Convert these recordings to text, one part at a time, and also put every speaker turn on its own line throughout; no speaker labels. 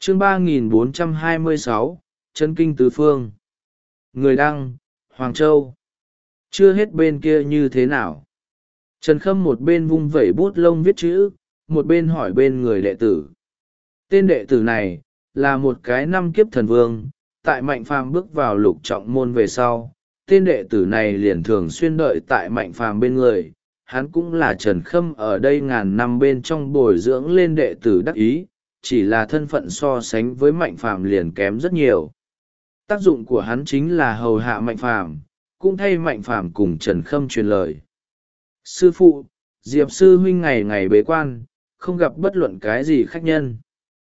Chương 3426, Chân kinh tứ phương. Người đăng, Hoàng Châu. Chưa hết bên kia như thế nào? Trần Khâm một bên vung vẩy bút lông viết chữ, một bên hỏi bên người đệ tử. Tên đệ tử này, là một cái năm kiếp thần vương, tại Mạnh Phàm bước vào lục trọng môn về sau. Tên đệ tử này liền thường xuyên đợi tại Mạnh Phàm bên người. Hắn cũng là Trần Khâm ở đây ngàn năm bên trong bồi dưỡng lên đệ tử đắc ý, chỉ là thân phận so sánh với Mạnh Phàm liền kém rất nhiều. Tác dụng của hắn chính là hầu hạ Mạnh Phàm, cũng thay Mạnh Phàm cùng Trần Khâm truyền lời. Sư phụ, Diệp sư huynh ngày ngày bế quan, không gặp bất luận cái gì khách nhân.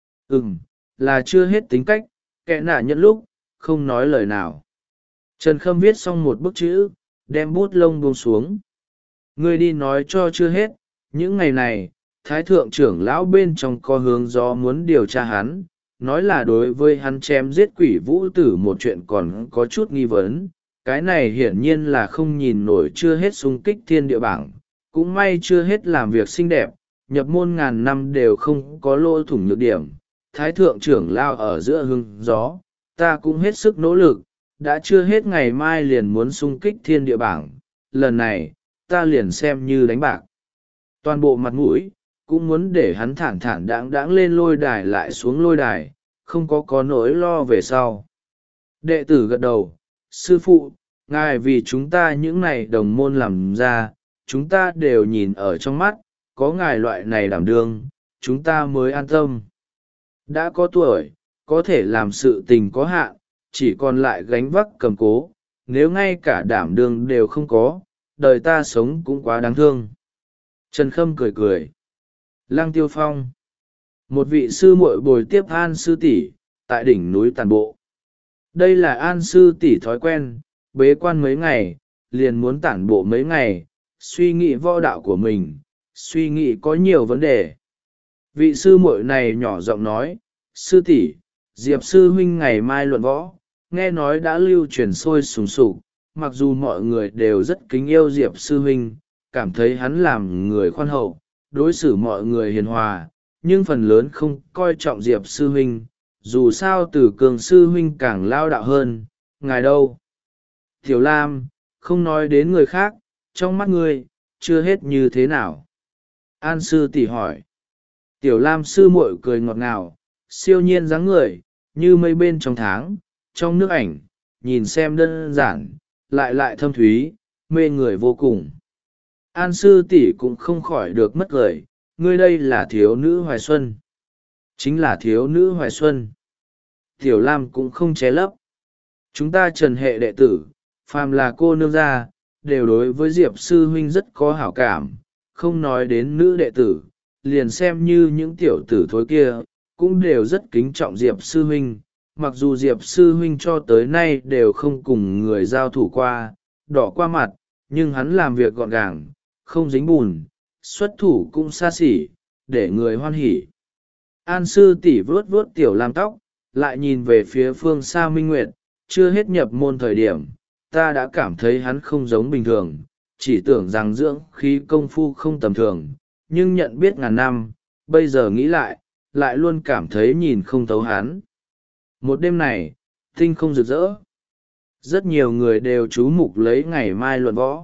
Là chưa hết tính cách, kẻ nạ nhận lúc, không nói lời nào. Trần Khâm viết xong một bức chữ, đem bút lông buông xuống. Ngươi đi nói cho chưa hết, những ngày này, Thái thượng trưởng lão bên trong có hướng gió muốn điều tra hắn, nói là đối với hắn chém giết quỷ vũ tử một chuyện còn có chút nghi vấn. Cái này hiển nhiên là không nhìn nổi chưa hết xung kích thiên địa bảng, cũng may chưa hết làm việc xinh đẹp, nhập môn ngàn năm đều không có lỗ thủng nhược điểm. Thái thượng trưởng lao ở giữa hưng gió, ta cũng hết sức nỗ lực, đã chưa hết ngày mai liền muốn xung kích thiên địa bảng, lần này, ta liền xem như đánh bạc. Toàn bộ mặt mũi, cũng muốn để hắn thản thản đáng đáng lên lôi đài lại xuống lôi đài, không có nỗi lo về sau. Đệ tử gật đầu, sư phụ, ngài vì chúng ta những này đồng môn làm ra, chúng ta đều nhìn ở trong mắt, có ngài loại này đảm đương, chúng ta mới an tâm. Đã có tuổi, có thể làm sự tình có hạn, chỉ còn lại gánh vác cầm cố, nếu ngay cả đảm đương đều không có, đời ta sống cũng quá đáng thương. Trần Khâm cười cười. Lăng Tiêu Phong. Một vị sư muội bồi tiếp An sư tỷ tại đỉnh núi tàn bộ. Đây là An sư tỷ thói quen, bế quan mấy ngày, liền muốn tản bộ mấy ngày, suy nghĩ võ đạo của mình, suy nghĩ có nhiều vấn đề. Vị sư muội này nhỏ giọng nói, sư tỷ, Diệp sư huynh ngày mai luận võ, nghe nói đã lưu truyền sôi sùng sục, mặc dù mọi người đều rất kính yêu Diệp sư huynh, cảm thấy hắn làm người khoan hậu, đối xử mọi người hiền hòa, nhưng phần lớn không coi trọng Diệp sư huynh, dù sao Tử Cường sư huynh càng lao đạo hơn, ngài đâu? Tiểu Lam, không nói đến người khác, trong mắt ngươi, chưa hết như thế nào? An sư tỷ hỏi. Tiểu Lam sư muội cười ngọt ngào, siêu nhiên dáng người, như mây bên trong tháng, trong nước ảnh, nhìn xem đơn giản, lại thâm thúy, mê người vô cùng. An sư tỷ cũng không khỏi được mất cười, ngươi đây là thiếu nữ hoài xuân. Chính là thiếu nữ hoài xuân. Tiểu Lam cũng không ché lấp. Chúng ta Trần hệ đệ tử, phàm là cô nương gia, đều đối với Diệp sư huynh rất có hảo cảm, không nói đến nữ đệ tử, liền xem như những tiểu tử thối kia, cũng đều rất kính trọng Diệp sư huynh. Mặc dù Diệp sư huynh cho tới nay đều không cùng người giao thủ qua, đỏ qua mặt, nhưng hắn làm việc gọn gàng, không dính bùn, xuất thủ cũng xa xỉ, để người hoan hỉ. An sư tỷ vuốt vuốt Tiểu Lam tóc, lại nhìn về phía phương xa Minh Nguyệt, chưa hết nhập môn thời điểm, ta đã cảm thấy hắn không giống bình thường, chỉ tưởng rằng dưỡng khí công phu không tầm thường, nhưng nhận biết ngàn năm, bây giờ nghĩ lại luôn cảm thấy nhìn không thấu hắn. Một đêm này, tinh không rực rỡ. Rất nhiều người đều chú mục lấy ngày mai luận võ.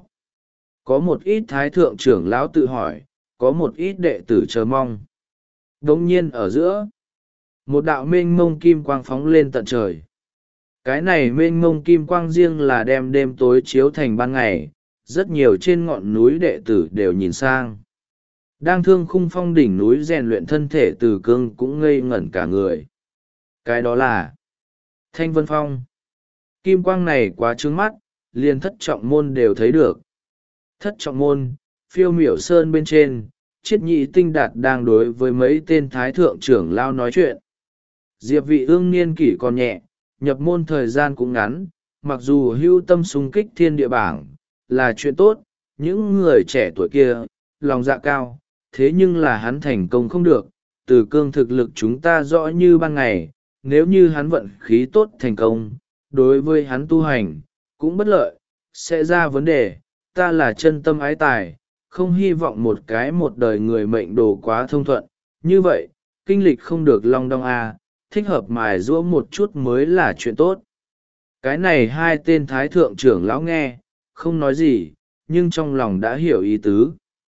Có một ít thái thượng trưởng lão tự hỏi, có một ít đệ tử chờ mong. Đống nhiên ở giữa, một đạo mênh mông kim quang phóng lên tận trời. Cái này mênh mông kim quang riêng là đem đêm tối chiếu thành ban ngày, rất nhiều trên ngọn núi đệ tử đều nhìn sang. Đang thương khung phong đỉnh núi rèn luyện thân thể Từ Cương cũng ngây ngẩn cả người. Cái đó là Thanh Vân Phong. Kim quang này quá trướng mắt, liền thất trọng môn đều thấy được. Thất trọng môn, phiêu miểu sơn bên trên, Triết Nhị Tinh Đạt đang đối với mấy tên thái thượng trưởng lao nói chuyện. Diệp Vị Ương niên kỷ còn nhẹ, nhập môn thời gian cũng ngắn, mặc dù hưu tâm xung kích thiên địa bảng, là chuyện tốt, những người trẻ tuổi kia, lòng dạ cao, thế nhưng là hắn thành công không được, Từ Cương thực lực chúng ta rõ như ban ngày, nếu như hắn vận khí tốt thành công, đối với hắn tu hành, cũng bất lợi, sẽ ra vấn đề, ta là chân tâm ái tài, không hy vọng một đời người mệnh đồ quá thông thuận, như vậy, kinh lịch không được long đong a, thích hợp mài giũa một chút mới là chuyện tốt. Cái này hai tên thái thượng trưởng lão nghe không nói gì, nhưng trong lòng đã hiểu ý tứ.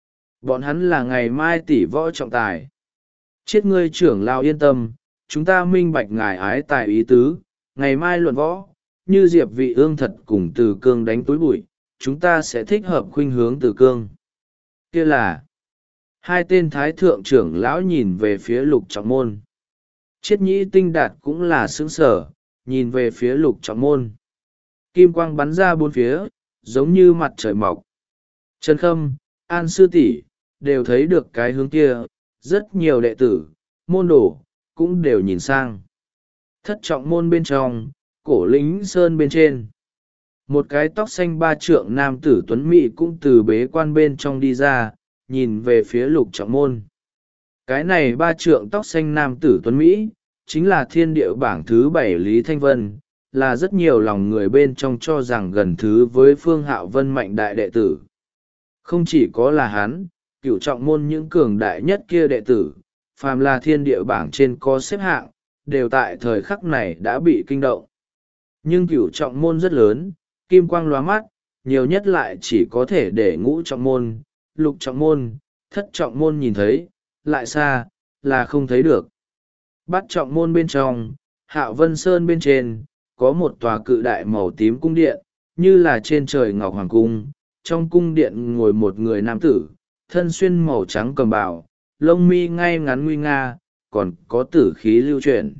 Bọn hắn là ngày mai tỷ võ trọng tài. Chiết ngươi trưởng lão yên tâm, chúng ta minh bạch ngài ái tài ý tứ, ngày mai luận võ, như Diệp Vị Ương thật cùng Từ Cương đánh túi bụi, chúng ta sẽ thích hợp khuynh hướng Từ Cương. Kia là, hai tên thái thượng trưởng lão nhìn về phía Lục Trọng Môn. Chiết Nhĩ Tinh Đạt cũng là sững sờ, nhìn về phía Lục Trọng Môn. Kim quang bắn ra bốn phía, giống như mặt trời mọc. Trần Khâm, An sư tỷ đều thấy được cái hướng kia, rất nhiều đệ tử, môn đồ, cũng đều nhìn sang. Thất Trọng Môn bên trong, Cổ Lĩnh Sơn bên trên. Một cái tóc xanh ba trượng nam tử tuấn mỹ cũng từ bế quan bên trong đi ra, nhìn về phía Lục Trọng Môn. Cái này ba trượng tóc xanh nam tử tuấn mỹ, chính là thiên địa bảng thứ 7 Lý Thanh Vân, là rất nhiều lòng người bên trong cho rằng gần thứ với Phương Hạo Vân mạnh đại đệ tử. Không chỉ có là hắn, Cửu Trọng Môn những cường đại nhất kia đệ tử, phàm là thiên địa bảng trên có xếp hạng, đều tại thời khắc này đã bị kinh động. Nhưng Cửu Trọng Môn rất lớn, kim quang lóa mắt, nhiều nhất lại chỉ có thể để Ngũ Trọng Môn, Lục Trọng Môn, Thất Trọng Môn nhìn thấy, lại xa, là không thấy được. Bát Trọng Môn bên trong, Hạo Vân Sơn bên trên, có một tòa cự đại màu tím cung điện, như là trên trời ngọc hoàng cung. Trong cung điện ngồi một người nam tử, thân xuyên màu trắng cầm bào, lông mi ngay ngắn nguy nga, còn có tử khí lưu chuyển.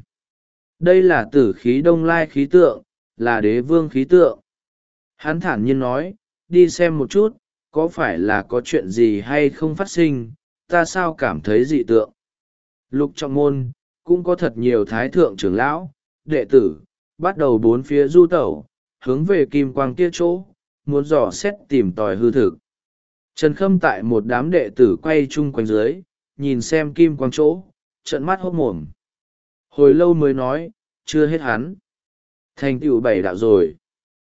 Đây là tử khí Đông Lai khí tượng, là đế vương khí tượng. Hắn thản nhiên nói, đi xem một chút, có phải là có chuyện gì hay không phát sinh, ta sao cảm thấy dị tượng. Lục Trọng Môn, cũng có thật nhiều thái thượng trưởng lão, đệ tử, bắt đầu bốn phía du tẩu, hướng về kim quang kia chỗ, muốn dò xét tìm tòi hư thực. Trần Khâm tại một đám đệ tử quay chung quanh dưới, nhìn xem kim quang chỗ, trợn mắt hốt mồm. Hồi lâu mới nói, chưa hết hắn. Thành tựu 7 đạo rồi.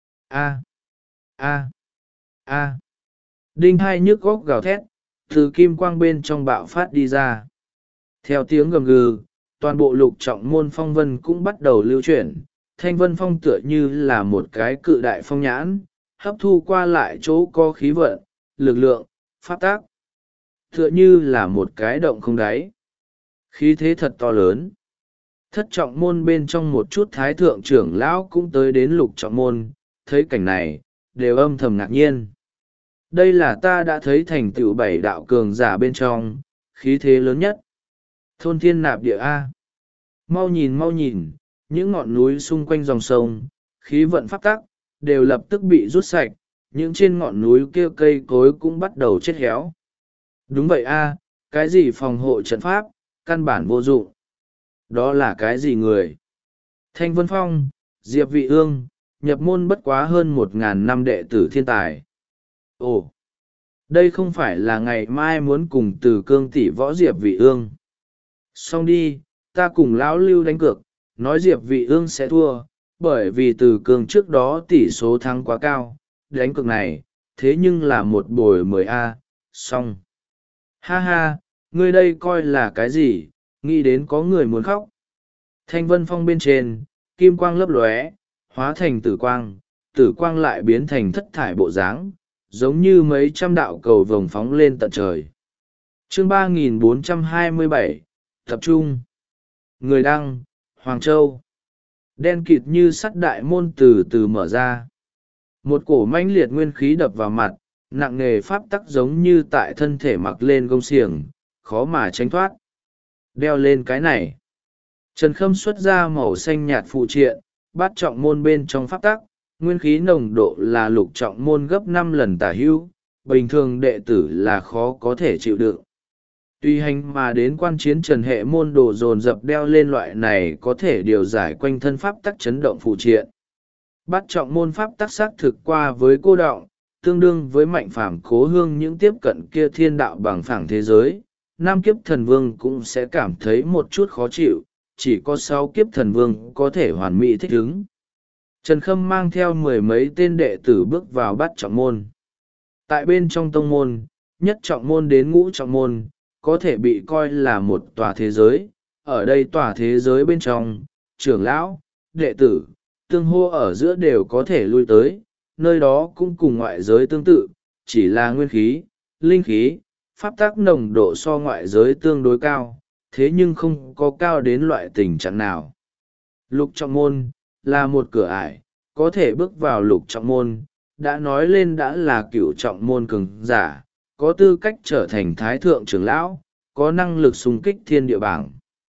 A. Đinh hai nhức góc gào thét, từ kim quang bên trong bạo phát đi ra. Theo tiếng gầm gừ, toàn bộ Lục Trọng Môn phong vân cũng bắt đầu lưu chuyển. Thanh vân phong tựa như là một cái cự đại phong nhãn, hấp thu qua lại chỗ có khí vận, lực lượng, pháp tác. Tựa như là một cái động không đáy. Khí thế thật to lớn. Thất Trọng Môn bên trong một chút thái thượng trưởng lão cũng tới đến Lục Trọng Môn, thấy cảnh này, đều âm thầm ngạc nhiên. Đây là ta đã thấy thành tựu 7 đạo cường giả bên trong, khí thế lớn nhất. Thôn thiên nạp địa A. Mau nhìn, những ngọn núi xung quanh dòng sông, khí vận pháp tắc, đều lập tức bị rút sạch, những trên ngọn núi kia cây cối cũng bắt đầu chết héo. Đúng vậy A, cái gì phòng hộ trận pháp, căn bản vô dụng. Đó là cái gì người? Thanh Vân Phong, Diệp Vị Ương, nhập môn bất quá hơn 1.000 năm đệ tử thiên tài. Ồ, đây không phải là ngày mai muốn cùng Từ Cương tỷ võ Diệp Vị Ương. Xong đi, ta cùng lão Lưu đánh cược, nói Diệp Vị Ương sẽ thua, bởi vì Từ Cương trước đó tỷ số thắng quá cao, đánh cược này, thế nhưng là một bồi 10A, xong. Ha ha, ngươi đây coi là cái gì, nghĩ đến có người muốn khóc. Thanh Vân Phong bên trên, kim quang lấp lóe, hóa thành tử quang lại biến thành thất thải bộ dáng, giống như mấy trăm đạo cầu vồng phóng lên tận trời. Chương 3427, tập trung. Người đăng, Hoàng Châu. Đen kịt như sắt đại môn từ từ mở ra. Một cổ mãnh liệt nguyên khí đập vào mặt, nặng nề pháp tắc giống như tại thân thể mặc lên gông xiềng, khó mà tránh thoát. Đeo lên cái này. Trần Khâm xuất ra màu xanh nhạt phụ triện, bát trọng môn bên trong pháp tắc, nguyên khí nồng độ là lục trọng môn gấp 5 lần tả hữu, bình thường đệ tử là khó có thể chịu đựng. Tuy hành mà đến quan chiến trần hệ môn đồ dồn dập đeo lên loại này có thể điều giải quanh thân pháp tắc chấn động phụ triện. Bát trọng môn pháp tắc xác thực qua với cô đọng, tương đương với mạnh phàm cố hương những tiếp cận kia thiên đạo bằng phẳng thế giới. Nam kiếp thần vương cũng sẽ cảm thấy một chút khó chịu, chỉ có 6 kiếp thần vương có thể hoàn mỹ thích ứng. Trần Khâm mang theo 10 mấy tên đệ tử bước vào bát trọng môn. Tại bên trong tông môn, nhất trọng môn đến ngũ trọng môn, có thể bị coi là một tòa thế giới, ở đây tòa thế giới bên trong, trưởng lão, đệ tử, tương hô ở giữa đều có thể lui tới, nơi đó cũng cùng ngoại giới tương tự, chỉ là nguyên khí, linh khí, pháp tắc nồng độ so ngoại giới tương đối cao, thế nhưng không có cao đến loại tình trạng nào. Lục trọng môn là một cửa ải, có thể bước vào lục trọng môn, đã nói lên đã là cửu trọng môn cường giả, có tư cách trở thành thái thượng trưởng lão, có năng lực xung kích thiên địa bảng.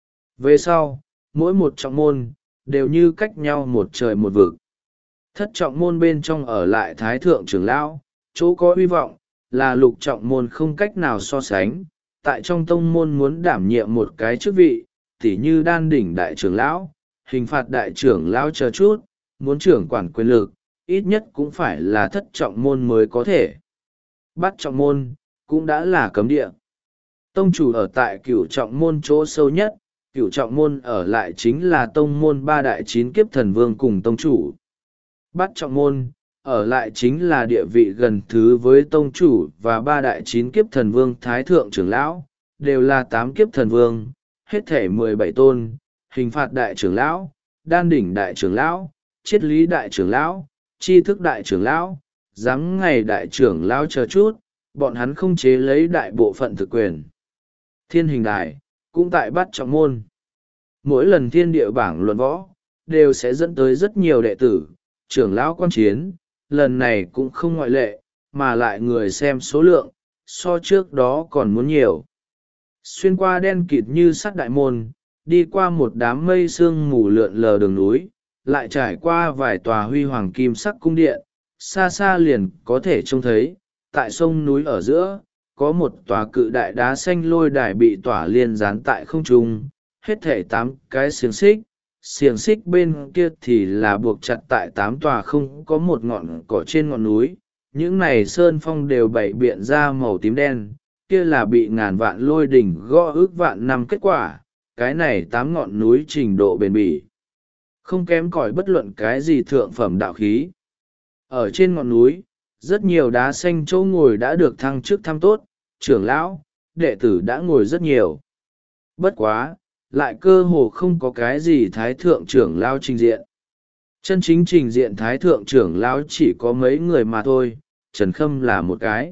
Về sau, mỗi một trọng môn, đều như cách nhau một trời một vực. Thất trọng môn bên trong ở lại thái thượng trưởng lão, chỗ có hy vọng, là lục trọng môn không cách nào so sánh. Tại trong tông môn muốn đảm nhiệm một cái chức vị, tỉ như đan đỉnh đại trưởng lão, hình phạt đại trưởng lão chờ chút, muốn trưởng quản quyền lực, ít nhất cũng phải là thất trọng môn mới có thể. Bát trọng môn, cũng đã là cấm địa. Tông chủ ở tại cửu trọng môn chỗ sâu nhất, cửu trọng môn ở lại chính là tông môn ba đại chín kiếp thần vương cùng tông chủ. Bát trọng môn, ở lại chính là địa vị gần thứ với tông chủ và ba đại chín kiếp thần vương thái thượng trưởng lão, đều là 8 kiếp thần vương, hết thể 17 tôn, hình phạt đại trưởng lão, đan đỉnh đại trưởng lão, triết lý đại trưởng lão, tri thức đại trưởng lão, giám ngày đại trưởng lão chờ chút, bọn hắn không chế lấy đại bộ phận thực quyền. Thiên hình đài, cũng tại bát trọng môn. Mỗi lần thiên địa bảng luận võ, đều sẽ dẫn tới rất nhiều đệ tử, trưởng lão quan chiến, lần này cũng không ngoại lệ, mà lại người xem số lượng, so trước đó còn muốn nhiều. Xuyên qua đen kịt như sắt đại môn, đi qua một đám mây sương mù lượn lờ đường núi, lại trải qua vài tòa huy hoàng kim sắc cung điện, xa xa liền có thể trông thấy, tại sông núi ở giữa, có một tòa cự đại đá xanh lôi đài bị tỏa liên dán tại không trung, hết thể 8 cái xiềng xích bên kia thì là buộc chặt tại 8 tòa không có một ngọn cỏ trên ngọn núi. Những này sơn phong đều bày biện ra màu tím đen, kia là bị ngàn vạn lôi đỉnh gõ ước vạn năm kết quả. Cái này 8 ngọn núi trình độ bền bỉ, không kém cỏi bất luận cái gì thượng phẩm đạo khí. Ở trên ngọn núi, rất nhiều đá xanh chỗ ngồi đã được thăng chức thăng tốt, trưởng lão, đệ tử đã ngồi rất nhiều. Bất quá, lại cơ hồ không có cái gì thái thượng trưởng lão trình diện. Chân chính trình diện thái thượng trưởng lão chỉ có mấy người mà thôi, Trần Khâm là một cái.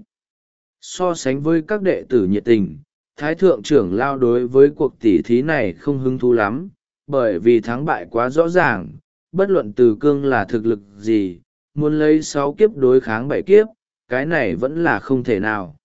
So sánh với các đệ tử nhiệt tình, thái thượng trưởng lão đối với cuộc tỉ thí này không hứng thú lắm, bởi vì thắng bại quá rõ ràng, bất luận từ cương là thực lực gì, muốn lấy 6 kiếp đối kháng 7 kiếp, cái này vẫn là không thể nào.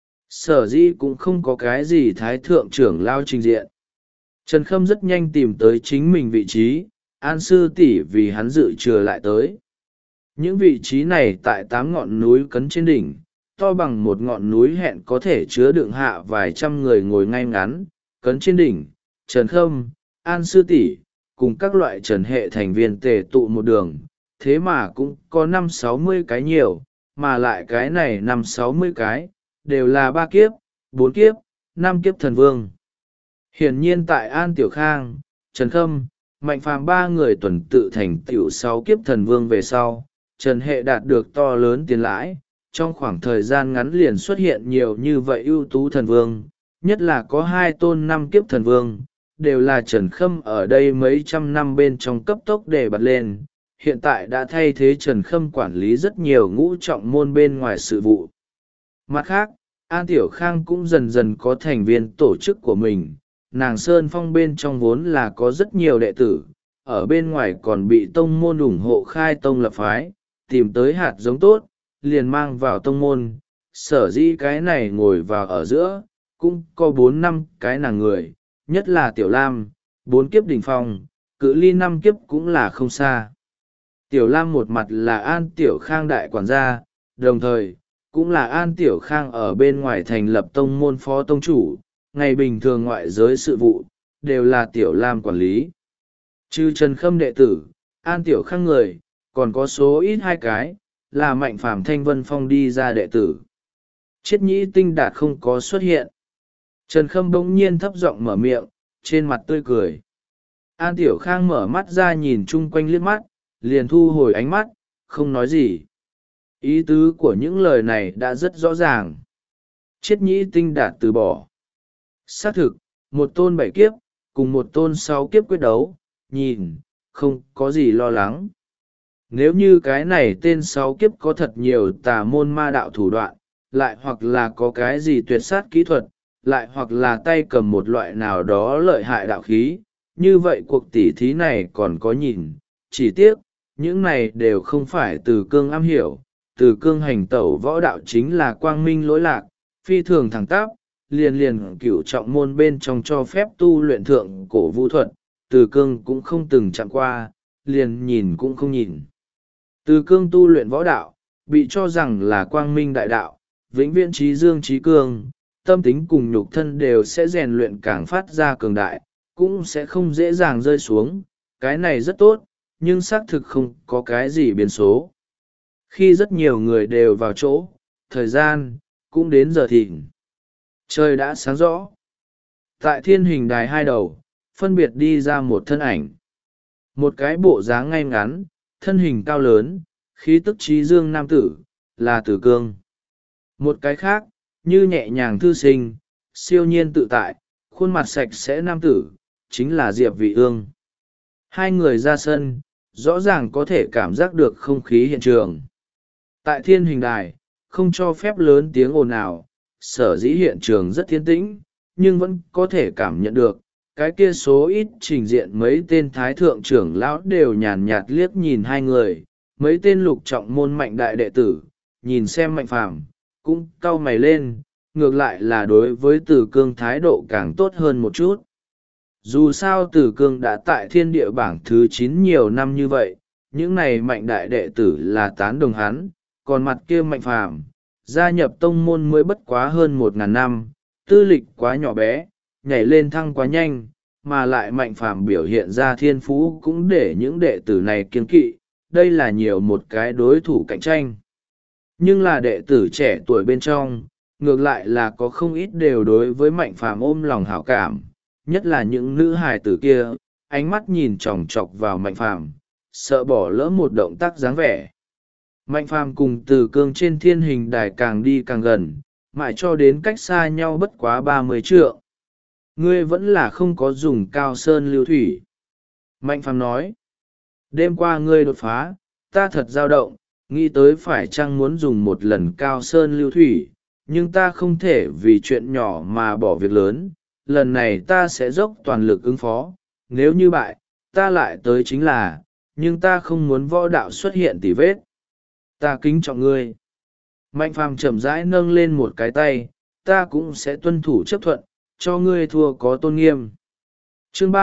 Sở dĩ cũng không có cái gì thái thượng trưởng lão trình diện. Trần Khâm rất nhanh tìm tới chính mình vị trí, An sư tỷ vì hắn dự trừ lại tới. Những vị trí này tại 8 ngọn núi cấn trên đỉnh, to bằng một ngọn núi hẹn có thể chứa đựng hạ vài trăm người ngồi ngay ngắn, cấn trên đỉnh, Trần Khâm, An sư tỷ cùng các loại trần hệ thành viên tề tụ một đường, thế mà cũng có 5-60 cái nhiều, mà lại cái này 5-60 cái, đều là 3 kiếp, 4 kiếp, 5 kiếp thần vương. Hiển nhiên tại An Tiểu Khang, Trần Khâm, Mạnh Phàm 3 người tuần tự thành tựu 6 kiếp thần vương về sau, Trần Hệ đạt được to lớn tiền lãi, trong khoảng thời gian ngắn liền xuất hiện nhiều như vậy ưu tú thần vương, nhất là có 2 tôn 5 kiếp thần vương, đều là Trần Khâm ở đây mấy trăm năm bên trong cấp tốc để bật lên, hiện tại đã thay thế Trần Khâm quản lý rất nhiều ngũ trọng môn bên ngoài sự vụ. Mặt khác, An Tiểu Khang cũng dần dần có thành viên tổ chức của mình. Nàng Sơn Phong bên trong vốn là có rất nhiều đệ tử, ở bên ngoài còn bị tông môn ủng hộ khai tông lập phái, tìm tới hạt giống tốt, liền mang vào tông môn. Sở dĩ cái này ngồi vào ở giữa, cũng có 4-5 cái nàng người, nhất là Tiểu Lam, 4 kiếp đỉnh phong, cự ly 5 kiếp cũng là không xa. Tiểu Lam một mặt là An Tiểu Khang đại quản gia, đồng thời, cũng là An Tiểu Khang ở bên ngoài thành lập tông môn phó tông chủ, ngày bình thường ngoại giới sự vụ, đều là Tiểu Lam quản lý. Trừ Trần Khâm đệ tử, An Tiểu Khang người, còn có số ít 2 cái, là Mạnh Phàm Thanh Vân Phong đi ra đệ tử. Triết Nhĩ Tinh Đạt không có xuất hiện. Trần Khâm bỗng nhiên thấp giọng mở miệng, trên mặt tươi cười. An Tiểu Khang mở mắt ra nhìn chung quanh liếc mắt, liền thu hồi ánh mắt, không nói gì. Ý tứ của những lời này đã rất rõ ràng. Triết Nhĩ Tinh Đạt từ bỏ. Xác thực, một tôn 7 kiếp, cùng một tôn sáu kiếp quyết đấu, nhìn, không có gì lo lắng. Nếu như cái này tên sáu kiếp có thật nhiều tà môn ma đạo thủ đoạn, lại hoặc là có cái gì tuyệt sát kỹ thuật, lại hoặc là tay cầm một loại nào đó lợi hại đạo khí, như vậy cuộc tỉ thí này còn có nhìn. Chỉ tiếc, những này đều không phải Từ Cương am hiểu. Từ Cương hành tẩu võ đạo chính là quang minh lỗi lạc, phi thường thẳng tắp, liền cửu trọng môn bên trong cho phép tu luyện thượng cổ vũ thuật, Từ Cương cũng không từng chạm qua, liền nhìn cũng không nhìn. Từ Cương tu luyện võ đạo, bị cho rằng là quang minh đại đạo, vĩnh viễn trí dương trí cương, tâm tính cùng nhục thân đều sẽ rèn luyện càng phát ra cường đại, cũng sẽ không dễ dàng rơi xuống, cái này rất tốt, nhưng xác thực không có cái gì biến số. Khi rất nhiều người đều vào chỗ, thời gian, cũng đến giờ thịnh. Trời đã sáng rõ. Tại thiên hình đài hai đầu, phân biệt đi ra một thân ảnh. Một cái bộ dáng ngay ngắn, thân hình cao lớn, khí tức trí dương nam tử, là Từ Cương. Một cái khác, như nhẹ nhàng thư sinh, siêu nhiên tự tại, khuôn mặt sạch sẽ nam tử, chính là Diệp Vị Ương. Hai người ra sân, rõ ràng có thể cảm giác được không khí hiện trường. Tại thiên hình đài, không cho phép lớn tiếng ồn ào, sở dĩ hiện trường rất yên tĩnh, nhưng vẫn có thể cảm nhận được, cái kia số ít trình diện mấy tên thái thượng trưởng lão đều nhàn nhạt liếc nhìn hai người, mấy tên lục trọng môn mạnh đại đệ tử, nhìn xem Mạnh Phàm cũng cau mày lên, ngược lại là đối với Từ Cương thái độ càng tốt hơn một chút. Dù sao Từ Cương đã tại thiên địa bảng thứ 9 nhiều năm như vậy, những này mạnh đại đệ tử là tán đồng hắn, còn mặt kia Mạnh Phàm gia nhập tông môn mới bất quá hơn 1.000 năm, tư lịch quá nhỏ bé, nhảy lên thăng quá nhanh, mà lại Mạnh Phàm biểu hiện ra thiên phú cũng để những đệ tử này kiêng kỵ, đây là nhiều một cái đối thủ cạnh tranh. Nhưng là đệ tử trẻ tuổi bên trong, ngược lại là có không ít đều đối với Mạnh Phàm ôm lòng hảo cảm, nhất là những nữ hài tử kia, ánh mắt nhìn chòng chọc vào Mạnh Phàm, sợ bỏ lỡ một động tác dáng vẻ. Mạnh Phàm cùng Từ Cương trên thiên hình đài càng đi càng gần, mãi cho đến cách xa nhau bất quá 30 trượng. Ngươi vẫn là không có dùng cao sơn lưu thủy. Mạnh Phàm nói, đêm qua ngươi đột phá, ta thật dao động, nghĩ tới phải chăng muốn dùng một lần cao sơn lưu thủy, nhưng ta không thể vì chuyện nhỏ mà bỏ việc lớn, lần này ta sẽ dốc toàn lực ứng phó, nếu như bại, ta lại tới chính là, nhưng ta không muốn võ đạo xuất hiện tỉ vết. Ta kính trọng ngươi. Mạnh Phàm chậm rãi nâng lên một cái tay, ta cũng sẽ tuân thủ chấp thuận, cho ngươi thua có tôn nghiêm. Chương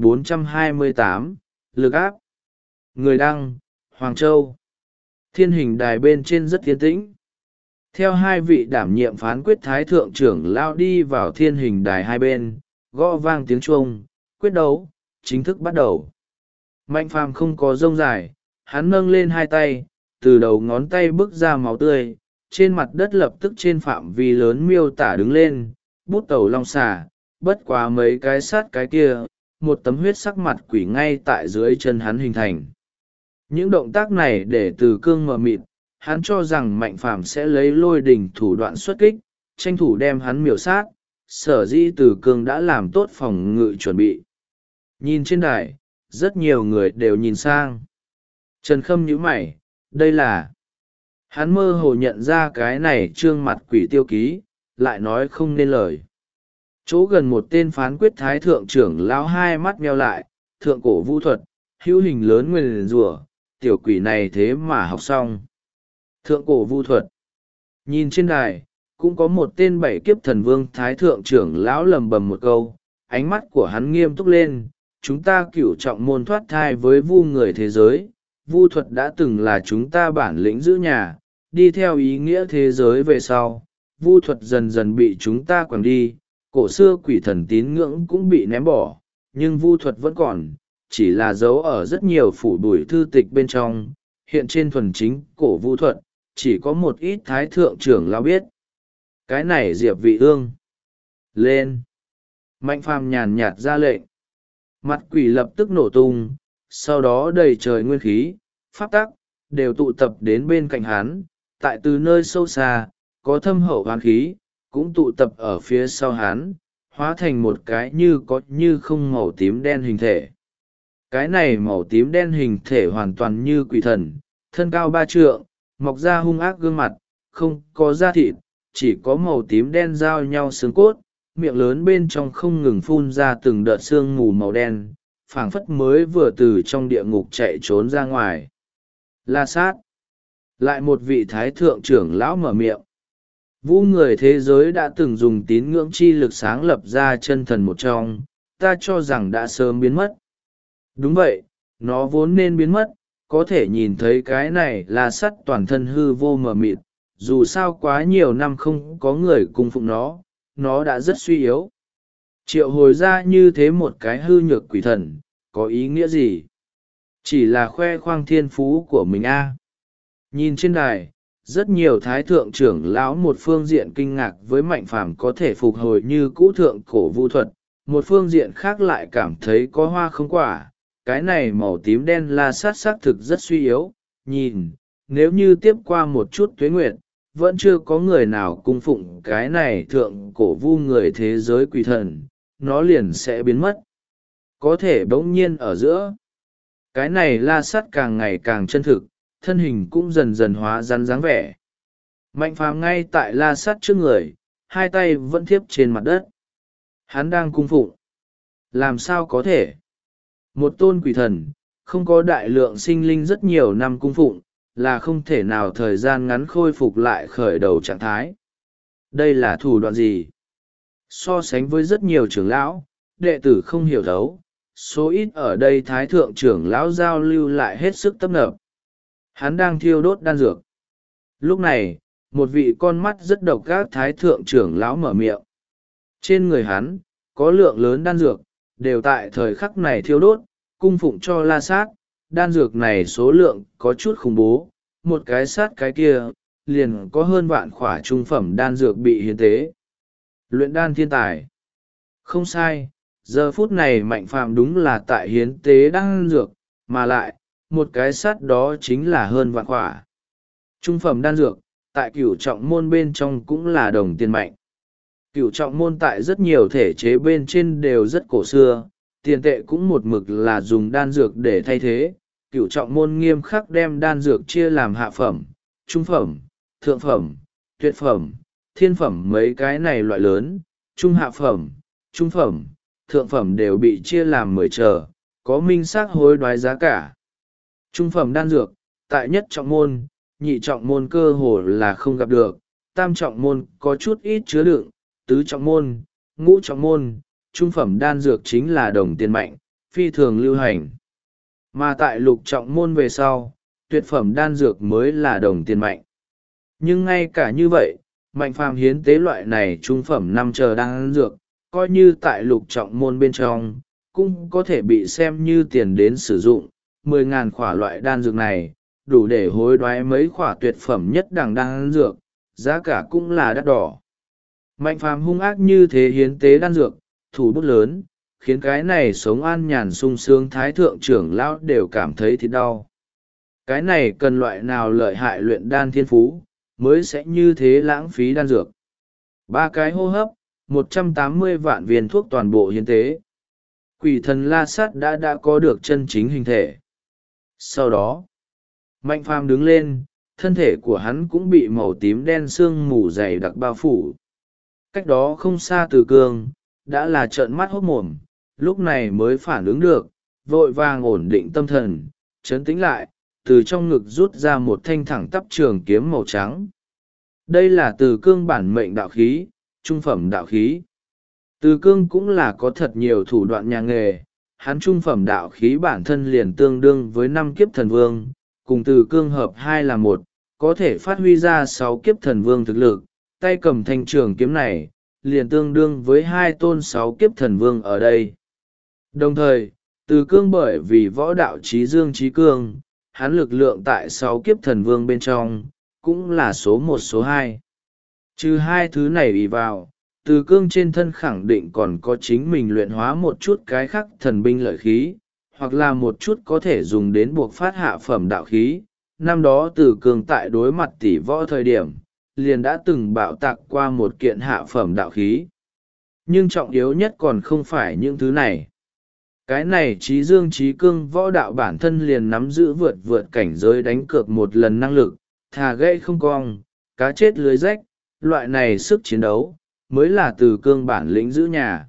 3428, lực áp. Người đăng, Hoàng Châu. Thiên hình đài bên trên rất yên tĩnh. Theo hai vị đảm nhiệm phán quyết thái thượng trưởng lao đi vào thiên hình đài hai bên, gõ vang tiếng chuông, quyết đấu, chính thức bắt đầu. Mạnh Phàm không có rông dài, hắn nâng lên hai tay, từ đầu ngón tay bước ra máu tươi, trên mặt đất lập tức trên phạm vi lớn miêu tả đứng lên, bút tẩu long xà, bất quá mấy cái sát cái kia, một tấm huyết sắc mặt quỷ ngay tại dưới chân hắn hình thành. Những động tác này để Từ Cương mờ mịt, hắn cho rằng Mạnh Phàm sẽ lấy lôi đình thủ đoạn xuất kích, tranh thủ đem hắn miểu sát, sở dĩ Từ Cương đã làm tốt phòng ngự chuẩn bị. Nhìn trên đài, rất nhiều người đều nhìn sang. Trần Khâm nhíu mày, đây là... Hắn mơ hồ nhận ra cái này trương mặt quỷ tiêu ký, lại nói không nên lời. Chỗ gần một tên phán quyết thái thượng trưởng lão hai mắt meo lại, thượng cổ vũ thuật, hữu hình lớn nguyền rủa, tiểu quỷ này thế mà học xong. Thượng cổ vũ thuật. Nhìn trên đài, cũng có một tên bảy kiếp thần vương thái thượng trưởng lão lầm bầm một câu, ánh mắt của hắn nghiêm túc lên, chúng ta cửu trọng môn thoát thai với vu người thế giới, vu thuật đã từng là chúng ta bản lĩnh giữ nhà, đi theo ý nghĩa thế giới về sau, vu thuật dần dần bị chúng ta quẳng đi, cổ xưa quỷ thần tín ngưỡng cũng bị ném bỏ, nhưng vu thuật vẫn còn, chỉ là dấu ở rất nhiều phủ bụi thư tịch bên trong, hiện trên thuần chính cổ vu thuật, chỉ có một ít thái thượng trưởng lão biết. Cái này Diệp Vị Ương. Lên. Mạnh Phàm nhàn nhạt ra lệnh. Mặt quỷ lập tức nổ tung, sau đó đầy trời nguyên khí, pháp tắc, đều tụ tập đến bên cạnh hắn, tại từ nơi sâu xa, có thâm hậu hoán khí, cũng tụ tập ở phía sau hắn, hóa thành một cái như có như không màu tím đen hình thể. Cái này màu tím đen hình thể hoàn toàn như quỷ thần, thân cao 3 trượng, mọc ra hung ác gương mặt, không có da thịt, chỉ có màu tím đen giao nhau xương cốt, miệng lớn bên trong không ngừng phun ra từng đợt sương mù màu đen, phảng phất mới vừa từ trong địa ngục chạy trốn ra ngoài. La Sát. Lại một vị thái thượng trưởng lão mở miệng. Vũ người thế giới đã từng dùng tín ngưỡng chi lực sáng lập ra chân thần một trong, ta cho rằng đã sớm biến mất. Đúng vậy, nó vốn nên biến mất, có thể nhìn thấy cái này là sắt toàn thân hư vô mờ mịt, dù sao quá nhiều năm không có người cung phụng nó đã rất suy yếu. Triệu hồi ra như thế một cái hư nhược quỷ thần, có ý nghĩa gì? Chỉ là khoe khoang thiên phú của mình a. Nhìn trên đài, rất nhiều thái thượng trưởng lão một phương diện kinh ngạc với Mạnh Phàm có thể phục hồi như cũ thượng cổ vu thuật, một phương diện khác lại cảm thấy có hoa không quả. Cái này màu tím đen La Sát xác thực rất suy yếu, nhìn, nếu như tiếp qua một chút tuế nguyệt, vẫn chưa có người nào cung phụng cái này thượng cổ vu người thế giới quỷ thần, nó liền sẽ biến mất. Có thể bỗng nhiên ở giữa, cái này La Sát càng ngày càng chân thực, thân hình cũng dần dần hóa rắn dáng vẻ. Mạnh Phàm ngay tại La Sát trước người, hai tay vẫn thiếp trên mặt đất. Hắn đang cung phụng. Làm sao có thể? Một tôn quỷ thần, không có đại lượng sinh linh rất nhiều năm cung phụng, là không thể nào thời gian ngắn khôi phục lại khởi đầu trạng thái. Đây là thủ đoạn gì? So sánh với rất nhiều trưởng lão, đệ tử không hiểu thấu, số ít ở đây thái thượng trưởng lão giao lưu lại hết sức tấp nập. Hắn đang thiêu đốt đan dược. Lúc này, một vị con mắt rất độc ác thái thượng trưởng lão mở miệng. Trên người hắn, có lượng lớn đan dược, đều tại thời khắc này thiêu đốt, cung phụng cho La Sát. Đan dược này số lượng có chút khủng bố, một cái sát cái kia, liền có hơn vạn khỏa trung phẩm đan dược bị hiến tế. Luyện đan thiên tài. Không sai, giờ phút này Mạnh Phàm đúng là tại hiến tế đan dược, mà lại, một cái sát đó chính là hơn vạn khỏa. Trung phẩm đan dược, tại cửu trọng môn bên trong cũng là đồng tiền mạnh. Cửu trọng môn tại rất nhiều thể chế bên trên đều rất cổ xưa, tiền tệ cũng một mực là dùng đan dược để thay thế. Cửu trọng môn nghiêm khắc đem đan dược chia làm hạ phẩm, trung phẩm, thượng phẩm, tuyệt phẩm, thiên phẩm mấy cái này loại lớn, trung hạ phẩm, trung phẩm, thượng phẩm đều bị chia làm 10 chờ, có minh xác hối đoái giá cả. Trung phẩm đan dược, tại nhất trọng môn, nhị trọng môn cơ hồ là không gặp được, tam trọng môn có chút ít chứa đựng, tứ trọng môn, ngũ trọng môn, trung phẩm đan dược chính là đồng tiền mạnh, phi thường lưu hành. Mà tại lục trọng môn về sau, tuyệt phẩm đan dược mới là đồng tiền mạnh. Nhưng ngay cả như vậy, Mạnh Phàm hiến tế loại này trung phẩm 5 chờ đan dược, coi như tại lục trọng môn bên trong, cũng có thể bị xem như tiền đến sử dụng. 10.000 khỏa loại đan dược này, đủ để hối đoái mấy khỏa tuyệt phẩm nhất đẳng đan dược, giá cả cũng là đắt đỏ. Mạnh Phàm hung ác như thế hiến tế đan dược, thủ bút lớn, khiến cái này sống an nhàn sung sướng thái thượng trưởng lão đều cảm thấy thịt đau. Cái này cần loại nào lợi hại luyện đan thiên phú, mới sẽ như thế lãng phí đan dược. 3 cái hô hấp, 180 vạn viên thuốc toàn bộ hiến tế. Quỷ thần La Sát đã có được chân chính hình thể. Sau đó, Mạnh Phàm đứng lên, thân thể của hắn cũng bị màu tím đen sương mù dày đặc bao phủ. Cách đó không xa Từ Cương, đã là trợn mắt hốt mồm, lúc này mới phản ứng được, vội vàng ổn định tâm thần, trấn tĩnh lại, từ trong ngực rút ra một thanh thẳng tắp trường kiếm màu trắng. Đây là Từ Cương bản mệnh đạo khí, trung phẩm đạo khí. Từ Cương cũng là có thật nhiều thủ đoạn nhà nghề, hắn trung phẩm đạo khí bản thân liền tương đương với 5 kiếp thần vương, cùng Từ Cương hợp 2 là 1, có thể phát huy ra 6 kiếp thần vương thực lực, tay cầm thanh trường kiếm này, liền tương đương với 2 tôn 6 kiếp thần vương ở đây. Đồng thời, Từ Cương bởi vì võ đạo trí dương trí cương, hắn lực lượng tại 6 kiếp thần vương bên trong, cũng là số 1 số 2. Trừ hai thứ này ủy vào, Từ Cương trên thân khẳng định còn có chính mình luyện hóa một chút cái khác thần binh lợi khí, hoặc là một chút có thể dùng đến buộc phát hạ phẩm đạo khí. Năm đó Từ Cương tại đối mặt tỷ võ thời điểm, liền đã từng bạo tạc qua một kiện hạ phẩm đạo khí. nhưng trọng yếu nhất còn không phải những thứ này. Cái này trí dương trí cương võ đạo bản thân liền nắm giữ vượt vượt cảnh giới đánh cược một lần năng lực, thà gãy không cong, cá chết lưới rách, loại này sức chiến đấu, mới là từ cương bản lĩnh giữ nhà.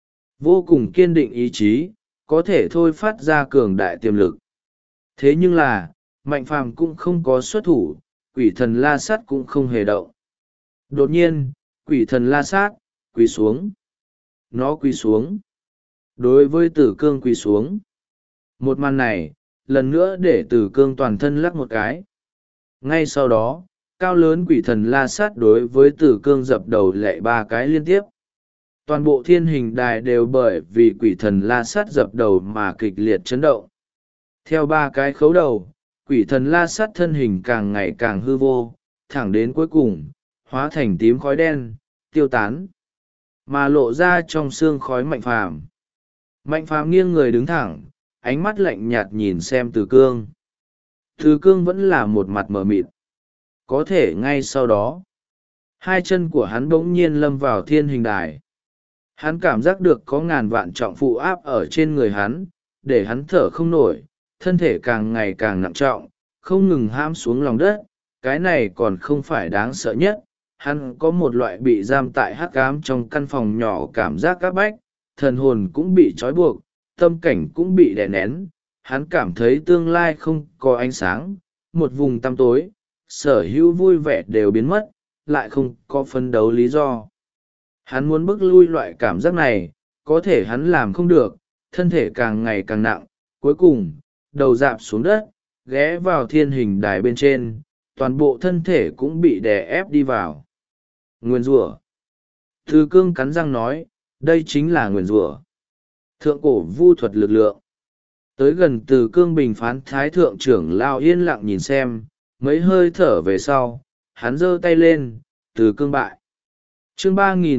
Vô cùng kiên định ý chí, có thể thôi phát ra cường đại tiềm lực. Thế nhưng là, Mạnh Phàm cũng không có xuất thủ, quỷ thần la sát cũng không hề động. Đột nhiên, quỷ thần la sát, quỳ xuống. Nó quỳ xuống. Đối với Tử Cương quỳ xuống. Một màn này, lần nữa để Tử Cương toàn thân lắc một cái. Ngay sau đó, cao lớn quỷ thần la sát đối với Tử Cương dập đầu lệ 3 cái liên tiếp. Toàn bộ thiên hình đài đều bởi vì quỷ thần la sát dập đầu mà kịch liệt chấn động. Theo 3 cái khấu đầu, quỷ thần la sát thân hình càng ngày càng hư vô, thẳng đến cuối cùng, hóa thành tím khói đen, tiêu tán. Mà lộ ra trong xương khói Mạnh Phàm. Mạnh Phàm nghiêng người đứng thẳng, ánh mắt lạnh nhạt nhìn xem Từ Cương. Từ Cương vẫn là một mặt mờ mịt. Có thể ngay sau đó, hai chân của hắn bỗng nhiên lâm vào thiên hình đài. Hắn cảm giác được có ngàn vạn trọng phụ áp ở trên người hắn, để hắn thở không nổi, thân thể càng ngày càng nặng trọng, không ngừng hãm xuống lòng đất. Cái này còn không phải đáng sợ nhất, hắn có một loại bị giam tại hắc ám trong căn phòng nhỏ cảm giác áp bách, thần hồn cũng bị trói buộc, tâm cảnh cũng bị đè nén. Hắn cảm thấy tương lai không có ánh sáng, một vùng tăm tối, sở hữu vui vẻ đều biến mất, lại không có phấn đấu lý do. Hắn muốn bước lui loại cảm giác này, có thể hắn làm không được, thân thể càng ngày càng nặng, cuối cùng, đầu rạp xuống đất, ghé vào thiên hình đài bên trên, toàn bộ thân thể cũng bị đè ép đi vào. Nguyền rủa. Từ Cương cắn răng nói, đây chính là nguyền rủa. Thượng cổ vu thuật lực lượng. Tới gần Từ Cương bình phán thái thượng trưởng lao yên lặng nhìn xem, mấy hơi thở về sau, hắn giơ tay lên, Từ Cương bại. Chương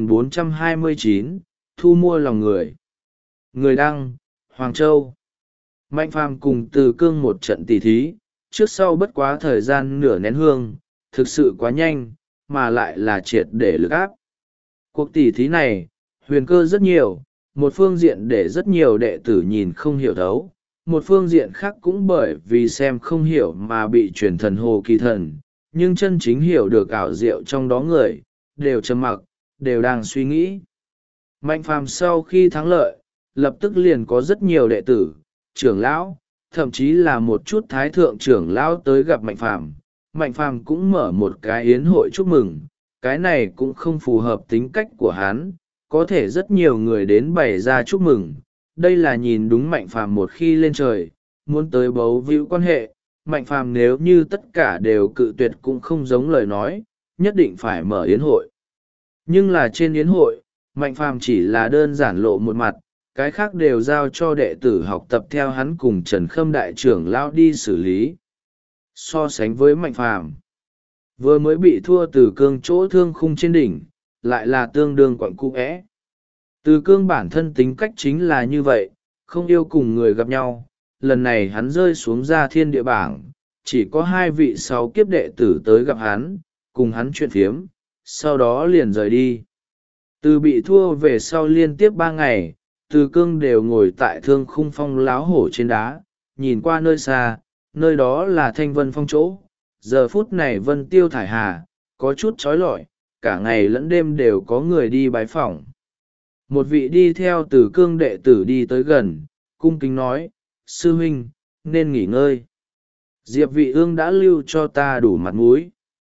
3429, thu mua lòng người. Người đăng, Hoàng Châu. Mạnh Phàm cùng Từ Cương một trận tỉ thí, trước sau bất quá thời gian nửa nén hương, thực sự quá nhanh, mà lại là triệt để lực áp. Cuộc tỉ thí này, huyền cơ rất nhiều, một phương diện để rất nhiều đệ tử nhìn không hiểu thấu, một phương diện khác cũng bởi vì xem không hiểu mà bị truyền thần hồ kỳ thần, nhưng chân chính hiểu được ảo diệu trong đó người, đều trầm mặc, đều đang suy nghĩ. Mạnh Phàm sau khi thắng lợi, lập tức liền có rất nhiều đệ tử, trưởng lão, thậm chí là một chút thái thượng trưởng lão tới gặp Mạnh Phàm. Mạnh Phàm cũng mở một cái yến hội chúc mừng, cái này cũng không phù hợp tính cách của hắn, có thể rất nhiều người đến bày ra chúc mừng. Đây là nhìn đúng Mạnh Phàm một khi lên trời, muốn tới bấu víu quan hệ. Mạnh Phàm nếu như tất cả đều cự tuyệt cũng không giống lời nói, nhất định phải mở yến hội. Nhưng là trên yến hội, Mạnh Phàm chỉ là đơn giản lộ một mặt, cái khác đều giao cho đệ tử học tập theo hắn cùng Trần Khâm đại trưởng lão đi xử lý. So sánh với Mạnh Phàm, vừa mới bị thua Từ Cương chỗ thương khung trên đỉnh, lại là tương đương quặng cũ é. Từ Cương bản thân tính cách chính là như vậy, không yêu cùng người gặp nhau. Lần này hắn rơi xuống ra thiên địa bảng, chỉ có 2 vị 6 kiếp đệ tử tới gặp hắn, cùng hắn chuyện phiếm, sau đó liền rời đi. Từ bị thua về sau liên tiếp 3 ngày, Từ Cương đều ngồi tại thương khung phong láo hổ trên đá, nhìn qua nơi xa, nơi đó là Thanh Vân Phong chỗ. Giờ phút này vân tiêu thải hà, có chút trói lọi, cả ngày lẫn đêm đều có người đi bái phỏng. Một vị đi theo Từ Cương đệ tử đi tới gần, cung kính nói, sư huynh, nên nghỉ ngơi. Diệp Vị Ương đã lưu cho ta đủ mặt mũi.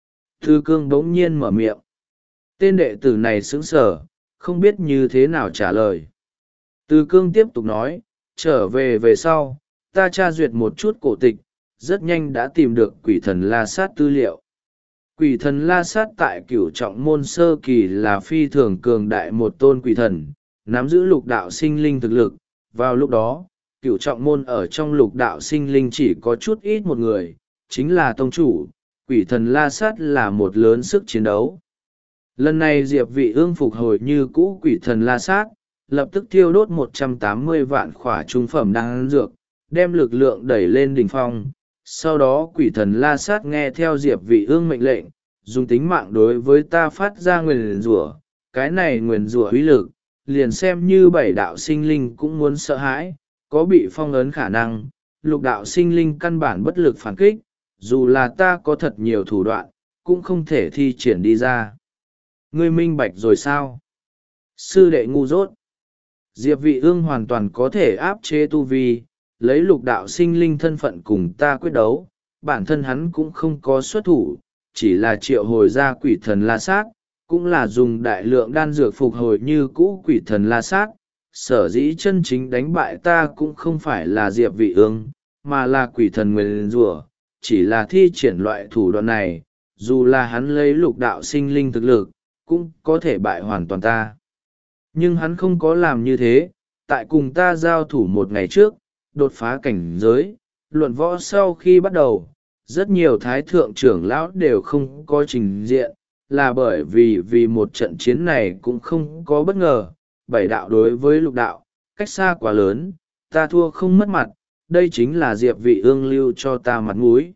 Từ Cương bỗng nhiên mở miệng. Tên đệ tử này sững sờ, không biết như thế nào trả lời. Từ Cương tiếp tục nói, trở về sau, ta tra duyệt một chút cổ tịch, rất nhanh đã tìm được quỷ thần La Sát tư liệu. Quỷ thần La Sát tại Cửu Trọng môn sơ kỳ là phi thường cường đại một tôn quỷ thần, nắm giữ lục đạo sinh linh thực lực. Vào lúc đó, Cửu Trọng môn ở trong lục đạo sinh linh chỉ có chút ít một người, chính là tông chủ. Quỷ thần La Sát là một lớn sức chiến đấu. Lần này Diệp Vị Ương phục hồi như cũ quỷ thần La Sát, lập tức thiêu đốt 180 vạn khỏa trung phẩm đan dược, đem lực lượng đẩy lên đỉnh phong. Sau đó quỷ thần La Sát nghe theo Diệp Vị Ương mệnh lệnh, dùng tính mạng đối với ta phát ra nguyền rủa. Cái này nguyền rủa uy lực, liền xem như bảy đạo sinh linh cũng muốn sợ hãi, có bị phong ấn khả năng, lục đạo sinh linh căn bản bất lực phản kích, dù là ta có thật nhiều thủ đoạn, cũng không thể thi triển đi ra. Ngươi minh bạch rồi sao? Sư đệ ngu dốt. Diệp Vị Ương hoàn toàn có thể áp chế tu vi, lấy lục đạo sinh linh thân phận cùng ta quyết đấu, bản thân hắn cũng không có xuất thủ, chỉ là triệu hồi ra quỷ thần La Sát, cũng là dùng đại lượng đan dược phục hồi như cũ quỷ thần La Sát. Sở dĩ chân chính đánh bại ta cũng không phải là Diệp Vị Ương, mà là quỷ thần nguyền rủa, chỉ là thi triển loại thủ đoạn này, dù là hắn lấy lục đạo sinh linh thực lực, cũng có thể bại hoàn toàn ta. Nhưng hắn không có làm như thế, tại cùng ta giao thủ một ngày trước, đột phá cảnh giới, luận võ sau khi bắt đầu, rất nhiều thái thượng trưởng lão đều không có trình diện, là bởi vì một trận chiến này cũng không có bất ngờ, bảy đạo đối với lục đạo, cách xa quá lớn, ta thua không mất mặt, đây chính là Diệp Vị Ương lưu cho ta mặt mũi.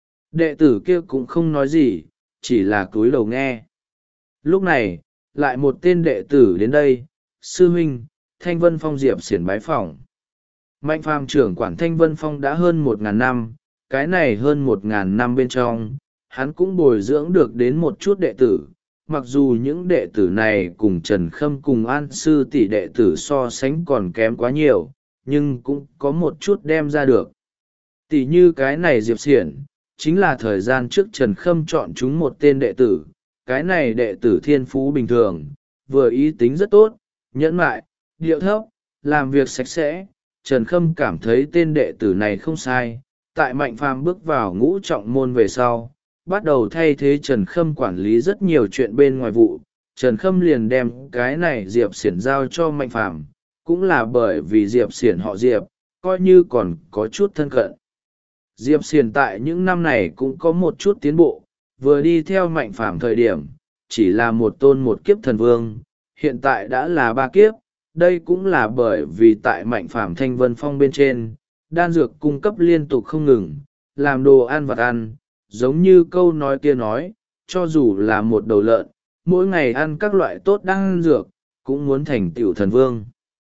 Đệ tử kia cũng không nói gì, chỉ là cúi đầu nghe. Lúc này, lại một tên đệ tử đến đây, sư huynh, Thanh Vân Phong Diệp Xiển bái phỏng. Mạnh phàm trưởng quản Thanh Vân Phong đã hơn 1.000 năm, cái này hơn 1.000 năm bên trong, hắn cũng bồi dưỡng được đến một chút đệ tử. Mặc dù những đệ tử này cùng Trần Khâm cùng An Sư tỷ đệ tử so sánh còn kém quá nhiều, nhưng cũng có một chút đem ra được. Tỷ như cái này Diệp Xiển, chính là thời gian trước Trần Khâm chọn chúng một tên đệ tử, cái này đệ tử thiên phú bình thường, vừa ý tính rất tốt, nhẫn mại, điệu thấp, làm việc sạch sẽ. Trần Khâm cảm thấy tên đệ tử này không sai, tại Mạnh Phàm bước vào ngũ trọng môn về sau, bắt đầu thay thế Trần Khâm quản lý rất nhiều chuyện bên ngoài vụ. Trần Khâm liền đem cái này Diệp Xiển giao cho Mạnh Phàm, cũng là bởi vì Diệp Xiển họ Diệp, coi như còn có chút thân cận. Diệp Xiển tại những năm này cũng có một chút tiến bộ, vừa đi theo Mạnh Phàm thời điểm, chỉ là một tôn một kiếp thần vương, hiện tại đã là 3 kiếp, đây cũng là bởi vì tại Mạnh Phàm Thanh Vân Phong bên trên, đan dược cung cấp liên tục không ngừng, làm đồ ăn vặt ăn, giống như câu nói kia nói, cho dù là một đầu lợn, mỗi ngày ăn các loại tốt đan dược, cũng muốn thành tựu thần vương.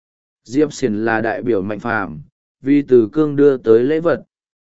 Diệp Xiển là đại biểu Mạnh Phàm, vì Từ Cương đưa tới lễ vật.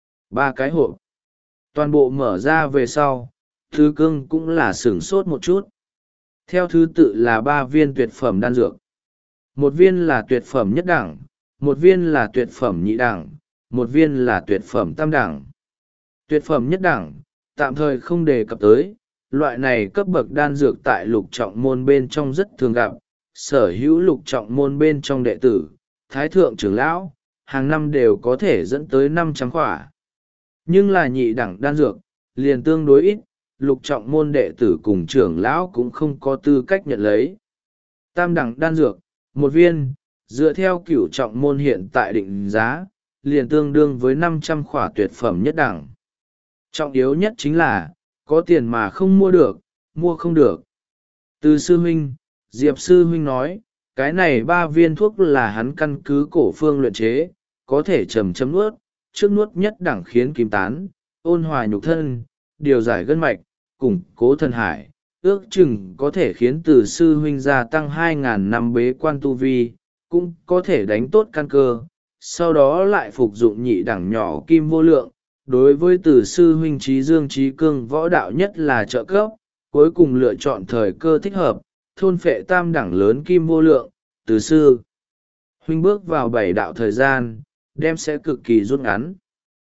3 cái hộp. Toàn bộ mở ra về sau, Từ Cương cũng là sửng sốt một chút. Theo thứ tự là 3 viên tuyệt phẩm đan dược. Một viên là tuyệt phẩm nhất đẳng, một viên là tuyệt phẩm nhị đẳng, một viên là tuyệt phẩm tam đẳng. Tuyệt phẩm nhất đẳng, tạm thời không đề cập tới, loại này cấp bậc đan dược tại lục trọng môn bên trong rất thường gặp, sở hữu lục trọng môn bên trong đệ tử, thái thượng trưởng lão, hàng năm đều có thể dẫn tới 500 khỏa. Nhưng là nhị đẳng đan dược, liền tương đối ít, lục trọng môn đệ tử cùng trưởng lão cũng không có tư cách nhận lấy. Tam đẳng đan dược, một viên, dựa theo cửu trọng môn hiện tại định giá, liền tương đương với 500 khỏa tuyệt phẩm nhất đẳng. Trọng yếu nhất chính là, có tiền mà không mua được, mua không được. Từ sư huynh, Diệp sư huynh nói, cái này 3 viên thuốc là hắn căn cứ cổ phương luyện chế, có thể chầm chấm nuốt, trước nuốt nhất đẳng khiến kim tán, ôn hòa nhục thân, điều giải gân mạch, củng cố thân hải, ước chừng có thể khiến từ sư huynh gia tăng 2.000 năm bế quan tu vi, cũng có thể đánh tốt căn cơ, sau đó lại phục dụng nhị đẳng nhỏ kim vô lượng, đối với từ sư huynh trí dương trí cương võ đạo nhất là trợ cấp, cuối cùng lựa chọn thời cơ thích hợp, thôn phệ tam đẳng lớn kim vô lượng, từ sư huynh bước vào 7 đạo thời gian, đem sẽ cực kỳ rút ngắn.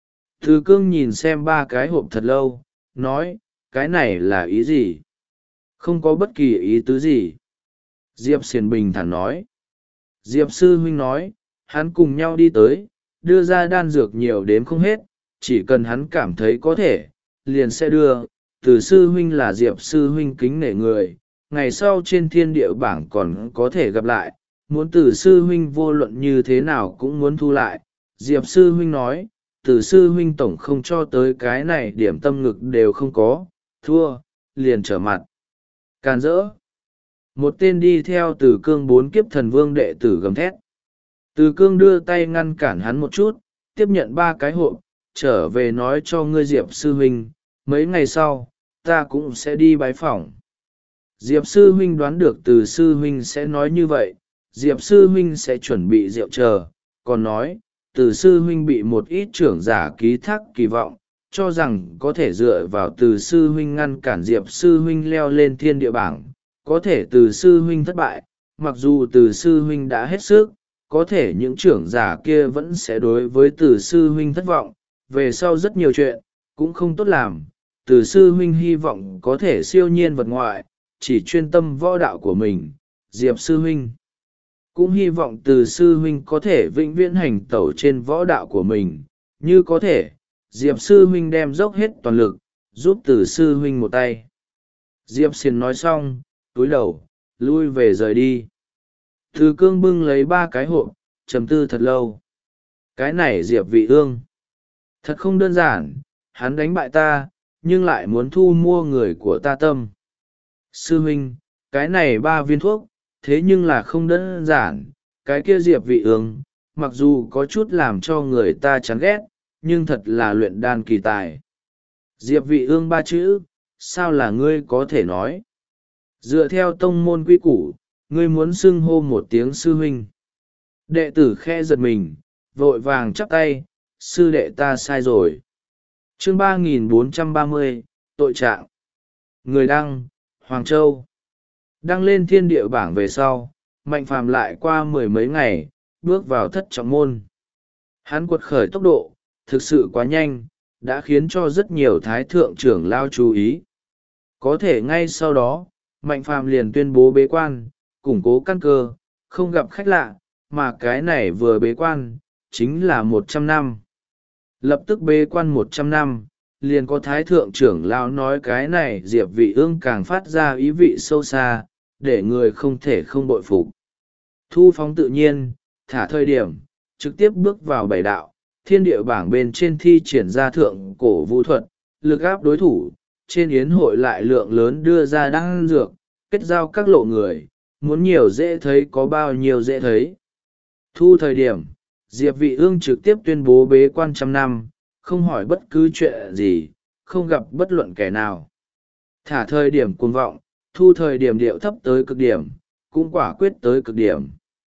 Từ cương nhìn xem 3 cái hộp thật lâu, nói, cái này là ý gì? Không có bất kỳ ý tứ gì. Diệp Xiển bình thản nói. Diệp sư huynh nói, hắn cùng nhau đi tới, đưa ra đan dược nhiều đếm không hết, chỉ cần hắn cảm thấy có thể, liền sẽ đưa. Từ sư huynh là Diệp sư huynh kính nể người, ngày sau trên thiên địa bảng còn có thể gặp lại, muốn từ sư huynh vô luận như thế nào cũng muốn thu lại. Diệp sư huynh nói, từ sư huynh tổng không cho tới cái này điểm tâm ngực đều không có, thua, liền trở mặt. Càn rỡ. Một tên đi theo Từ Cương 4 kiếp thần vương đệ tử gầm thét. Từ Cương đưa tay ngăn cản hắn một chút, tiếp nhận 3 cái hộp, trở về nói cho ngươi Diệp sư huynh, mấy ngày sau, ta cũng sẽ đi bái phỏng. Diệp sư huynh đoán được Từ sư huynh sẽ nói như vậy, Diệp sư huynh sẽ chuẩn bị rượu chờ, còn nói, Từ sư huynh bị một ít trưởng giả ký thác kỳ vọng, cho rằng có thể dựa vào Từ sư huynh ngăn cản Diệp sư huynh leo lên thiên địa bảng, có thể Từ sư huynh thất bại, mặc dù Từ sư huynh đã hết sức, có thể những trưởng giả kia vẫn sẽ đối với Từ sư huynh thất vọng, về sau rất nhiều chuyện cũng không tốt làm. Từ sư huynh hy vọng có thể siêu nhiên vật ngoại, chỉ chuyên tâm võ đạo của mình. Diệp sư huynh cũng hy vọng Từ sư huynh có thể vĩnh viễn hành tẩu trên võ đạo của mình, như có thể Diệp sư huynh đem dốc hết toàn lực giúp Từ sư huynh một tay. Diệp Xiên nói xong, cúi đầu lui về rời đi. Từ cương bưng lấy 3 cái hộp, trầm tư thật lâu. Cái này Diệp Vị Ương thật không đơn giản, hắn đánh bại ta nhưng lại muốn thu mua người của ta tâm. Sư huynh, cái này 3 viên thuốc thế nhưng là không đơn giản. Cái kia Diệp Vị Ương mặc dù có chút làm cho người ta chán ghét, nhưng thật là luyện đan kỳ tài. Diệp Vị Ương 3 chữ, sao là ngươi có thể nói? Dựa theo tông môn quy củ, ngươi muốn xưng hô một tiếng sư huynh. Đệ tử khe giật mình, vội vàng chắp tay, sư đệ ta sai rồi. Chương 3430, tội trạng. Người đăng, Hoàng Châu. Đăng lên thiên địa bảng về sau, Mạnh Phàm lại qua 10 mấy ngày, bước vào thất trọng môn. Hắn quật khởi tốc độ, thực sự quá nhanh, đã khiến cho rất nhiều thái thượng trưởng lao chú ý. Có thể ngay sau đó, Mạnh Phàm liền tuyên bố bế quan, củng cố căn cơ, không gặp khách lạ, mà cái này vừa bế quan, chính là 100 năm. Lập tức bế quan 100 năm, liền có thái thượng trưởng lão nói cái này Diệp Vị Ương càng phát ra ý vị sâu xa, để người không thể không bội phục. Thu phóng tự nhiên, thả thời điểm, trực tiếp bước vào 7 đạo, thiên địa bảng bên trên thi triển ra thượng cổ vũ thuật, lực áp đối thủ, trên yến hội lại lượng lớn đưa ra đan dược, kết giao các lộ người, muốn nhiều dễ thấy có bao nhiêu dễ thấy. Thu thời điểm, Diệp Vị Ương trực tiếp tuyên bố bế quan 100 năm, không hỏi bất cứ chuyện gì, không gặp bất luận kẻ nào. Thả thời điểm cuồng vọng, thu thời điểm điệu thấp tới cực điểm, cũng quả quyết tới cực điểm.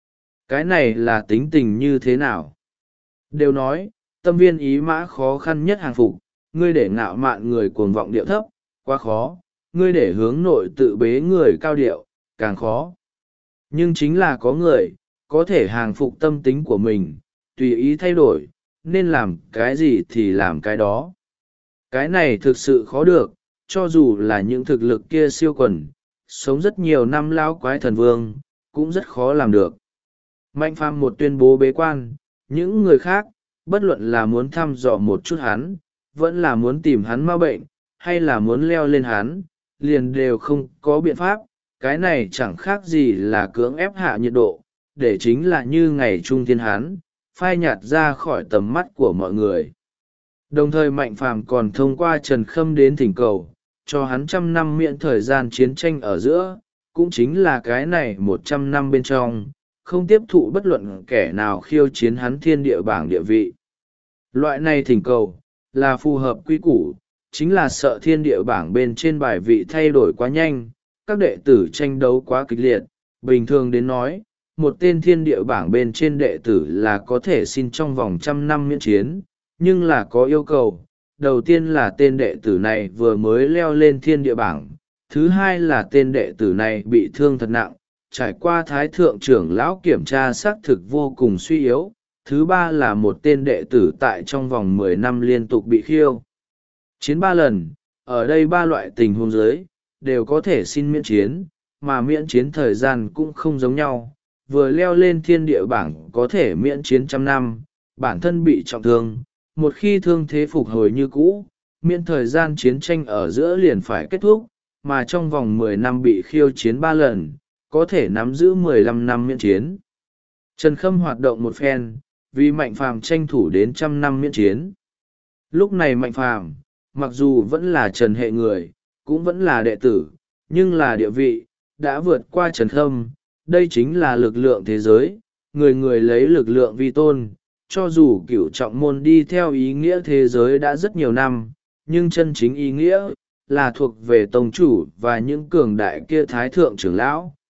Cái này là tính tình như thế nào? Đều nói, tâm viên ý mã khó khăn nhất hàng phục, ngươi để ngạo mạn người cuồng vọng điệu thấp, quá khó, ngươi để hướng nội tự bế người cao điệu, càng khó. Nhưng chính là có người, có thể hàng phục tâm tính của mình, tùy ý thay đổi, nên làm cái gì thì làm cái đó. Cái này thực sự khó được, cho dù là những thực lực kia siêu quần, sống rất nhiều năm lão quái thần vương, cũng rất khó làm được. Mạnh Phàm một tuyên bố bế quan, những người khác, bất luận là muốn thăm dò một chút hắn, vẫn là muốn tìm hắn ma bệnh, hay là muốn leo lên hắn, liền đều không có biện pháp. Cái này chẳng khác gì là cưỡng ép hạ nhiệt độ, để chính là như ngày trung thiên hắn, phai nhạt ra khỏi tầm mắt của mọi người. Đồng thời Mạnh Phàm còn thông qua Trần Khâm đến thỉnh cầu, cho hắn 100 năm miễn thời gian chiến tranh ở giữa, cũng chính là cái này 100 năm bên trong, không tiếp thụ bất luận kẻ nào khiêu chiến hắn thiên địa bảng địa vị. Loại này thỉnh cầu, là phù hợp quy củ, chính là sợ thiên địa bảng bên trên bài vị thay đổi quá nhanh, các đệ tử tranh đấu quá kịch liệt. Bình thường đến nói, một tên thiên địa bảng bên trên đệ tử là có thể xin trong vòng 100 năm miễn chiến, nhưng là có yêu cầu. Đầu tiên là tên đệ tử này vừa mới leo lên thiên địa bảng, thứ hai là tên đệ tử này bị thương thật nặng, trải qua thái thượng trưởng lão kiểm tra xác thực vô cùng suy yếu, thứ ba là một tên đệ tử tại trong vòng 10 năm liên tục bị khiêu chiến 3 lần. Ở đây 3 loại tình huống dưới đều có thể xin miễn chiến, mà miễn chiến thời gian cũng không giống nhau. Vừa leo lên thiên địa bảng có thể miễn chiến 100 năm, bản thân bị trọng thương, một khi thương thế phục hồi như cũ, miễn thời gian chiến tranh ở giữa liền phải kết thúc, mà trong vòng 10 năm bị khiêu chiến 3 lần, có thể nắm giữ 15 năm miễn chiến. Trần Khâm hoạt động một phen, vì Mạnh Phàm tranh thủ đến 100 năm miễn chiến. Lúc này Mạnh Phàm, mặc dù vẫn là Trần hệ người, cũng vẫn là đệ tử, nhưng là địa vị, đã vượt qua Trần Khâm. Đây chính là lực lượng thế giới, người người lấy lực lượng vi tôn. Cho dù cửu trọng môn đi theo ý nghĩa thế giới đã rất nhiều năm, nhưng chân chính ý nghĩa là thuộc về tông chủ và những cường đại kia thái thượng trưởng lão.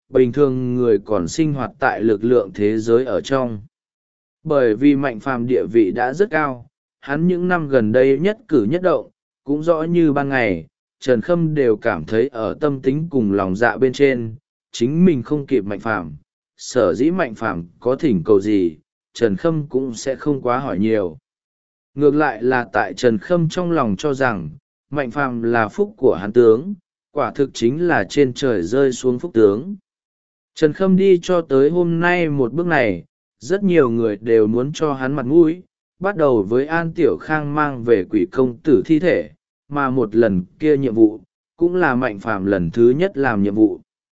bình thường người còn sinh hoạt tại lực lượng thế giới ở trong. Bởi vì Mạnh Phàm địa vị đã rất cao, hắn những năm gần đây nhất cử nhất động, cũng rõ như ban ngày, Trần Khâm đều cảm thấy ở tâm tính cùng lòng dạ bên trên, chính mình không kịp Mạnh Phàm. Sở dĩ Mạnh Phàm có thỉnh cầu gì, Trần Khâm cũng sẽ không quá hỏi nhiều. Ngược lại là tại Trần Khâm trong lòng cho rằng, Mạnh Phàm là phúc của hắn tướng, quả thực chính là trên trời rơi xuống phúc tướng. Trần Khâm đi cho tới hôm nay một bước này, rất nhiều người đều muốn cho hắn mặt mũi, bắt đầu với An Tiểu Khang mang về Quỷ công tử thi thể, mà một lần kia nhiệm vụ, cũng là Mạnh Phàm lần thứ nhất làm nhiệm vụ.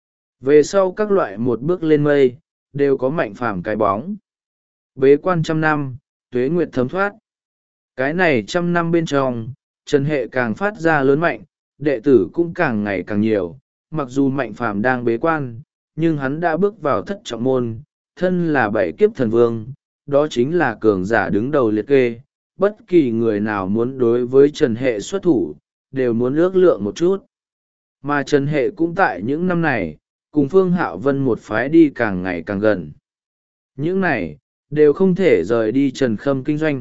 Về sau các loại một bước lên mây, đều có Mạnh Phàm cái bóng. Bế quan 100 năm, tuế nguyệt thấm thoát. Cái này 100 năm bên trong, Trần Hệ càng phát ra lớn mạnh, đệ tử cũng càng ngày càng nhiều. Mặc dù Mạnh Phàm đang bế quan, nhưng hắn đã bước vào thất trọng môn, thân là 7 kiếp thần vương, đó chính là cường giả đứng đầu liệt kê. Bất kỳ người nào muốn đối với Trần Hệ xuất thủ, đều muốn ước lượng một chút. Mà Trần Hệ cũng tại những năm này, cùng Phương Hạo Vân một phái đi càng ngày càng gần. Những này, đều không thể rời đi Trần Khâm kinh doanh.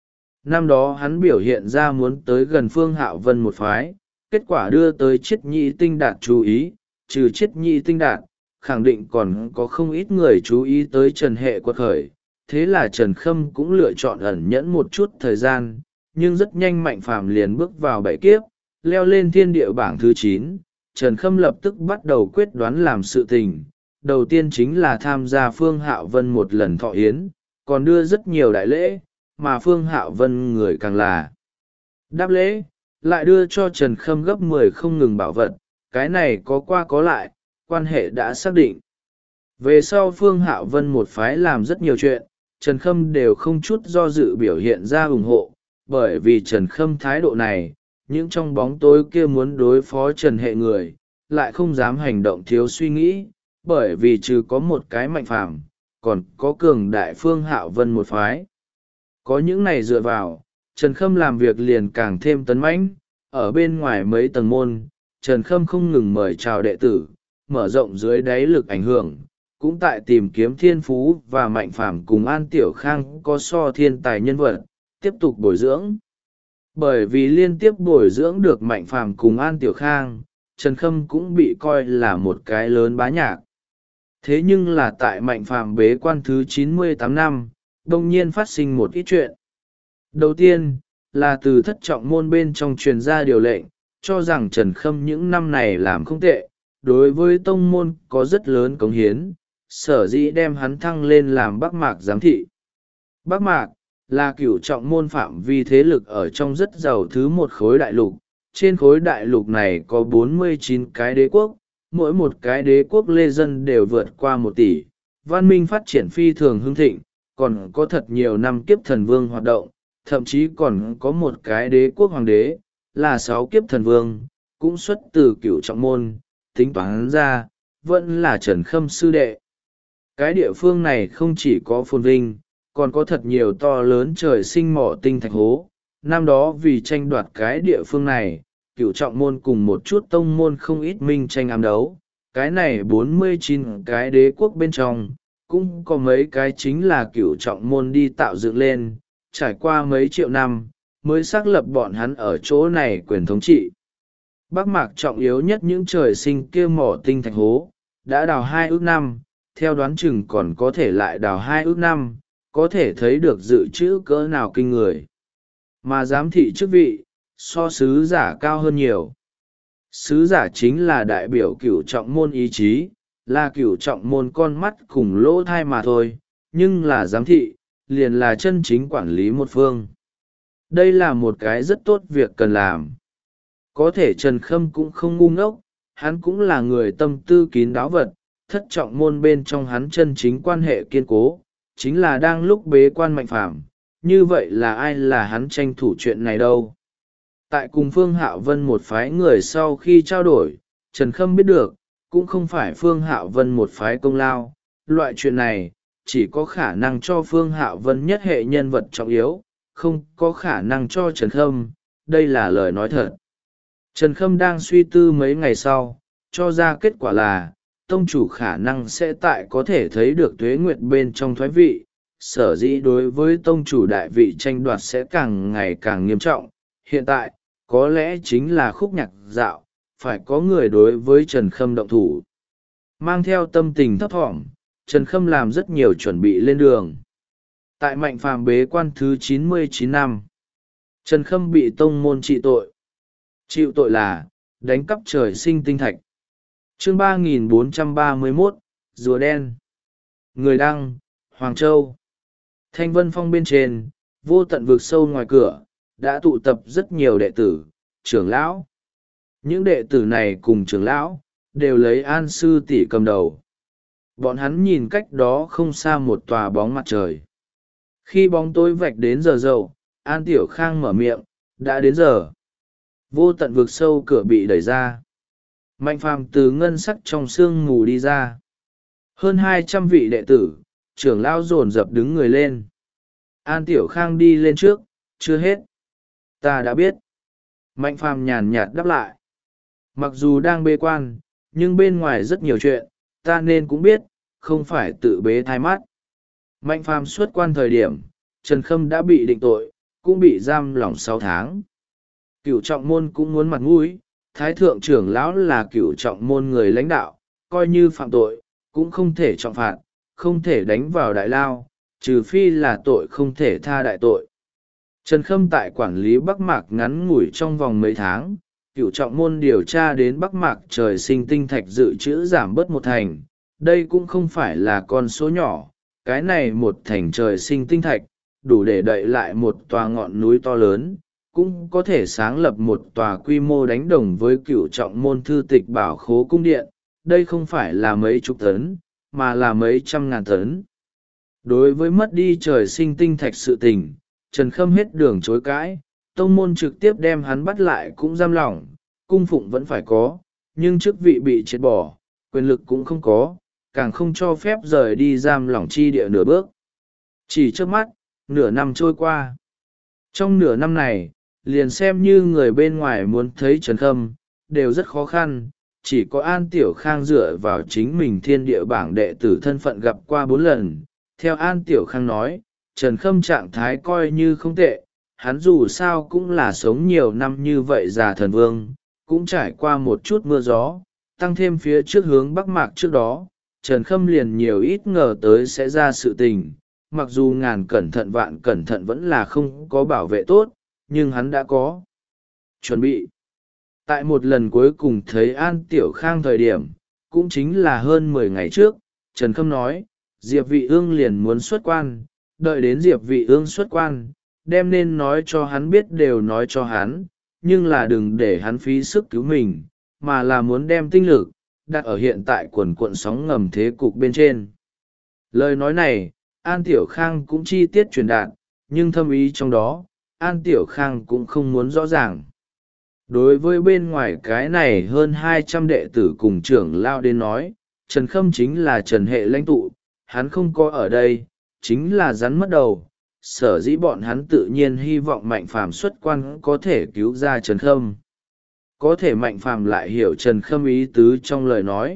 Năm đó hắn biểu hiện ra muốn tới gần Phương Hạo Vân một phái, kết quả đưa tới Chiết Nhị Tinh Đạt chú ý, trừ Chiết Nhị Tinh Đạt, khẳng định còn có không ít người chú ý tới Trần Hệ quật khởi. Thế là Trần Khâm cũng lựa chọn ẩn nhẫn một chút thời gian, nhưng rất nhanh Mạnh Phàm liền bước vào 7 kiếp, leo lên thiên địa bảng thứ 9. Trần Khâm lập tức bắt đầu quyết đoán làm sự tình. Đầu tiên chính là tham gia Phương Hạo Vân một lần thọ yến, còn đưa rất nhiều đại lễ, mà Phương Hạo Vân người càng là đáp lễ, lại đưa cho Trần Khâm gấp 10 không ngừng bảo vật. Cái này có qua có lại, quan hệ đã xác định. Về sau Phương Hạo Vân một phái làm rất nhiều chuyện, Trần Khâm đều không chút do dự biểu hiện ra ủng hộ, bởi vì Trần Khâm thái độ này, những trong bóng tối kia muốn đối phó Trần Hệ người, lại không dám hành động thiếu suy nghĩ, bởi vì trừ có một cái Mạnh Phàm, còn có cường đại Phương Hạo Vân một phái. Có những này dựa vào, Trần Khâm làm việc liền càng thêm tấn mãnh. Ở bên ngoài mấy tầng môn, Trần Khâm không ngừng mời chào đệ tử, mở rộng dưới đáy lực ảnh hưởng, cũng tại tìm kiếm thiên phú và Mạnh Phàm cùng An Tiểu Khang có so thiên tài nhân vật, tiếp tục bồi dưỡng. Bởi vì liên tiếp bồi dưỡng được Mạnh Phàm cùng An Tiểu Khang, Trần Khâm cũng bị coi là một cái lớn bá nhạc. Thế nhưng là tại Mạnh Phàm bế quan thứ 98 năm, đông nhiên phát sinh một ít chuyện. Đầu tiên, là từ thất trọng môn bên trong truyền ra điều lệnh, cho rằng Trần Khâm những năm này làm không tệ, đối với tông môn có rất lớn cống hiến, sở dĩ đem hắn thăng lên làm Bắc Mạc giám thị. Bắc Mạc là cửu trọng môn phạm vi thế lực ở trong rất giàu thứ một khối đại lục. Trên khối đại lục này có 49 cái đế quốc, mỗi một cái đế quốc lê dân đều vượt qua 1 tỷ, văn minh phát triển phi thường hưng thịnh, còn có thật nhiều năm kiếp thần vương hoạt động, thậm chí còn có một cái đế quốc hoàng đế, là 6 kiếp thần vương, cũng xuất từ cửu trọng môn, tính toán ra, vẫn là Trần Khâm sư đệ. Cái địa phương này không chỉ có phồn vinh, còn có thật nhiều to lớn trời sinh mỏ tinh thạch hố. Năm đó vì tranh đoạt cái địa phương này, cửu trọng môn cùng một chút tông môn không ít minh tranh ám đấu. Cái này 49 cái đế quốc bên trong, cũng có mấy cái chính là cửu trọng môn đi tạo dựng lên, trải qua mấy triệu năm, mới xác lập bọn hắn ở chỗ này quyền thống trị. Bắc Mạc trọng yếu nhất những trời sinh kia mỏ tinh thạch hố, đã đào 2 ước năm, theo đoán chừng còn có thể lại đào 2 ước năm, có thể thấy được dự trữ cỡ nào kinh người. Mà giám thị chức vị, so sứ giả cao hơn nhiều. Sứ giả chính là đại biểu cửu trọng môn ý chí, là cửu trọng môn con mắt cùng lỗ thai mà thôi, nhưng là giám thị, liền là chân chính quản lý một phương. Đây là một cái rất tốt việc cần làm. Có thể Trần Khâm cũng không ngu ngốc, hắn cũng là người tâm tư kín đáo vật, thất trọng môn bên trong hắn chân chính quan hệ kiên cố, chính là đang lúc bế quan Mạnh Phàm. Như vậy là ai là hắn tranh thủ chuyện này đâu. Tại cùng Phương Hạo Vân một phái người sau khi trao đổi, Trần Khâm biết được, cũng không phải Phương Hạo Vân một phái công lao, loại chuyện này, chỉ có khả năng cho Phương Hạo Vân nhất hệ nhân vật trọng yếu, không có khả năng cho Trần Khâm, đây là lời nói thật. Trần Khâm đang suy tư mấy ngày sau, cho ra kết quả là, tông chủ khả năng sẽ tại có thể thấy được tuế nguyệt bên trong thoái vị, sở dĩ đối với tông chủ đại vị tranh đoạt sẽ càng ngày càng nghiêm trọng. Hiện tại, có lẽ chính là khúc nhạc dạo, phải có người đối với Trần Khâm động thủ. Mang theo tâm tình thấp thỏm, Trần Khâm làm rất nhiều chuẩn bị lên đường. Tại Mạnh Phàm bế quan thứ 99 năm, Trần Khâm bị tông môn trị tội. Chịu tội là đánh cắp trời sinh tinh thạch. Chương 3431, Rùa Đen. Người đăng, Hoàng Châu. Thanh Vân Phong bên trên, vô tận vực sâu ngoài cửa, đã tụ tập rất nhiều đệ tử, trưởng lão. Những đệ tử này cùng trưởng lão, đều lấy An sư tỷ cầm đầu. Bọn hắn nhìn cách đó không xa một tòa bóng mặt trời. Khi bóng tối vạch đến giờ dậu, An Tiểu Khang mở miệng, đã đến giờ. Vô tận vực sâu cửa bị đẩy ra. Mạnh Phàm từ ngân sắc trong sương mù đi ra. Hơn 200 vị đệ tử, trưởng lão dồn dập đứng người lên. An Tiểu Khang đi lên trước, chưa hết. Ta đã biết. Mạnh Phàm nhàn nhạt đáp lại. Mặc dù đang bế quan, nhưng bên ngoài rất nhiều chuyện, ta nên cũng biết, không phải tự bế thai mắt. Mạnh Phàm xuất quan thời điểm, Trần Khâm đã bị định tội, cũng bị giam lỏng 6 tháng. Cửu trọng môn cũng muốn mặt mũi, thái thượng trưởng lão là cửu trọng môn người lãnh đạo, coi như phạm tội, cũng không thể trọng phạt, không thể đánh vào đại lao, trừ phi là tội không thể tha đại tội. Trần Khâm tại quản lý Bắc Mạc ngắn ngủi trong vòng mấy tháng, cửu trọng môn điều tra đến Bắc Mạc trời sinh tinh thạch dự trữ giảm bớt 1 thành, đây cũng không phải là con số nhỏ, cái này 1 thành trời sinh tinh thạch, đủ để đậy lại một tòa ngọn núi to lớn, cũng có thể sáng lập một tòa quy mô đánh đồng với cửu trọng môn thư tịch bảo khố cung điện, đây không phải là mấy chục tấn, mà là mấy trăm ngàn tấn. Đối với mất đi trời sinh tinh thạch sự tình, Trần Khâm hết đường chối cãi, tông môn trực tiếp đem hắn bắt lại cũng giam lỏng, cung phụng vẫn phải có, nhưng chức vị bị triệt bỏ, quyền lực cũng không có, càng không cho phép rời đi giam lỏng chi địa nửa bước. Chỉ trước mắt, nửa năm trôi qua. Trong nửa năm này, liền xem như người bên ngoài muốn thấy Trần Khâm, đều rất khó khăn, chỉ có An Tiểu Khang dựa vào chính mình thiên địa bảng đệ tử thân phận gặp qua 4 lần. Theo An Tiểu Khang nói, Trần Khâm trạng thái coi như không tệ, hắn dù sao cũng là sống nhiều năm như vậy già thần vương, cũng trải qua một chút mưa gió, tăng thêm phía trước hướng Bắc Mạc trước đó, Trần Khâm liền nhiều ít ngờ tới sẽ ra sự tình, mặc dù ngàn cẩn thận vạn cẩn thận vẫn là không có bảo vệ tốt, nhưng hắn đã có chuẩn bị. Tại một lần cuối cùng thấy An Tiểu Khang thời điểm, cũng chính là hơn 10 ngày trước, Trần Khâm nói, Diệp Vị Ương liền muốn xuất quan, đợi đến Diệp Vị Ương xuất quan, đem nên nói cho hắn biết đều nói cho hắn, nhưng là đừng để hắn phí sức cứu mình, mà là muốn đem tinh lực, đặt ở hiện tại quần cuộn sóng ngầm thế cục bên trên. Lời nói này, An Tiểu Khang cũng chi tiết truyền đạt, nhưng thâm ý trong đó, An Tiểu Khang cũng không muốn rõ ràng. Đối với bên ngoài cái này hơn 200 đệ tử cùng trưởng lao đến nói, Trần Khâm chính là Trần hệ lãnh tụ, hắn không có ở đây, chính là rắn mất đầu. Sở dĩ bọn hắn tự nhiên hy vọng Mạnh Phàm xuất quan có thể cứu ra Trần Khâm. Có thể Mạnh Phàm lại hiểu Trần Khâm ý tứ trong lời nói.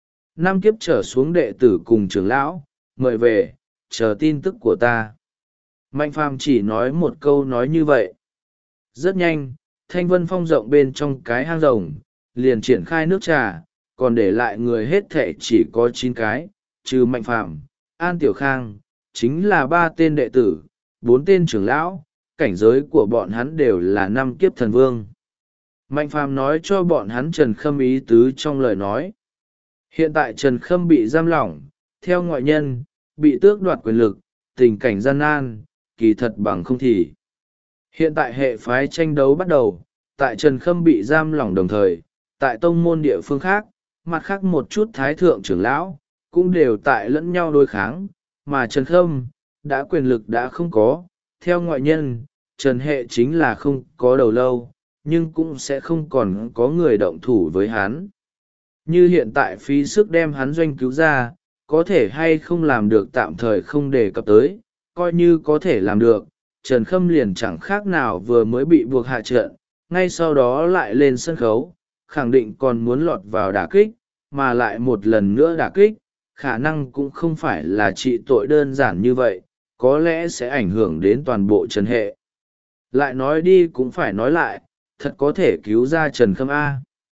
5 kiếp trở xuống đệ tử cùng trưởng lão, mời về, chờ tin tức của ta. Mạnh Phàm chỉ nói một câu nói như vậy. Rất nhanh, Thanh Vân Phong rộng bên trong cái hang rồng, liền triển khai nước trà, còn để lại người hết thệ chỉ có 9 cái, trừ Mạnh Phàm, An Tiểu Khang, chính là 3 tên đệ tử, 4 tên trưởng lão, cảnh giới của bọn hắn đều là 5 kiếp thần vương. Mạnh Phàm nói cho bọn hắn Trần Khâm ý tứ trong lời nói. Hiện tại Trần Khâm bị giam lỏng, theo ngoại nhân, bị tước đoạt quyền lực, tình cảnh gian nan, kỳ thật bằng không thì. Hiện tại hệ phái tranh đấu bắt đầu, tại Trần Khâm bị giam lỏng đồng thời, tại tông môn địa phương khác, mặt khác một chút thái thượng trưởng lão, cũng đều tại lẫn nhau đối kháng, mà Trần Khâm, đã quyền lực đã không có, theo ngoại nhân, Trần hệ chính là không có đầu lâu, nhưng cũng sẽ không còn có người động thủ với hắn. Như hiện tại phí sức đem hắn doanh cứu ra, có thể hay không làm được tạm thời không đề cập tới, coi như có thể làm được, Trần Khâm liền chẳng khác nào vừa mới bị buộc hạ trận, ngay sau đó lại lên sân khấu, khẳng định còn muốn lọt vào đả kích, mà lại một lần nữa đả kích, khả năng cũng không phải là trị tội đơn giản như vậy, có lẽ sẽ ảnh hưởng đến toàn bộ Trần hệ. Lại nói đi cũng phải nói lại, thật có thể cứu ra Trần Khâm A.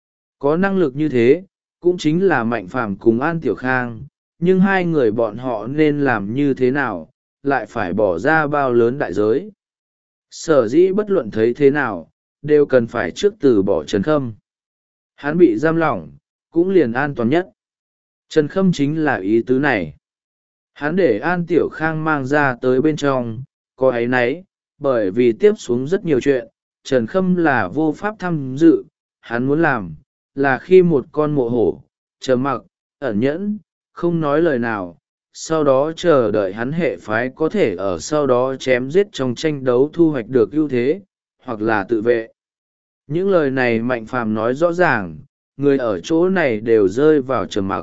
Có năng lực như thế, cũng chính là Mạnh Phàm cùng An Tiểu Khang, nhưng hai người bọn họ nên làm như thế nào, lại phải bỏ ra bao lớn đại giới. Sở dĩ bất luận thấy thế nào, đều cần phải trước từ bỏ Trần Khâm. Hắn bị giam lỏng, cũng liền an toàn nhất. Trần Khâm chính là ý tứ này. Hắn để An Tiểu Khang mang ra tới bên trong, có áy náy, bởi vì tiếp xuống rất nhiều chuyện, Trần Khâm là vô pháp tham dự, hắn muốn làm, là khi một con mộ hổ, trầm mặc, ẩn nhẫn, không nói lời nào, sau đó chờ đợi hắn hệ phái có thể ở sau đó chém giết trong tranh đấu thu hoạch được ưu thế, hoặc là tự vệ. Những lời này Mạnh Phàm nói rõ ràng, người ở chỗ này đều rơi vào trầm mặc.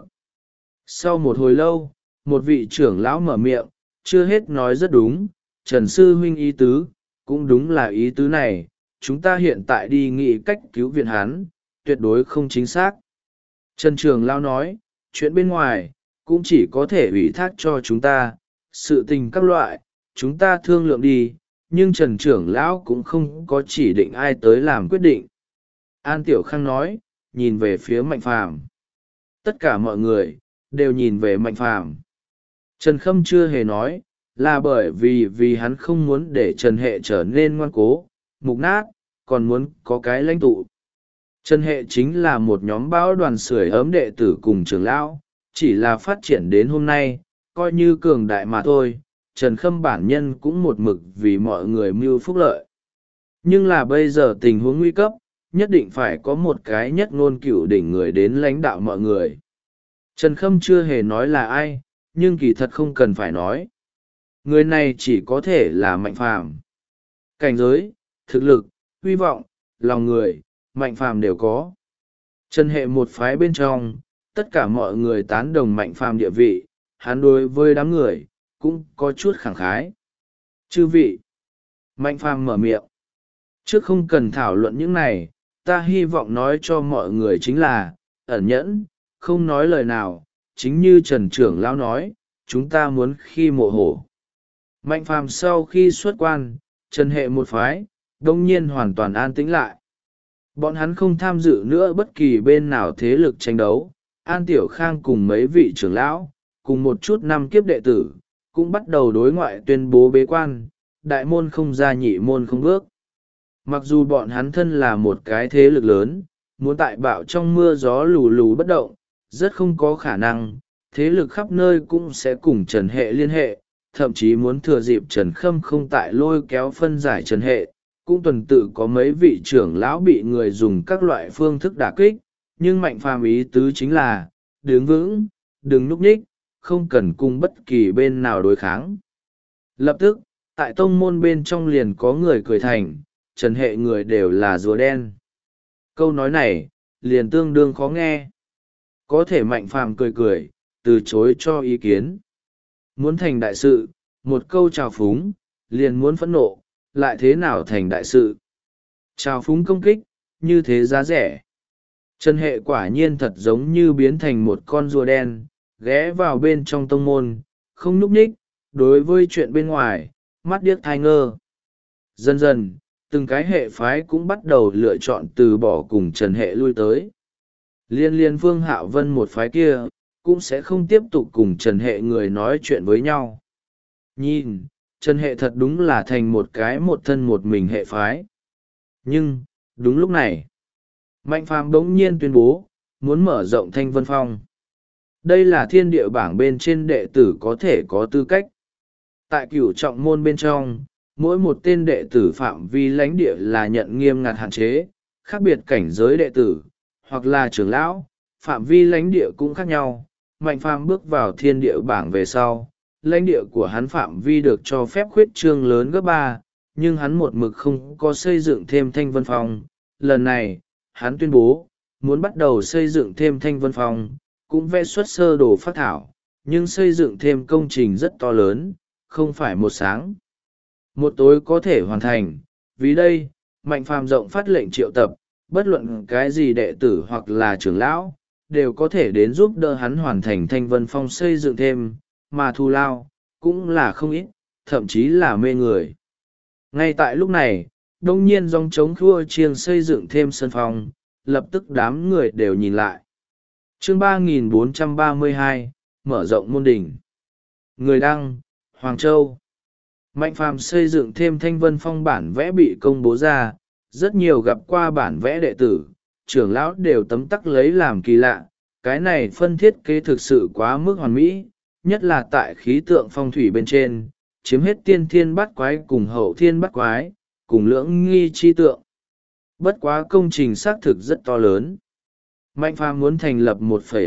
Sau một hồi lâu, một vị trưởng lão mở miệng, chưa hết nói rất đúng, Trần Sư Huynh ý tứ, cũng đúng là ý tứ này, chúng ta hiện tại đi nghĩ cách cứu viện hắn, tuyệt đối không chính xác. Trần trưởng lão nói, chuyện bên ngoài, cũng chỉ có thể ủy thác cho chúng ta, sự tình các loại, chúng ta thương lượng đi, nhưng Trần trưởng lão cũng không có chỉ định ai tới làm quyết định. An Tiểu Khang nói, nhìn về phía Mạnh Phàm. Tất cả mọi người đều nhìn về Mạnh Phàm. Trần Khâm chưa hề nói, là bởi vì hắn không muốn để Trần hệ trở nên ngoan cố, mục nát, còn muốn có cái lãnh tụ. Trần hệ chính là một nhóm bão đoàn sưởi ấm đệ tử cùng trưởng lão, chỉ là phát triển đến hôm nay, coi như cường đại mà thôi. Trần Khâm bản nhân cũng một mực vì mọi người mưu phúc lợi. Nhưng là bây giờ tình huống nguy cấp, nhất định phải có một cái nhất ngôn cửu đỉnh người đến lãnh đạo mọi người. Trần Khâm chưa hề nói là ai, nhưng kỳ thật không cần phải nói. Người này chỉ có thể là Mạnh Phàm. Cảnh giới, thực lực, hy vọng, lòng người, Mạnh Phàm đều có. Trần hệ một phái bên trong, tất cả mọi người tán đồng Mạnh Phàm địa vị, hắn đối với đám người, cũng có chút khẳng khái. Chư vị, Mạnh Phàm mở miệng. Trước không cần thảo luận những này, ta hy vọng nói cho mọi người chính là, ẩn nhẫn, không nói lời nào, chính như Trần trưởng lão nói, chúng ta muốn khi mộ hổ. Mạnh Phàm sau khi xuất quan, Trần hệ một phái, đông nhiên hoàn toàn an tĩnh lại. Bọn hắn không tham dự nữa bất kỳ bên nào thế lực tranh đấu. An Tiểu Khang cùng mấy vị trưởng lão, cùng một chút năm kiếp đệ tử, cũng bắt đầu đối ngoại tuyên bố bế quan, đại môn không ra nhị môn không bước. Mặc dù bọn hắn thân là một cái thế lực lớn, muốn tại bạo trong mưa gió lù lù bất động, rất không có khả năng, thế lực khắp nơi cũng sẽ cùng Trần hệ liên hệ, thậm chí muốn thừa dịp Trần Khâm không tại lôi kéo phân giải Trần hệ, cũng tuần tự có mấy vị trưởng lão bị người dùng các loại phương thức đả kích, nhưng Mạnh Phàm ý tứ chính là, đứng vững, đừng núp nhích, không cần cùng bất kỳ bên nào đối kháng. Lập tức, tại tông môn bên trong liền có người cười thành, Trần hệ người đều là rùa đen. Câu nói này, liền tương đương khó nghe. Có thể Mạnh Phàm cười cười, từ chối cho ý kiến. Muốn thành đại sự, một câu chào phúng, liền muốn phẫn nộ, lại thế nào thành đại sự. Chào phúng công kích, như thế giá rẻ. Trần hệ quả nhiên thật giống như biến thành một con rùa đen, ghé vào bên trong tông môn, không núp ních, đối với chuyện bên ngoài, mắt điếc thai ngơ. Dần dần, từng cái hệ phái cũng bắt đầu lựa chọn từ bỏ cùng Trần hệ lui tới. Liên Vương Hạo Vân một phái kia, cũng sẽ không tiếp tục cùng Trần hệ người nói chuyện với nhau. Nhìn, Trần hệ thật đúng là thành một cái một thân một mình hệ phái. Nhưng, đúng lúc này, Mạnh Phàm bỗng nhiên tuyên bố, muốn mở rộng Thanh Vân Phong. Đây là thiên địa bảng bên trên đệ tử có thể có tư cách. Tại cửu trọng môn bên trong, mỗi một tên đệ tử phạm vi lãnh địa là nhận nghiêm ngặt hạn chế, khác biệt cảnh giới đệ tử, hoặc là trưởng lão, phạm vi lãnh địa cũng khác nhau. Mạnh Phàm bước vào thiên địa bảng về sau, lãnh địa của hắn phạm vi được cho phép khuyết trương lớn gấp 3, nhưng hắn một mực không có xây dựng thêm Thanh Vân Phong. Lần này, hắn tuyên bố, muốn bắt đầu xây dựng thêm Thanh Vân Phong, cũng vẽ xuất sơ đồ phác thảo, nhưng xây dựng thêm công trình rất to lớn, không phải một sáng một tối có thể hoàn thành. Vì đây, Mạnh Phàm rộng phát lệnh triệu tập, bất luận cái gì đệ tử hoặc là trưởng lão, đều có thể đến giúp đỡ hắn hoàn thành Thanh Vân Phong xây dựng thêm, mà thù lao cũng là không ít, thậm chí là mê người. Ngay tại lúc này, đông nhiên dòng trống khua chiêng xây dựng thêm sân phòng, lập tức đám người đều nhìn lại. Chương 3432, mở rộng môn đỉnh. Người đăng, Hoàng Châu. Mạnh Phàm xây dựng thêm Thanh Vân Phong bản vẽ bị công bố ra, rất nhiều gặp qua bản vẽ đệ tử, trưởng lão đều tấm tắc lấy làm kỳ lạ. Cái này phân thiết kế thực sự quá mức hoàn mỹ, nhất là tại khí tượng phong thủy bên trên, chiếm hết tiên thiên bát quái cùng hậu thiên bát quái, cùng lưỡng nghi chi tượng. Bất quá công trình xác thực rất to lớn. Mạnh Phàm muốn thành lập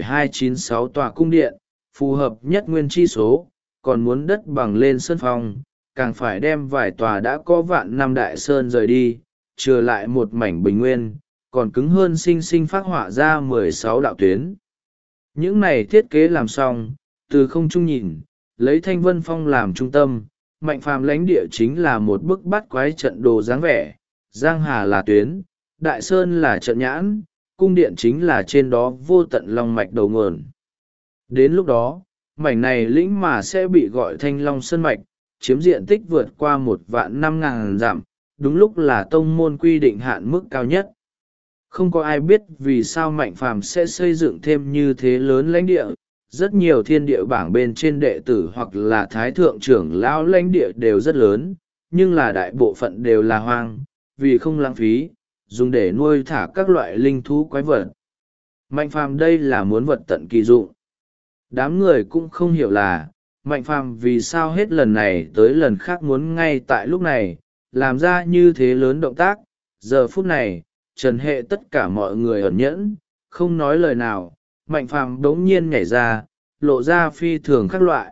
1,296 tòa cung điện, phù hợp nhất nguyên chi số, còn muốn đất bằng lên sơn phong, càng phải đem vài tòa đã có vạn năm đại sơn rời đi, trừ lại một mảnh bình nguyên, còn cứng hơn sinh sinh phác họa ra 16 đạo tuyến. Những này thiết kế làm xong, từ không trung nhìn, lấy Thanh Vân Phong làm trung tâm, Mạnh Phàm lãnh địa chính là một bức bát quái trận đồ dáng vẻ, Giang Hà là tuyến, Đại Sơn là trận nhãn, cung điện chính là trên đó vô tận long mạch đầu nguồn. Đến lúc đó, mảnh này lĩnh mà sẽ bị gọi Thanh Long Sơn Mạch, chiếm diện tích vượt qua 1.500.000 dặm, đúng lúc là tông môn quy định hạn mức cao nhất. Không có ai biết vì sao Mạnh Phàm sẽ xây dựng thêm như thế lớn lãnh địa, rất nhiều thiên địa bảng bên trên đệ tử hoặc là thái thượng trưởng lão lãnh địa đều rất lớn, nhưng là đại bộ phận đều là hoang, vì không lãng phí, dùng để nuôi thả các loại linh thú quái vật. Mạnh Phàm đây là muốn vật tận kỳ dụng. Đám người cũng không hiểu là, Mạnh Phàm vì sao hết lần này tới lần khác muốn ngay tại lúc này, làm ra như thế lớn động tác. Giờ phút này, Trần Hệ tất cả mọi người ẩn nhẫn, không nói lời nào, Mạnh Phàm đống nhiên nhảy ra, lộ ra phi thường các loại.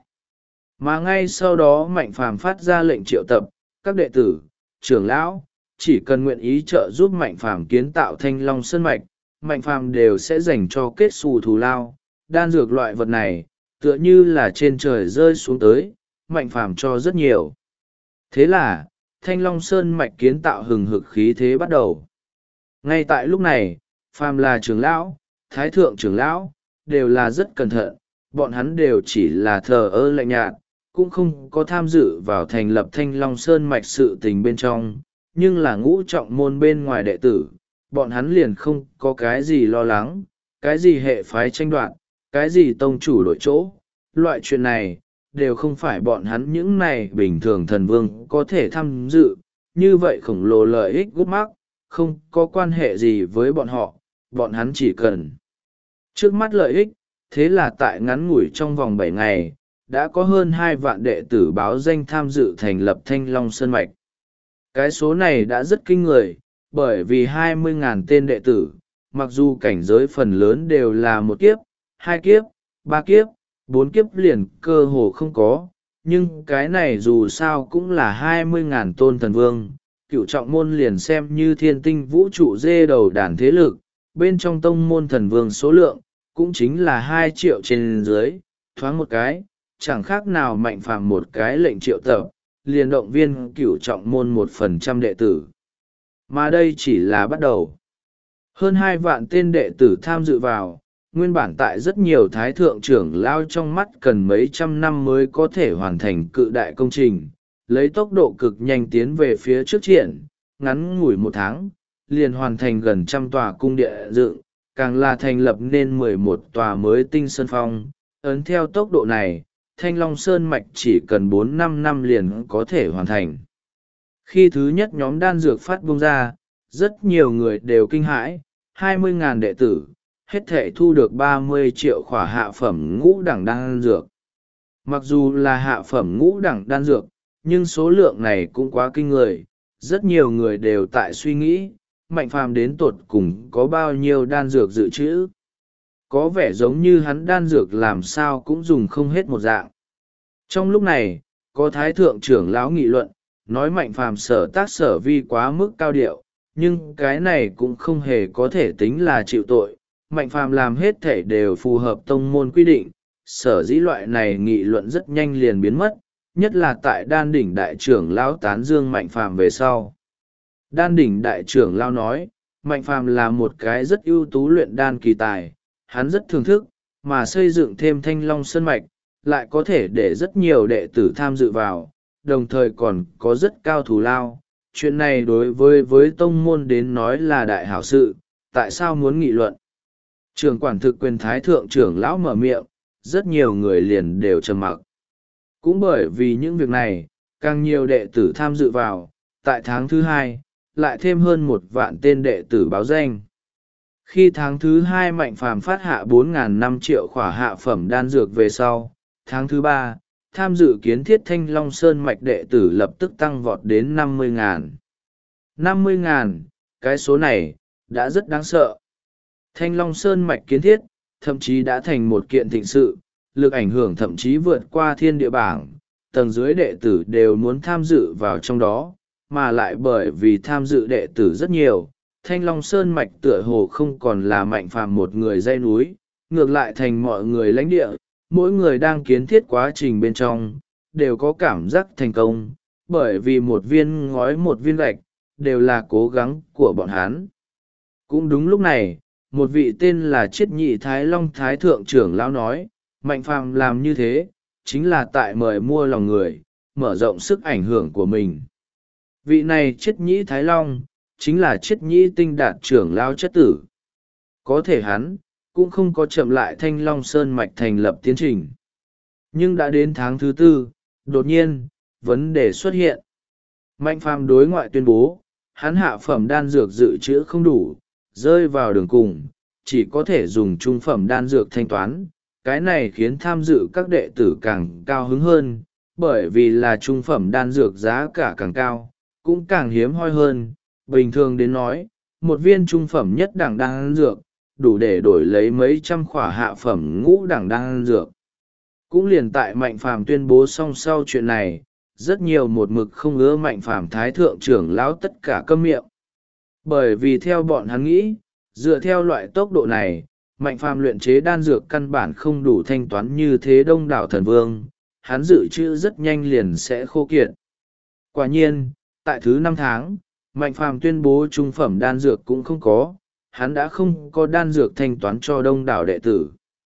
Mà ngay sau đó Mạnh Phàm phát ra lệnh triệu tập, các đệ tử, trưởng lão, chỉ cần nguyện ý trợ giúp Mạnh Phàm kiến tạo Thanh Long Sơn Mạch, Mạnh Phàm đều sẽ dành cho kết xù thù lao. Đan dược loại vật này, tựa như là trên trời rơi xuống tới, Mạnh Phàm cho rất nhiều. Thế là, Thanh Long Sơn Mạch kiến tạo hừng hực khí thế bắt đầu. Ngay tại lúc này, phàm là trưởng lão, thái thượng trưởng lão, đều là rất cẩn thận, bọn hắn đều chỉ là thờ ơ lạnh nhạt, cũng không có tham dự vào thành lập Thanh Long Sơn Mạch sự tình bên trong, nhưng là ngũ trọng môn bên ngoài đệ tử, bọn hắn liền không có cái gì lo lắng, cái gì hệ phái tranh đoạt, cái gì tông chủ đổi chỗ, loại chuyện này, đều không phải bọn hắn những này bình thường thần vương có thể tham dự, như vậy khổng lồ lợi ích gút mắc, không có quan hệ gì với bọn hắn chỉ cần trước mắt lợi ích. Thế là tại ngắn ngủi trong vòng 7 ngày, đã có hơn 2 vạn đệ tử báo danh tham dự thành lập Thanh Long Sơn Mạch. Cái số này đã rất kinh người, bởi vì 20.000 tên đệ tử, mặc dù cảnh giới phần lớn đều là 1 kiếp, 2 kiếp, 3 kiếp, 4 kiếp liền cơ hồ không có, nhưng cái này dù sao cũng là 20.000 tôn thần vương. Cựu trọng môn liền xem như thiên tinh vũ trụ dê đầu đàn thế lực, bên trong tông môn thần vương số lượng, cũng chính là 2 triệu trên dưới, thoáng một cái, chẳng khác nào Mạnh Phàm một cái lệnh triệu tập, liền động viên cựu trọng môn 1% đệ tử. Mà đây chỉ là bắt đầu. Hơn 2 vạn tên đệ tử tham dự vào, nguyên bản tại rất nhiều thái thượng trưởng lao trong mắt cần mấy trăm năm mới có thể hoàn thành cự đại công trình, lấy tốc độ cực nhanh tiến về phía trước triển, ngắn ngủi 1 tháng, liền hoàn thành gần 100 tòa cung địa dựng, càng là thành lập nên 11 tòa mới tinh sơn phong. Ấn theo tốc độ này, Thanh Long Sơn Mạch chỉ cần 4-5 năm liền có thể hoàn thành. Khi thứ nhất nhóm đan dược phát bung ra, rất nhiều người đều kinh hãi, 20.000 đệ tử, hết thể thu được 30 triệu khỏa hạ phẩm ngũ đẳng đan dược. Mặc dù là hạ phẩm ngũ đẳng đan dược, nhưng số lượng này cũng quá kinh người, rất nhiều người đều tại suy nghĩ, Mạnh Phàm đến tột cùng có bao nhiêu đan dược dự trữ. Có vẻ giống như hắn đan dược làm sao cũng dùng không hết một dạng. Trong lúc này, có thái thượng trưởng lão nghị luận, nói Mạnh Phàm sở tác sở vi quá mức cao điệu, nhưng cái này cũng không hề có thể tính là chịu tội. Mạnh Phàm làm hết thể đều phù hợp tông môn quy định, sở dĩ loại này nghị luận rất nhanh liền biến mất, nhất là tại đan đỉnh đại trưởng lão tán dương Mạnh Phàm về sau. Đan đỉnh đại trưởng lão nói, Mạnh Phàm là một cái rất ưu tú luyện đan kỳ tài, hắn rất thưởng thức, mà xây dựng thêm Thanh Long Sơn Mạch, lại có thể để rất nhiều đệ tử tham dự vào, đồng thời còn có rất cao thù lao. Chuyện này đối với tông môn đến nói là đại hảo sự, tại sao muốn nghị luận? Trưởng quản thực quyền thái thượng trưởng lão mở miệng, rất nhiều người liền đều trầm mặc. Cũng bởi vì những việc này, càng nhiều đệ tử tham dự vào, tại tháng thứ hai, lại thêm hơn 1 vạn tên đệ tử báo danh. Khi tháng thứ hai Mạnh Phàm phát hạ 4.005 triệu khỏa hạ phẩm đan dược về sau, tháng thứ ba, tham dự kiến thiết Thanh Long Sơn Mạch đệ tử lập tức tăng vọt đến 50.000. 50.000, cái số này, đã rất đáng sợ. Thanh Long Sơn Mạch kiến thiết, thậm chí đã thành một kiện thịnh sự, lực ảnh hưởng thậm chí vượt qua thiên địa bảng, tầng dưới đệ tử đều muốn tham dự vào trong đó, mà lại bởi vì tham dự đệ tử rất nhiều, Thanh Long Sơn Mạch tựa hồ không còn là Mạnh Phàm một người dãy núi, ngược lại thành mọi người lãnh địa, mỗi người đang kiến thiết quá trình bên trong, đều có cảm giác thành công, bởi vì một viên ngói một viên gạch, đều là cố gắng của bọn hắn. Cũng đúng lúc này, một vị tên là Chiết Nhị Thái Long Thái Thượng trưởng lão nói, Mạnh Phàm làm như thế, chính là tại mời mua lòng người, mở rộng sức ảnh hưởng của mình. Vị này Chiết Nhị Thái Long, chính là Chiết Nhị Tinh Đạt trưởng lão chất tử. Có thể hắn, cũng không có chậm lại Thanh Long Sơn Mạch thành lập tiến trình. Nhưng đã đến tháng thứ tư, đột nhiên, vấn đề xuất hiện. Mạnh Phàm đối ngoại tuyên bố, hắn hạ phẩm đan dược dự trữ không đủ, rơi vào đường cùng, chỉ có thể dùng trung phẩm đan dược thanh toán. Cái này khiến tham dự các đệ tử càng cao hứng hơn, bởi vì là trung phẩm đan dược giá cả càng cao, cũng càng hiếm hoi hơn. Bình thường đến nói, một viên trung phẩm nhất đẳng đan dược, đủ để đổi lấy mấy trăm khỏa hạ phẩm ngũ đẳng đan dược. Cũng liền tại Mạnh Phàm tuyên bố xong sau chuyện này, rất nhiều một mực không ưa Mạnh Phàm thái thượng trưởng lão tất cả câm miệng. Bởi vì theo bọn hắn nghĩ, dựa theo loại tốc độ này, Mạnh Phàm luyện chế đan dược căn bản không đủ thanh toán như thế đông đảo thần vương, hắn dự trữ rất nhanh liền sẽ khô kiệt. Quả nhiên, tại thứ 5 tháng, Mạnh Phàm tuyên bố trung phẩm đan dược cũng không có, hắn đã không có đan dược thanh toán cho đông đảo đệ tử.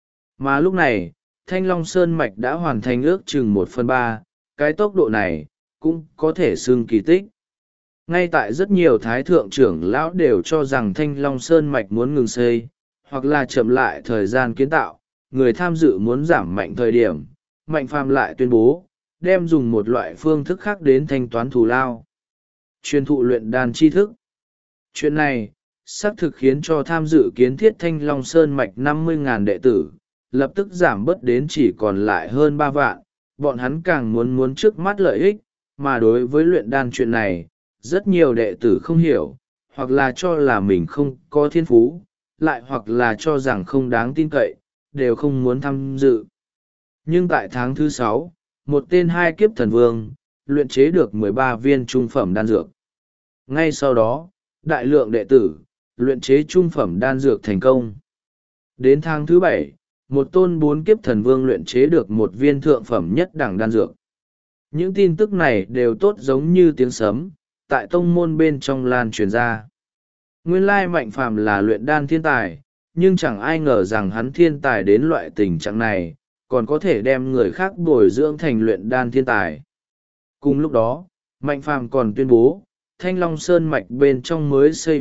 Mà lúc này, Thanh Long Sơn Mạch đã hoàn thành ước chừng 1/3, cái tốc độ này, cũng có thể xưng kỳ tích. Ngay tại rất nhiều thái thượng trưởng lão đều cho rằng Thanh Long Sơn Mạch muốn ngừng xây, hoặc là chậm lại thời gian kiến tạo, người tham dự muốn giảm mạnh thời điểm, Mạnh Phàm lại tuyên bố, đem dùng một loại phương thức khác đến thanh toán thù lao. Truyền thụ luyện đan tri thức. Chuyện này, xác thực khiến cho tham dự kiến thiết Thanh Long Sơn Mạch 50.000 đệ tử, lập tức giảm bớt đến chỉ còn lại hơn 3 vạn, bọn hắn càng muốn trước mắt lợi ích, mà đối với luyện đan chuyện này, rất nhiều đệ tử không hiểu, hoặc là cho là mình không có thiên phú, lại hoặc là cho rằng không đáng tin cậy, đều không muốn tham dự. Nhưng tại tháng thứ 6, một tên 2 kiếp thần vương, luyện chế được 13 viên trung phẩm đan dược. Ngay sau đó, đại lượng đệ tử, luyện chế trung phẩm đan dược thành công. Đến tháng thứ 7, một tôn 4 kiếp thần vương luyện chế được một viên thượng phẩm nhất đẳng đan dược. Những tin tức này đều tốt giống như tiếng sấm, tại tông môn bên trong lan truyền ra. Nguyên lai Mạnh Phàm là luyện đan thiên tài, nhưng chẳng ai ngờ rằng hắn thiên tài đến loại tình trạng này, còn có thể đem người khác bồi dưỡng thành luyện đan thiên tài. Cùng lúc đó, Mạnh Phàm còn tuyên bố, Thanh Long Sơn Mạch bên trong mới xây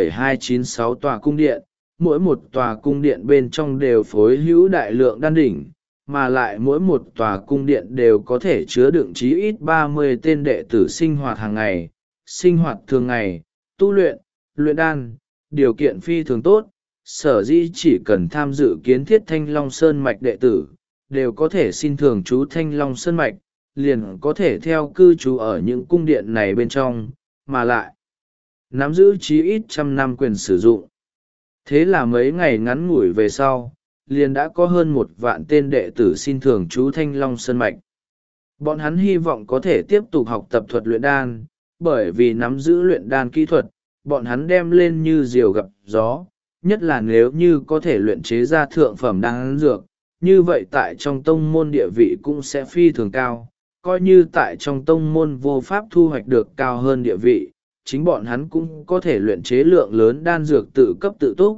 1,296 tòa cung điện, mỗi một tòa cung điện bên trong đều phối hữu đại lượng đan đỉnh, mà lại mỗi một tòa cung điện đều có thể chứa đựng chí ít 30 tên đệ tử sinh hoạt hàng ngày, sinh hoạt thường ngày, tu luyện, luyện đan, điều kiện phi thường tốt, sở dĩ chỉ cần tham dự kiến thiết Thanh Long Sơn Mạch đệ tử, đều có thể xin thường trú Thanh Long Sơn Mạch, liền có thể theo cư trú ở những cung điện này bên trong, mà lại nắm giữ chí ít 100 năm quyền sử dụng. Thế là mấy ngày ngắn ngủi về sau, liền đã có hơn 1 vạn tên đệ tử xin thường trú Thanh Long Sơn Mạch. Bọn hắn hy vọng có thể tiếp tục học tập thuật luyện đan, bởi vì nắm giữ luyện đan kỹ thuật, bọn hắn đem lên như diều gặp gió, nhất là nếu như có thể luyện chế ra thượng phẩm đan dược, như vậy tại trong tông môn địa vị cũng sẽ phi thường cao, coi như tại trong tông môn vô pháp thu hoạch được cao hơn địa vị, chính bọn hắn cũng có thể luyện chế lượng lớn đan dược tự cấp tự túc,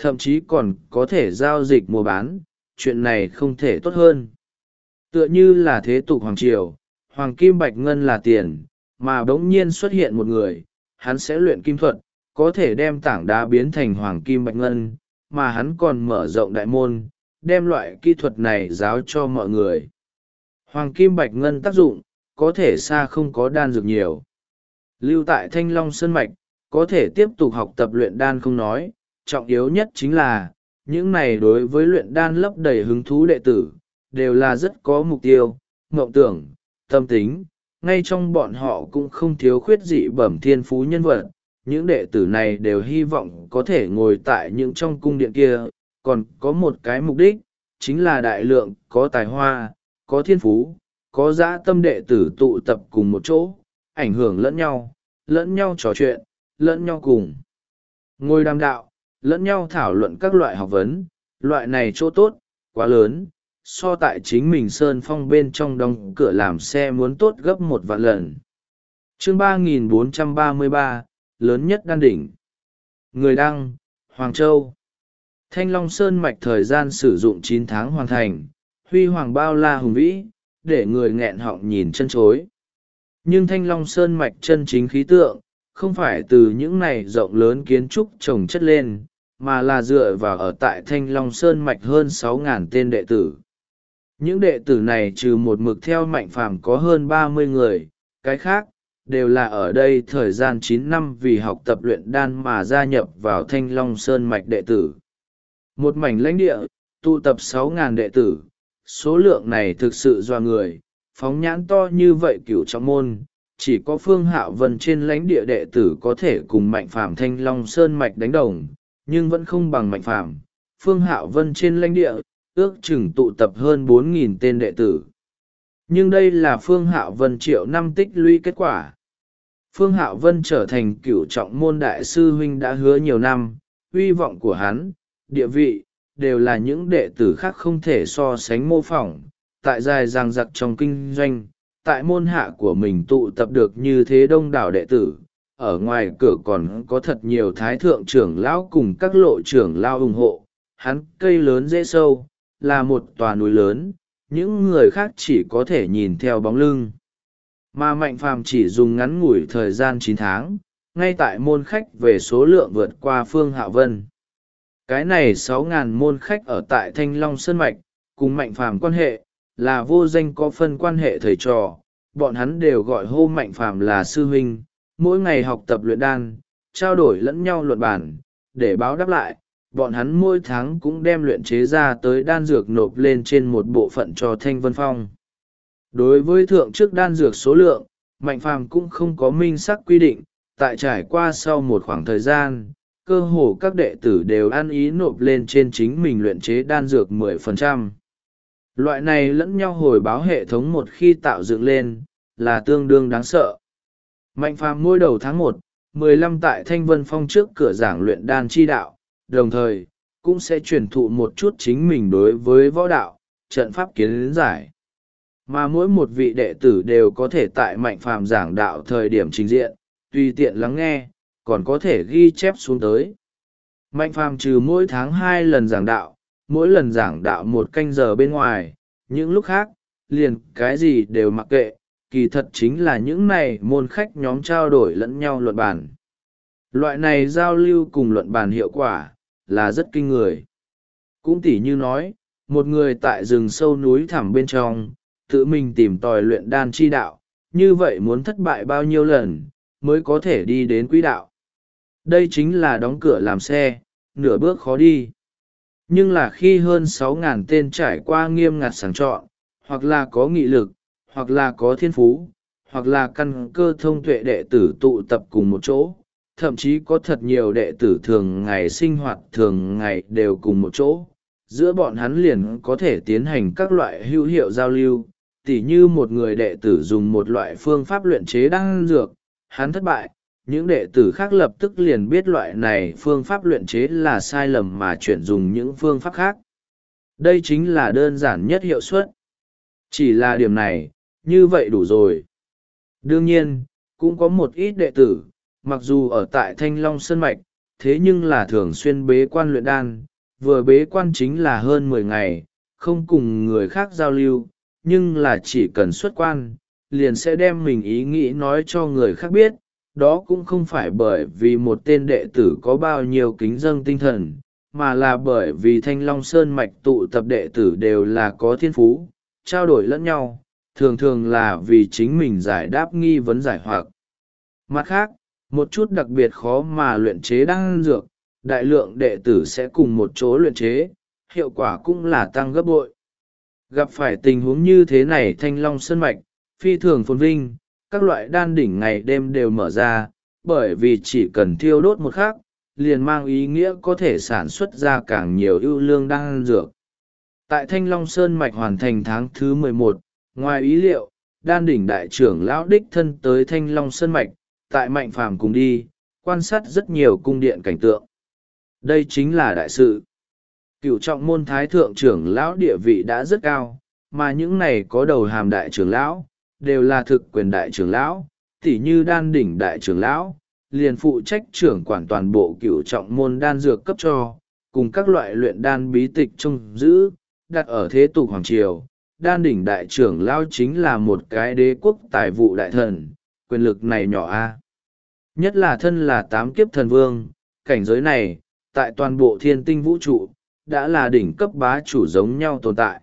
thậm chí còn có thể giao dịch mua bán, chuyện này không thể tốt hơn. Tựa như là thế tục hoàng triều, hoàng kim bạch ngân là tiền, mà bỗng nhiên xuất hiện một người, hắn sẽ luyện kim thuật, có thể đem tảng đá biến thành hoàng kim bạch ngân, mà hắn còn mở rộng đại môn, đem loại kỹ thuật này giáo cho mọi người. Hoàng kim bạch ngân tác dụng, có thể xa không có đan dược nhiều. Lưu tại Thanh Long Sơn Mạch, có thể tiếp tục học tập luyện đan không nói, trọng yếu nhất chính là, những này đối với luyện đan lấp đầy hứng thú đệ tử, đều là rất có mục tiêu, mộng tưởng, tâm tính, ngay trong bọn họ cũng không thiếu khuyết dị bẩm thiên phú nhân vật. Những đệ tử này đều hy vọng có thể ngồi tại những trong cung điện kia, còn có một cái mục đích, chính là đại lượng có tài hoa, có thiên phú, có dã tâm đệ tử tụ tập cùng một chỗ, ảnh hưởng lẫn nhau trò chuyện, lẫn nhau cùng ngồi đàm đạo, lẫn nhau thảo luận các loại học vấn. Loại này chỗ tốt quá lớn, so tại chính mình sơn phong bên trong đóng cửa làm xe muốn tốt gấp 1.000 lần. Chương 3433, lớn nhất đan đỉnh. Người đăng, Hoàng Châu. Thanh Long Sơn Mạch thời gian sử dụng 9 tháng hoàn thành, huy hoàng bao la hùng vĩ, để người nghẹn họng nhìn chân chối. Nhưng Thanh Long Sơn Mạch chân chính khí tượng, không phải từ những này rộng lớn kiến trúc chồng chất lên, mà là dựa vào ở tại Thanh Long Sơn Mạch hơn 6.000 tên đệ tử. Những đệ tử này trừ một mực theo Mạnh Phàm có hơn 30 người, cái khác, đều là ở đây thời gian 9 năm vì học tập luyện đan mà gia nhập vào Thanh Long Sơn Mạch đệ tử. Một mảnh lãnh địa, tụ tập 6.000 đệ tử, số lượng này thực sự doa người, phóng nhãn to như vậy cửu trọng môn, chỉ có Phương Hạo Vân trên lãnh địa đệ tử có thể cùng Mạnh Phàm Thanh Long Sơn Mạch đánh đồng, nhưng vẫn không bằng Mạnh Phàm. Phương Hạo Vân trên lãnh địa, ước chừng tụ tập hơn 4.000 tên đệ tử. Nhưng đây là Phương Hạo Vân triệu năm tích lũy kết quả. Phương Hạo Vân trở thành cửu trọng môn đại sư huynh đã hứa nhiều năm, uy vọng của hắn, địa vị, đều là những đệ tử khác không thể so sánh mô phỏng. Tại dài dằng dặc trong kinh doanh, tại môn hạ của mình tụ tập được như thế đông đảo đệ tử, ở ngoài cửa còn có thật nhiều thái thượng trưởng lão cùng các lộ trưởng lão ủng hộ. Hắn cây lớn dễ sâu, là một tòa núi lớn, những người khác chỉ có thể nhìn theo bóng lưng. Mà Mạnh Phàm chỉ dùng ngắn ngủi thời gian 9 tháng, ngay tại môn khách về số lượng vượt qua Phương Hạo Vân. Cái này 6.000 môn khách ở tại Thanh Long Sơn Mạch, cùng Mạnh Phàm quan hệ, là vô danh có phân quan hệ thầy trò, bọn hắn đều gọi hô Mạnh Phàm là sư huynh, mỗi ngày học tập luyện đan, trao đổi lẫn nhau luận bản, để báo đáp lại, bọn hắn mỗi tháng cũng đem luyện chế ra tới đan dược nộp lên trên một bộ phận cho Thanh Vân Phong. Đối với thượng chức đan dược số lượng, Mạnh Phàm cũng không có minh xác quy định, tại trải qua sau một khoảng thời gian, cơ hồ các đệ tử đều ăn ý nộp lên trên chính mình luyện chế đan dược 10%. Loại này lẫn nhau hồi báo hệ thống một khi tạo dựng lên, là tương đương đáng sợ. Mạnh Phàm ngôi đầu tháng 1, 15 tại Thanh Vân Phong trước cửa giảng luyện đan chi đạo, đồng thời, cũng sẽ truyền thụ một chút chính mình đối với võ đạo, trận pháp kiến giải. Mà mỗi một vị đệ tử đều có thể tại Mạnh Phàm giảng đạo thời điểm trình diện, tùy tiện lắng nghe, còn có thể ghi chép xuống tới. Mạnh Phàm trừ mỗi tháng 2 lần giảng đạo, mỗi lần giảng đạo 1 canh giờ bên ngoài, những lúc khác, liền cái gì đều mặc kệ, kỳ thật chính là những này môn khách nhóm trao đổi lẫn nhau luận bàn. Loại này giao lưu cùng luận bàn hiệu quả, là rất kinh người. Cũng tỉ như nói, một người tại rừng sâu núi thẳm bên trong, tự mình tìm tòi luyện đan chi đạo, như vậy muốn thất bại bao nhiêu lần, mới có thể đi đến quỹ đạo. Đây chính là đóng cửa làm xe, nửa bước khó đi. Nhưng là khi hơn 6.000 tên trải qua nghiêm ngặt sàng chọn, hoặc là có nghị lực, hoặc là có thiên phú, hoặc là căn cơ thông tuệ đệ tử tụ tập cùng một chỗ, thậm chí có thật nhiều đệ tử thường ngày sinh hoạt thường ngày đều cùng một chỗ. Giữa bọn hắn liền có thể tiến hành các loại hữu hiệu giao lưu, tỉ như một người đệ tử dùng một loại phương pháp luyện chế đan dược, hắn thất bại, những đệ tử khác lập tức liền biết loại này phương pháp luyện chế là sai lầm mà chuyển dùng những phương pháp khác. Đây chính là đơn giản nhất hiệu suất. Chỉ là điểm này, như vậy đủ rồi. Đương nhiên, cũng có một ít đệ tử, mặc dù ở tại Thanh Long Sơn Mạch, thế nhưng là thường xuyên bế quan luyện đan, vừa bế quan chính là hơn 10 ngày, không cùng người khác giao lưu, nhưng là chỉ cần xuất quan, liền sẽ đem mình ý nghĩ nói cho người khác biết. Đó cũng không phải bởi vì một tên đệ tử có bao nhiêu kính dâng tinh thần, mà là bởi vì Thanh Long Sơn mạch tụ tập đệ tử đều là có thiên phú, trao đổi lẫn nhau, thường thường là vì chính mình giải đáp nghi vấn giải hoặc. Mặt khác, một chút đặc biệt khó mà luyện chế đan dược, đại lượng đệ tử sẽ cùng một chỗ luyện chế, hiệu quả cũng là tăng gấp bội. Gặp phải tình huống như thế này, Thanh Long Sơn mạch phi thường phồn vinh, các loại đan đỉnh ngày đêm đều mở ra, bởi vì chỉ cần thiêu đốt một khắc, liền mang ý nghĩa có thể sản xuất ra càng nhiều ưu lương đan dược. Tại Thanh Long Sơn mạch hoàn thành tháng thứ 11, ngoài ý liệu, đan đỉnh đại trưởng lão đích thân tới Thanh Long Sơn mạch, tại Mạnh Phàm cùng đi, quan sát rất nhiều cung điện cảnh tượng. Đây chính là đại sự. Cửu trọng môn thái thượng trưởng lão địa vị đã rất cao, mà những này có đầu hàm đại trưởng lão, đều là thực quyền đại trưởng lão, tỉ như đan đỉnh đại trưởng lão, liền phụ trách trưởng quản toàn bộ cửu trọng môn đan dược cấp cho, cùng các loại luyện đan bí tịch trông giữ, đặt ở thế tục hoàng triều. Đan đỉnh đại trưởng lão chính là một cái đế quốc tài vụ đại thần, quyền lực này nhỏ a. Nhất là thân là 8 kiếp thần vương, cảnh giới này, tại toàn bộ thiên tinh vũ trụ, đã là đỉnh cấp bá chủ giống nhau tồn tại.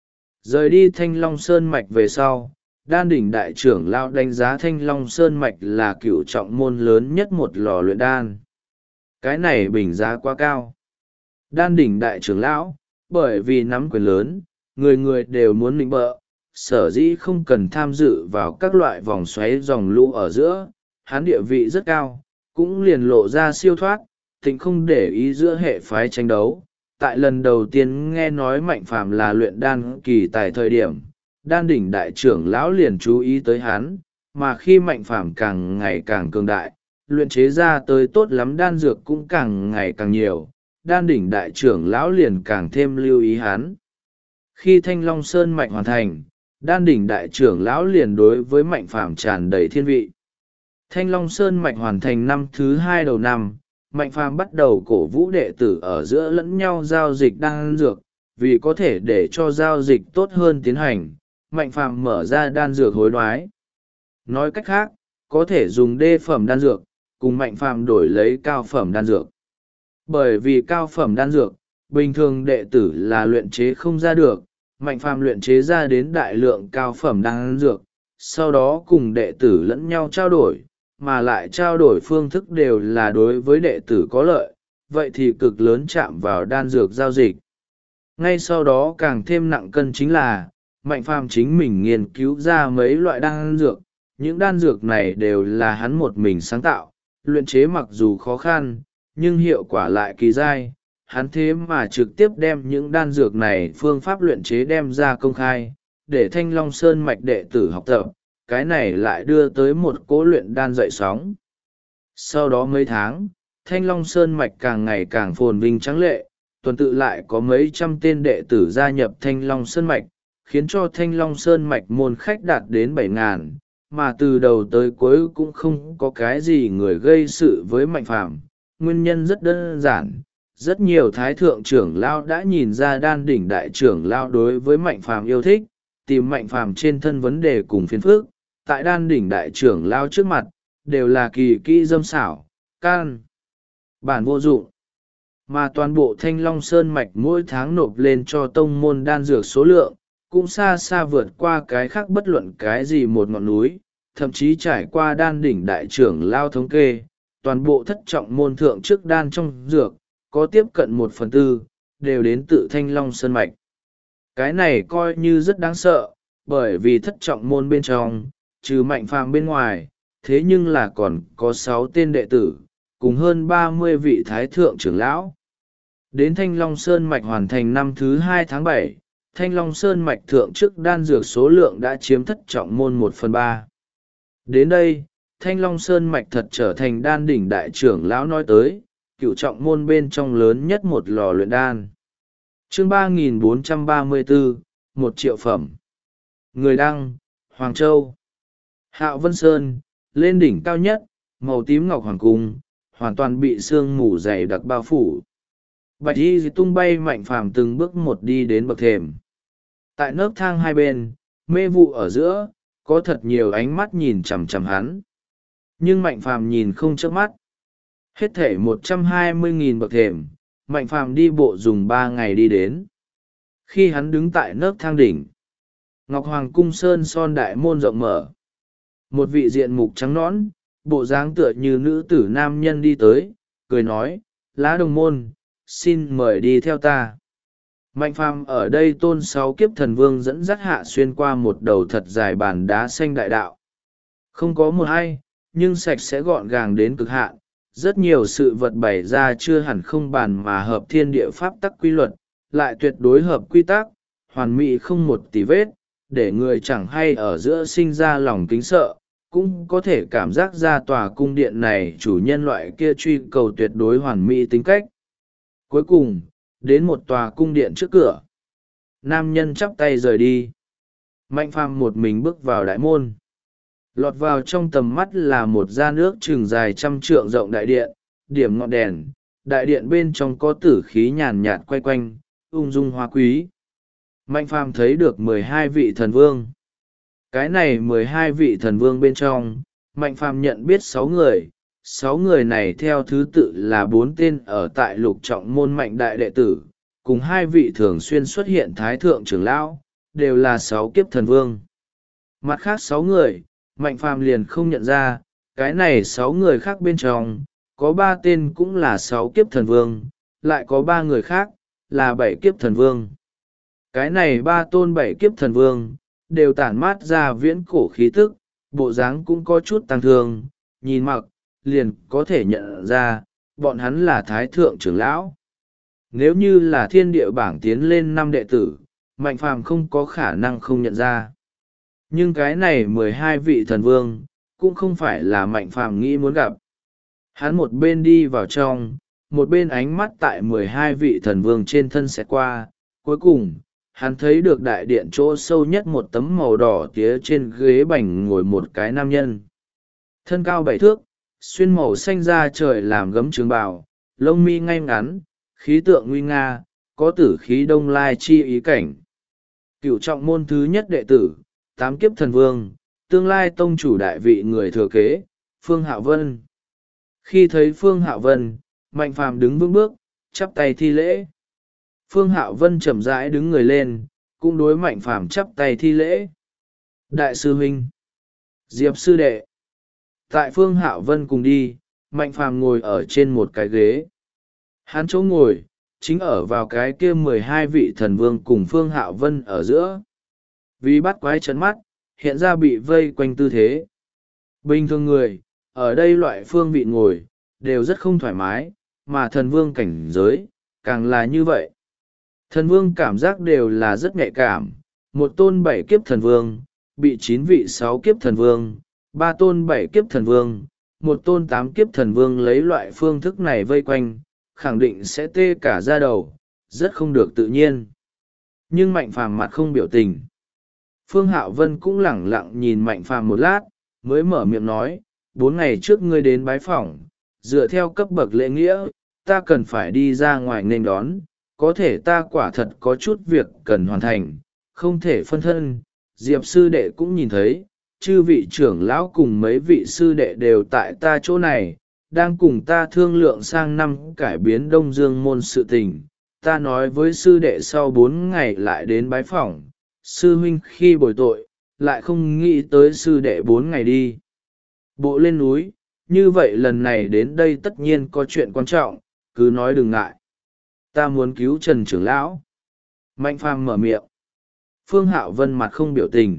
Rời đi Thanh Long Sơn mạch về sau, đan đỉnh đại trưởng lão đánh giá Thanh Long Sơn mạch là cửu trọng môn lớn nhất một lò luyện đan. Cái này bình giá quá cao. Đan đỉnh đại trưởng lão, bởi vì nắm quyền lớn, người người đều muốn nịnh bợ, sở dĩ không cần tham dự vào các loại vòng xoáy dòng lũ ở giữa, hắn địa vị rất cao, cũng liền lộ ra siêu thoát, thịnh không để ý giữa hệ phái tranh đấu. Tại lần đầu tiên nghe nói Mạnh Phàm là luyện đan kỳ tại thời điểm, đan đỉnh đại trưởng lão liền chú ý tới hắn, mà khi Mạnh Phàm càng ngày càng cường đại, luyện chế ra tới tốt lắm đan dược cũng càng ngày càng nhiều, đan đỉnh đại trưởng lão liền càng thêm lưu ý hắn. Khi Thanh Long Sơn mạch hoàn thành, đan đỉnh đại trưởng lão liền đối với Mạnh Phàm tràn đầy thiên vị. Thanh Long Sơn mạch hoàn thành năm thứ 2 đầu năm, Mạnh Phàm bắt đầu cổ vũ đệ tử ở giữa lẫn nhau giao dịch đan dược, vì có thể để cho giao dịch tốt hơn tiến hành, Mạnh Phàm mở ra đan dược hối đoái. Nói cách khác, có thể dùng đê phẩm đan dược, cùng Mạnh Phàm đổi lấy cao phẩm đan dược. Bởi vì cao phẩm đan dược, bình thường đệ tử là luyện chế không ra được, Mạnh Phàm luyện chế ra đến đại lượng cao phẩm đan dược, sau đó cùng đệ tử lẫn nhau trao đổi, mà lại trao đổi phương thức đều là đối với đệ tử có lợi, vậy thì cực lớn chạm vào đan dược giao dịch. Ngay sau đó càng thêm nặng cân chính là, Mạnh Phàm chính mình nghiên cứu ra mấy loại đan dược, những đan dược này đều là hắn một mình sáng tạo, luyện chế mặc dù khó khăn, nhưng hiệu quả lại kỳ dai. Hắn thế mà trực tiếp đem những đan dược này phương pháp luyện chế đem ra công khai, để Thanh Long Sơn mạch đệ tử học tập, cái này lại đưa tới một cỗ luyện đan dậy sóng. Sau đó mấy tháng, Thanh Long Sơn mạch càng ngày càng phồn vinh trắng lệ, tuần tự lại có mấy trăm tên đệ tử gia nhập Thanh Long Sơn mạch, khiến cho Thanh Long Sơn mạch môn khách đạt đến 7.000, mà từ đầu tới cuối cũng không có cái gì người gây sự với Mạnh Phàm. Nguyên nhân rất đơn giản, rất nhiều thái thượng trưởng lão đã nhìn ra đan đỉnh đại trưởng lão đối với Mạnh Phàm yêu thích, tìm Mạnh Phàm trên thân vấn đề cùng phiền phức, tại đan đỉnh đại trưởng lão trước mặt, đều là kỳ kỹ dâm xảo, can bản vô dụng. Mà toàn bộ Thanh Long Sơn mạch mỗi tháng nộp lên cho tông môn đan dược số lượng, cũng xa xa vượt qua cái khác bất luận cái gì một ngọn núi, thậm chí trải qua đan đỉnh đại trưởng lao thống kê, toàn bộ thất trọng môn thượng trước đan trong dược, có tiếp cận 1/4, đều đến tự Thanh Long Sơn mạch. Cái này coi như rất đáng sợ, bởi vì thất trọng môn bên trong, trừ Mạnh Phàm bên ngoài, thế nhưng là còn có 6 tên đệ tử, cùng hơn 30 vị thái thượng trưởng lão. Đến Thanh Long Sơn mạch hoàn thành năm thứ 2 tháng 7, Thanh Long Sơn mạch thượng trước đan dược số lượng đã chiếm thất trọng môn 1/3. Đến đây, Thanh Long Sơn mạch thật trở thành đan đỉnh đại trưởng lão nói tới, cựu trọng môn bên trong lớn nhất một lò luyện đan. Chương 3434, 1 triệu phẩm. Người đăng, Hoàng Châu. Hạo Vân Sơn, lên đỉnh cao nhất, màu tím ngọc hoàng cung, hoàn toàn bị sương mù dày đặc bao phủ. Bạch y tung bay Mạnh Phàm từng bước một đi đến bậc thềm. Tại nấc thang hai bên, mê vụ ở giữa, có thật nhiều ánh mắt nhìn chằm chằm hắn. Nhưng Mạnh Phàm nhìn không chớp mắt. Hết thể 120.000 bậc thềm, Mạnh Phàm đi bộ dùng 3 ngày đi đến. Khi hắn đứng tại nấc thang đỉnh, Ngọc Hoàng cung sơn son đại môn rộng mở. Một vị diện mục trắng nõn, bộ dáng tựa như nữ tử nam nhân đi tới, cười nói, Lá Đồng Môn, xin mời đi theo ta. Mạnh Phàm ở đây tôn 6 kiếp thần vương dẫn dắt hạ xuyên qua một đầu thật dài bàn đá xanh đại đạo. Không có một hay, nhưng sạch sẽ gọn gàng đến cực hạn. Rất nhiều sự vật bày ra chưa hẳn không bàn mà hợp thiên địa pháp tắc quy luật, lại tuyệt đối hợp quy tắc, hoàn mỹ không một tì vết, để người chẳng hay ở giữa sinh ra lòng kính sợ, cũng có thể cảm giác ra tòa cung điện này chủ nhân loại kia truy cầu tuyệt đối hoàn mỹ tính cách. Cuối cùng, đến một tòa cung điện trước cửa. Nam nhân chắp tay rời đi. Mạnh Phàm một mình bước vào đại môn. Lọt vào trong tầm mắt là một gian nước chừng dài 100 trượng rộng đại điện, điểm ngọn đèn, đại điện bên trong có tử khí nhàn nhạt quay quanh, ung dung hoa quý. Mạnh Phàm thấy được 12 vị thần vương. Cái này 12 vị thần vương bên trong, Mạnh Phàm nhận biết 6 người. 6 người này theo thứ tự là 4 tên ở tại lục trọng môn Mạnh đại đệ tử, cùng 2 vị thường xuyên xuất hiện thái thượng trưởng lão, đều là 6 kiếp thần vương. Mặt khác 6 người, Mạnh Phàm liền không nhận ra, cái này 6 người khác bên trong, có 3 tên cũng là 6 kiếp thần vương, lại có 3 người khác, là 7 kiếp thần vương. Cái này 3 tôn 7 kiếp thần vương, đều tản mát ra viễn cổ khí tức, bộ dáng cũng có chút tăng thương, nhìn mặc, liền có thể nhận ra, bọn hắn là thái thượng trưởng lão. Nếu như là thiên địa bảng tiến lên 5 đệ tử, Mạnh Phàm không có khả năng không nhận ra. Nhưng cái này 12 vị thần vương, cũng không phải là Mạnh Phàm nghĩ muốn gặp. Hắn một bên đi vào trong, một bên ánh mắt tại 12 vị thần vương trên thân xẹt qua, cuối cùng, hắn thấy được đại điện chỗ sâu nhất một tấm màu đỏ tía trên ghế bành ngồi một cái nam nhân. Thân cao 7 thước, xuyên màu xanh da trời làm gấm trường bào, lông mi ngay ngắn, khí tượng nguy nga, có tử khí đông lai chi ý cảnh. Cửu trọng môn thứ nhất đệ tử, 8 kiếp thần vương, tương lai tông chủ đại vị người thừa kế, Phương Hạo Vân. Khi thấy Phương Hạo Vân, Mạnh Phàm đứng vững bước, chắp tay thi lễ. Phương Hạo Vân chậm rãi đứng người lên, cũng đối Mạnh Phàm chắp tay thi lễ. Đại sư huynh, Diệp sư đệ. Tại Phương Hạo Vân cùng đi, Mạnh Phàm ngồi ở trên một cái ghế. Hắn chỗ ngồi, chính ở vào cái kia 12 vị thần vương cùng Phương Hạo Vân ở giữa. Vì bắt quái chấn mắt, hiện ra bị vây quanh tư thế. Bình thường người, ở đây loại phương vị ngồi, đều rất không thoải mái, mà thần vương cảnh giới, càng là như vậy. Thần vương cảm giác đều là rất nhạy cảm, một tôn 7 kiếp thần vương, bị 9 vị 6 kiếp thần vương, 3 tôn 7 kiếp thần vương, một tôn 8 kiếp thần vương lấy loại phương thức này vây quanh, khẳng định sẽ tê cả da đầu, rất không được tự nhiên. Nhưng Mạnh Phàm mặt không biểu tình. Phương Hạo Vân cũng lẳng lặng nhìn Mạnh Phàm một lát, mới mở miệng nói, 4 ngày trước ngươi đến bái phỏng, dựa theo cấp bậc lễ nghĩa, ta cần phải đi ra ngoài nên đón, có thể ta quả thật có chút việc cần hoàn thành, không thể phân thân. Diệp sư đệ cũng nhìn thấy, chư vị trưởng lão cùng mấy vị sư đệ đều tại ta chỗ này, đang cùng ta thương lượng sang năm cải biến Đông Dương môn sự tình. Ta nói với sư đệ sau 4 ngày lại đến bái phỏng, sư huynh khi bồi tội, lại không nghĩ tới sư đệ 4 ngày đi bộ lên núi, như vậy lần này đến đây tất nhiên có chuyện quan trọng, cứ nói đừng ngại. Ta muốn cứu Trần trưởng lão. Mạnh Phàm mở miệng. Phương Hạo Vân mặt không biểu tình.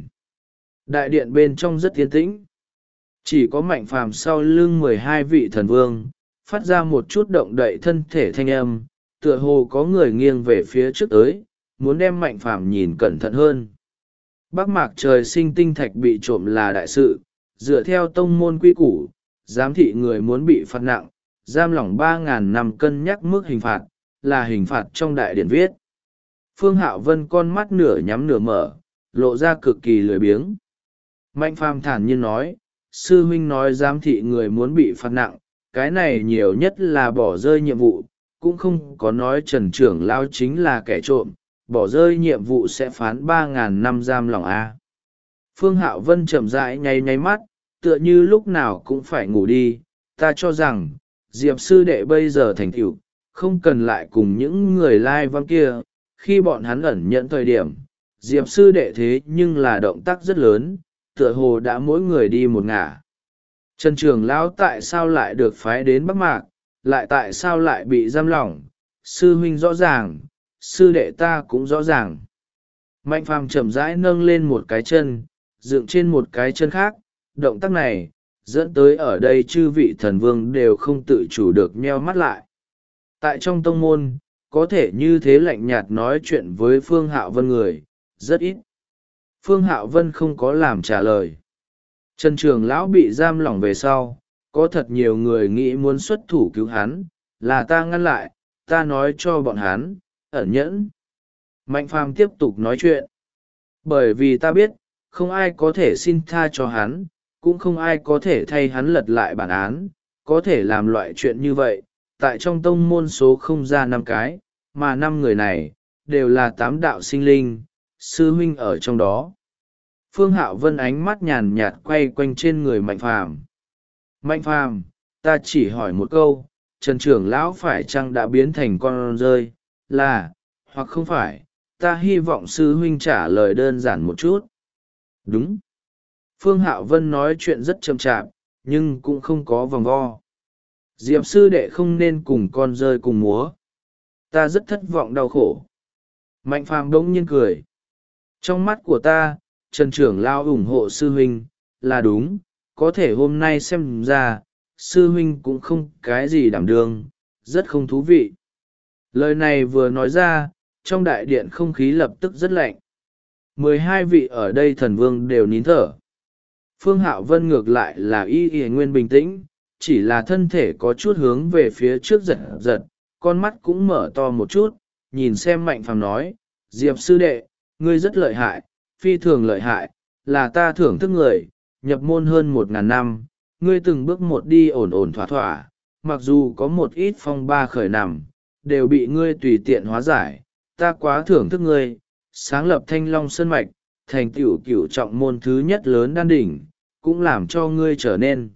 Đại điện bên trong rất yên tĩnh. Chỉ có Mạnh Phàm sau lưng 12 vị thần vương, phát ra một chút động đậy thân thể thanh âm, tựa hồ có người nghiêng về phía trước tới, muốn đem Mạnh Phàm nhìn cẩn thận hơn. Bắc Mạc trời sinh tinh thạch bị trộm là đại sự, dựa theo tông môn quy củ, giám thị người muốn bị phạt nặng, giam lỏng 3.000 năm cân nhắc mức hình phạt, là hình phạt trong đại điển viết. Phương Hạo Vân con mắt nửa nhắm nửa mở, lộ ra cực kỳ lười biếng. Mạnh Phàm thản nhiên nói, sư huynh nói giám thị người muốn bị phạt nặng, cái này nhiều nhất là bỏ rơi nhiệm vụ, cũng không có nói Trần trưởng lão chính là kẻ trộm, bỏ rơi nhiệm vụ sẽ phán 3.000 năm giam lỏng a. Phương Hạo Vân chậm rãi nháy nháy mắt, tựa như lúc nào cũng phải ngủ đi. Ta cho rằng Diệp sư đệ bây giờ thành tựu không cần lại cùng những người lai vang kia. Khi bọn hắn ẩn nhận thời điểm, Diệp sư đệ thế nhưng là động tác rất lớn, tựa hồ đã mỗi người đi một ngả. Trần trưởng lão tại sao lại được phái đến Bắc Mạc, lại tại sao lại bị giam lỏng? Sư huynh rõ ràng, sư đệ ta cũng rõ ràng. Mạnh Phàm chậm rãi nâng lên một cái chân, dựng trên một cái chân khác. Động tác này dẫn tới ở đây chư vị thần vương đều không tự chủ được nheo mắt lại. Tại trong tông môn, có thể như thế lạnh nhạt nói chuyện với Phương Hạo Vân người rất ít. Phương Hạo Vân không có làm trả lời. Trần trưởng lão bị giam lỏng về sau, có thật nhiều người nghĩ muốn xuất thủ cứu hắn, là ta ngăn lại, ta nói cho bọn hắn ẩn nhẫn. Mạnh Phàm tiếp tục nói chuyện. Bởi vì ta biết, không ai có thể xin tha cho hắn, cũng không ai có thể thay hắn lật lại bản án, có thể làm loại chuyện như vậy. Tại trong tông môn số không ra 5 cái, mà 5 người này, đều là 8 đạo sinh linh, sư huynh ở trong đó. Phương Hạo Vân ánh mắt nhàn nhạt quay quanh trên người Mạnh Phàm. Mạnh Phàm, ta chỉ hỏi một câu, Trần trưởng lão phải chăng đã biến thành con rơi, là, hoặc không phải, ta hy vọng sư huynh trả lời đơn giản một chút. Đúng. Phương Hạo Vân nói chuyện rất chậm chạp, nhưng cũng không có vòng vo. Diệp sư đệ không nên cùng con rơi cùng múa. Ta rất thất vọng đau khổ. Mạnh Phàm bỗng nhiên cười. Trong mắt của ta, Trần trưởng lão ủng hộ sư huynh, là đúng, có thể hôm nay xem ra, sư huynh cũng không cái gì đảm đương, rất không thú vị. Lời này vừa nói ra, trong đại điện không khí lập tức rất lạnh. 12 vị ở đây thần vương đều nín thở. Phương Hạo Vân ngược lại là y nguyên bình tĩnh, chỉ là thân thể có chút hướng về phía trước giật giật, con mắt cũng mở to một chút, nhìn xem Mạnh Phàm nói, Diệp sư đệ, ngươi rất lợi hại, phi thường lợi hại, là ta thưởng thức người, nhập môn hơn 1.000 năm, ngươi từng bước một đi ổn ổn thỏa thỏa, mặc dù có một ít phong ba khởi nằm, đều bị ngươi tùy tiện hóa giải, ta quá thưởng thức ngươi, sáng lập Thanh Long Sơn Mạch, thành tựu cửu trọng môn thứ nhất lớn đan đỉnh, cũng làm cho ngươi trở nên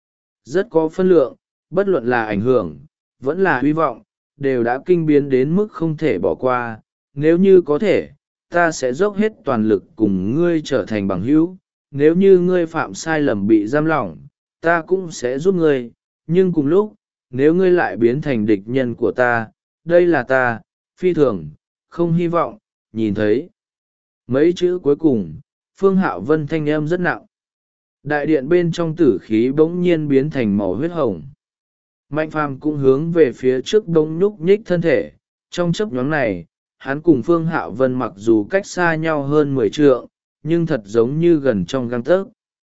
rất có phân lượng, bất luận là ảnh hưởng, vẫn là hy vọng, đều đã kinh biến đến mức không thể bỏ qua, nếu như có thể, ta sẽ dốc hết toàn lực cùng ngươi trở thành bằng hữu, nếu như ngươi phạm sai lầm bị giam lỏng, ta cũng sẽ giúp ngươi, nhưng cùng lúc, nếu ngươi lại biến thành địch nhân của ta, đây là ta, phi thường, không hy vọng, nhìn thấy. Mấy chữ cuối cùng, Phương Hạo Vân thanh âm rất nặng. Đại điện bên trong tử khí bỗng nhiên biến thành màu huyết hồng. Mạnh Phàm cũng hướng về phía trước bỗng nhúc nhích thân thể. Trong chốc nhoáng này, hắn cùng Phương Hạo Vân mặc dù cách xa nhau hơn 10 trượng, nhưng thật giống như gần trong gang tấc.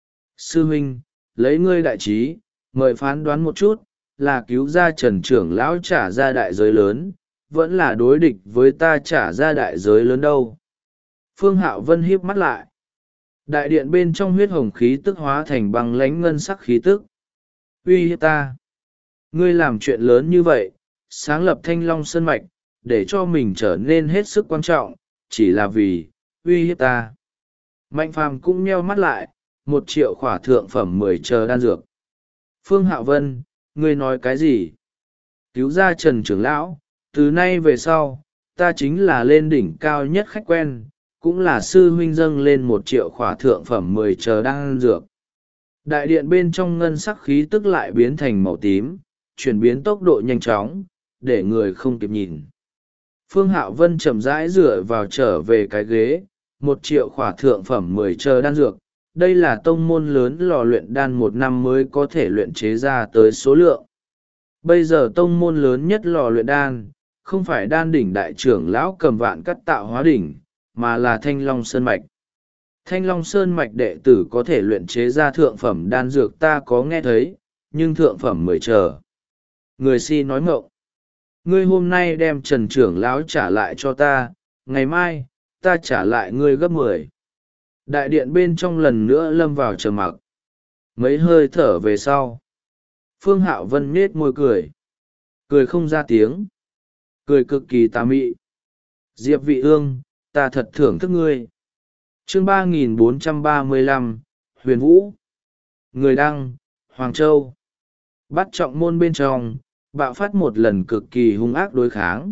Sư huynh, lấy ngươi đại trí, mời phán đoán một chút, là cứu ra Trần trưởng lão trả ra đại giới lớn, vẫn là đối địch với ta trả ra đại giới lớn đâu. Phương Hạo Vân híp mắt lại. Đại điện bên trong huyết hồng khí tức hóa thành băng lãnh ngân sắc khí tức. Uy hiếp ta. Ngươi làm chuyện lớn như vậy, sáng lập Thanh Long Sơn Mạch, để cho mình trở nên hết sức quan trọng, chỉ là vì uy hiếp ta. Mạnh Phàm cũng nheo mắt lại, 1 triệu khỏa thượng phẩm 10 chờ đan dược. Phương Hạo Vân, ngươi nói cái gì? Cứu ra Trần trưởng lão, từ nay về sau, ta chính là lên đỉnh cao nhất khách quen, cũng là sư huynh dâng lên 1 triệu khỏa thượng phẩm 10 chờ đan dược. Đại điện bên trong ngân sắc khí tức lại biến thành màu tím, chuyển biến tốc độ nhanh chóng, để người không kịp nhìn. Phương Hạo Vân chậm rãi dựa vào trở về cái ghế, 1 triệu khỏa thượng phẩm 10 chờ đan dược. Đây là tông môn lớn lò luyện đan 1 năm mới có thể luyện chế ra tới số lượng. Bây giờ tông môn lớn nhất lò luyện đan, không phải đan đỉnh đại trưởng lão cầm vạn cắt tạo hóa đỉnh, mà là Thanh Long Sơn Mạch. Thanh Long Sơn Mạch đệ tử có thể luyện chế ra thượng phẩm đan dược ta có nghe thấy, nhưng thượng phẩm 10 chờ. Người si nói ngọng. Ngươi hôm nay đem Trần trưởng lão trả lại cho ta, ngày mai, ta trả lại ngươi gấp 10. Đại điện bên trong lần nữa lâm vào trầm mặc. Mấy hơi thở về sau. Phương Hạo Vân nhết môi cười. Cười không ra tiếng. Cười cực kỳ tà mị. Diệp Vị Ương, ta thật thưởng thức ngươi. Chương 3435, Huyền Vũ. Người đăng, Hoàng Châu. Bắt trọng môn bên trong, bạo phát một lần cực kỳ hung ác đối kháng.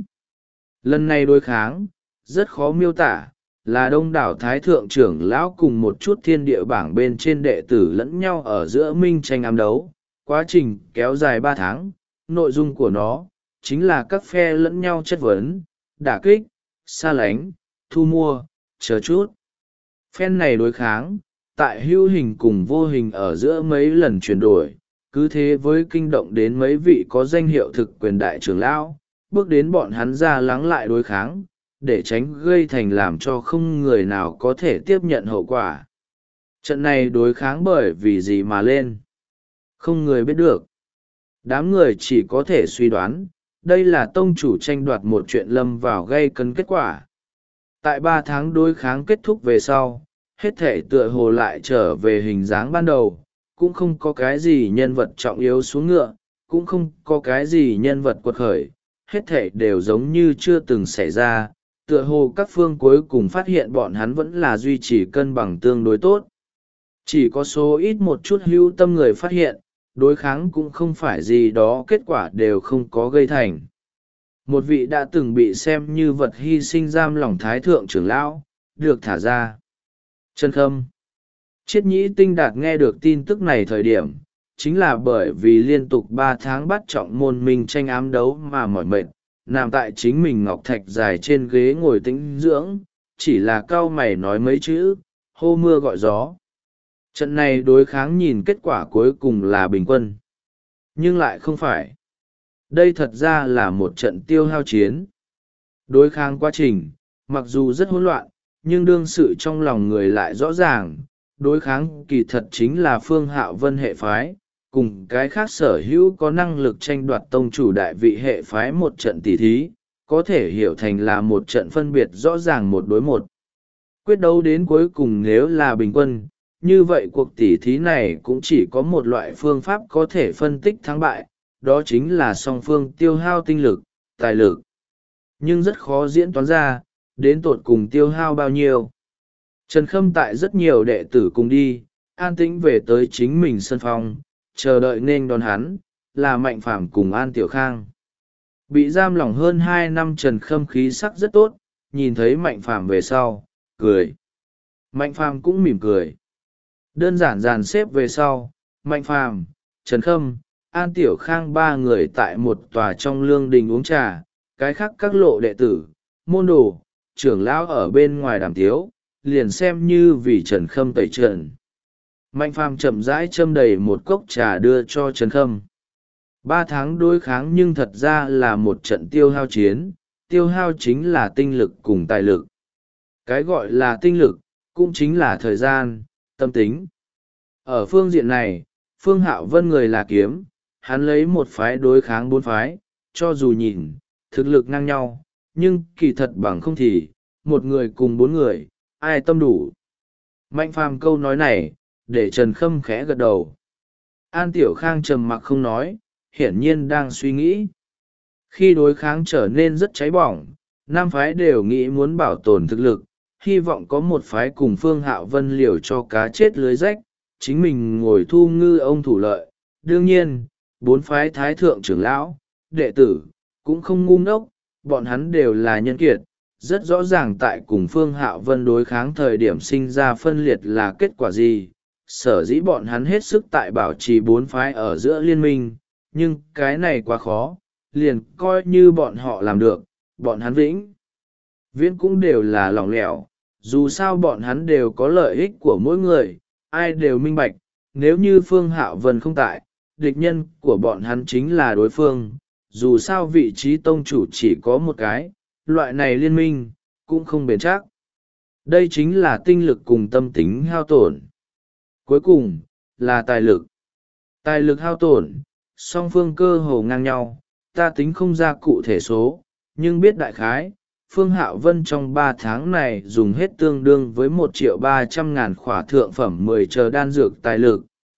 Lần này đối kháng, rất khó miêu tả, là đông đảo thái thượng trưởng lão cùng một chút thiên địa bảng bên trên đệ tử lẫn nhau ở giữa minh tranh ám đấu. Quá trình kéo dài 3 tháng, nội dung của nó, chính là các phe lẫn nhau chất vấn, đả kích, xa lánh, thu mua, chờ chút. Phen này đối kháng, tại hữu hình cùng vô hình ở giữa mấy lần chuyển đổi, cứ thế với kinh động đến mấy vị có danh hiệu thực quyền đại trưởng lão, bước đến bọn hắn ra lắng lại đối kháng, để tránh gây thành làm cho không người nào có thể tiếp nhận hậu quả. Trận này đối kháng bởi vì gì mà lên? Không người biết được. Đám người chỉ có thể suy đoán, đây là tông chủ tranh đoạt một chuyện lâm vào gây cấn kết quả. Tại 3 tháng đối kháng kết thúc về sau, hết thể tựa hồ lại trở về hình dáng ban đầu, cũng không có cái gì nhân vật trọng yếu xuống ngựa, cũng không có cái gì nhân vật quật khởi, hết thể đều giống như chưa từng xảy ra, tựa hồ các phương cuối cùng phát hiện bọn hắn vẫn là duy trì cân bằng tương đối tốt. Chỉ có số ít một chút hữu tâm người phát hiện, đối kháng cũng không phải gì đó kết quả đều không có gây thành. Một vị đã từng bị xem như vật hy sinh giam lỏng thái thượng trưởng lão, được thả ra. Trần Khâm. Triết Nhĩ Tinh Đạt nghe được tin tức này thời điểm, chính là bởi vì liên tục 3 tháng bắt trọng môn minh tranh ám đấu mà mỏi mệt, nằm tại chính mình ngọc thạch dài trên ghế ngồi tĩnh dưỡng, chỉ là cau mày nói mấy chữ, hô mưa gọi gió. Trận này đối kháng nhìn kết quả cuối cùng là bình quân. Nhưng lại không phải. Đây thật ra là một trận tiêu hao chiến. Đối kháng quá trình, mặc dù rất hỗn loạn, nhưng đương sự trong lòng người lại rõ ràng, đối kháng kỳ thật chính là Phương Hạo Vân hệ phái, cùng cái khác sở hữu có năng lực tranh đoạt tông chủ đại vị hệ phái một trận tỉ thí, có thể hiểu thành là một trận phân biệt rõ ràng 1-1. Quyết đấu đến cuối cùng nếu là bình quân, như vậy cuộc tỉ thí này cũng chỉ có một loại phương pháp có thể phân tích thắng bại, đó chính là song phương tiêu hao tinh lực, tài lực. Nhưng rất khó diễn toán ra, đến tột cùng tiêu hao bao nhiêu. Trần Khâm tại rất nhiều đệ tử cùng đi, an tĩnh về tới chính mình sân phòng, chờ đợi nên đón hắn, là Mạnh Phàm cùng An Tiểu Khang. Bị giam lỏng hơn 2 năm Trần Khâm khí sắc rất tốt, nhìn thấy Mạnh Phàm về sau, cười. Mạnh Phàm cũng mỉm cười. Đơn giản dàn xếp về sau, Mạnh Phàm, Trần Khâm, An Tiểu Khang 3 người tại một tòa trong lương đình uống trà, cái khác các lộ đệ tử, môn đồ, trưởng lão ở bên ngoài đàm tiếu, liền xem như vì Trần Khâm tẩy trần. Mạnh Phàm chậm rãi châm đầy một cốc trà đưa cho Trần Khâm. 3 tháng đối kháng nhưng thật ra là một trận tiêu hao chiến, tiêu hao chính là tinh lực cùng tài lực. Cái gọi là tinh lực, cũng chính là thời gian, tâm tính. Ở phương diện này, Phương Hạo Vân người là kiếm, hắn lấy một phái đối kháng 4 phái, cho dù nhìn, thực lực ngang nhau, nhưng kỳ thật bằng không thì, một người cùng 4 người, ai tâm đủ. Mạnh Phàm câu nói này, để Trần Khâm khẽ gật đầu. An Tiểu Khang trầm mặc không nói, hiển nhiên đang suy nghĩ. Khi đối kháng trở nên rất cháy bỏng, 5 phái đều nghĩ muốn bảo tồn thực lực, hy vọng có một phái cùng Phương Hạo Vân liều cho cá chết lưới rách, chính mình ngồi thu ngư ông thủ lợi. Đương nhiên, 4 phái thái thượng trưởng lão, đệ tử, cũng không ngu ngốc, bọn hắn đều là nhân kiệt, rất rõ ràng tại cùng Phương Hạo Vân đối kháng thời điểm sinh ra phân liệt là kết quả gì. Sở dĩ bọn hắn hết sức tại bảo trì 4 phái ở giữa liên minh, nhưng cái này quá khó, liền coi như bọn họ làm được, bọn hắn vĩnh viễn cũng đều là lỏng lẻo, dù sao bọn hắn đều có lợi ích của mỗi người, ai đều minh bạch, nếu như Phương Hạo Vân không tại, địch nhân của bọn hắn chính là đối phương, dù sao vị trí tông chủ chỉ có một cái, loại này liên minh, cũng không bền chắc. Đây chính là tinh lực cùng tâm tính hao tổn. Cuối cùng, là tài lực. Tài lực hao tổn, song phương cơ hồ ngang nhau, ta tính không ra cụ thể số, nhưng biết đại khái, Phương Hạo Vân trong 3 tháng này dùng hết tương đương với 1.300.000 khỏa thượng phẩm 10 chờ đan dược tài lực,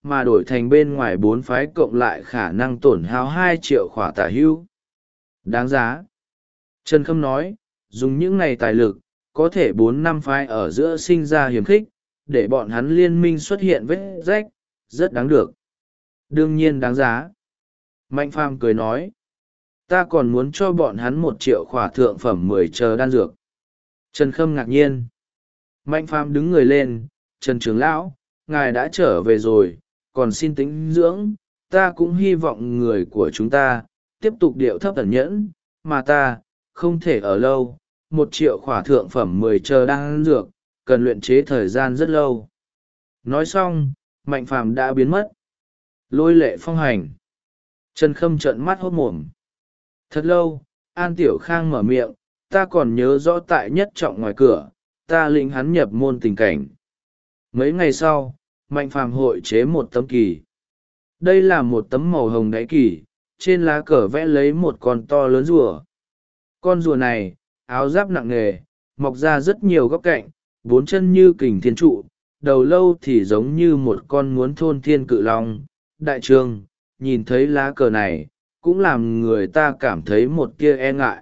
mà đổi thành bên ngoài 4 phái cộng lại khả năng tổn hao 2 triệu khỏa tả hữu. Đáng giá. Trần Khâm nói, dùng những này tài lực, có thể 4-5 phái ở giữa sinh ra hiềm khích, để bọn hắn liên minh xuất hiện vết rách, rất đáng được. Đương nhiên đáng giá. Mạnh Phàm cười nói, ta còn muốn cho bọn hắn 1 triệu khỏa thượng phẩm 10 chờ đan dược. Trần Khâm ngạc nhiên. Mạnh Phàm đứng người lên, Trần trưởng lão, ngài đã trở về rồi, còn xin tĩnh dưỡng, ta cũng hy vọng người của chúng ta, tiếp tục điệu thấp ẩn nhẫn, mà ta, không thể ở lâu, 1 triệu khỏa thượng phẩm 10 chờ đan dược, cần luyện chế thời gian rất lâu. Nói xong, Mạnh Phàm đã biến mất. Lôi lệ phong hành. Trần Khâm trợn mắt hốt mồm. Thật lâu, An Tiểu Khang mở miệng, ta còn nhớ rõ tại nhất trọng ngoài cửa, ta lĩnh hắn nhập môn tình cảnh. Mấy ngày sau, Mạnh Phàm hội chế một tấm kỳ. Đây là một tấm màu hồng đáy kỳ, trên lá cờ vẽ lấy một con to lớn rùa. Con rùa này, áo giáp nặng nề, mọc ra rất nhiều góc cạnh, 4 chân như kình thiên trụ, đầu lâu thì giống như một con muốn thôn thiên cự long. Đại trương, nhìn thấy lá cờ này, cũng làm người ta cảm thấy một tia e ngại.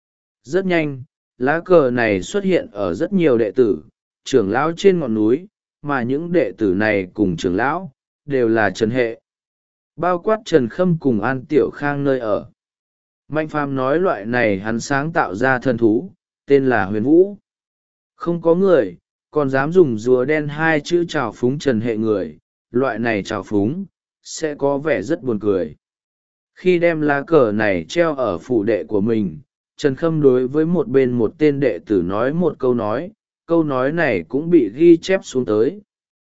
Rất nhanh, lá cờ này xuất hiện ở rất nhiều đệ tử, trưởng lão trên ngọn núi, mà những đệ tử này cùng trưởng lão, đều là Trần hệ. Bao quát Trần Khâm cùng An Tiểu Khang nơi ở. Mạnh Phàm nói loại này hắn sáng tạo ra thần thú, tên là Huyền Vũ. Không có người, còn dám dùng rùa đen 2 chữ trào phúng Trần hệ người, loại này trào phúng, sẽ có vẻ rất buồn cười. Khi đem lá cờ này treo ở phủ đệ của mình, Trần Khâm đối với một bên một tên đệ tử nói một câu nói này cũng bị ghi chép xuống tới.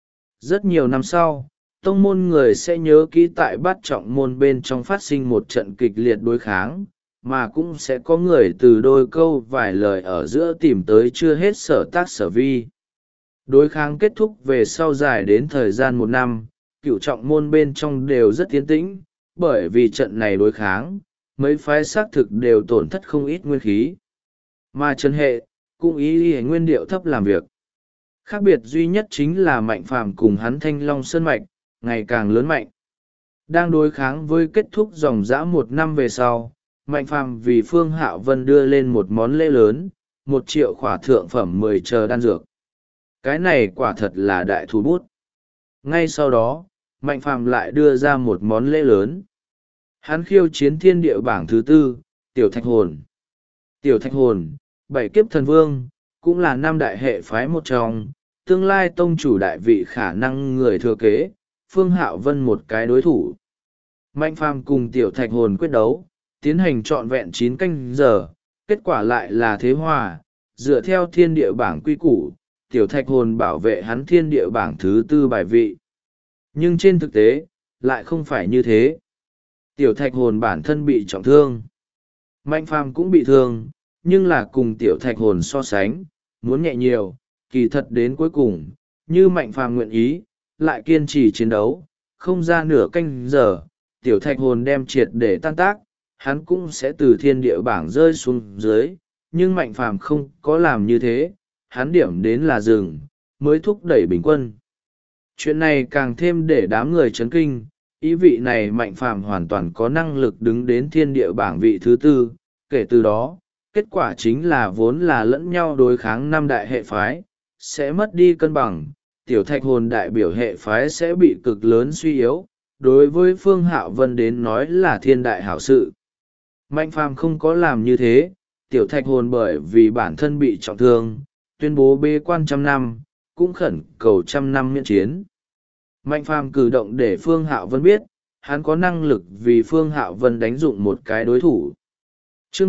Rất nhiều năm sau, tông môn người sẽ nhớ kỹ tại bát trọng môn bên trong phát sinh một trận kịch liệt đối kháng, mà cũng sẽ có người từ đôi câu vài lời ở giữa tìm tới chưa hết sở tác sở vi. Đối kháng kết thúc về sau dài đến thời gian 1 năm, cửu trọng môn bên trong đều rất tiến tĩnh, bởi vì trận này đối kháng, mấy phái xác thực đều tổn thất không ít nguyên khí. Mà Trần hệ, cũng ý nguyên điệu thấp làm việc. Khác biệt duy nhất chính là Mạnh Phàm cùng hắn Thanh Long Sơn Mạch, ngày càng lớn mạnh. Đang đối kháng với kết thúc dòng dã 1 năm về sau, Mạnh Phàm vì Phương Hạo Vân đưa lên một món lễ lớn, 1 triệu khỏa thượng phẩm 10 chờ đan dược. Cái này quả thật là đại thủ bút. Ngay sau đó, Mạnh Phàm lại đưa ra một món lễ lớn. Hắn khiêu chiến thiên địa bảng thứ 4, Tiểu Thạch Hồn. Tiểu Thạch Hồn, 7 kiếp thần vương, cũng là 5 đại hệ phái một trong, tương lai tông chủ đại vị khả năng người thừa kế, Phương Hạo Vân một cái đối thủ. Mạnh Phàm cùng Tiểu Thạch Hồn quyết đấu, tiến hành trọn vẹn 9 canh giờ, kết quả lại là thế hòa, dựa theo thiên địa bảng quy củ, Tiểu Thạch Hồn bảo vệ hắn thiên địa bảng thứ 4 bài vị. Nhưng trên thực tế, lại không phải như thế. Tiểu Thạch Hồn bản thân bị trọng thương. Mạnh Phàm cũng bị thương, nhưng là cùng Tiểu Thạch Hồn so sánh, muốn nhẹ nhiều, kỳ thật đến cuối cùng, như Mạnh Phàm nguyện ý, lại kiên trì chiến đấu, không ra nửa canh giờ, Tiểu Thạch Hồn đem triệt để tan tác, hắn cũng sẽ từ thiên địa bảng rơi xuống dưới, nhưng Mạnh Phàm không có làm như thế, hắn điểm đến là rừng, mới thúc đẩy bình quân. Chuyện này càng thêm để đám người chấn kinh, ý vị này Mạnh Phàm hoàn toàn có năng lực đứng đến thiên địa bảng vị thứ 4, kể từ đó, kết quả chính là vốn là lẫn nhau đối kháng 5 đại hệ phái, sẽ mất đi cân bằng, Tiểu Thạch Hồn đại biểu hệ phái sẽ bị cực lớn suy yếu, đối với Phương Hạo Vân đến nói là thiên đại hảo sự. Mạnh Phàm không có làm như thế, Tiểu Thạch Hồn bởi vì bản thân bị trọng thương, tuyên bố bế quan 100 năm, cũng khẩn cầu 100 năm miễn chiến. Mạnh Phàm cử động để Phương Hạo Vân biết, hắn có năng lực vì Phương Hạo Vân đánh dụng một cái đối thủ. Chương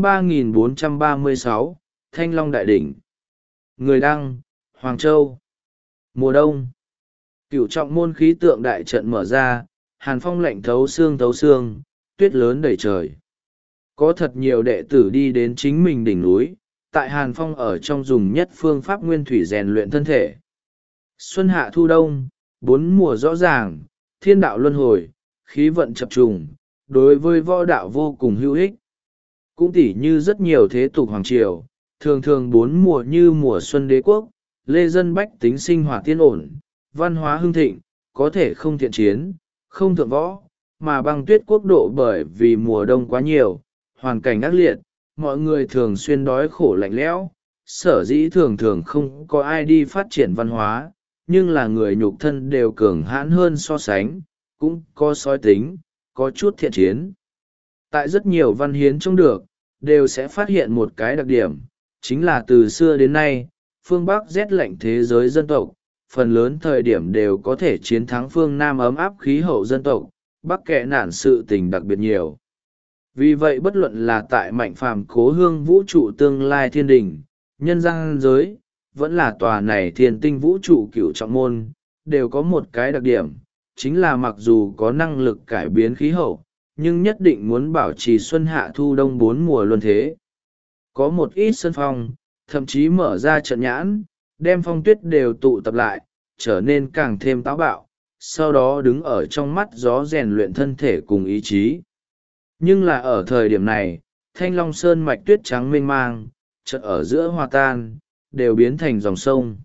3436, Thanh Long Đại Đỉnh. Người đăng, Hoàng Châu. Mùa đông. Cửu trọng môn khí tượng đại trận mở ra, hàn phong lạnh thấu xương, tuyết lớn đầy trời. Có thật nhiều đệ tử đi đến chính mình đỉnh núi, tại hàn phong ở trong dùng nhất phương pháp nguyên thủy rèn luyện thân thể. Xuân hạ thu đông, 4 mùa rõ ràng, thiên đạo luân hồi, khí vận chập trùng, đối với võ đạo vô cùng hữu ích. Cũng tỉ như rất nhiều thế tục hoàng triều, thường thường 4 mùa như mùa xuân đế quốc, lê dân bách tính sinh hoạt tiên ổn, văn hóa hưng thịnh, có thể không thiện chiến, không thượng võ, mà băng tuyết quốc độ bởi vì mùa đông quá nhiều, hoàn cảnh ác liệt, mọi người thường xuyên đói khổ lạnh lẽo, sở dĩ thường thường không có ai đi phát triển văn hóa, nhưng là người nhục thân đều cường hãn hơn so sánh, cũng có sói tính, có chút thiện chiến. Tại rất nhiều văn hiến trong được, đều sẽ phát hiện một cái đặc điểm, chính là từ xưa đến nay, phương Bắc rét lạnh thế giới dân tộc, phần lớn thời điểm đều có thể chiến thắng phương Nam ấm áp khí hậu dân tộc, Bắc kệ nản sự tình đặc biệt nhiều. Vì vậy bất luận là tại Mạnh Phàm cố hương vũ trụ tương lai thiên đình, nhân gian giới, vẫn là tòa này thiên tinh vũ trụ cửu trọng môn, đều có một cái đặc điểm, chính là mặc dù có năng lực cải biến khí hậu, nhưng nhất định muốn bảo trì xuân hạ thu đông bốn mùa luân thế. Có một ít sân phong, thậm chí mở ra trận nhãn, đem phong tuyết đều tụ tập lại, trở nên càng thêm táo bạo, sau đó đứng ở trong mắt gió rèn luyện thân thể cùng ý chí. Nhưng là ở thời điểm này, Thanh Long Sơn mạch tuyết trắng mênh mang, chợt ở giữa hòa tan, đều biến thành dòng sông.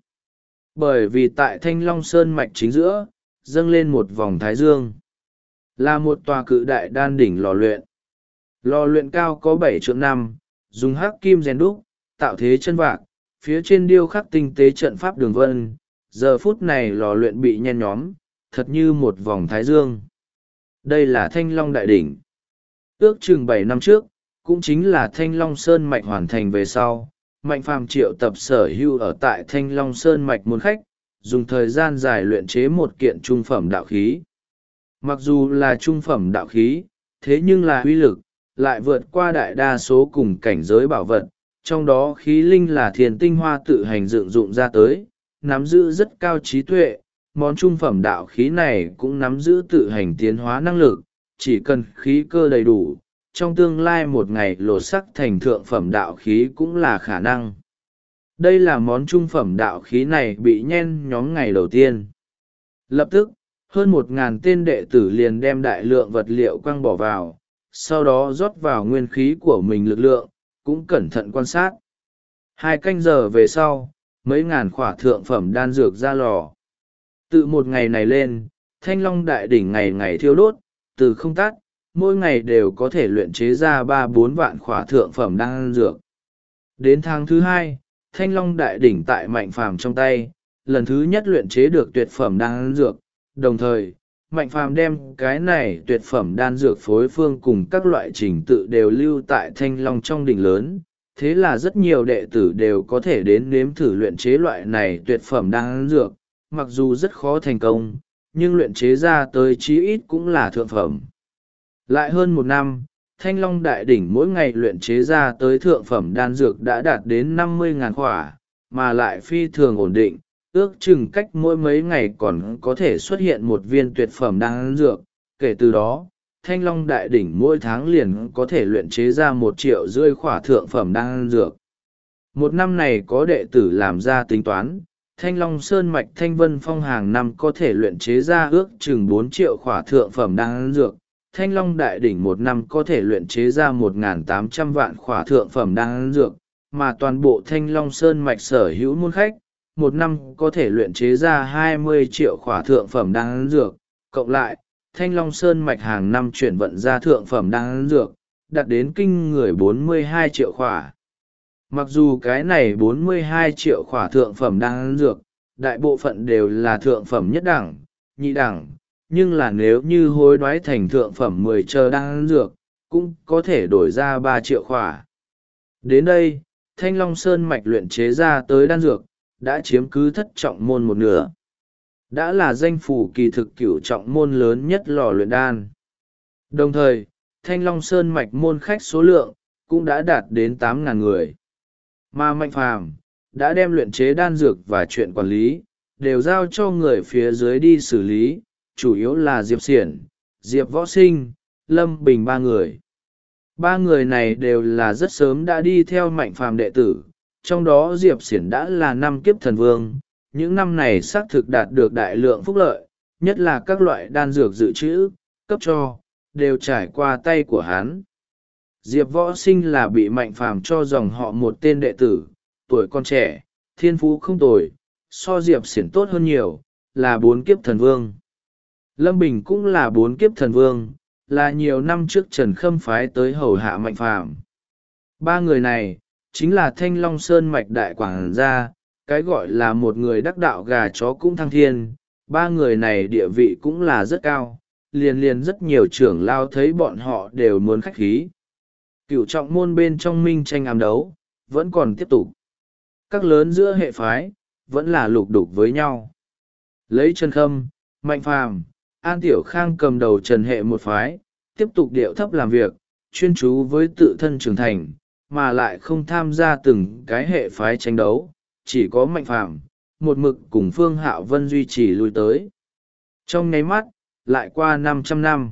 Bởi vì tại Thanh Long Sơn mạch chính giữa, dâng lên một vòng thái dương, là một tòa cự đại đan đỉnh lò luyện. Lò luyện cao có 7,5 trượng, dùng hắc kim rèn đúc, tạo thế chân vạc, phía trên điêu khắc tinh tế trận pháp đường vân. Giờ phút này lò luyện bị nhen nhóm, thật như một vòng thái dương. Đây là Thanh Long Đại Đỉnh. Ước chừng 7 năm trước, cũng chính là Thanh Long Sơn mạch hoàn thành về sau, Mạnh Phàm triệu tập sở hữu ở tại Thanh Long Sơn mạch môn khách, dùng thời gian dài luyện chế một kiện trung phẩm đạo khí. Mặc dù là trung phẩm đạo khí, thế nhưng là uy lực, lại vượt qua đại đa số cùng cảnh giới bảo vật, trong đó khí linh là thiền tinh hoa tự hành dựng dụng ra tới, nắm giữ rất cao trí tuệ, món trung phẩm đạo khí này cũng nắm giữ tự hành tiến hóa năng lực, chỉ cần khí cơ đầy đủ, trong tương lai một ngày lột sắc thành thượng phẩm đạo khí cũng là khả năng. Đây là món trung phẩm đạo khí này bị nhen nhóm ngày đầu tiên. Lập tức, hơn 1.000 tên đệ tử liền đem đại lượng vật liệu quăng bỏ vào, sau đó rót vào nguyên khí của mình lực lượng, cũng cẩn thận quan sát. 2 canh giờ về sau, mấy ngàn khỏa thượng phẩm đan dược ra lò. Từ một ngày này lên, Thanh Long Đại Đỉnh ngày ngày thiêu đốt, từ không tắt, mỗi ngày đều có thể luyện chế ra 3-4 vạn khỏa thượng phẩm đan dược. Đến tháng thứ 2, Thanh Long Đại Đỉnh tại Mạnh Phàm trong tay, lần thứ nhất luyện chế được tuyệt phẩm đan dược, đồng thời, Mạnh Phàm đem cái này tuyệt phẩm đan dược phối phương cùng các loại trình tự đều lưu tại Thanh Long trong đỉnh lớn, thế là rất nhiều đệ tử đều có thể đến nếm thử luyện chế loại này tuyệt phẩm đan dược, mặc dù rất khó thành công, nhưng luyện chế ra tới chí ít cũng là thượng phẩm. Lại hơn 1 năm, Thanh Long Đại Đỉnh mỗi ngày luyện chế ra tới thượng phẩm đan dược đã đạt đến 50.000 khỏa, mà lại phi thường ổn định, ước chừng cách mỗi mấy ngày còn có thể xuất hiện một viên tuyệt phẩm đan dược. Kể từ đó, Thanh Long Đại Đỉnh mỗi tháng liền có thể luyện chế ra 1,5 triệu khỏa thượng phẩm đan dược. Một năm này có đệ tử làm ra tính toán, Thanh Long Sơn mạch Thanh Vân Phong hàng năm có thể luyện chế ra ước chừng 4 triệu khỏa thượng phẩm đan dược. Thanh Long Đại Đỉnh một năm có thể luyện chế ra 1.800 vạn khỏa thượng phẩm đan dược, mà toàn bộ Thanh Long Sơn mạch sở hữu môn khách, một năm có thể luyện chế ra 20 triệu khỏa thượng phẩm đan dược. Cộng lại, Thanh Long Sơn mạch hàng năm chuyển vận ra thượng phẩm đan dược, đạt đến kinh người 42 triệu khỏa. Mặc dù cái này 42 triệu khỏa thượng phẩm đan dược, đại bộ phận đều là thượng phẩm nhất đẳng, nhị đẳng, nhưng là nếu như hối đoái thành thượng phẩm 10 chờ đan dược, cũng có thể đổi ra 3 triệu khỏa. Đến đây, Thanh Long Sơn mạch luyện chế ra tới đan dược, đã chiếm cứ thất trọng môn một nửa. Đã là danh phủ kỳ thực cửu trọng môn lớn nhất lò luyện đan. Đồng thời, Thanh Long Sơn mạch môn khách số lượng, cũng đã đạt đến 8.000 người. Mà Mạnh Phàm đã đem luyện chế đan dược và chuyện quản lý, đều giao cho người phía dưới đi xử lý, chủ yếu là Diệp Xiển, Diệp Võ Sinh, Lâm Bình 3 người. 3 người này đều là rất sớm đã đi theo Mạnh Phàm đệ tử, trong đó Diệp Xiển đã là 5 kiếp thần vương, những năm này xác thực đạt được đại lượng phúc lợi, nhất là các loại đan dược dự trữ, cấp cho, đều trải qua tay của hắn. Diệp Võ Sinh là bị Mạnh Phàm cho dòng họ một tên đệ tử, tuổi còn trẻ, thiên phú không tồi, so Diệp Xiển tốt hơn nhiều, là 4 kiếp thần vương. Lâm Bình cũng là 4 kiếp thần vương, là nhiều năm trước Trần Khâm phái tới hầu hạ Mạnh Phàm. Ba người này chính là Thanh Long Sơn mạch đại quảng gia, cái gọi là một người đắc đạo gà chó cũng thăng thiên. Ba người này địa vị cũng là rất cao, liền liền rất nhiều trưởng lao thấy bọn họ đều muốn khách khí. Cửu trọng môn bên trong minh tranh ám đấu vẫn còn tiếp tục. Các lớn giữa hệ phái vẫn là lục đục với nhau. Lấy Trần Khâm, Mạnh Phàm, An Tiểu Khang cầm đầu Trần hệ một phái, tiếp tục điệu thấp làm việc, chuyên chú với tự thân trưởng thành, mà lại không tham gia từng cái hệ phái tranh đấu, chỉ có Mạnh Phàm một mực cùng Phương Hạo Vân duy trì lui tới. Trong nháy mắt lại qua 500 năm.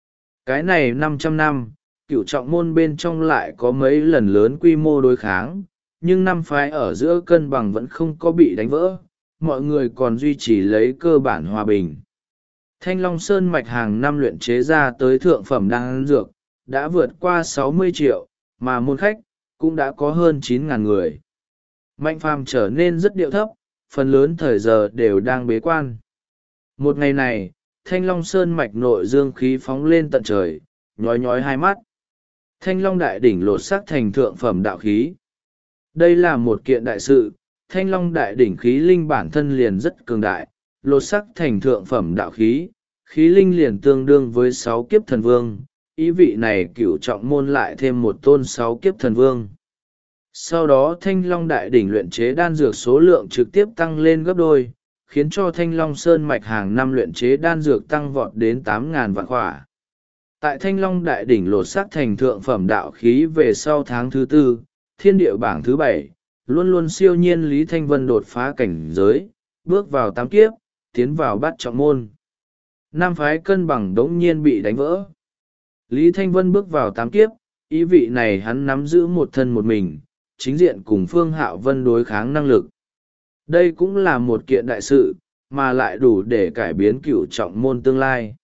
Cái này 500 năm, cửu trọng môn bên trong lại có mấy lần lớn quy mô đối kháng, nhưng năm phái ở giữa cân bằng vẫn không có bị đánh vỡ, mọi người còn duy trì lấy cơ bản hòa bình. Thanh Long Sơn mạch hàng năm luyện chế ra tới thượng phẩm đan dược, đã vượt qua 60 triệu, mà môn khách cũng đã có hơn 9.000 người. Mạnh Phàm trở nên rất điệu thấp, phần lớn thời giờ đều đang bế quan. Một ngày này, Thanh Long Sơn mạch nội dương khí phóng lên tận trời, nhói nhói hai mắt. Thanh Long đại đỉnh lột xác thành thượng phẩm đạo khí. Đây là một kiện đại sự, Thanh Long đại đỉnh khí linh bản thân liền rất cường đại, lột xác thành thượng phẩm đạo khí, khí linh liền tương đương với 6 kiếp thần vương, ý vị này cửu trọng môn lại thêm một tôn 6 kiếp thần vương. Sau đó Thanh Long đại đỉnh luyện chế đan dược số lượng trực tiếp tăng lên gấp đôi, khiến cho Thanh Long Sơn mạch hàng năm luyện chế đan dược tăng vọt đến 8.000 vạn khỏa. Tại Thanh Long đại đỉnh lột xác thành thượng phẩm đạo khí về sau tháng thứ 4, thiên địa bảng thứ 7, luôn luôn siêu nhiên Lý Thanh Vân đột phá cảnh giới, bước vào 8 kiếp, tiến vào bát trọng môn. Nam phái cân bằng đống nhiên bị đánh vỡ. Lý Thanh Vân bước vào 8 kiếp, ý vị này hắn nắm giữ một thân một mình, chính diện cùng Phương Hạo Vân đối kháng năng lực. Đây cũng là một kiện đại sự, mà lại đủ để cải biến cửu trọng môn tương lai.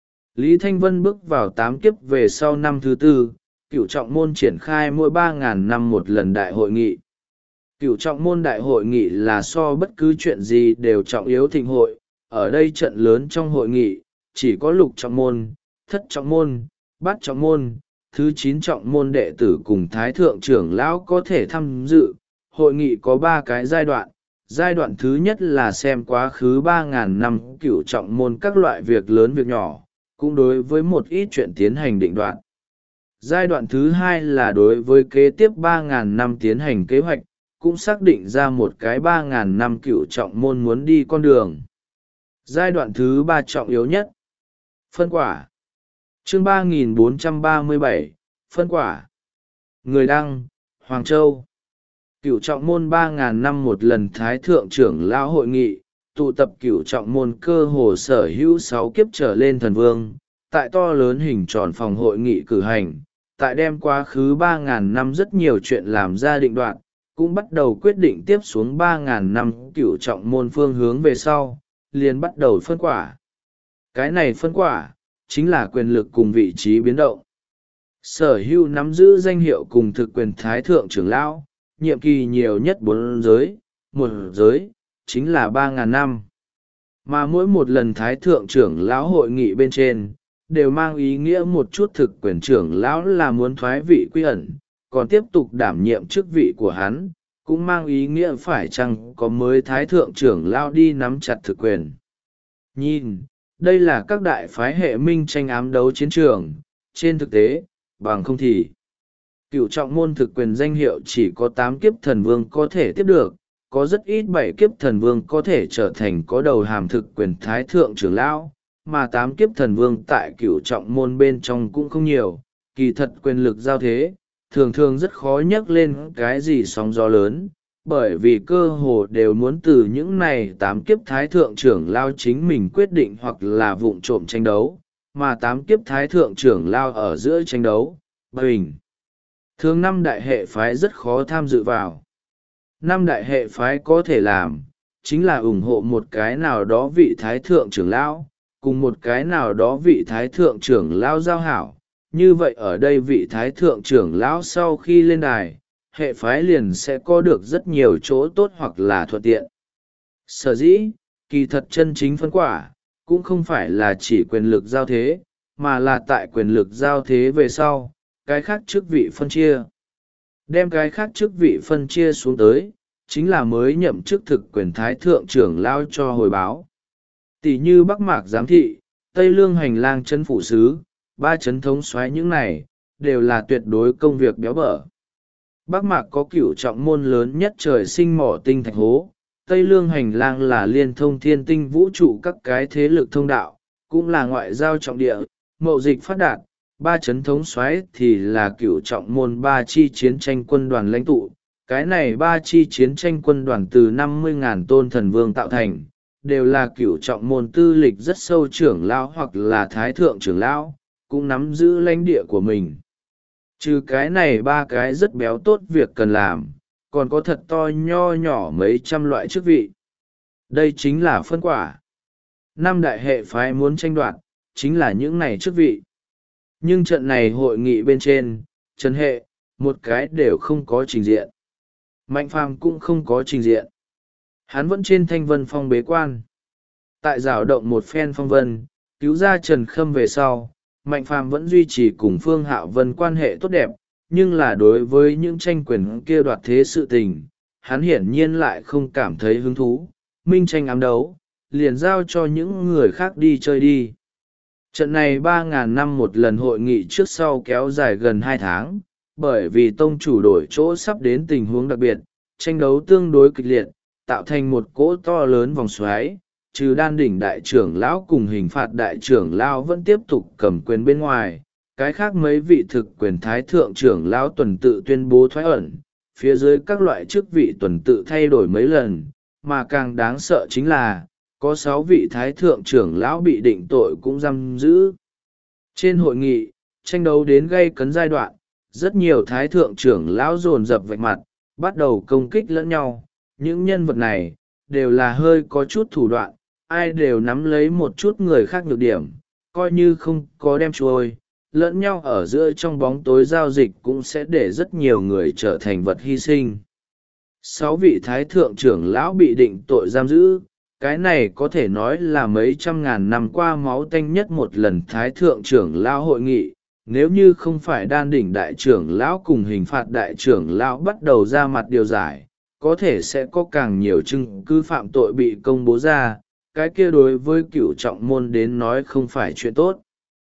Lý Thanh Vân bước vào 8 kiếp về sau năm thứ 4, cửu trọng môn triển khai mỗi 3.000 năm một lần đại hội nghị. Cửu trọng môn đại hội nghị là so bất cứ chuyện gì đều trọng yếu thịnh hội, ở đây trận lớn trong hội nghị, chỉ có lục trọng môn, thất trọng môn, bát trọng môn, thứ 9 trọng môn đệ tử cùng thái thượng trưởng lão có thể tham dự. Hội nghị có 3 cái giai đoạn. Giai đoạn thứ nhất là xem quá khứ 3.000 năm cửu trọng môn các loại việc lớn việc nhỏ, cũng đối với một ít chuyện tiến hành định đoạt. Giai đoạn thứ hai là đối với kế tiếp 3.000 năm tiến hành kế hoạch, cũng xác định ra một cái 3.000 năm cửu trọng môn muốn đi con đường. Giai đoạn thứ 3 trọng yếu nhất. Phân quả. Chương 3437, phân quả. Người đăng, Hoàng Châu. Cửu trọng môn 3.000 năm một lần thái thượng trưởng lão hội nghị, tụ tập cửu trọng môn cơ hồ sở hữu 6 kiếp trở lên thần vương, tại to lớn hình tròn phòng hội nghị cử hành, tại đem quá khứ 3.000 năm rất nhiều chuyện làm ra định đoạt, cũng bắt đầu quyết định tiếp xuống 3.000 năm cửu trọng môn phương hướng về sau, liền bắt đầu phân quả. Cái này phân quả, chính là quyền lực cùng vị trí biến động. Sở hữu nắm giữ danh hiệu cùng thực quyền thái thượng trưởng lão, nhiệm kỳ nhiều nhất 4 giới, một giới, chính là 3.000 năm. Mà mỗi một lần thái thượng trưởng lão hội nghị bên trên, đều mang ý nghĩa một chút thực quyền trưởng lão là muốn thoái vị quy ẩn, còn tiếp tục đảm nhiệm chức vị của hắn, cũng mang ý nghĩa phải chăng có mới thái thượng trưởng lão đi nắm chặt thực quyền. Nhìn, đây là các đại phái hệ minh tranh ám đấu chiến trường, trên thực tế, bằng không thì cửu trọng môn thực quyền danh hiệu chỉ có 8 kiếp thần vương có thể tiếp được, có rất ít 7 kiếp thần vương có thể trở thành có đầu hàm thực quyền thái thượng trưởng lão, mà 8 kiếp thần vương tại cửu trọng môn bên trong cũng không nhiều, kỳ thật quyền lực giao thế, thường thường rất khó nhắc lên cái gì sóng gió lớn, bởi vì cơ hồ đều muốn từ những này 8 kiếp thái thượng trưởng lao chính mình quyết định hoặc là vụng trộm tranh đấu, mà 8 kiếp thái thượng trưởng lao ở giữa tranh đấu, bình thường 5 đại hệ phái rất khó tham dự vào. 5 đại hệ phái có thể làm, chính là ủng hộ một cái nào đó vị thái thượng trưởng lão, cùng một cái nào đó vị thái thượng trưởng lão giao hảo. Như vậy ở đây vị thái thượng trưởng lão sau khi lên đài, hệ phái liền sẽ có được rất nhiều chỗ tốt hoặc là thuận tiện. Sở dĩ, kỳ thật chân chính phân quả, cũng không phải là chỉ quyền lực giao thế, mà là tại quyền lực giao thế về sau, cái khác chức vị phân chia. Đem cái khác chức vị phân chia xuống tới, chính là mới nhậm chức thực quyền thái thượng trưởng lao cho hồi báo. Tỷ như Bắc Mạc giám thị, Tây Lương hành lang trấn phủ sứ, ba trấn thống soái những này, đều là tuyệt đối công việc béo bở. Bắc Mạc có cửu trọng môn lớn nhất trời sinh mỏ tinh thạch hố, Tây Lương hành lang là liên thông thiên tinh vũ trụ các cái thế lực thông đạo, cũng là ngoại giao trọng địa, mậu dịch phát đạt. Ba trấn thống soái thì là cửu trọng môn ba chi chiến tranh quân đoàn lãnh tụ. Cái này ba chi chiến tranh quân đoàn từ 50.000 tôn thần vương tạo thành, đều là cửu trọng môn tư lịch rất sâu trưởng lão hoặc là thái thượng trưởng lão, cũng nắm giữ lãnh địa của mình. Trừ cái này ba cái rất béo tốt việc cần làm, còn có thật to nho nhỏ mấy trăm loại chức vị. Đây chính là phân quả. Năm đại hệ phái muốn tranh đoạt, chính là những này chức vị. Nhưng trận này hội nghị bên trên, Trần Hệ, một cái đều không có trình diện. Mạnh Phàm cũng không có trình diện. Hắn vẫn trên Thanh Vân Phong bế quan. Tại rào động một phen phong vân, cứu ra Trần Khâm về sau, Mạnh Phàm vẫn duy trì cùng Phương Hạo Vân quan hệ tốt đẹp, nhưng là đối với những tranh quyền kia đoạt thế sự tình, hắn hiển nhiên lại không cảm thấy hứng thú. Minh tranh ám đấu, liền giao cho những người khác đi chơi đi. Trận này 3.000 năm một lần hội nghị trước sau kéo dài gần 2 tháng, bởi vì tông chủ đổi chỗ sắp đến tình huống đặc biệt, tranh đấu tương đối kịch liệt, tạo thành một cỗ to lớn vòng xoáy, trừ đan đỉnh đại trưởng lão cùng hình phạt đại trưởng lão vẫn tiếp tục cầm quyền bên ngoài, cái khác mấy vị thực quyền thái thượng trưởng lão tuần tự tuyên bố thoái ẩn, phía dưới các loại chức vị tuần tự thay đổi mấy lần, mà càng đáng sợ chính là, có 6 vị thái thượng trưởng lão bị định tội cũng giam giữ. Trên hội nghị, tranh đấu đến gay cấn giai đoạn, rất nhiều thái thượng trưởng lão dồn dập vạch mặt, bắt đầu công kích lẫn nhau. Những nhân vật này, đều là hơi có chút thủ đoạn, ai đều nắm lấy một chút người khác nhược điểm, coi như không có đem trôi, lẫn nhau ở giữa trong bóng tối giao dịch cũng sẽ để rất nhiều người trở thành vật hy sinh. 6 vị thái thượng trưởng lão bị định tội giam giữ, cái này có thể nói là mấy trăm ngàn năm qua máu tanh nhất một lần thái thượng trưởng lão hội nghị. Nếu như không phải đan đỉnh đại trưởng lão cùng hình phạt đại trưởng lão bắt đầu ra mặt điều giải, có thể sẽ có càng nhiều chứng cứ phạm tội bị công bố ra, cái kia đối với cửu trọng môn đến nói không phải chuyện tốt.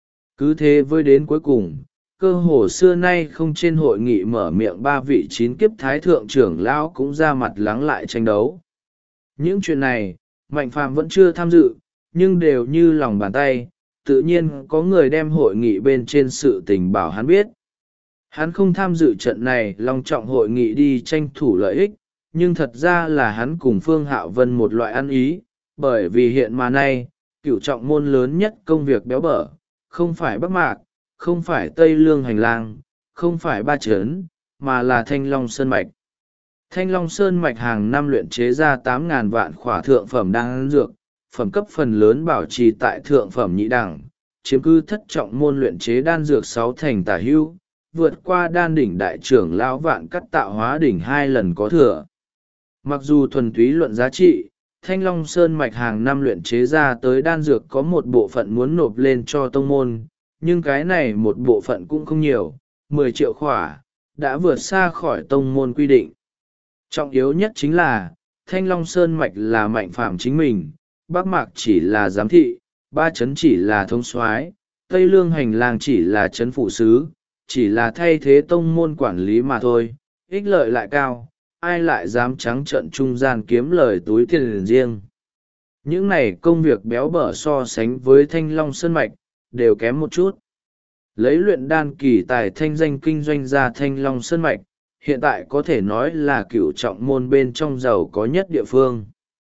Cứ thế với đến cuối cùng, cơ hồ xưa nay không trên hội nghị mở miệng 3 vị 9 kiếp thái thượng trưởng lão cũng ra mặt lắng lại tranh đấu. Những chuyện này, Mạnh Phàm vẫn chưa tham dự, nhưng đều như lòng bàn tay, tự nhiên có người đem hội nghị bên trên sự tình bảo hắn biết. Hắn không tham dự trận này long trọng hội nghị đi tranh thủ lợi ích, nhưng thật ra là hắn cùng Phương Hạo Vân một loại ăn ý, bởi vì hiện mà nay, cửu trọng môn lớn nhất công việc béo bở, không phải Bắc Mạc, không phải Tây Lương hành lang, không phải ba trấn, mà là Thanh Long Sơn Mạch. Thanh Long Sơn Mạch hàng năm luyện chế ra 8.000 vạn khỏa thượng phẩm đan dược, phẩm cấp phần lớn bảo trì tại thượng phẩm nhị đẳng, chiếm cứ thất trọng môn luyện chế đan dược 6 thành tả hữu, vượt qua đan đỉnh đại trưởng lão vạn cắt tạo hóa đỉnh 2 lần có thừa. Mặc dù thuần túy luận giá trị, Thanh Long Sơn Mạch hàng năm luyện chế ra tới đan dược có một bộ phận muốn nộp lên cho tông môn, nhưng cái này một bộ phận cũng không nhiều, 10 triệu khỏa, đã vượt xa khỏi tông môn quy định. Trọng yếu nhất chính là, Thanh Long Sơn Mạch là Mạnh Phàm chính mình, Bắc Mạc chỉ là giám thị, ba trấn chỉ là thống soái, Tây Lương hành lang chỉ là trấn phụ sứ, chỉ là thay thế tông môn quản lý mà thôi, ích lợi lại cao, ai lại dám trắng trợn trung gian kiếm lời túi tiền riêng. Những này công việc béo bở so sánh với Thanh Long Sơn Mạch, đều kém một chút. Lấy luyện đan kỳ tài thanh danh kinh doanh ra Thanh Long Sơn Mạch, hiện tại có thể nói là cửu trọng môn bên trong giàu có nhất địa phương.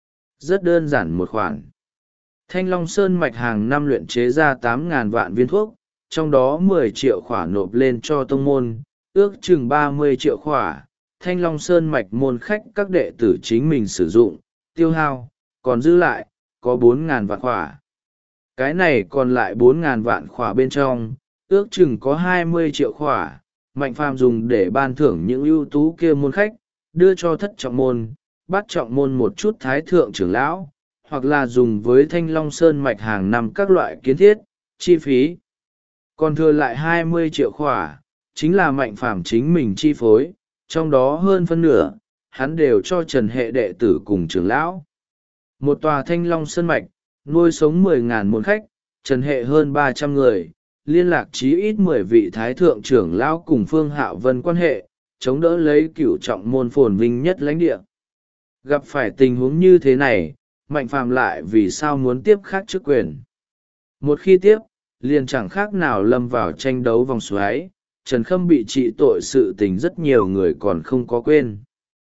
Rất đơn giản một khoản. Thanh Long Sơn Mạch hàng năm luyện chế ra 8.000 vạn viên thuốc, trong đó 10 triệu khỏa nộp lên cho tông môn, ước chừng 30 triệu khỏa. Thanh Long Sơn Mạch môn khách các đệ tử chính mình sử dụng, tiêu hao, còn dư lại, có 4.000 vạn khỏa. Cái này còn lại 4.000 vạn khỏa bên trong, ước chừng có 20 triệu khỏa, Mạnh Phàm dùng để ban thưởng những ưu tú kia môn khách, đưa cho thất trọng môn, bắt trọng môn một chút thái thượng trưởng lão, hoặc là dùng với Thanh Long Sơn mạch hàng năm các loại kiến thiết, chi phí. Còn thừa lại 20 triệu khỏa, chính là Mạnh Phàm chính mình chi phối, trong đó hơn phân nửa, hắn đều cho Trần Hệ đệ tử cùng trưởng lão. Một tòa Thanh Long Sơn mạch, nuôi sống 10.000 môn khách, Trần Hệ hơn 300 người, liên lạc chí ít 10 vị thái thượng trưởng lão cùng Phương Hạo Vân quan hệ, chống đỡ lấy Cửu Trọng môn phồn vinh nhất lãnh địa. Gặp phải tình huống như thế này, Mạnh Phàm lại vì sao muốn tiếp khác chức quyền. Một khi tiếp, liền chẳng khác nào lâm vào tranh đấu vòng xoáy, Trần Khâm bị trị tội sự tình rất nhiều người còn không có quên.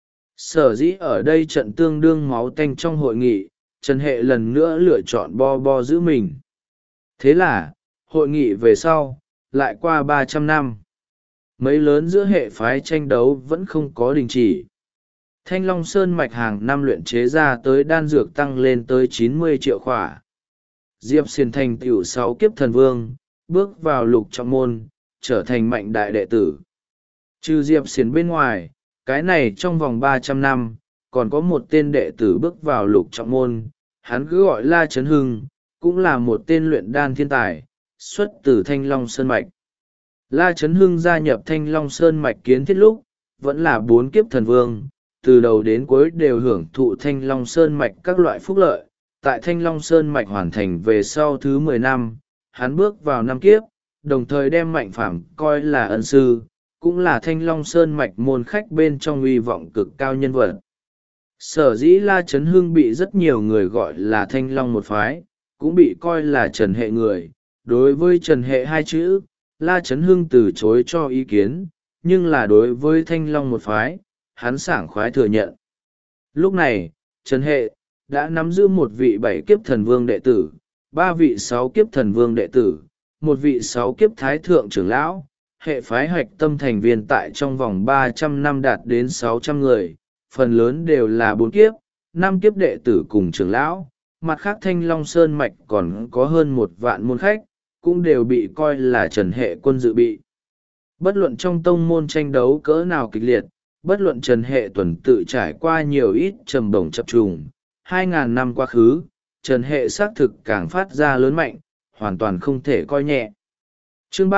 Sở dĩ ở đây trận tương đương máu tanh trong hội nghị, Trần Hệ lần nữa lựa chọn bo giữ mình. Thế là, hội nghị về sau, lại qua 300 năm. Mấy lớn giữa hệ phái tranh đấu vẫn không có đình chỉ. Thanh Long Sơn mạch hàng năm luyện chế ra tới đan dược tăng lên tới 90 triệu khỏa. Diệp Xiển thành tựu 6 kiếp thần vương, bước vào lục trọng môn, trở thành mạnh đại đệ tử. Trừ Diệp Xiển bên ngoài, cái này trong vòng 300 năm, còn có một tên đệ tử bước vào lục trọng môn, hắn cứ gọi La Trấn Hưng, cũng là một tên luyện đan thiên tài, xuất từ Thanh Long Sơn mạch. La Trấn Hưng gia nhập Thanh Long Sơn mạch kiến thiết lúc, vẫn là 4 kiếp thần vương, từ đầu đến cuối đều hưởng thụ Thanh Long Sơn mạch các loại phúc lợi. Tại Thanh Long Sơn mạch hoàn thành về sau thứ 10 năm, hắn bước vào 5 kiếp, đồng thời đem Mạnh Phàm coi là ân sư, cũng là Thanh Long Sơn mạch môn khách bên trong uy vọng cực cao nhân vật. Sở dĩ La Trấn Hưng bị rất nhiều người gọi là Thanh Long một phái, cũng bị coi là Trần Hệ người. Đối với Trần Hệ hai chữ, La Trấn Hưng từ chối cho ý kiến, nhưng là đối với Thanh Long một phái, hắn sảng khoái thừa nhận. Lúc này, Trần Hệ đã nắm giữ một vị 7 kiếp thần vương đệ tử, 3 vị 6 kiếp thần vương đệ tử, một vị 6 kiếp thái thượng trưởng lão. Hệ phái hoạch tâm thành viên tại trong vòng 300 năm đạt đến 600 người, phần lớn đều là 4 kiếp, 5 kiếp đệ tử cùng trưởng lão. Mặt khác Thanh Long Sơn mạch còn có hơn 1 vạn môn khách, cũng đều bị coi là Trần Hệ quân dự bị. Bất luận trong tông môn tranh đấu cỡ nào kịch liệt, bất luận Trần Hệ tuần tự trải qua nhiều ít trầm bổng chập trùng, 2.000 năm quá khứ, Trần Hệ xác thực càng phát ra lớn mạnh, hoàn toàn không thể coi nhẹ. Chương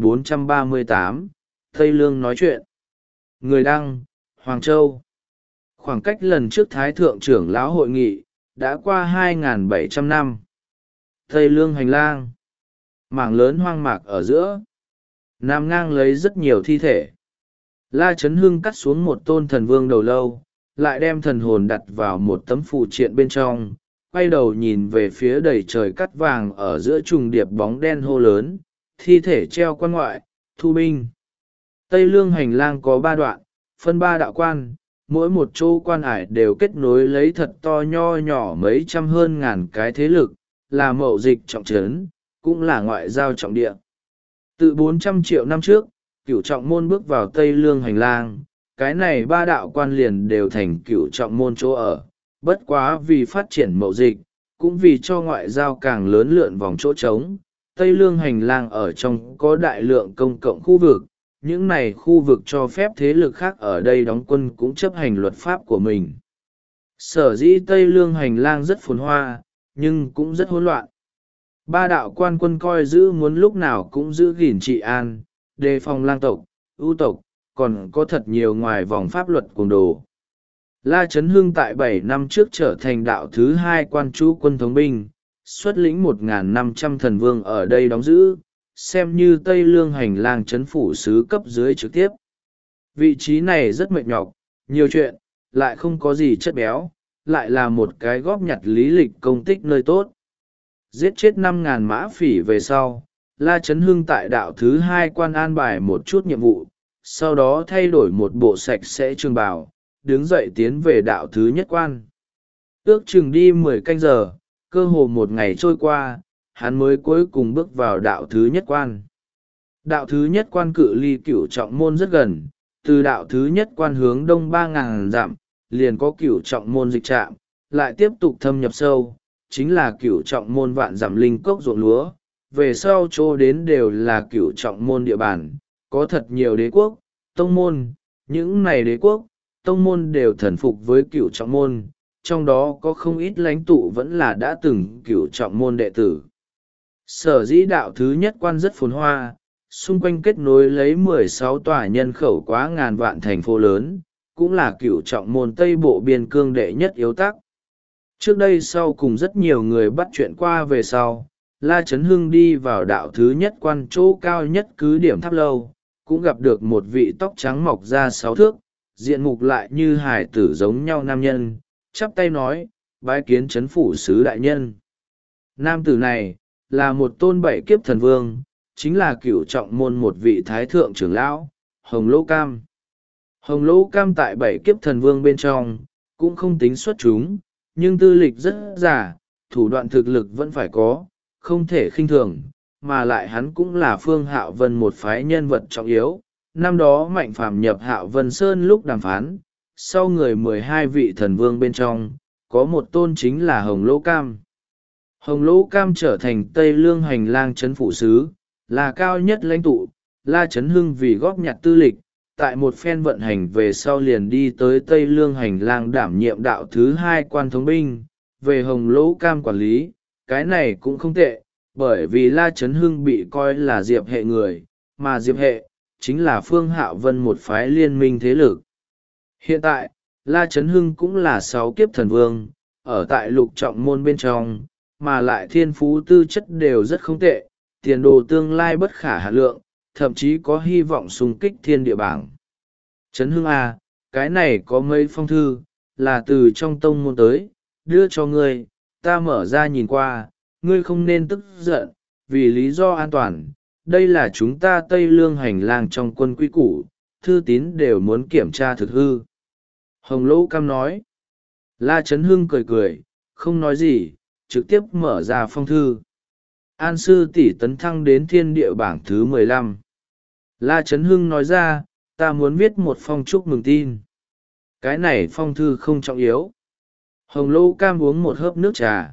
3438, Tây Lương nói chuyện. Người đăng, Hoàng Châu. Khoảng cách lần trước Thái Thượng trưởng lão hội nghị, đã qua 2.700 năm. Tây Lương hành lang. Mảng lớn hoang mạc ở giữa. Nằm ngang lấy rất nhiều thi thể. La Trấn Hưng cắt xuống một tôn thần vương đầu lâu, lại đem thần hồn đặt vào một tấm phù triện bên trong, quay đầu nhìn về phía đầy trời cắt vàng ở giữa trùng điệp bóng đen hô lớn, thi thể treo quan ngoại, thu binh. Tây Lương hành lang có 3 đoạn, phân 3 đạo quan, mỗi một chỗ quan ải đều kết nối lấy thật to nho nhỏ mấy trăm hơn ngàn cái thế lực, là mậu dịch trọng trấn, cũng là ngoại giao trọng địa. Từ 400 triệu năm trước, Cửu Trọng môn bước vào Tây Lương hành lang, cái này 3 đạo quan liền đều thành Cửu Trọng môn chỗ ở, bất quá vì phát triển mậu dịch, cũng vì cho ngoại giao càng lớn lượn vòng chỗ trống. Tây Lương hành lang ở trong có đại lượng công cộng khu vực, những này khu vực cho phép thế lực khác ở đây đóng quân cũng chấp hành luật pháp của mình. Sở dĩ Tây Lương hành lang rất phồn hoa, nhưng cũng rất hỗn loạn. 3 đạo quan quân coi giữ muốn lúc nào cũng giữ gìn trị an, đề phòng lang tộc, ưu tộc, còn có thật nhiều ngoài vòng pháp luật cuồng đồ. La Trấn Hưng tại 7 năm trước trở thành đạo thứ 2 quan chú quân thống binh, xuất lĩnh 1.500 thần vương ở đây đóng giữ, xem như Tây Lương hành lang trấn phủ sứ cấp dưới trực tiếp. Vị trí này rất mệt nhọc, nhiều chuyện, lại không có gì chất béo, lại là một cái góp nhặt lý lịch công tích nơi tốt. Giết chết 5.000 mã phỉ về sau, La Trấn Hưng tại đạo thứ 2 quan an bài một chút nhiệm vụ, sau đó thay đổi một bộ sạch sẽ trường bào, đứng dậy tiến về đạo thứ nhất quan. Ước chừng đi 10 canh giờ, cơ hồ một ngày trôi qua, hắn mới cuối cùng bước vào đạo thứ nhất quan. Đạo thứ nhất quan cự ly Cửu Trọng môn rất gần, từ đạo thứ nhất quan hướng đông 3.000 dặm, liền có Cửu Trọng môn dịch trạm, lại tiếp tục thâm nhập sâu, chính là Cửu Trọng môn vạn dặm linh cốc ruộng lúa. Về sau chỗ đến đều là Cửu Trọng môn địa bàn, có thật nhiều đế quốc, tông môn, những này đế quốc, tông môn đều thần phục với Cửu Trọng môn, trong đó có không ít lãnh tụ vẫn là đã từng cửu trọng môn đệ tử. Sở dĩ đạo thứ nhất quan rất phồn hoa, xung quanh kết nối lấy 16 tòa nhân khẩu quá ngàn vạn thành phố lớn, cũng là cửu trọng môn Tây Bộ biên cương đệ nhất yếu tắc. Trước đây sau cùng rất nhiều người bắt chuyện qua về sau, La Chấn Hưng đi vào đạo thứ nhất quan chỗ cao nhất cứ điểm tháp lâu, cũng gặp được một vị tóc trắng mọc ra 6 thước, diện mục lại như hải tử giống nhau nam nhân, chắp tay nói, bái kiến chấn phủ sứ đại nhân. Nam tử này, là một tôn bảy kiếp thần vương, chính là cửu trọng môn một vị thái thượng trưởng lão, Hồng Lỗ Cam. Hồng Lỗ Cam tại bảy kiếp thần vương bên trong, cũng không tính xuất chúng, nhưng tư lịch rất giả, thủ đoạn thực lực vẫn phải có, không thể khinh thường, mà lại hắn cũng là Phương Hạo Vân một phái nhân vật trọng yếu. Năm đó Mạnh Phàm nhập Hạo Vân Sơn lúc đàm phán, sau người 12 vị thần vương bên trong, có một tôn chính là Hồng Lỗ Cam. Hồng Lỗ Cam trở thành Tây Lương hành lang trấn phủ sứ, là cao nhất lãnh tụ. La Chấn Hưng vì góp nhặt tư lịch, tại một phen vận hành về sau liền đi tới Tây Lương hành lang đảm nhiệm đạo thứ hai quan thống binh. Về Hồng Lỗ Cam quản lý, cái này cũng không tệ, bởi vì La Chấn Hưng bị coi là Diệp hệ người, mà Diệp hệ chính là Phương Hạo Vân một phái liên minh thế lực. Hiện tại, La Chấn Hưng cũng là 6 kiếp thần vương, ở tại lục trọng môn bên trong, mà lại thiên phú tư chất đều rất không tệ, tiền đồ tương lai bất khả hạn lượng, thậm chí có hy vọng xung kích thiên địa bảng. Chấn Hưng à, cái này có mấy phong thư, là từ trong tông môn tới, đưa cho ngươi, ta mở ra nhìn qua, ngươi không nên tức giận, vì lý do an toàn, đây là chúng ta Tây Lương hành lang trong quân quy củ, thư tín đều muốn kiểm tra thực hư. Hồng Lỗ Cam nói. La Chấn Hưng cười cười, không nói gì, trực tiếp mở ra phong thư. An sư tỷ tấn thăng đến thiên địa bảng thứ 15. La Chấn Hưng nói ra, ta muốn viết một phong chúc mừng tin. Cái này phong thư không trọng yếu. Hồng Lỗ Cam uống một hớp nước trà.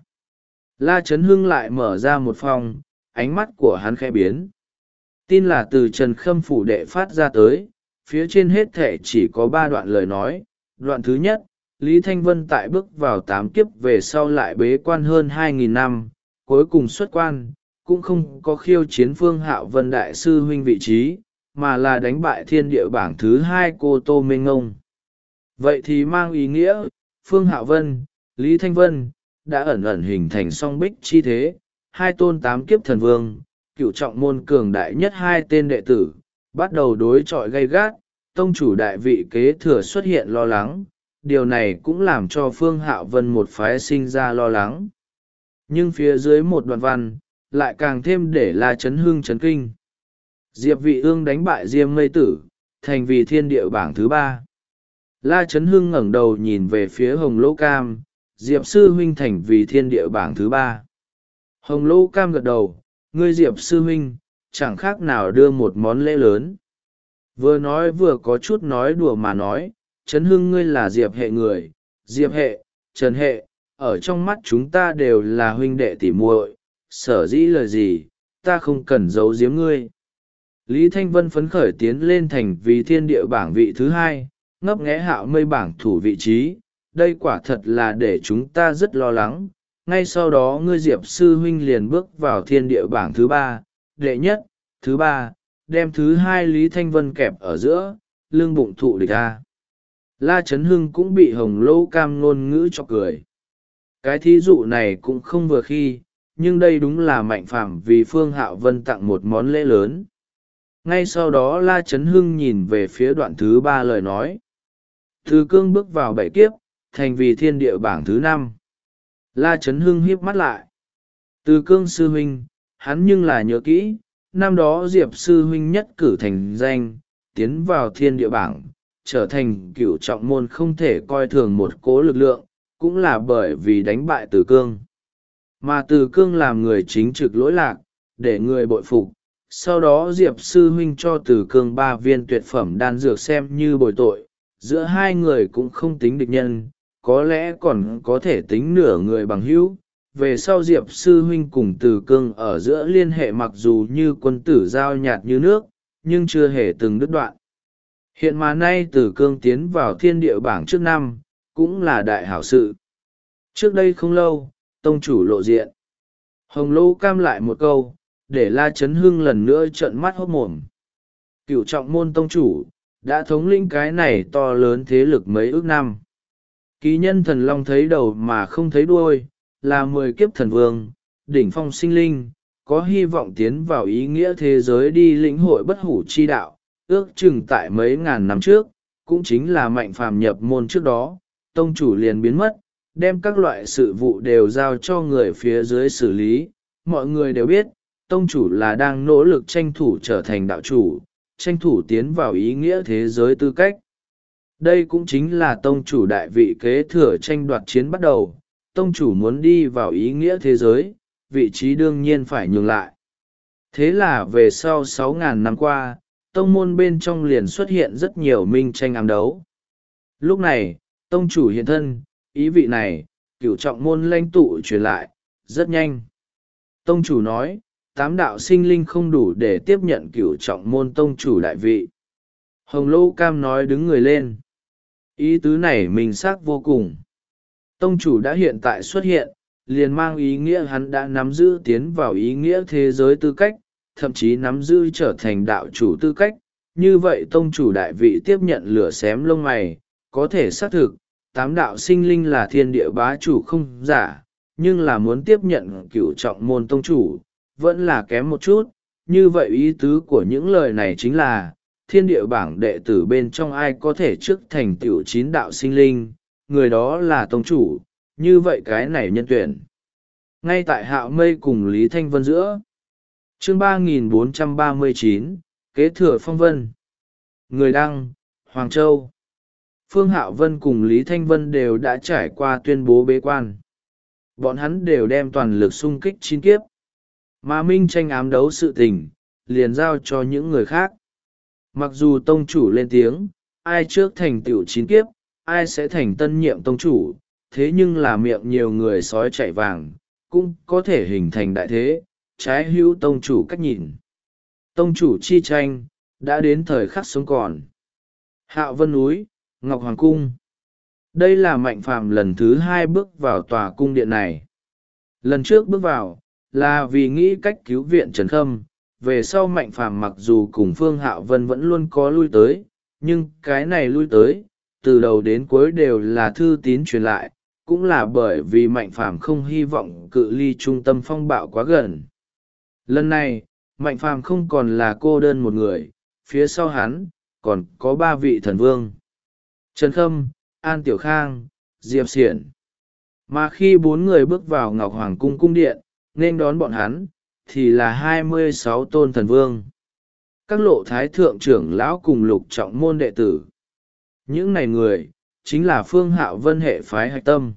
La Chấn Hưng lại mở ra một phong, ánh mắt của hắn khẽ biến. Tin là từ Trần Khâm phủ đệ phát ra tới, phía trên hết thệ chỉ có 3 đoạn lời nói. Đoạn thứ nhất, Lý Thanh Vân tại bước vào 8 kiếp về sau lại bế quan hơn 2.000 năm, cuối cùng xuất quan, cũng không có khiêu chiến Phương Hạo Vân đại sư huynh vị trí, mà là đánh bại thiên địa bảng thứ 2 cô Tô Minh Ngông. Vậy thì mang ý nghĩa, Phương Hạo Vân, Lý Thanh Vân, đã ẩn ẩn hình thành song bích chi thế, 2 tôn 8 kiếp thần vương, cựu trọng môn cường đại nhất 2 tên đệ tử, bắt đầu đối chọi gay gắt, tông chủ đại vị kế thừa xuất hiện lo lắng, điều này cũng làm cho Phương Hạo Vân một phái sinh ra lo lắng. Nhưng phía dưới một đoạn văn, lại càng thêm để La Chấn Hưng chấn kinh. Diệp Vị Ương đánh bại Diêm Mây Tử, thành vì thiên địa bảng thứ 3. La Chấn Hưng ngẩng đầu nhìn về phía Hồng Lỗ Cam, Diệp sư huynh thành vì thiên địa bảng thứ 3. Hồng Lỗ Cam gật đầu, ngươi Diệp sư huynh, chẳng khác nào đưa một món lễ lớn. Vừa nói vừa có chút nói đùa mà nói, Chấn Hưng ngươi là Diệp hệ người, Diệp hệ, Trần hệ, ở trong mắt chúng ta đều là huynh đệ tỉ muội, sở dĩ lời gì, ta không cần giấu giếm ngươi. Lý Thanh Vân phấn khởi tiến lên thành vì thiên địa bảng vị thứ 2, ngấp nghé Hạo Mây bảng thủ vị trí, đây quả thật là để chúng ta rất lo lắng. Ngay sau đó ngươi Diệp sư huynh liền bước vào thiên địa bảng thứ 3, đệ nhất, thứ 3, đem thứ 2 Lý Thanh Vân kẹp ở giữa, lưng bụng thụ địch a. La Chấn Hưng cũng bị Hồng Lỗ Cam ngôn ngữ cho cười. Cái thí dụ này cũng không vừa khi, nhưng đây đúng là Mạnh Phàm vì Phương Hạo Vân tặng một món lễ lớn. Ngay sau đó La Chấn Hưng nhìn về phía đoạn thứ 3 lời nói. Từ cương bước vào 7 kiếp, thành vì thiên địa bảng thứ 5. La Chấn Hưng híp mắt lại. Từ cương sư huynh, hắn nhưng là nhớ kỹ, năm đó Diệp sư huynh nhất cử thành danh, tiến vào thiên địa bảng, trở thành cửu trọng môn không thể coi thường một cố lực lượng, cũng là bởi vì đánh bại Từ cương. Mà Từ cương làm người chính trực lỗi lạc, để người bội phục. Sau đó Diệp sư huynh cho Từ cương 3 viên tuyệt phẩm đan dược xem như bồi tội, giữa hai người cũng không tính địch nhân, có lẽ còn có thể tính nửa người bằng hữu. Về sau Diệp sư huynh cùng Từ cương ở giữa liên hệ mặc dù như quân tử giao nhạt như nước, nhưng chưa hề từng đứt đoạn. Hiện mà nay Từ cương tiến vào thiên địa bảng trước 5, cũng là đại hảo sự. Trước đây không lâu, tông chủ lộ diện. Hồng Lâu cam lại một câu, để La Trấn Hưng lần nữa trợn mắt hốt mồm. Cửu trọng môn tông chủ, đã thống lĩnh cái này to lớn thế lực mấy ước năm. Ký nhân thần long thấy đầu mà không thấy đuôi, là 10 kiếp thần vương, đỉnh phong sinh linh, có hy vọng tiến vào ý nghĩa thế giới đi lĩnh hội bất hủ chi đạo, ước chừng tại mấy ngàn năm trước, cũng chính là Mạnh Phàm nhập môn trước đó, tông chủ liền biến mất, đem các loại sự vụ đều giao cho người phía dưới xử lý. Mọi người đều biết, tông chủ là đang nỗ lực tranh thủ trở thành đạo chủ, tranh thủ tiến vào ý nghĩa thế giới tư cách. Đây cũng chính là tông chủ đại vị kế thừa tranh đoạt chiến bắt đầu, tông chủ muốn đi vào ý nghĩa thế giới, vị trí đương nhiên phải nhường lại. Thế là về sau 6.000 năm qua, tông môn bên trong liền xuất hiện rất nhiều minh tranh ám đấu. Lúc này, tông chủ hiện thân, ý vị này, cửu trọng môn lãnh tụ truyền lại, rất nhanh. Tông chủ nói, 8 đạo sinh linh không đủ để tiếp nhận cửu trọng môn tông chủ đại vị. Hồng Lâu Cam nói đứng người lên. Ý tứ này mình xác vô cùng. Tông chủ đã hiện tại xuất hiện, liền mang ý nghĩa hắn đã nắm giữ tiến vào ý nghĩa thế giới tư cách, thậm chí nắm giữ trở thành đạo chủ tư cách. Như vậy tông chủ đại vị tiếp nhận lửa xém lông mày, có thể xác thực, 8 đạo sinh linh là thiên địa bá chủ không giả, nhưng là muốn tiếp nhận cửu trọng môn tông chủ, vẫn là kém một chút. Như vậy ý tứ của những lời này chính là, thiên địa bảng đệ tử bên trong ai có thể trước thành tựu 9 đạo sinh linh, người đó là tông chủ, như vậy cái này nhân tuyển. Ngay tại Hạo Mây cùng Lý Thanh Vân giữa. Chương 3439, kế thừa phong vân. Người đăng, Hoàng Châu. Phương Hạo Vân cùng Lý Thanh Vân đều đã trải qua tuyên bố bế quan. Bọn hắn đều đem toàn lực xung kích 9 kiếp. Mà minh tranh ám đấu sự tình, liền giao cho những người khác. Mặc dù tông chủ lên tiếng, ai trước thành tựu 9 kiếp, ai sẽ thành tân nhiệm tông chủ, thế nhưng là miệng nhiều người sói chạy vàng, cũng có thể hình thành đại thế, trái hữu tông chủ cách nhìn. Tông chủ chi tranh, đã đến thời khắc sống còn. Hạo Vân núi, Ngọc Hoàng cung. Đây là Mạnh Phàm lần thứ 2 bước vào tòa cung điện này. Lần trước bước vào, là vì nghĩ cách cứu viện Trần Khâm. Về sau Mạnh Phàm mặc dù cùng Phương Hạo Vân vẫn luôn có lui tới, nhưng cái này lui tới, từ đầu đến cuối đều là thư tín truyền lại, cũng là bởi vì Mạnh Phàm không hy vọng cự ly trung tâm phong bạo quá gần. Lần này, Mạnh Phàm không còn là cô đơn một người, phía sau hắn, còn có 3 vị thần vương. Trần Khâm, An Tiểu Khang, Diệp Xiển. Mà khi 4 người bước vào Ngọc Hoàng cung cung điện, nên đón bọn hắn, thì là 26 tôn thần vương. Các lộ thái thượng trưởng lão cùng lục trọng môn đệ tử. Những này người, chính là Phương Hạo Vân hệ phái hạch tâm.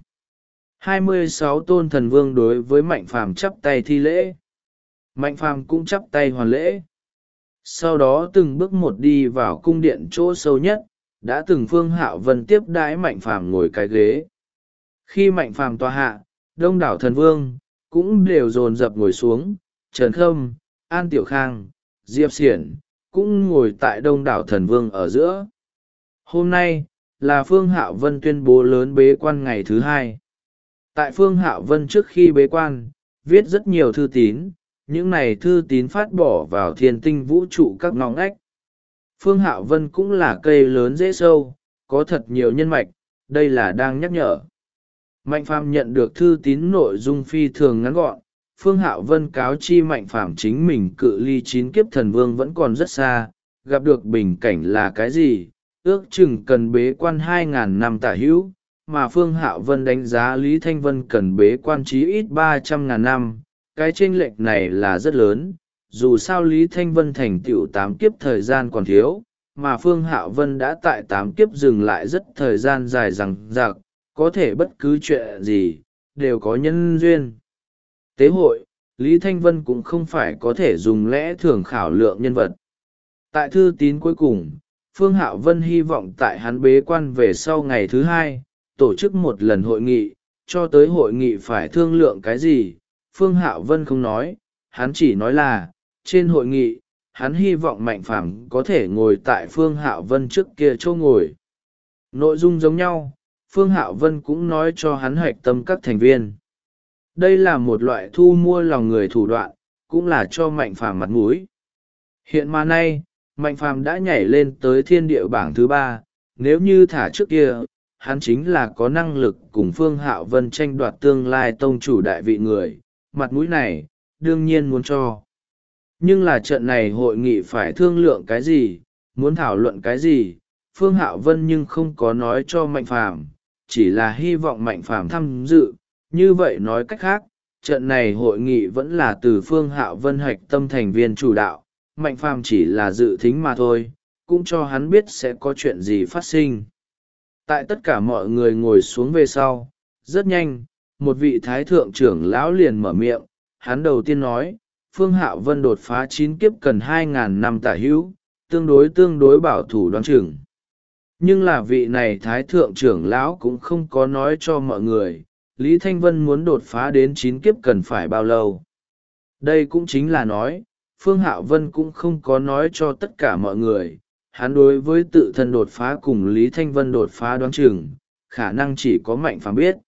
26 tôn thần vương đối với Mạnh Phàm chắp tay thi lễ. Mạnh Phàm cũng chắp tay hoàn lễ. Sau đó từng bước một đi vào cung điện chỗ sâu nhất, đã từng Phương Hạo Vân tiếp đãi Mạnh Phàm ngồi cái ghế. Khi Mạnh Phàm tòa hạ, đông đảo thần vương, cũng đều dồn dập ngồi xuống. Trần Khâm, An Tiểu Khang, Diệp Xiển, cũng ngồi tại đông đảo thần vương ở giữa. Hôm nay, là Phương Hạo Vân tuyên bố lớn bế quan ngày thứ 2. Tại Phương Hạo Vân trước khi bế quan, viết rất nhiều thư tín, những này thư tín phát bỏ vào thiên tinh vũ trụ các ngõ ngách. Phương Hạo Vân cũng là cây lớn dễ sâu, có thật nhiều nhân mạch, đây là đang nhắc nhở. Mạnh Phàm nhận được thư tín nội dung phi thường ngắn gọn, Phương Hạo Vân cáo chi Mạnh Phàm chính mình cự ly 9 kiếp thần vương vẫn còn rất xa, gặp được bình cảnh là cái gì, ước chừng cần bế quan 2.000 năm tả hữu, mà Phương Hạo Vân đánh giá Lý Thanh Vân cần bế quan chí ít 300.000 năm, cái chênh lệch này là rất lớn, dù sao Lý Thanh Vân thành tựu 8 kiếp thời gian còn thiếu, mà Phương Hạo Vân đã tại 8 kiếp dừng lại rất thời gian dài rằng rạc, có thể bất cứ chuyện gì, đều có nhân duyên. Tế hội, Lý Thanh Vân cũng không phải có thể dùng lẽ thường khảo lượng nhân vật. Tại thư tín cuối cùng, Phương Hạo Vân hy vọng tại hắn bế quan về sau ngày thứ 2, tổ chức một lần hội nghị, cho tới hội nghị phải thương lượng cái gì, Phương Hạo Vân không nói, hắn chỉ nói là, trên hội nghị, hắn hy vọng Mạnh Phàm có thể ngồi tại Phương Hạo Vân trước kia chỗ ngồi. Nội dung giống nhau, Phương Hạo Vân cũng nói cho hắn hoạch tâm các thành viên. Đây là một loại thu mua lòng người thủ đoạn, cũng là cho Mạnh Phàm mặt mũi. Hiện mà nay, Mạnh Phàm đã nhảy lên tới thiên địa bảng thứ 3, nếu như thả trước kia, hắn chính là có năng lực cùng Phương Hạo Vân tranh đoạt tương lai tông chủ đại vị người, mặt mũi này, đương nhiên muốn cho. Nhưng là trận này hội nghị phải thương lượng cái gì, muốn thảo luận cái gì, Phương Hạo Vân nhưng không có nói cho Mạnh Phàm, chỉ là hy vọng Mạnh Phàm tham dự. Như vậy nói cách khác, trận này hội nghị vẫn là từ Phương Hạo Vân hoạch tâm thành viên chủ đạo, Mạnh Phàm chỉ là dự thính mà thôi, cũng cho hắn biết sẽ có chuyện gì phát sinh. Tại tất cả mọi người ngồi xuống về sau, rất nhanh, một vị thái thượng trưởng lão liền mở miệng, hắn đầu tiên nói, Phương Hạo Vân đột phá 9 kiếp cần 2.000 năm tả hữu, tương đối bảo thủ đoán chừng. Nhưng là vị này thái thượng trưởng lão cũng không có nói cho mọi người, Lý Thanh Vân muốn đột phá đến 9 kiếp cần phải bao lâu. Đây cũng chính là nói, Phương Hạo Vân cũng không có nói cho tất cả mọi người, hắn đối với tự thân đột phá cùng Lý Thanh Vân đột phá đoán chừng, khả năng chỉ có Mạnh Phàm biết.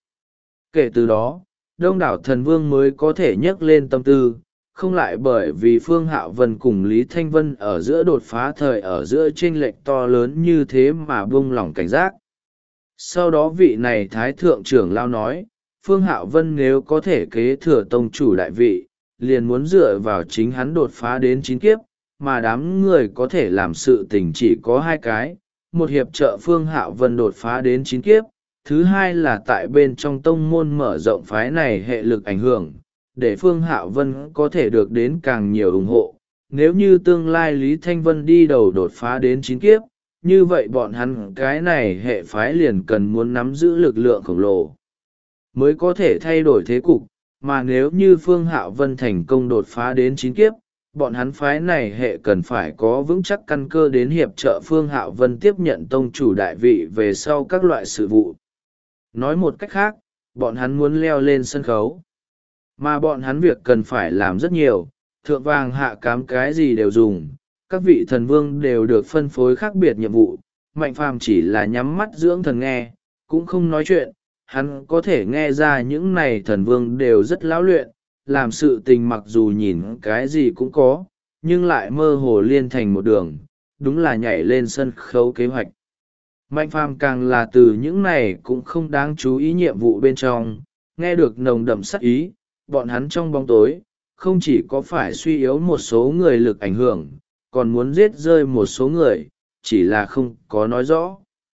Kể từ đó, đông đảo thần vương mới có thể nhấc lên tâm tư, không lại bởi vì Phương Hạo Vân cùng Lý Thanh Vân ở giữa đột phá thời ở giữa chênh lệch to lớn như thế mà buông lỏng cảnh giác. Sau đó vị này Thái Thượng trưởng lao nói, Phương Hạo Vân nếu có thể kế thừa tông chủ đại vị, liền muốn dựa vào chính hắn đột phá đến 9 kiếp, mà đám người có thể làm sự tình chỉ có 2 cái, một hiệp trợ Phương Hạo Vân đột phá đến 9 kiếp, thứ hai là tại bên trong tông môn mở rộng phái này hệ lực ảnh hưởng, để Phương Hạo Vân có thể được đến càng nhiều ủng hộ. Nếu như tương lai Lý Thanh Vân đi đầu đột phá đến 9 kiếp, như vậy bọn hắn cái này hệ phái liền cần muốn nắm giữ lực lượng khổng lồ, mới có thể thay đổi thế cục, mà nếu như Phương Hạo Vân thành công đột phá đến 9 kiếp, bọn hắn phái này hệ cần phải có vững chắc căn cơ đến hiệp trợ Phương Hạo Vân tiếp nhận tông chủ đại vị về sau các loại sự vụ. Nói một cách khác, bọn hắn muốn leo lên sân khấu. Mà bọn hắn việc cần phải làm rất nhiều, thượng vàng hạ cám cái gì đều dùng, các vị thần vương đều được phân phối khác biệt nhiệm vụ, Mạnh Phàm chỉ là nhắm mắt dưỡng thần nghe, cũng không nói chuyện, hắn có thể nghe ra những này thần vương đều rất lão luyện, làm sự tình mặc dù nhìn cái gì cũng có, nhưng lại mơ hồ liên thành một đường, đúng là nhảy lên sân khấu kế hoạch. Mạnh Phàm càng là từ những này cũng không đáng chú ý nhiệm vụ bên trong, nghe được nồng đậm sắc ý, bọn hắn trong bóng tối, không chỉ có phải suy yếu một số người lực ảnh hưởng, còn muốn giết rơi một số người, chỉ là không có nói rõ.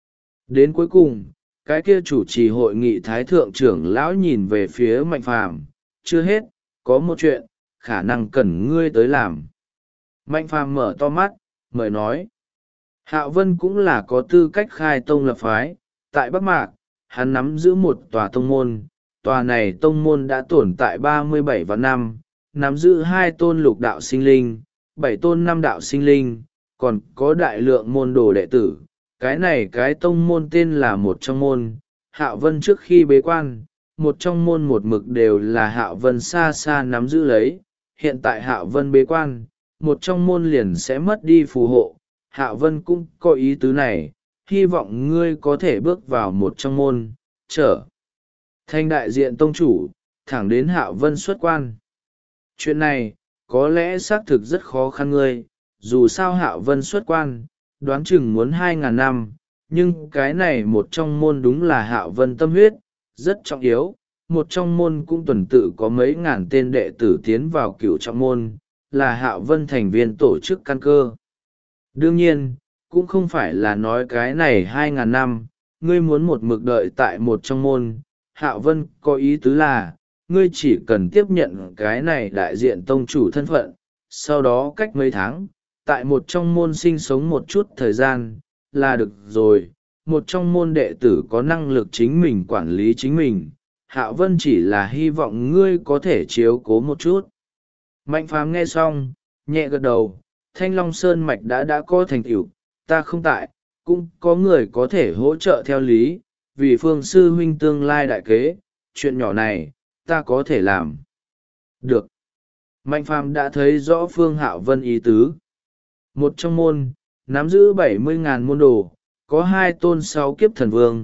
Đến cuối cùng, cái kia chủ trì hội nghị thái thượng trưởng lão nhìn về phía Mạnh Phàm, chưa hết, có một chuyện, khả năng cần ngươi tới làm. Mạnh Phàm mở to mắt, mời nói. Hạo Vân cũng là có tư cách khai tông lập phái, tại Bắc Mạc, hắn nắm giữ một tòa tông môn, tòa này tông môn đã tồn tại 37 vạn năm, nắm giữ 2 tôn lục đạo sinh linh, 7 tôn 5 đạo sinh linh, còn có đại lượng môn đồ đệ tử. Cái này cái tông môn tên là một trong môn, Hạo Vân trước khi bế quan, một trong môn một mực đều là Hạo Vân xa xa nắm giữ lấy, hiện tại Hạo Vân bế quan, một trong môn liền sẽ mất đi phù hộ. Hạo Vân cũng có ý tứ này, hy vọng ngươi có thể bước vào một trong môn, trở thành đại diện tông chủ, thẳng đến Hạo Vân xuất quan. Chuyện này, có lẽ xác thực rất khó khăn ngươi, dù sao Hạo Vân xuất quan, đoán chừng muốn 2.000 năm, nhưng cái này một trong môn đúng là Hạo Vân tâm huyết, rất trọng yếu. Một trong môn cũng tuần tự có mấy ngàn tên đệ tử tiến vào cửu trọng môn, là Hạo Vân thành viên tổ chức căn cơ. Đương nhiên, cũng không phải là nói cái này 2.000 năm, ngươi muốn một mực đợi tại một trong môn. Hạo Vân có ý tứ là, ngươi chỉ cần tiếp nhận cái này đại diện tông chủ thân phận, sau đó cách mấy tháng, tại một trong môn sinh sống một chút thời gian, là được rồi. Một trong môn đệ tử có năng lực chính mình quản lý chính mình, Hạo Vân chỉ là hy vọng ngươi có thể chiếu cố một chút. Mạnh Phàm nghe xong, nhẹ gật đầu, Thanh Long Sơn Mạch đã có thành tựu, ta không tại, cũng có người có thể hỗ trợ theo lý, vì Phương sư huynh tương lai đại kế, chuyện nhỏ này, ta có thể làm. Được. Mạnh Phàm đã thấy rõ Phương Hạo Vân ý tứ. Một trong môn, nắm giữ 70.000 môn đồ, có 2 tôn 6 kiếp thần vương,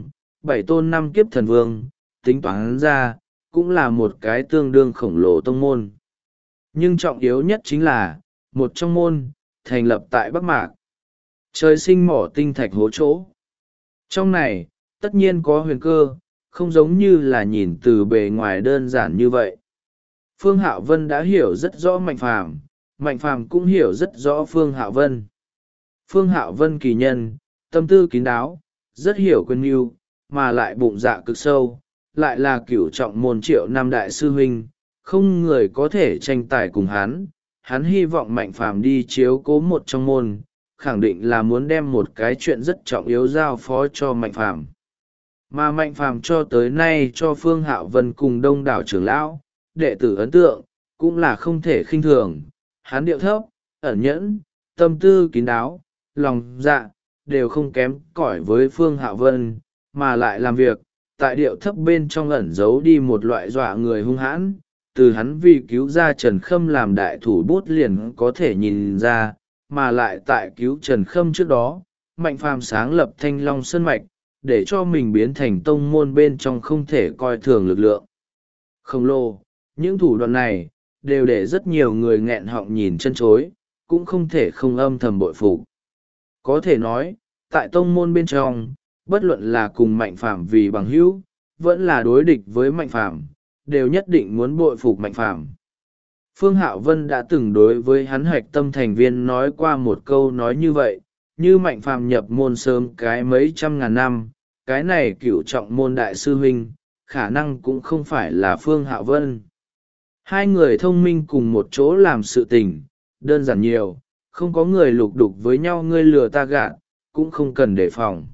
7 tôn 5 kiếp thần vương, tính toán ra, cũng là một cái tương đương khổng lồ tông môn. Nhưng trọng yếu nhất chính là, một trong môn, thành lập tại Bắc Mạc. Trời sinh mỏ tinh thạch hố chỗ. Trong này, tất nhiên có huyền cơ, không giống như là nhìn từ bề ngoài đơn giản như vậy. Phương Hạo Vân đã hiểu rất rõ Mạnh Phàm cũng hiểu rất rõ Phương Hạo Vân. Phương Hạo Vân kỳ nhân, tâm tư kín đáo, rất hiểu quyền mưu, mà lại bụng dạ cực sâu, lại là cửu trọng môn Triệu năm đại sư huynh, không người có thể tranh tài cùng hắn. Hắn hy vọng Mạnh Phàm đi chiếu cố một trong môn, khẳng định là muốn đem một cái chuyện rất trọng yếu giao phó cho Mạnh Phàm. Mà Mạnh Phàm cho tới nay cho Phương Hạo Vân cùng đông đảo trưởng lão, đệ tử ấn tượng, cũng là không thể khinh thường. Hắn điệu thấp, ẩn nhẫn, tâm tư kín đáo, lòng dạ, đều không kém cỏi với Phương Hạo Vân, mà lại làm việc, tại điệu thấp bên trong ẩn giấu đi một loại dọa người hung hãn. Từ hắn vì cứu ra Trần Khâm làm đại thủ bút liền có thể nhìn ra, mà lại tại cứu Trần Khâm trước đó, Mạnh Phàm sáng lập Thanh Long Sơn Mạch, để cho mình biến thành tông môn bên trong không thể coi thường lực lượng khổng lồ. Những thủ đoạn này, đều để rất nhiều người nghẹn họng nhìn chân chối, cũng không thể không âm thầm bội phục. Có thể nói, tại tông môn bên trong, bất luận là cùng Mạnh Phàm vì bằng hữu, vẫn là đối địch với Mạnh Phàm, đều nhất định muốn bội phục Mạnh Phàm. Phương Hạo Vân đã từng đối với hắn hạch tâm thành viên nói qua một câu nói như vậy, như Mạnh Phàm nhập môn sớm cái mấy trăm ngàn năm, cái này cửu trọng môn đại sư huynh, khả năng cũng không phải là Phương Hạo Vân. Hai người thông minh cùng một chỗ làm sự tình, đơn giản nhiều, không có người lục đục với nhau ngươi lừa ta gạt, cũng không cần đề phòng.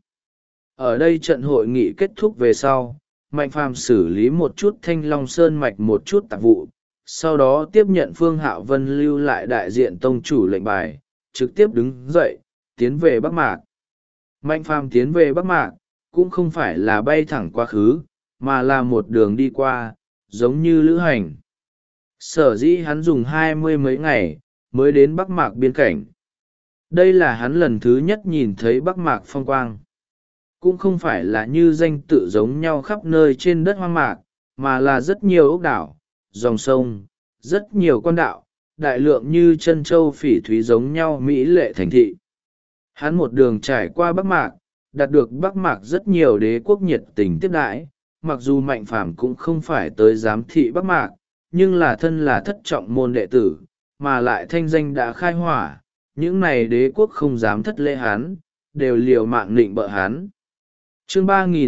Ở đây trận hội nghị kết thúc về sau, Mạnh Phàm xử lý một chút Thanh Long Sơn Mạch một chút tạp vụ, sau đó tiếp nhận Phương Hạo Vân lưu lại đại diện tông chủ lệnh bài, trực tiếp đứng dậy, tiến về Bắc Mạc. Mạnh Phàm tiến về Bắc Mạc, cũng không phải là bay thẳng quá khứ, mà là một đường đi qua, giống như lữ hành. Sở dĩ hắn dùng 20 mấy ngày, mới đến Bắc Mạc biên cảnh. Đây là hắn lần thứ nhất nhìn thấy Bắc Mạc phong quang. Cũng không phải là như danh tự giống nhau khắp nơi trên đất hoang mạc, mà là rất nhiều ốc đảo, dòng sông, rất nhiều con đạo, đại lượng như chân châu phỉ thúy giống nhau mỹ lệ thành thị. Hắn một đường trải qua Bắc Mạc, đạt được Bắc Mạc rất nhiều đế quốc nhiệt tình tiếp đãi, mặc dù Mạnh Phàm cũng không phải tới giám thị Bắc Mạc, nhưng là thân là thất trọng môn đệ tử, mà lại thanh danh đã khai hỏa, những này đế quốc không dám thất lễ hắn, đều liều mạng nịnh bợ hắn. Chương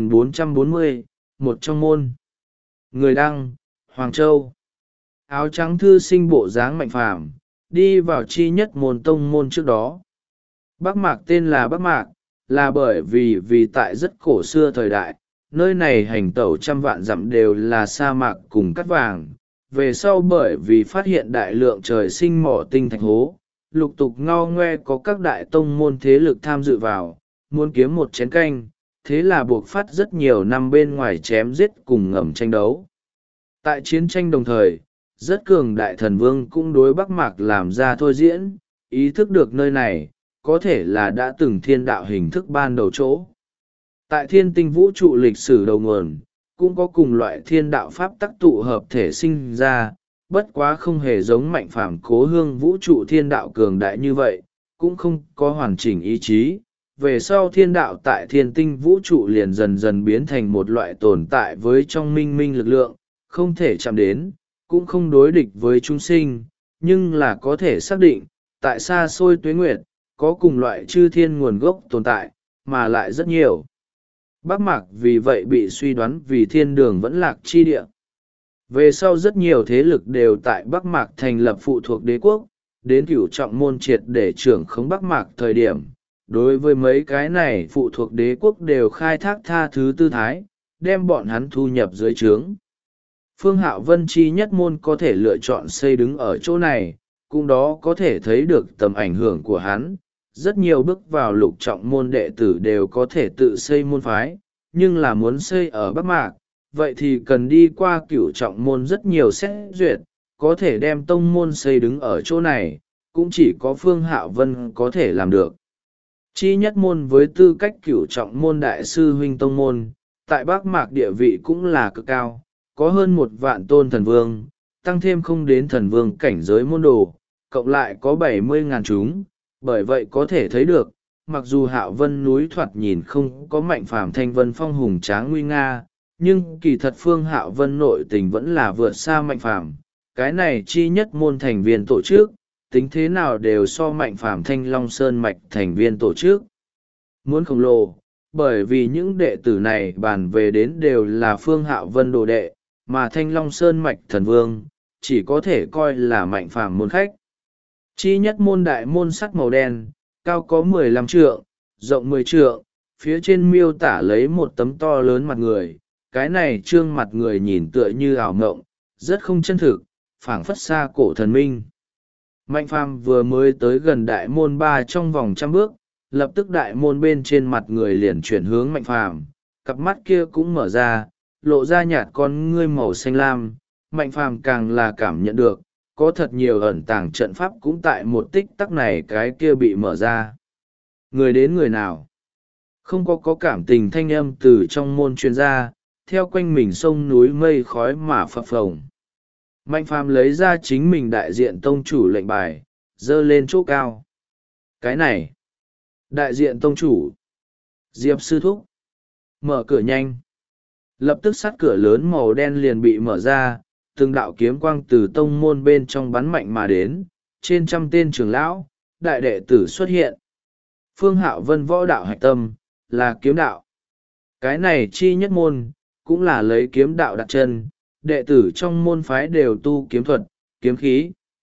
3440, một trong môn. Người đăng, Hoàng Châu. Áo trắng thư sinh bộ dáng Mạnh Phàm đi vào chi nhất môn tông môn trước đó. Bắc Mạc tên là Bắc Mạc, là bởi vì tại rất cổ xưa thời đại, nơi này hành tẩu trăm vạn dặm đều là sa mạc cùng cát vàng. Về sau bởi vì phát hiện đại lượng trời sinh mỏ tinh thạch hố, lục tục ngao ngoe có các đại tông môn thế lực tham dự vào, muốn kiếm một chén canh, thế là buộc phát rất nhiều năm bên ngoài chém giết cùng ngầm tranh đấu. Tại chiến tranh đồng thời, rất cường đại thần vương cũng đối Bắc Mạc làm ra thôi diễn, ý thức được nơi này, có thể là đã từng thiên đạo hình thức ban đầu chỗ. Tại thiên tinh vũ trụ lịch sử đầu nguồn, cũng có cùng loại thiên đạo pháp tắc tụ hợp thể sinh ra, bất quá không hề giống Mạnh Phàm cố hương vũ trụ thiên đạo cường đại như vậy, cũng không có hoàn chỉnh ý chí. Về sau thiên đạo tại thiên tinh vũ trụ liền dần dần biến thành một loại tồn tại với trong minh minh lực lượng, không thể chạm đến, cũng không đối địch với chúng sinh, nhưng là có thể xác định, tại xa xôi tuế nguyệt, có cùng loại chư thiên nguồn gốc tồn tại, mà lại rất nhiều. Bắc Mạc vì vậy bị suy đoán vì thiên đường vẫn lạc chi địa. Về sau rất nhiều thế lực đều tại Bắc Mạc thành lập phụ thuộc đế quốc, đến cửu trọng môn triệt để trưởng khống Bắc Mạc thời điểm. Đối với mấy cái này phụ thuộc đế quốc đều khai thác tha thứ tư thái, đem bọn hắn thu nhập dưới trướng. Phương Hạo Vân chi nhất môn có thể lựa chọn xây đứng ở chỗ này, cũng đó có thể thấy được tầm ảnh hưởng của hắn. Rất nhiều bước vào lục trọng môn đệ tử đều có thể tự xây môn phái, nhưng là muốn xây ở Bắc Mạc, vậy thì cần đi qua cửu trọng môn rất nhiều xét duyệt, có thể đem tông môn xây đứng ở chỗ này, cũng chỉ có Phương Hạo Vân có thể làm được. Chi nhất môn với tư cách cửu trọng môn đại sư huynh tông môn, tại Bắc Mạc địa vị cũng là cực cao, có hơn 1 vạn tôn thần vương, tăng thêm không đến thần vương cảnh giới môn đồ, cộng lại có 70.000 chúng, bởi vậy có thể thấy được, mặc dù Hạo Vân núi thoạt nhìn không có Mạnh Phàm Thanh Vân Phong hùng tráng nguy nga, nhưng kỳ thật Phương Hạo Vân nội tình vẫn là vượt xa Mạnh Phàm. Cái này chi nhất môn thành viên tổ chức, tính thế nào đều so Mạnh Phàm Thanh Long Sơn mạch thành viên tổ chức muốn khổng lồ, bởi vì những đệ tử này bàn về đến đều là Phương Hạo Vân đồ đệ, mà Thanh Long Sơn mạch thần vương chỉ có thể coi là Mạnh Phàm môn khách. Chi nhất môn đại môn sắt màu đen, cao có 15 trượng, rộng 10 trượng, phía trên miêu tả lấy một tấm to lớn mặt người, cái này trương mặt người nhìn tựa như ảo ngộng, rất không chân thực, phảng phất xa cổ thần minh. Mạnh Phàm vừa mới tới gần đại môn 3 trong vòng 100 bước, lập tức đại môn bên trên mặt người liền chuyển hướng Mạnh Phàm, cặp mắt kia cũng mở ra, lộ ra nhạt con ngươi màu xanh lam. Mạnh Phàm càng là cảm nhận được, có thật nhiều ẩn tàng trận pháp cũng tại một tích tắc này cái kia bị mở ra. Người đến người nào? Không có cảm tình thanh âm từ trong môn truyền ra, theo quanh mình sông núi mây khói mà phập phồng. Mạnh Phàm lấy ra chính mình đại diện tông chủ lệnh bài, dơ lên chỗ cao. Cái này, đại diện tông chủ, Diệp sư thúc, mở cửa nhanh. Lập tức sắt cửa lớn màu đen liền bị mở ra, từng đạo kiếm quang từ tông môn bên trong bắn mạnh mà đến, trên 100 tên trưởng lão, đại đệ tử xuất hiện. Phương Hạo Vân võ đạo hạch tâm, là kiếm đạo. Cái này chi nhất môn, cũng là lấy kiếm đạo đặt chân, đệ tử trong môn phái đều tu kiếm thuật, kiếm khí.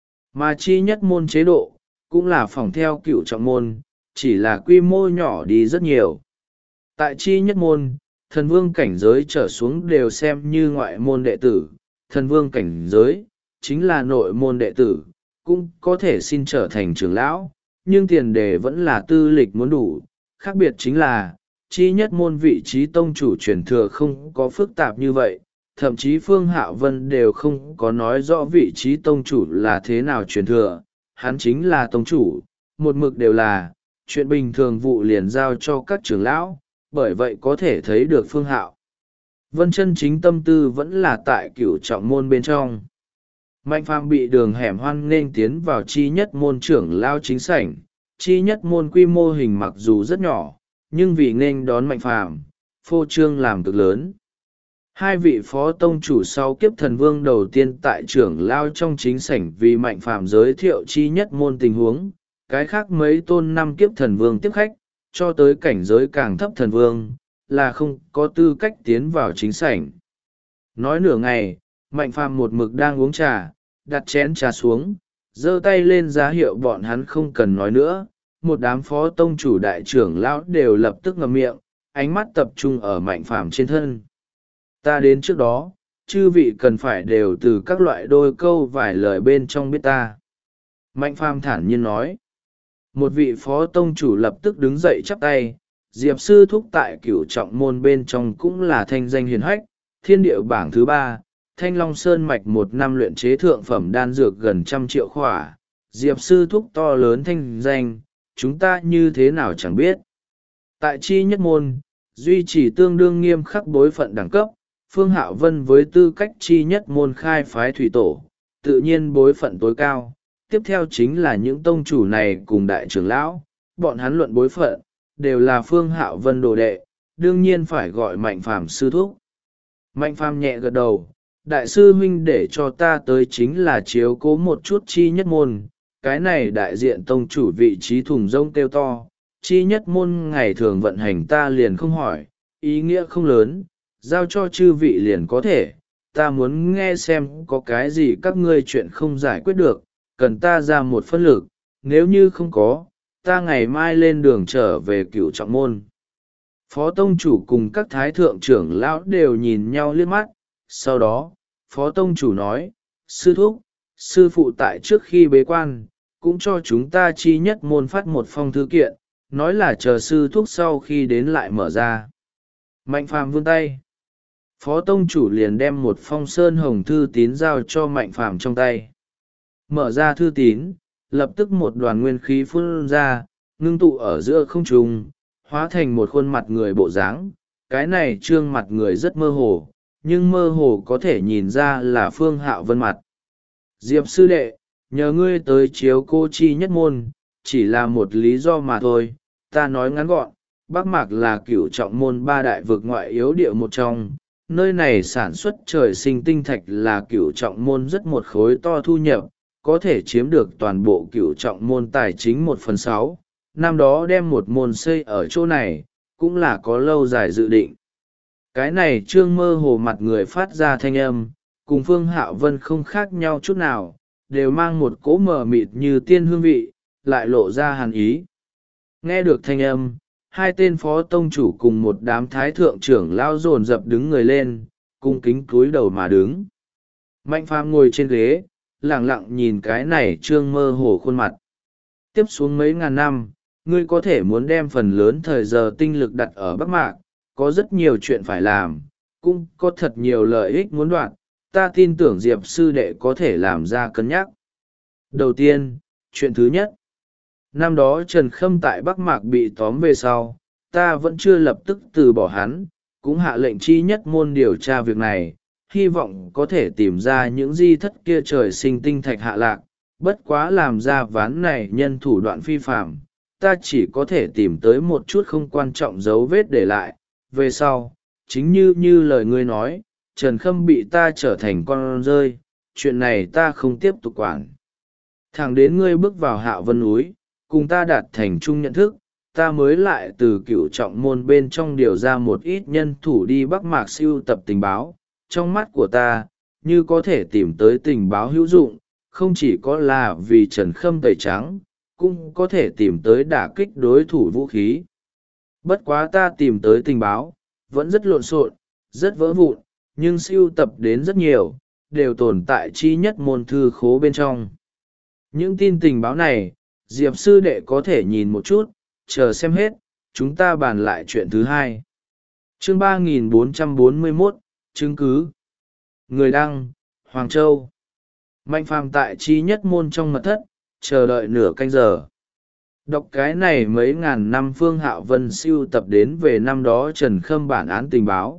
Mà chi nhất môn chế độ, cũng là phỏng theo cựu trọng môn, chỉ là quy mô nhỏ đi rất nhiều. Tại chi nhất môn, thần vương cảnh giới trở xuống đều xem như ngoại môn đệ tử, thần vương cảnh giới, chính là nội môn đệ tử, cũng có thể xin trở thành trưởng lão, nhưng tiền đề vẫn là tư lịch muốn đủ. Khác biệt chính là, chi nhất môn vị trí tông chủ truyền thừa không có phức tạp như vậy, thậm chí Phương Hạo Vân đều không có nói rõ vị trí tông chủ là thế nào truyền thừa, hắn chính là tông chủ, một mực đều là, chuyện bình thường vụ liền giao cho các trưởng lão, bởi vậy có thể thấy được Phương Hạo Vân chân chính tâm tư vẫn là tại cửu trọng môn bên trong. Mạnh Phàm bị đường hẻm hoan nghênh tiến vào chi nhất môn trưởng lao chính sảnh, chi nhất môn quy mô hình mặc dù rất nhỏ, nhưng vì nghênh đón Mạnh Phàm, phô trương làm cực lớn. Hai vị phó tông chủ sau kiếp thần vương đầu tiên tại trưởng lao trong chính sảnh vì Mạnh Phàm giới thiệu chi nhất môn tình huống, cái khác mấy tôn 5 kiếp thần vương tiếp khách, cho tới cảnh giới càng thấp thần vương, là không có tư cách tiến vào chính sảnh. Nói nửa ngày, Mạnh Phàm một mực đang uống trà, đặt chén trà xuống, giơ tay lên giá hiệu bọn hắn không cần nói nữa. Một đám phó tông chủ đại trưởng lão đều lập tức ngậm miệng, ánh mắt tập trung ở Mạnh Phàm trên thân. Ta đến trước đó, chư vị cần phải đều từ các loại đôi câu vài lời bên trong biết ta. Mạnh Phàm thản nhiên nói. Một vị phó tông chủ lập tức đứng dậy chắp tay, Diệp sư thúc tại cửu trọng môn bên trong cũng là thanh danh hiển hách, thiên địa bảng thứ 3, Thanh Long Sơn mạch 1 năm luyện chế thượng phẩm đan dược gần 100 triệu khỏa, Diệp sư thúc to lớn thanh danh, chúng ta như thế nào chẳng biết. Tại chi nhất môn, duy trì tương đương nghiêm khắc bối phận đẳng cấp, Phương Hạo Vân với tư cách chi nhất môn khai phái thủy tổ, tự nhiên bối phận tối cao. Tiếp theo chính là những tông chủ này cùng đại trưởng lão, bọn hắn luận bối phận, đều là Phương Hạo Vân đồ đệ, đương nhiên phải gọi Mạnh Phàm sư thúc. Mạnh Phàm nhẹ gật đầu, đại sư huynh để cho ta tới chính là chiếu cố một chút chi nhất môn, cái này đại diện tông chủ vị trí thùng rông kêu to, chi nhất môn ngày thường vận hành ta liền không hỏi, ý nghĩa không lớn, giao cho chư vị liền có thể, ta muốn nghe xem có cái gì các ngươi chuyện không giải quyết được, cần ta ra một phân lực, nếu như không có, ta ngày mai lên đường trở về cửu trọng môn. Phó tông chủ cùng các thái thượng trưởng lão đều nhìn nhau liếc mắt, sau đó, phó tông chủ nói, sư thúc, sư phụ tại trước khi bế quan, cũng cho chúng ta chi nhất môn phát một phong thư kiện, nói là chờ sư thúc sau khi đến lại mở ra. Mạnh Phàm vươn tay. Phó tông chủ liền đem một phong sơn hồng thư tín giao cho Mạnh Phàm trong tay. Mở ra thư tín, lập tức một đoàn nguyên khí phun ra, ngưng tụ ở giữa không trung, hóa thành một khuôn mặt người bộ dáng, cái này trương mặt người rất mơ hồ, nhưng mơ hồ có thể nhìn ra là Phương Hạo Vân mặt. Diệp sư đệ, nhờ ngươi tới chiếu cô chi nhất môn, chỉ là một lý do mà thôi. Ta nói ngắn gọn, Bắc Mạc là cửu trọng môn ba đại vực ngoại yếu địa một trong. Nơi này sản xuất trời sinh tinh thạch là cửu trọng môn rất một khối to thu nhập, có thể chiếm được toàn bộ cửu trọng môn tài chính 1/6. Năm đó đem một môn xây ở chỗ này, cũng là có lâu dài dự định. Cái này trương mơ hồ mặt người phát ra thanh âm, cùng Phương Hạo Vân không khác nhau chút nào, đều mang một cỗ mờ mịt như tiên hương vị, lại lộ ra hàn ý. Nghe được thanh âm, hai tên phó tông chủ cùng một đám thái thượng trưởng lao dồn dập đứng người lên, cung kính cúi đầu mà đứng. Mạnh Phàm ngồi trên ghế, lẳng lặng nhìn cái này trương mơ hồ khuôn mặt. Tiếp xuống mấy ngàn năm, ngươi có thể muốn đem phần lớn thời giờ tinh lực đặt ở Bắc Mạc, có rất nhiều chuyện phải làm, cũng có thật nhiều lợi ích muốn đoạt, ta tin tưởng Diệp sư đệ có thể làm ra cân nhắc. Đầu tiên, chuyện thứ nhất, năm đó Trần Khâm tại Bắc Mạc bị tóm về sau, ta vẫn chưa lập tức từ bỏ hắn, cũng hạ lệnh chi nhất môn điều tra việc này, hy vọng có thể tìm ra những di thất kia trời sinh tinh thạch hạ lạc, bất quá làm ra ván này nhân thủ đoạn phi phạm, ta chỉ có thể tìm tới một chút không quan trọng dấu vết để lại. Về sau, chính như lời ngươi nói, Trần Khâm bị ta trở thành con rơi, chuyện này ta không tiếp tục quản. Thẳng đến ngươi bước vào Hạo Vân núi, cùng ta đạt thành chung nhận thức, ta mới lại từ cửu trọng môn bên trong điều ra một ít nhân thủ đi Bắc Mạc sưu tập tình báo. Trong mắt của ta, như có thể tìm tới tình báo hữu dụng, không chỉ có là vì Trần Khâm tẩy trắng, cũng có thể tìm tới đả kích đối thủ vũ khí. Bất quá ta tìm tới tình báo, vẫn rất lộn xộn, rất vỡ vụn, nhưng sưu tập đến rất nhiều, đều tồn tại chi nhất môn thư khố bên trong. Những tin tình báo này, Diệp sư đệ có thể nhìn một chút, chờ xem hết, chúng ta bàn lại chuyện thứ hai. Chương 3441, chứng cứ. Người đăng, Hoàng Châu. Mạnh Phàm tại chi nhất môn trong mật thất, chờ đợi nửa canh giờ. Đọc cái này mấy ngàn năm Phương Hạo Vân sưu tập đến về năm đó Trần Khâm bản án tình báo.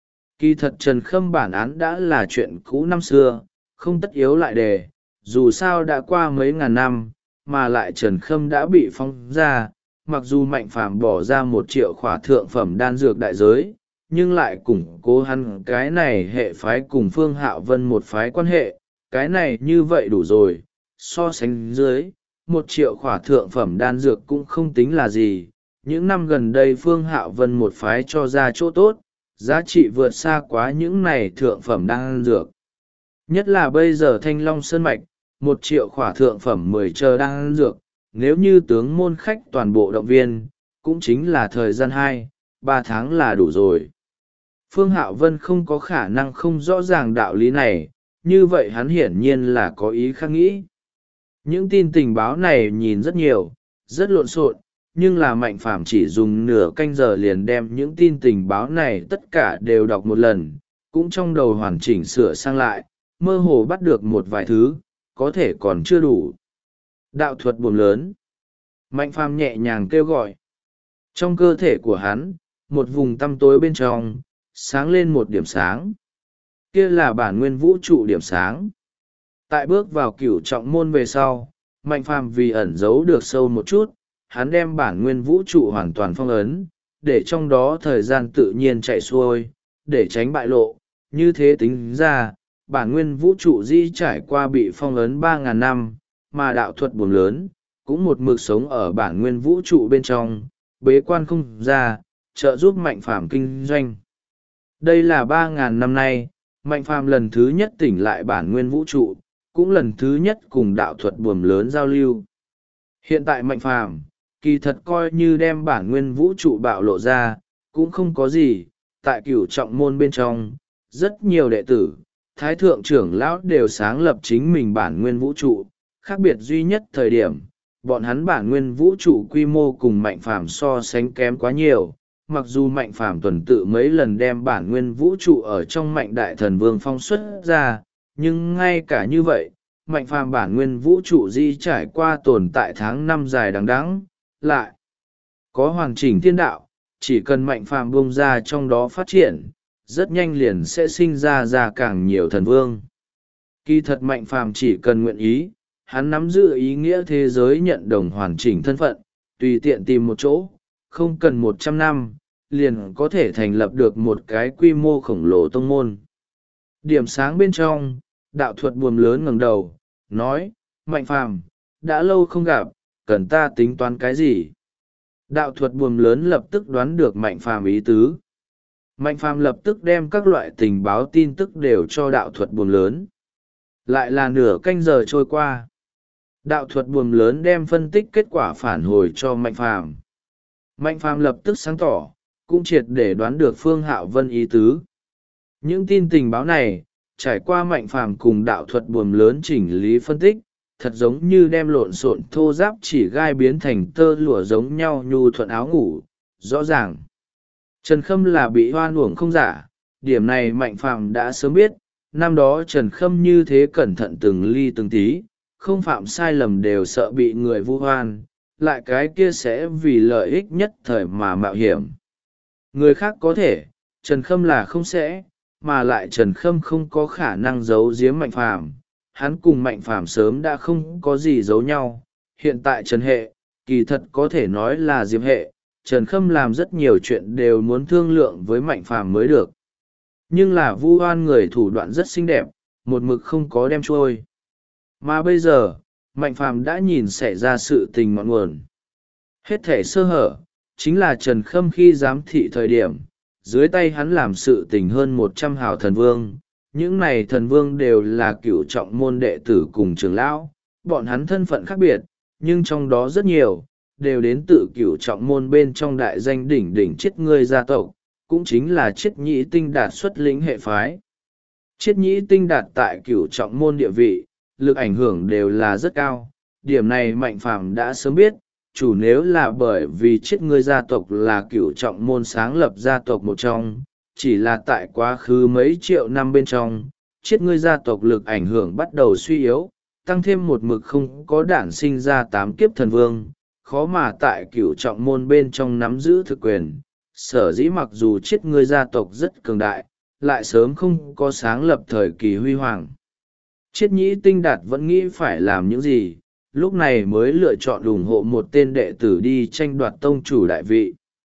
Kỳ thật Trần Khâm bản án đã là chuyện cũ năm xưa, không tất yếu lại đề, dù sao đã qua mấy ngàn năm, mà lại Trần Khâm đã bị phóng ra, mặc dù Mạnh Phàm bỏ ra 1 triệu khỏa thượng phẩm đan dược đại giới, nhưng lại củng cố hắn cái này hệ phái cùng Phương Hạo Vân một phái quan hệ, cái này như vậy đủ rồi, so sánh dưới. 1 triệu khỏa thượng phẩm đan dược cũng không tính là gì. Những năm gần đây Phương Hạo Vân một phái cho ra chỗ tốt, giá trị vượt xa quá những này thượng phẩm đan dược. Nhất là bây giờ Thanh Long Sơn Mạch, 1 triệu khỏa thượng phẩm 10 chờ đan dược, nếu như tướng môn khách toàn bộ động viên, cũng chính là thời gian 2-3 tháng là đủ rồi. Phương Hạo Vân không có khả năng không rõ ràng đạo lý này, như vậy hắn hiển nhiên là có ý khác nghĩ. Những tin tình báo này nhìn rất nhiều, rất lộn xộn, nhưng là Mạnh Phàm chỉ dùng nửa canh giờ liền đem những tin tình báo này tất cả đều đọc một lần, cũng trong đầu hoàn chỉnh sửa sang lại, mơ hồ bắt được một vài thứ, có thể còn chưa đủ. Đạo thuật buồm lớn. Mạnh Phàm nhẹ nhàng kêu gọi. Trong cơ thể của hắn, một vùng tăm tối bên trong, sáng lên một điểm sáng. Kia là bản nguyên vũ trụ điểm sáng. Tại bước vào cửu trọng môn về sau, Mạnh Phàm vì ẩn giấu được sâu một chút, hắn đem bản nguyên vũ trụ hoàn toàn phong ấn, để trong đó thời gian tự nhiên chạy xuôi, để tránh bại lộ. Như thế tính ra, bản nguyên vũ trụ di trải qua bị phong ấn 3.000 năm, mà đạo thuật buồm lớn, cũng một mực sống ở bản nguyên vũ trụ bên trong, bế quan không ra, trợ giúp Mạnh Phàm kinh doanh. Đây là 3.000 năm nay, Mạnh Phàm lần thứ nhất tỉnh lại bản nguyên vũ trụ, cũng lần thứ nhất cùng đạo thuật buồm lớn giao lưu. Hiện tại Mạnh Phàm kỳ thật coi như đem bản nguyên vũ trụ bạo lộ ra, cũng không có gì. Tại cửu trọng môn bên trong, rất nhiều đệ tử, thái thượng trưởng lão đều sáng lập chính mình bản nguyên vũ trụ, khác biệt duy nhất thời điểm, bọn hắn bản nguyên vũ trụ quy mô cùng Mạnh Phàm so sánh kém quá nhiều. Mặc dù Mạnh Phàm tuần tự mấy lần đem bản nguyên vũ trụ ở trong Mạnh Đại Thần Vương phong xuất ra, nhưng ngay cả như vậy, Mạnh Phàm bản nguyên vũ trụ di trải qua tồn tại tháng 5 dài đằng đẵng, lại có hoàn chỉnh thiên đạo, chỉ cần mạnh phàm bông ra trong đó phát triển, rất nhanh liền sẽ sinh ra càng nhiều thần vương. Kỳ thật mạnh phàm chỉ cần nguyện ý, hắn nắm giữ ý nghĩa thế giới nhận đồng hoàn chỉnh thân phận, tùy tiện tìm một chỗ, không cần 100 năm, liền có thể thành lập được một cái quy mô khổng lồ tông môn. Điểm sáng bên trong, đạo thuật buồm lớn ngẩng đầu, nói, mạnh phàm, đã lâu không gặp, cần ta tính toán cái gì? Đạo thuật buồm lớn lập tức đoán được mạnh phàm ý tứ. Mạnh phàm lập tức đem các loại tình báo tin tức đều cho đạo thuật buồm lớn. Lại là nửa canh giờ trôi qua. Đạo thuật buồm lớn đem phân tích kết quả phản hồi cho mạnh phàm. Mạnh phàm lập tức sáng tỏ, cũng triệt để đoán được Phương Hạo Vân ý tứ. Những tin tình báo này, trải qua mạnh phàm cùng đạo thuật buồm lớn chỉnh lý phân tích, thật giống như đem lộn xộn thô giáp chỉ gai biến thành tơ lụa giống nhau nhu thuận áo ngủ, rõ ràng. Trần Khâm là bị hoan uổng không giả, điểm này mạnh phàm đã sớm biết, năm đó Trần Khâm như thế cẩn thận từng ly từng tí, không phạm sai lầm đều sợ bị người vu oan, lại cái kia sẽ vì lợi ích nhất thời mà mạo hiểm. Người khác có thể, Trần Khâm là không sẽ, mà lại Trần Khâm không có khả năng giấu giếm mạnh phàm. Hắn cùng mạnh phàm sớm đã không có gì giấu nhau. Hiện tại Trần Hệ, kỳ thật có thể nói là Diệp Hệ, Trần Khâm làm rất nhiều chuyện đều muốn thương lượng với mạnh phàm mới được. Nhưng là vu oan người thủ đoạn rất xinh đẹp, một mực không có đem trôi. Mà bây giờ, mạnh phàm đã nhìn xảy ra sự tình ngọn nguồn. Hết thể sơ hở, chính là Trần Khâm khi giám thị thời điểm, dưới tay hắn làm sự tình hơn 100 hào thần vương. Những này thần vương đều là cựu trọng môn đệ tử cùng trưởng lão, bọn hắn thân phận khác biệt, nhưng trong đó rất nhiều, đều đến từ cựu trọng môn bên trong đại danh đỉnh đỉnh Chiết Ngươi gia tộc, cũng chính là Chiết Nhĩ Tinh Đạt xuất lĩnh hệ phái. Chiết Nhĩ Tinh Đạt tại cựu trọng môn địa vị, lực ảnh hưởng đều là rất cao, điểm này mạnh phàm đã sớm biết, chủ nếu là bởi vì Chiết Ngươi gia tộc là cựu trọng môn sáng lập gia tộc một trong, chỉ là tại quá khứ mấy triệu năm bên trong, Chiết Ngươi gia tộc lực ảnh hưởng bắt đầu suy yếu, tăng thêm một mực không có đản sinh ra 8 kiếp thần vương, khó mà tại cựu trọng môn bên trong nắm giữ thực quyền. Sở dĩ mặc dù Chiết Ngươi gia tộc rất cường đại, lại sớm không có sáng lập thời kỳ huy hoàng. Chiết Nhĩ Tinh Đạt vẫn nghĩ phải làm những gì, lúc này mới lựa chọn ủng hộ một tên đệ tử đi tranh đoạt tông chủ đại vị.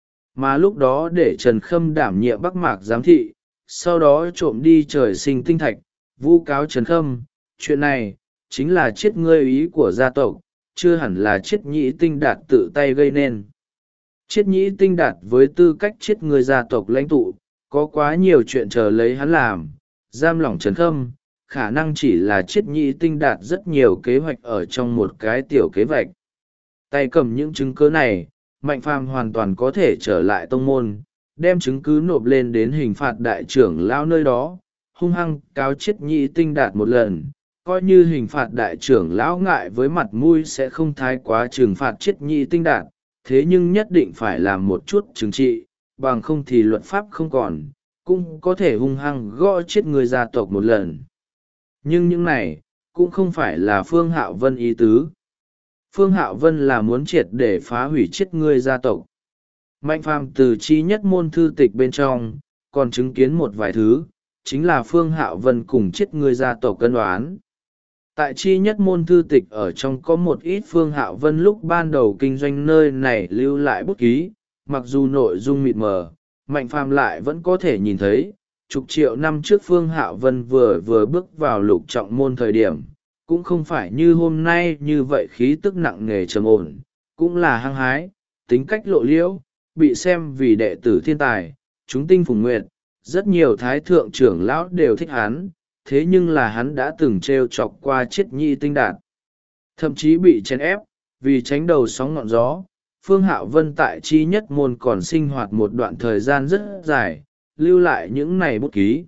Mà lúc đó để Trần Khâm đảm nhiệm Bắc Mạc giám thị, sau đó trộm đi trời sinh tinh thạch, vu cáo Trần Khâm, chuyện này, chính là Chiết Ngươi ý của gia tộc, chưa hẳn là Chiết Nhĩ Tinh Đạt tự tay gây nên. Chiết Nhĩ Tinh Đạt với tư cách Chiết Ngươi gia tộc lãnh tụ, có quá nhiều chuyện chờ lấy hắn làm, giam lỏng Trần Khâm, khả năng chỉ là Chiết Nhĩ Tinh Đạt rất nhiều kế hoạch ở trong một cái tiểu kế hoạch. Tay cầm những chứng cứ này, Mạnh Phàm hoàn toàn có thể trở lại tông môn, đem chứng cứ nộp lên đến hình phạt đại trưởng lão nơi đó, hung hăng cáo Chiết Nhĩ Tinh Đạt một lần, coi như hình phạt đại trưởng lão ngại với mặt mũi sẽ không thái quá trừng phạt Chiết Nhĩ Tinh Đạt, thế nhưng nhất định phải làm một chút trừng trị, bằng không thì luật pháp không còn, cũng có thể hung hăng gõ chết người gia tộc một lần. Nhưng những này, cũng không phải là Phương Hạo Vân ý tứ. Phương Hạo Vân là muốn triệt để phá hủy Chiết Ngươi gia tộc. Mạnh Phàm từ chi nhất môn thư tịch bên trong, còn chứng kiến một vài thứ, chính là Phương Hạo Vân cùng Chiết Ngươi gia tộc cân đoán. Tại chi nhất môn thư tịch ở trong có một ít Phương Hạo Vân lúc ban đầu kinh doanh nơi này lưu lại bút ký, mặc dù nội dung mịt mờ, Mạnh Phàm lại vẫn có thể nhìn thấy. Chục triệu năm trước Phương Hạo Vân vừa bước vào lục trọng môn thời điểm, cũng không phải như hôm nay như vậy khí tức nặng nề trầm ổn, cũng là hăng hái, tính cách lộ liễu, bị xem vì đệ tử thiên tài, chúng tinh phùng nguyệt, rất nhiều thái thượng trưởng lão đều thích hắn, thế nhưng là hắn đã từng trêu chọc qua Chiết Nhĩ Tinh Đạt. Thậm chí bị chèn ép, vì tránh đầu sóng ngọn gió, Phương Hạo Vân tại chi nhất môn còn sinh hoạt một đoạn thời gian rất dài, lưu lại những này bút ký.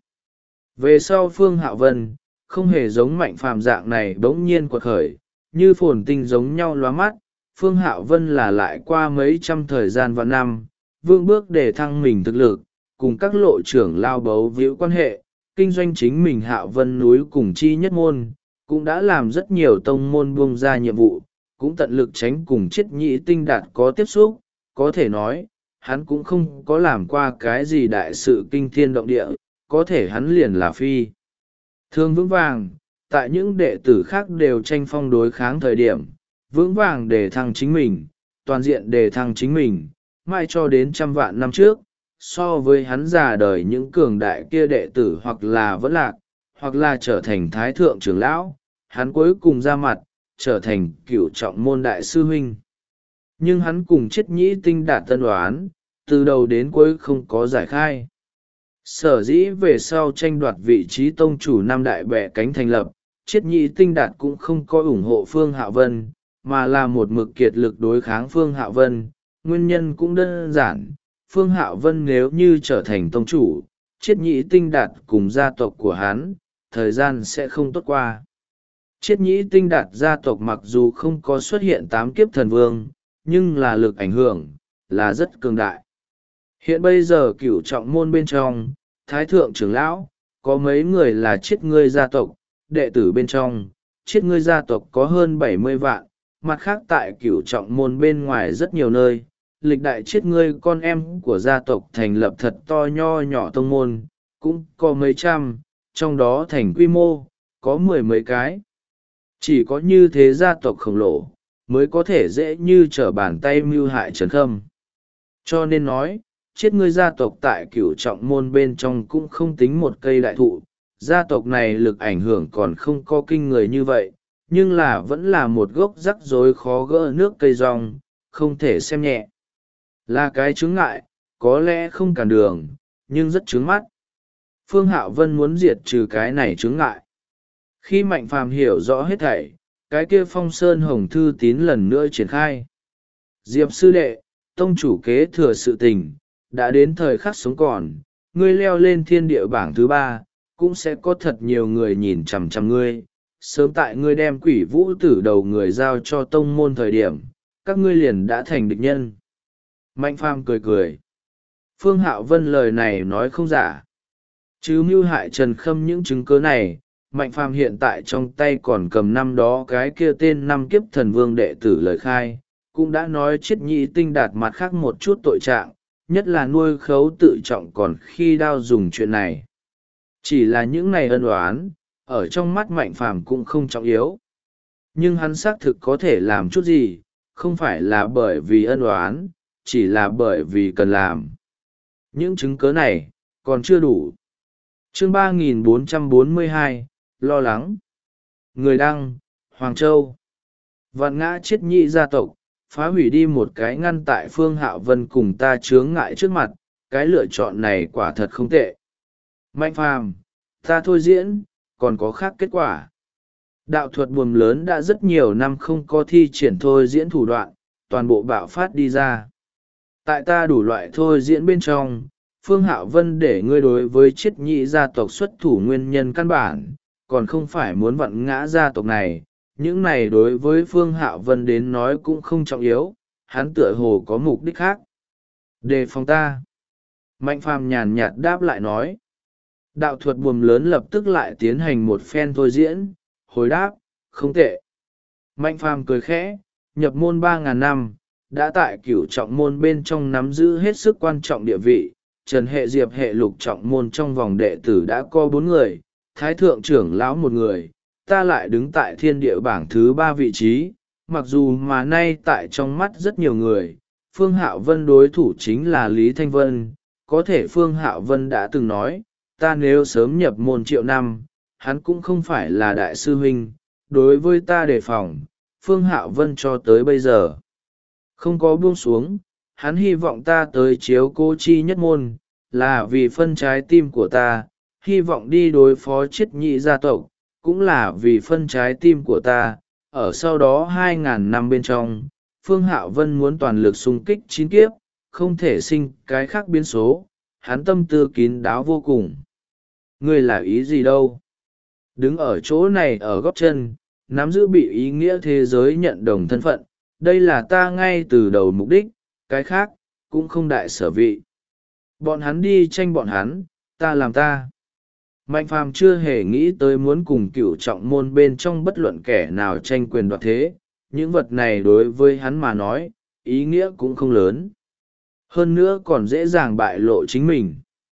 Về sau Phương Hạo Vân, không hề giống Mạnh Phàm dạng này bỗng nhiên quật khởi, như phồn tinh giống nhau lóa mắt, Phương Hạo Vân là lại qua mấy trăm thời gian và năm, vương bước để thăng mình thực lực, cùng các lộ trưởng lao bấu víu quan hệ, kinh doanh chính mình Hạo Vân núi cùng chi nhất môn, cũng đã làm rất nhiều tông môn buông ra nhiệm vụ, cũng tận lực tránh cùng Chiết Nhĩ Tinh Đạt có tiếp xúc, có thể nói, hắn cũng không có làm qua cái gì đại sự kinh thiên động địa, có thể hắn liền là phi thường vững vàng. Tại những đệ tử khác đều tranh phong đối kháng thời điểm, vững vàng đề thăng chính mình, toàn diện đề thăng chính mình, mãi cho đến 100 vạn năm trước, so với hắn già đời những cường đại kia đệ tử hoặc là vẫn lạc, hoặc là trở thành thái thượng trưởng lão, hắn cuối cùng ra mặt, trở thành cửu trọng môn đại sư huynh. Nhưng hắn cùng Chiết Nhĩ Tinh Đạt tân đoán, từ đầu đến cuối không có giải khai. Sở dĩ về sau tranh đoạt vị trí tông chủ năm đại bẻ cánh thành lập, Chiết Nhĩ Tinh Đạt cũng không có ủng hộ Phương Hạo Vân, mà là một mực kiệt lực đối kháng Phương Hạo Vân. Nguyên nhân cũng đơn giản, Phương Hạo Vân nếu như trở thành tông chủ, Chiết Nhĩ Tinh Đạt cùng gia tộc của hắn, thời gian sẽ không tốt qua. Chiết Nhĩ Tinh Đạt gia tộc mặc dù không có xuất hiện 8 kiếp thần vương, nhưng là lực ảnh hưởng, là rất cường đại. Hiện bây giờ cửu trọng môn bên trong, thái thượng trưởng lão, có mấy người là Chiết ngươi gia tộc, đệ tử bên trong, Chiết ngươi gia tộc có hơn 70 vạn, mặt khác tại cửu trọng môn bên ngoài rất nhiều nơi, lịch đại Chiết ngươi con em của gia tộc thành lập thật to nho nhỏ tông môn, cũng có mấy trăm, trong đó thành quy mô, có 10 mấy cái. Chỉ có như thế gia tộc khổng lồ, mới có thể dễ như trở bàn tay mưu hại Trần Khâm. Cho nên nói, Chiết ngươi gia tộc tại cửu trọng môn bên trong cũng không tính một cây đại thụ, gia tộc này lực ảnh hưởng còn không có kinh người như vậy, nhưng là vẫn là một gốc rắc rối khó gỡ nước cây rong, không thể xem nhẹ. Là cái chướng ngại, có lẽ không cản đường, nhưng rất chướng mắt. Phương Hạo Vân muốn diệt trừ cái này chướng ngại. Khi Mạnh Phàm hiểu rõ hết thảy, cái kia Phong Sơn Hồng Thư Tín lần nữa triển khai. Diệp sư đệ, tông chủ kế thừa sự tình, đã đến thời khắc sống còn, ngươi leo lên thiên địa bảng thứ 3, cũng sẽ có thật nhiều người nhìn chằm chằm ngươi. Sớm tại ngươi đem Quỷ Vũ Tử đầu người giao cho tông môn thời điểm, các ngươi liền đã thành địch nhân. Mạnh Phàm cười cười. Phương Hạo Vân lời này nói không giả. Chứ mưu hại Trần Khâm những chứng cứ này, Mạnh Phàm hiện tại trong tay còn cầm năm đó cái kia tên 5 kiếp thần vương đệ tử lời khai, cũng đã nói Chiết Nhĩ Tinh Đạt mặt khác một chút tội trạng, nhất là nuôi khấu tự trọng còn khi đao dùng chuyện này. Chỉ là những này ân oán, ở trong mắt Mạnh Phàm cũng không trọng yếu. Nhưng hắn xác thực có thể làm chút gì, không phải là bởi vì ân oán, chỉ là bởi vì cần làm. Những chứng cớ này, còn chưa đủ. Chương 3442, lo lắng. Người đăng, Hoàng Châu. Vạn ngã Chiết Nhĩ gia tộc, phá hủy đi một cái ngăn tại Phương Hạo Vân cùng ta chướng ngại trước mặt, cái lựa chọn này quả thật không tệ. Mạnh Phàm, ta thôi diễn, còn có khác kết quả. Đạo thuật buồm lớn đã rất nhiều năm không có thi triển thôi diễn thủ đoạn, toàn bộ bạo phát đi ra. Tại ta đủ loại thôi diễn bên trong, Phương Hạo Vân để ngươi đối với Chiết Nhĩ gia tộc xuất thủ nguyên nhân căn bản, còn không phải muốn vặn ngã gia tộc này. Những này đối với Phương Hạo Vân đến nói cũng không trọng yếu, hắn tựa hồ có mục đích khác. Đề phòng ta. Mạnh Phàm nhàn nhạt đáp lại nói. Đạo thuật buồm lớn lập tức lại tiến hành một phen thôi diễn, hồi đáp, không tệ. Mạnh Phàm cười khẽ, nhập môn 3.000 năm, đã tại cửu trọng môn bên trong nắm giữ hết sức quan trọng địa vị. Trần hệ Diệp hệ lục trọng môn trong vòng đệ tử đã có 4 người, thái thượng trưởng lão 1 người, ta lại đứng tại thiên địa bảng thứ 3 vị trí, mặc dù mà nay tại trong mắt rất nhiều người, Phương Hạo Vân đối thủ chính là Lý Thanh Vân, có thể Phương Hạo Vân đã từng nói, ta nếu sớm nhập môn triệu năm, hắn cũng không phải là đại sư huynh, đối với ta đề phòng, Phương Hạo Vân cho tới bây giờ không có buông xuống, hắn hy vọng ta tới chiếu cố chi nhất môn, là vì phân trái tim của ta, hy vọng đi đối phó Chiết Nhĩ gia tộc, cũng là vì phân trái tim của ta. Ở sau đó 2.000 năm bên trong, Phương Hạo Vân muốn toàn lực xung kích 9 kiếp, không thể sinh cái khác biến số, hắn tâm tư kín đáo vô cùng. Ngươi là ý gì đâu? Đứng ở chỗ này ở góc chân, nắm giữ bị ý nghĩa thế giới nhận đồng thân phận, đây là ta ngay từ đầu mục đích, cái khác, cũng không đại sở vị. Bọn hắn đi tranh bọn hắn, ta làm ta. Mạnh Phàm chưa hề nghĩ tới muốn cùng cửu trọng môn bên trong bất luận kẻ nào tranh quyền đoạt thế, những vật này đối với hắn mà nói, ý nghĩa cũng không lớn. hơn nữa còn dễ dàng bại lộ chính mình.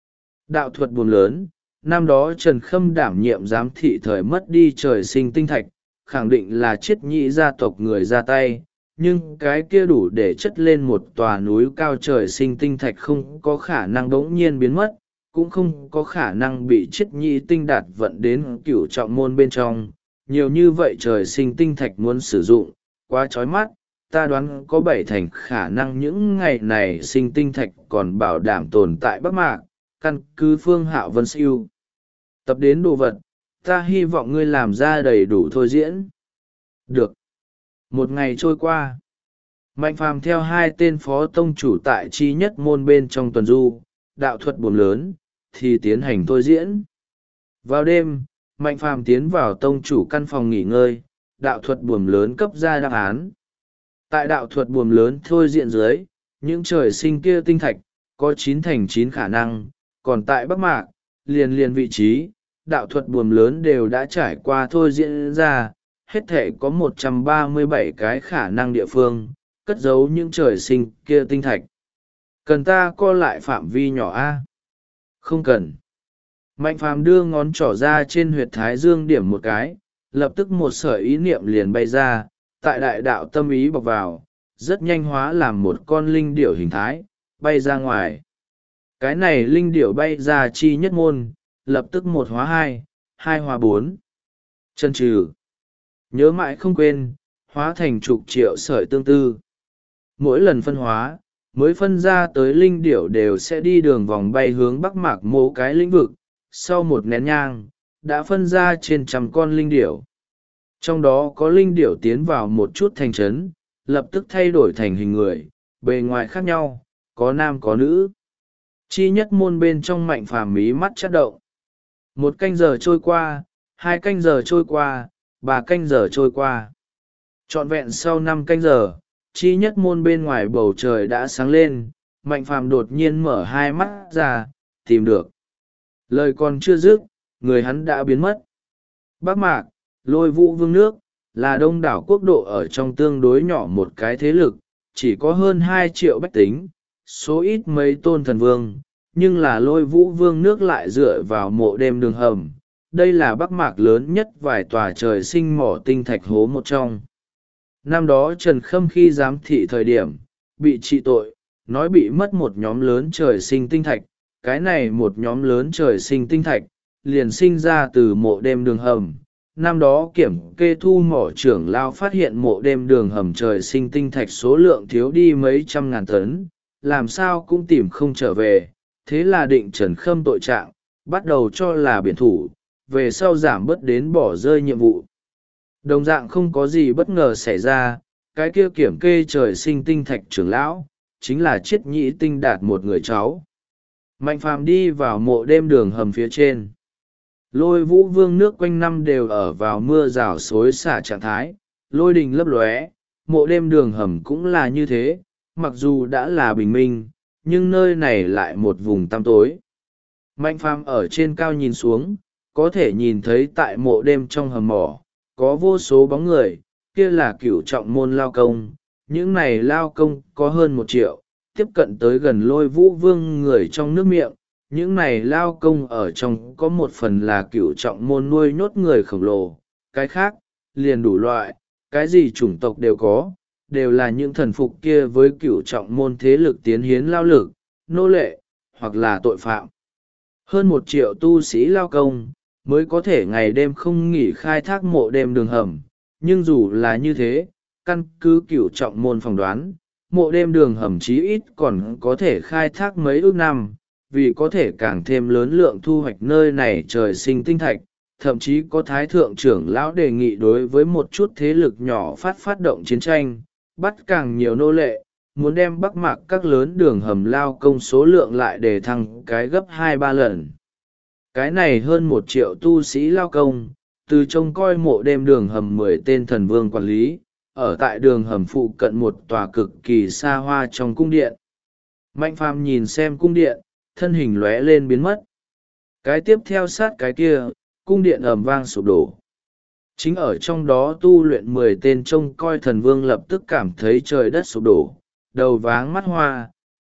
Đạo thuật buồm lớn, năm đó Trần Khâm đảm nhiệm giám thị thời mất đi trời sinh tinh thạch, khẳng định là chiết nhị gia tộc người ra tay, nhưng cái kia đủ để chất lên một tòa núi cao trời sinh tinh thạch không có khả năng bỗng nhiên biến mất, cũng không có khả năng bị chiết nhị tinh đạt vận đến cửu trọng môn bên trong. Nhiều như vậy trời sinh tinh thạch muốn sử dụng, quá chói mắt, ta đoán có 7 thành khả năng những ngày này sinh tinh thạch còn bảo đảm tồn tại Bắc Mạc. Căn cứ Phương Hạo Vân siêu tập đến đồ vật, ta hy vọng ngươi làm ra đầy đủ thôi diễn. Được. Một ngày trôi qua, Mạnh Phàm theo 2 tên phó tông chủ tại chi nhất môn bên trong tuần du, đạo thuật buồm lớn, thì tiến hành thôi diễn. Vào đêm, Mạnh Phàm tiến vào tông chủ căn phòng nghỉ ngơi, đạo thuật buồm lớn cấp ra đáp án. Tại đạo thuật buồm lớn thôi diễn dưới, những trời sinh kia tinh thạch, có 9 thành 9 khả năng, còn tại Bắc Mạc, liền vị trí, đạo thuật buồm lớn đều đã trải qua thôi diễn ra, hết thể có 137 cái khả năng địa phương, cất giấu những trời sinh kia tinh thạch. Cần ta co lại phạm vi nhỏ A? Không cần. Mạnh Phàm đưa ngón trỏ ra trên huyệt thái dương điểm một cái, lập tức một sợi ý niệm liền bay ra, tại đại đạo tâm ý bọc vào, rất nhanh hóa làm một con linh điểu hình thái, bay ra ngoài. Cái này linh điểu bay ra chi nhất môn, lập tức 1 hóa 2, 2 hóa 4. Chân trừ. Nhớ mãi không quên, hóa thành chục triệu sợi tương tư. Mỗi lần phân hóa, mới phân ra tới linh điểu đều sẽ đi đường vòng bay hướng Bắc Mạc mô cái lĩnh vực. Sau 1 nén nhang, đã phân ra trên 100 con linh điểu. Trong đó có linh điểu tiến vào một chút thành trấn, lập tức thay đổi thành hình người, bề ngoài khác nhau, có nam có nữ. Chi nhất môn bên trong Mạnh Phàm mí mắt chớp động. 1 canh giờ trôi qua, 2 canh giờ trôi qua, 3 canh giờ trôi qua. Trọn vẹn sau 5 canh giờ, chi nhất môn bên ngoài bầu trời đã sáng lên, Mạnh Phàm đột nhiên mở 2 mắt ra, tìm được. Lời còn chưa dứt, người hắn đã biến mất. Bắc Mạc, Lôi Vũ Vương nước, là đông đảo quốc độ ở trong tương đối nhỏ một cái thế lực, chỉ có hơn 2 triệu bách tính, số ít mấy tôn thần vương, nhưng là Lôi Vũ Vương nước lại dựa vào mộ đêm đường hầm. Đây là Bắc Mạc lớn nhất vài tòa trời sinh mỏ tinh thạch hố một trong. Năm đó Trần Khâm khi giám thị thời điểm, bị trị tội, nói bị mất một nhóm lớn trời sinh tinh thạch. Cái này một nhóm lớn trời sinh tinh thạch, liền sinh ra từ mộ đêm đường hầm. Năm đó kiểm kê thu mỏ trưởng lao phát hiện mộ đêm đường hầm trời sinh tinh thạch số lượng thiếu đi mấy trăm ngàn tấn, làm sao cũng tìm không trở về. Thế là định Trần Khâm tội trạng, bắt đầu cho là biển thủ, về sau giảm bớt đến bỏ rơi nhiệm vụ. Đồng dạng không có gì bất ngờ xảy ra, cái kia kiểm kê trời sinh tinh thạch trưởng lão, chính là Chiết Nhị Tinh Đạt một người cháu. Mạnh Phàm đi vào mộ đêm đường hầm phía trên. Lôi Vũ Vương nước quanh năm đều ở vào mưa rào xối xả trạng thái, lôi đình lấp lóe, mộ đêm đường hầm cũng là như thế, mặc dù đã là bình minh, nhưng nơi này lại một vùng tăm tối. Mạnh Phàm ở trên cao nhìn xuống, có thể nhìn thấy tại mộ đêm trong hầm mỏ, có vô số bóng người, kia là cửu trọng môn lao công, những này lao công có hơn 1 triệu, tiếp cận tới gần Lôi Vũ Vương người trong nước miệng. Những này lao công ở trong có một phần là cửu trọng môn nuôi nhốt người khổng lồ, cái khác, liền đủ loại, cái gì chủng tộc đều có, đều là những thần phục kia với cửu trọng môn thế lực tiến hiến lao lực, nô lệ, hoặc là tội phạm. Hơn 1 triệu tu sĩ lao công, mới có thể ngày đêm không nghỉ khai thác mộ đêm đường hầm, nhưng dù là như thế, căn cứ cửu trọng môn phỏng đoán, mộ đêm đường hầm chí ít còn có thể khai thác mấy ước năm, vì có thể càng thêm lớn lượng thu hoạch nơi này trời sinh tinh thạch, thậm chí có thái thượng trưởng lão đề nghị đối với một chút thế lực nhỏ phát động chiến tranh, bắt càng nhiều nô lệ, muốn đem Bắc Mạc các lớn đường hầm lao công số lượng lại để thăng cái gấp 2-3 lần. Cái này hơn 1 triệu tu sĩ lao công, từ trông coi mộ đêm đường hầm 10 tên thần vương quản lý, ở tại đường hầm phụ cận một tòa cực kỳ xa hoa trong cung điện. Mạnh Phàm nhìn xem cung điện, thân hình lóe lên biến mất. Cái tiếp theo sát cái kia, cung điện ầm vang sụp đổ. Chính ở trong đó tu luyện 10 tên trông coi thần vương lập tức cảm thấy trời đất sụp đổ, đầu váng mắt hoa,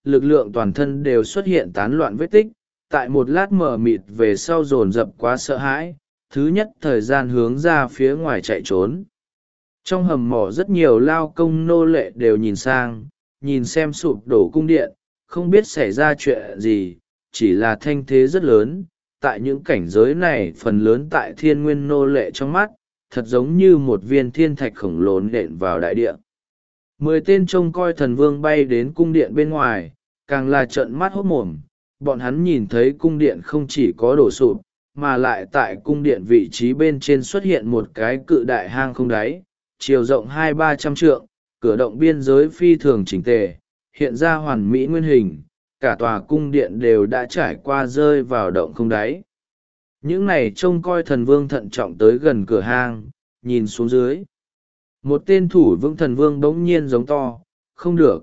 lực lượng toàn thân đều xuất hiện tán loạn vết tích, tại một lát mờ mịt về sau dồn dập quá sợ hãi, thứ nhất thời gian hướng ra phía ngoài chạy trốn. Trong hầm mỏ rất nhiều lao công nô lệ đều nhìn sang, nhìn xem sụp đổ cung điện, không biết xảy ra chuyện gì, chỉ là thanh thế rất lớn. Tại những cảnh giới này phần lớn tại thiên nguyên nô lệ trong mắt, thật giống như một viên thiên thạch khổng lồ nện vào đại địa. 10 tên trông coi thần vương bay đến cung điện bên ngoài, càng là trợn mắt hốt mồm. Bọn hắn nhìn thấy cung điện không chỉ có đổ sụp, mà lại tại cung điện vị trí bên trên xuất hiện một cái cự đại hang không đáy, chiều rộng 200-300 trượng, cửa động biên giới phi thường chỉnh tề, hiện ra hoàn mỹ nguyên hình, cả tòa cung điện đều đã trải qua rơi vào động không đáy. Những này trông coi thần vương thận trọng tới gần cửa hang, nhìn xuống dưới. Một tên thủ vững thần vương bỗng nhiên giống to, không được.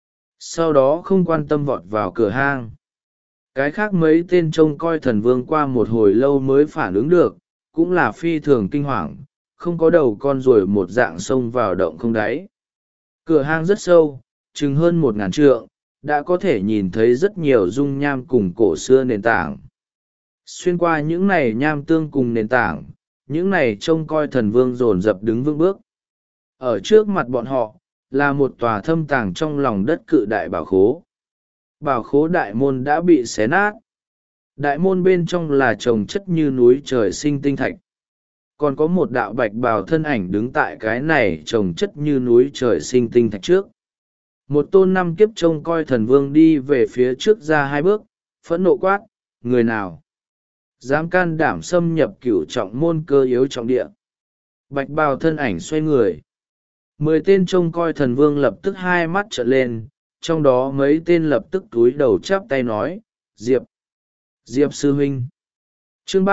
Sau đó không quan tâm vọt vào cửa hang. Cái khác mấy tên trông coi thần vương qua một hồi lâu mới phản ứng được, cũng là phi thường kinh hoàng, không có đầu con ruồi một dạng xông vào động không đáy. Cửa hang rất sâu, chừng hơn 1000 trượng, đã có thể nhìn thấy rất nhiều dung nham cùng cổ xưa nền tảng. Xuyên qua những này nham tương cùng nền tảng, những này trông coi thần vương dồn dập đứng vững bước. Ở trước mặt bọn họ, là một tòa thâm tàng trong lòng đất cự đại bảo khố. Bảo khố đại môn đã bị xé nát. Đại môn bên trong là chồng chất như núi trời sinh tinh thạch. Còn có một đạo bạch bào thân ảnh đứng tại cái này chồng chất như núi trời sinh tinh thạch trước. Một tôn 5 kiếp trông coi thần vương đi về phía trước ra 2 bước, phẫn nộ quát, người nào dám can đảm xâm nhập cửu trọng môn cơ yếu trọng địa. Bạch bào thân ảnh xoay người. 10 tên trông coi thần vương lập tức hai mắt trợn lên, trong đó mấy tên lập tức cúi đầu chắp tay nói, Diệp sư huynh. Chương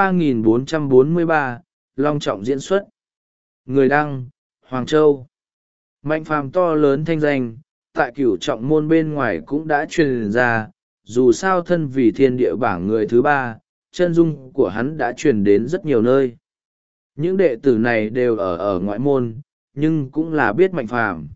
3443, long trọng diễn xuất. Người đăng, Hoàng Châu. Mạnh phàm to lớn thanh danh, tại cửu trọng môn bên ngoài cũng đã truyền ra, dù sao thân vì thiên địa bảng người thứ 3, chân dung của hắn đã truyền đến rất nhiều nơi. Những đệ tử này đều ở ngoại môn, nhưng cũng là biết mạnh phàm.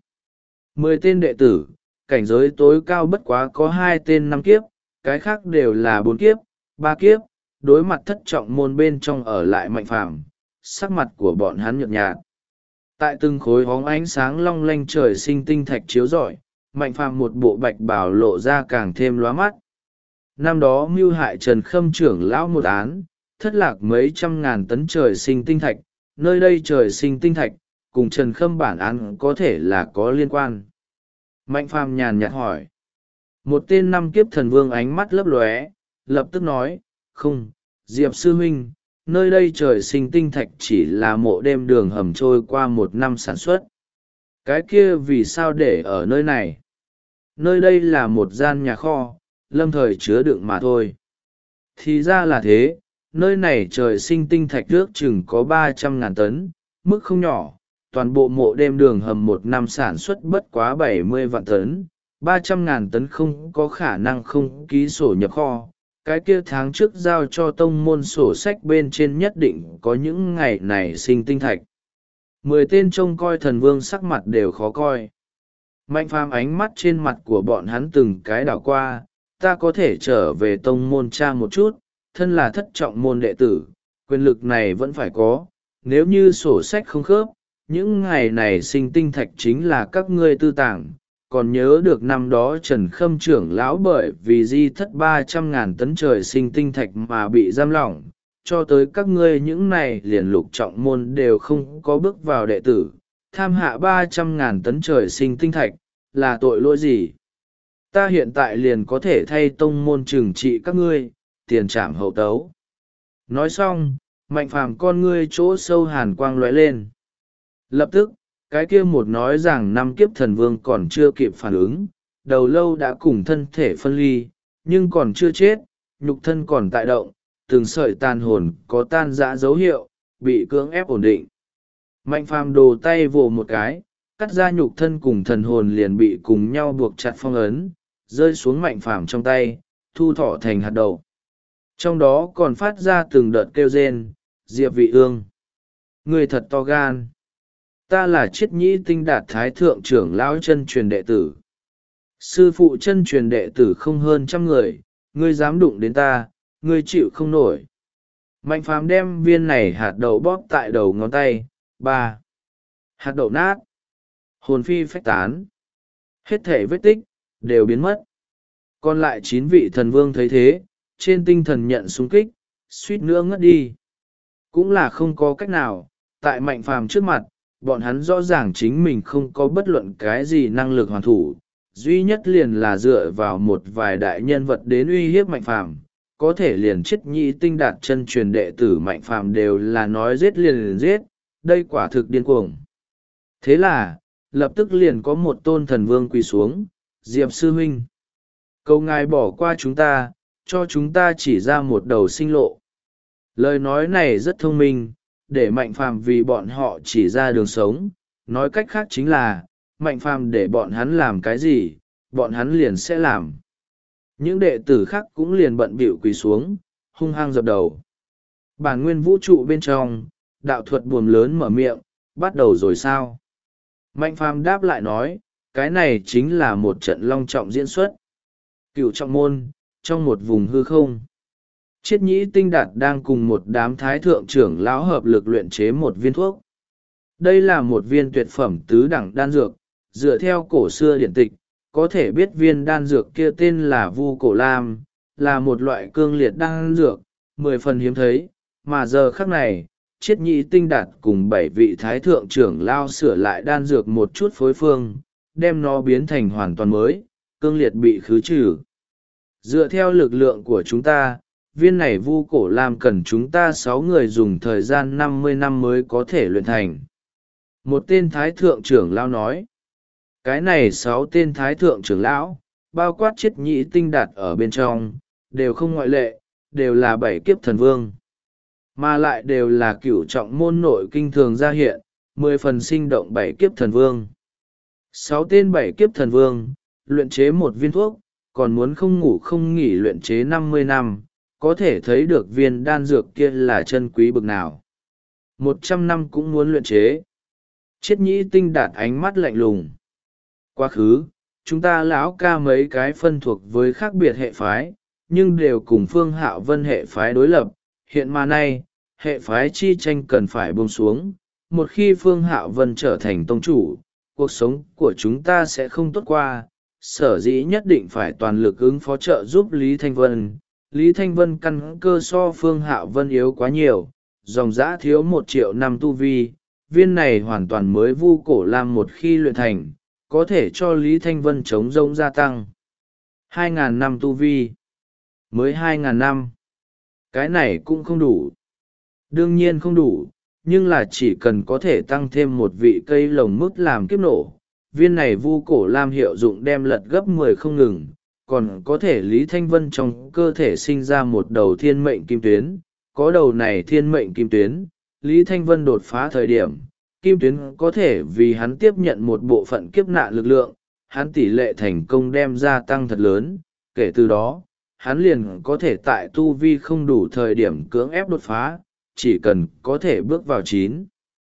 10 tên đệ tử, cảnh giới tối cao bất quá có 2 tên 5 kiếp, cái khác đều là 4 kiếp, 3 kiếp, đối mặt thất trọng môn bên trong ở lại mạnh phàm, sắc mặt của bọn hắn nhợt nhạt. Tại từng khối hóng ánh sáng long lanh trời sinh tinh thạch chiếu rọi, mạnh phàm một bộ bạch bào lộ ra càng thêm lóa mắt. Năm đó mưu hại Trần Khâm trưởng lão một án, thất lạc mấy trăm ngàn tấn trời sinh tinh thạch, nơi đây trời sinh tinh thạch, cùng Trần Khâm bản án có thể là có liên quan. Mạnh phàm nhàn nhạt hỏi. Một tên 5 kiếp thần vương ánh mắt lấp lóe, lập tức nói, không, Diệp sư huynh, nơi đây trời sinh tinh thạch chỉ là mộ đêm đường hầm trôi qua 1 năm sản xuất. Cái kia vì sao để ở nơi này? Nơi đây là một gian nhà kho, lâm thời chứa đựng mà thôi. Thì ra là thế, nơi này trời sinh tinh thạch ước chừng có 300.000 tấn, mức không nhỏ. Toàn bộ mộ đêm đường hầm 1 năm sản xuất bất quá 70 vạn tấn, 300.000 tấn không có khả năng không ký sổ nhập kho. Cái kia tháng trước giao cho tông môn sổ sách bên trên nhất định có những ngày này sinh tinh thạch. 10 tên trông coi thần vương sắc mặt đều khó coi. Mạnh phàm ánh mắt trên mặt của bọn hắn từng cái đảo qua, ta có thể trở về tông môn tra một chút, thân là thất trọng môn đệ tử, quyền lực này vẫn phải có, nếu như sổ sách không khớp, những ngày này sinh tinh thạch chính là các ngươi tư tàng. Còn nhớ được năm đó Trần Khâm trưởng lão bởi vì di thất 300.000 tấn trời sinh tinh thạch mà bị giam lỏng, cho tới các ngươi những này liền lục trọng môn đều không có bước vào đệ tử, tham hạ 300.000 tấn trời sinh tinh thạch, là tội lỗi gì? Ta hiện tại liền có thể thay tông môn trừng trị các ngươi, tiền trảm hậu tấu. Nói xong, mạnh phàm con ngươi chỗ sâu hàn quang lóe lên. Lập tức, cái kia một nói rằng 5 kiếp thần vương còn chưa kịp phản ứng, đầu lâu đã cùng thân thể phân ly, nhưng còn chưa chết, nhục thân còn tại động, từng sợi tàn hồn có tan rã dấu hiệu, bị cưỡng ép ổn định. Mạnh phàm đồ tay vồ một cái, cắt ra nhục thân cùng thần hồn liền bị cùng nhau buộc chặt phong ấn, rơi xuống mạnh phàm trong tay, thu thọ thành hạt đậu. Trong đó còn phát ra từng đợt kêu rên, Diệp Vị Ương. Người thật to gan. Ta là Chiết Nhĩ Tinh Đạt Thái Thượng trưởng lão chân truyền đệ tử. Sư phụ chân truyền đệ tử không hơn 100 người, ngươi dám đụng đến ta, ngươi chịu không nổi. Mạnh phàm đem viên này hạt đậu bóp tại đầu ngón tay. Ba, hạt đậu nát, hồn phi phách tán, hết thể vết tích đều biến mất. Còn lại 9 vị thần vương thấy thế, trên tinh thần nhận xung kích, suýt nữa ngất đi. Cũng là không có cách nào, tại mạnh phàm trước mặt, bọn hắn rõ ràng chính mình không có bất luận cái gì năng lực hoàn thủ, duy nhất liền là dựa vào một vài đại nhân vật đến uy hiếp mạnh phàm, có thể liền chết nhị tinh đạt chân truyền đệ tử mạnh phàm đều là nói giết liền giết, đây quả thực điên cuồng. Thế là, lập tức liền có một tôn thần vương quỳ xuống, Diệp sư huynh, cầu ngài bỏ qua chúng ta, cho chúng ta chỉ ra một đầu sinh lộ. Lời nói này rất thông minh, để mạnh phàm vì bọn họ chỉ ra đường sống, nói cách khác chính là, mạnh phàm để bọn hắn làm cái gì, bọn hắn liền sẽ làm. Những đệ tử khác cũng liền bận bịu quỳ xuống, hung hăng dập đầu. Bản nguyên vũ trụ bên trong, đạo thuật buồm lớn mở miệng, bắt đầu rồi sao? Mạnh phàm đáp lại nói, cái này chính là một trận long trọng diễn xuất. Cửu trọng môn, trong một vùng hư không. Chiết nhĩ tinh đạt đang cùng một đám thái thượng trưởng lão hợp lực luyện chế một viên thuốc. Đây là một viên tuyệt phẩm tứ đẳng đan dược, dựa theo cổ xưa điển tịch, có thể biết viên đan dược kia tên là Vu Cổ Lam, là một loại cương liệt đan dược, 10 phần hiếm thấy, mà giờ khắc này, Chiết nhĩ tinh đạt cùng 7 vị thái thượng trưởng lao sửa lại đan dược một chút phối phương, đem nó biến thành hoàn toàn mới, cương liệt bị khứ trừ. Dựa theo lực lượng của chúng ta, viên này Vu Cổ Lam cần chúng ta 6 người dùng thời gian 50 năm mới có thể luyện thành. Một tên thái thượng trưởng lão nói, cái này 6 tên thái thượng trưởng lão, bao quát Chiết nhĩ tinh đạt ở bên trong, đều không ngoại lệ, đều là 7 kiếp thần vương. Mà lại đều là cửu trọng môn nội kinh thường ra hiện, 10 phần sinh động 7 kiếp thần vương. 6 tên 7 kiếp thần vương, luyện chế một viên thuốc, còn muốn không ngủ không nghỉ luyện chế 50 năm, có thể thấy được viên đan dược kia là chân quý bực nào. 100 năm cũng muốn luyện chế. Chiết nhĩ tinh đạt ánh mắt lạnh lùng. Quá khứ, chúng ta lão ca mấy cái phân thuộc với khác biệt hệ phái, nhưng đều cùng Phương Hạo Vân hệ phái đối lập. Hiện mà nay, hệ phái chi tranh cần phải buông xuống. Một khi Phương Hạo Vân trở thành tông chủ, cuộc sống của chúng ta sẽ không tốt qua. Sở dĩ nhất định phải toàn lực ứng phó trợ giúp Lý Thanh Vân. Lý Thanh Vân căn cơ so Phương Hạo Vân yếu quá nhiều, dòng dã thiếu 1 triệu năm tu vi, viên này hoàn toàn mới Vu Cổ Lam một khi luyện thành, có thể cho Lý Thanh Vân chống rông gia tăng. 2.000 năm tu vi, mới 2.000 năm. Cái này cũng không đủ. Đương nhiên không đủ, nhưng là chỉ cần có thể tăng thêm một vị cây lồng mức làm kiếp nổ, viên này Vu Cổ Lam hiệu dụng đem lật gấp 10 không ngừng, còn có thể Lý Thanh Vân trong cơ thể sinh ra một đầu thiên mệnh kim tuyến. Có đầu này thiên mệnh kim tuyến, Lý Thanh Vân đột phá thời điểm, kim tuyến có thể vì hắn tiếp nhận một bộ phận kiếp nạn lực lượng, hắn tỷ lệ thành công đem gia tăng thật lớn, kể từ đó, hắn liền có thể tại tu vi không đủ thời điểm cưỡng ép đột phá, chỉ cần có thể bước vào 9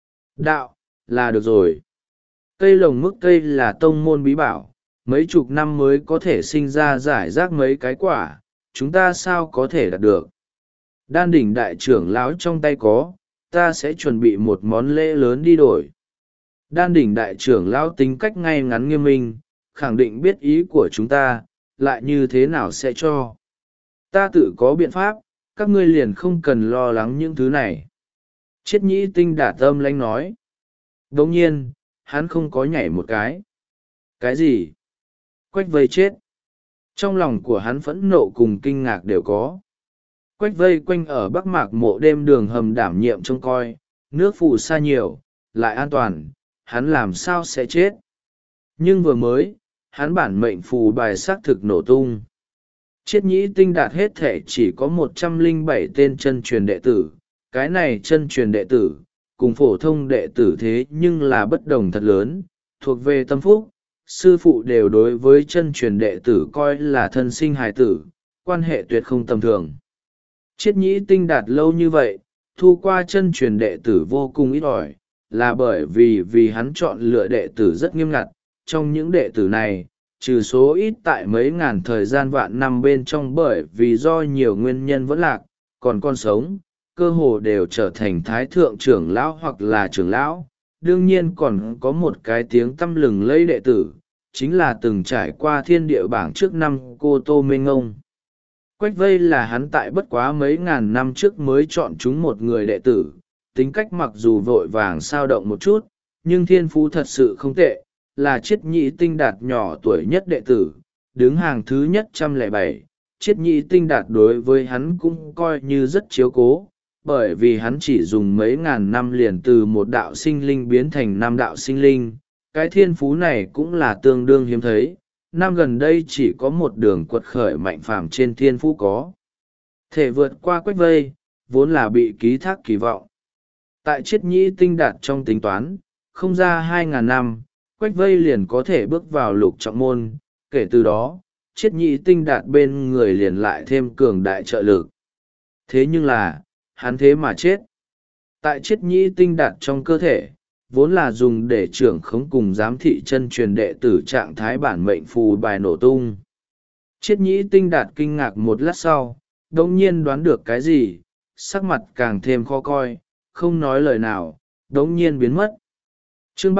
đạo, là được rồi. Cây lồng mức cây là tông môn bí bảo, mấy chục năm mới có thể sinh ra giải rác mấy cái quả, chúng ta sao có thể đạt được. Đan đỉnh đại trưởng lão trong tay có, ta sẽ chuẩn bị một món lễ lớn đi đổi. Đan đỉnh đại trưởng lão tính cách ngay ngắn nghiêm minh, khẳng định biết ý của chúng ta, lại như thế nào sẽ cho. Ta tự có biện pháp, các ngươi liền không cần lo lắng những thứ này. Chiết nhĩ tinh đả tâm lãnh nói. Đồng nhiên, hắn không có nhảy một cái. Cái gì? Quách vây chết. Trong lòng của hắn phẫn nộ cùng kinh ngạc đều có. Quách vây quanh ở Bắc Mạc Mộ đêm đường hầm đảm nhiệm trông coi, nước phù sa nhiều, lại an toàn, hắn làm sao sẽ chết. Nhưng vừa mới, hắn bản mệnh phù bài xác thực nổ tung. Chiết nhĩ tinh đạt hết thể chỉ có 107 tên chân truyền đệ tử, cái này chân truyền đệ tử, cùng phổ thông đệ tử thế nhưng là bất đồng thật lớn, thuộc về tâm phúc, sư phụ đều đối với chân truyền đệ tử coi là thân sinh hài tử, quan hệ tuyệt không tầm thường. Chiết nhĩ tinh đạt lâu như vậy, thu qua chân truyền đệ tử vô cùng ít ỏi, là bởi vì hắn chọn lựa đệ tử rất nghiêm ngặt, trong những đệ tử này, trừ số ít tại mấy ngàn thời gian vạn năm bên trong bởi vì do nhiều nguyên nhân vẫn lạc, còn con sống, cơ hồ đều trở thành thái thượng trưởng lão hoặc là trưởng lão. Đương nhiên còn có một cái tiếng tăm lừng lẫy đệ tử, chính là từng trải qua thiên địa bảng trước năm cô Tô Minh Ngông. Quách Vây là hắn tại bất quá mấy ngàn năm trước mới chọn chúng một người đệ tử, tính cách mặc dù vội vàng sao động một chút, nhưng thiên phú thật sự không tệ, là Chiết Nhị Tinh Đạt nhỏ tuổi nhất đệ tử, đứng hàng thứ nhất 107. Chiết Nhị Tinh Đạt đối với hắn cũng coi như rất chiếu cố, bởi vì hắn chỉ dùng mấy ngàn năm liền từ một đạo sinh linh biến thành 5 đạo sinh linh. Cái thiên phú này cũng là tương đương hiếm thấy, năm gần đây chỉ có một đường quật khởi mạnh phàm trên thiên phú có thể vượt qua Quách Vây, vốn là bị ký thác kỳ vọng. Tại Chiết Nhị Tinh Đạt trong tính toán, không ra 2.000 năm, Quách Vây liền có thể bước vào lục trọng môn, kể từ đó, Chiết Nhị Tinh Đạt bên người liền lại thêm cường đại trợ lực. Thế nhưng là, hắn thế mà chết. Tại Chiết Nhị Tinh Đạt trong cơ thể, vốn là dùng để trưởng khống cùng giám thị chân truyền đệ tử trạng thái bản mệnh phù bài nổ tung. Chiết Nhị Tinh Đạt kinh ngạc một lát sau, đồng nhiên đoán được cái gì, sắc mặt càng thêm khó coi, không nói lời nào, đống nhiên biến mất. Chương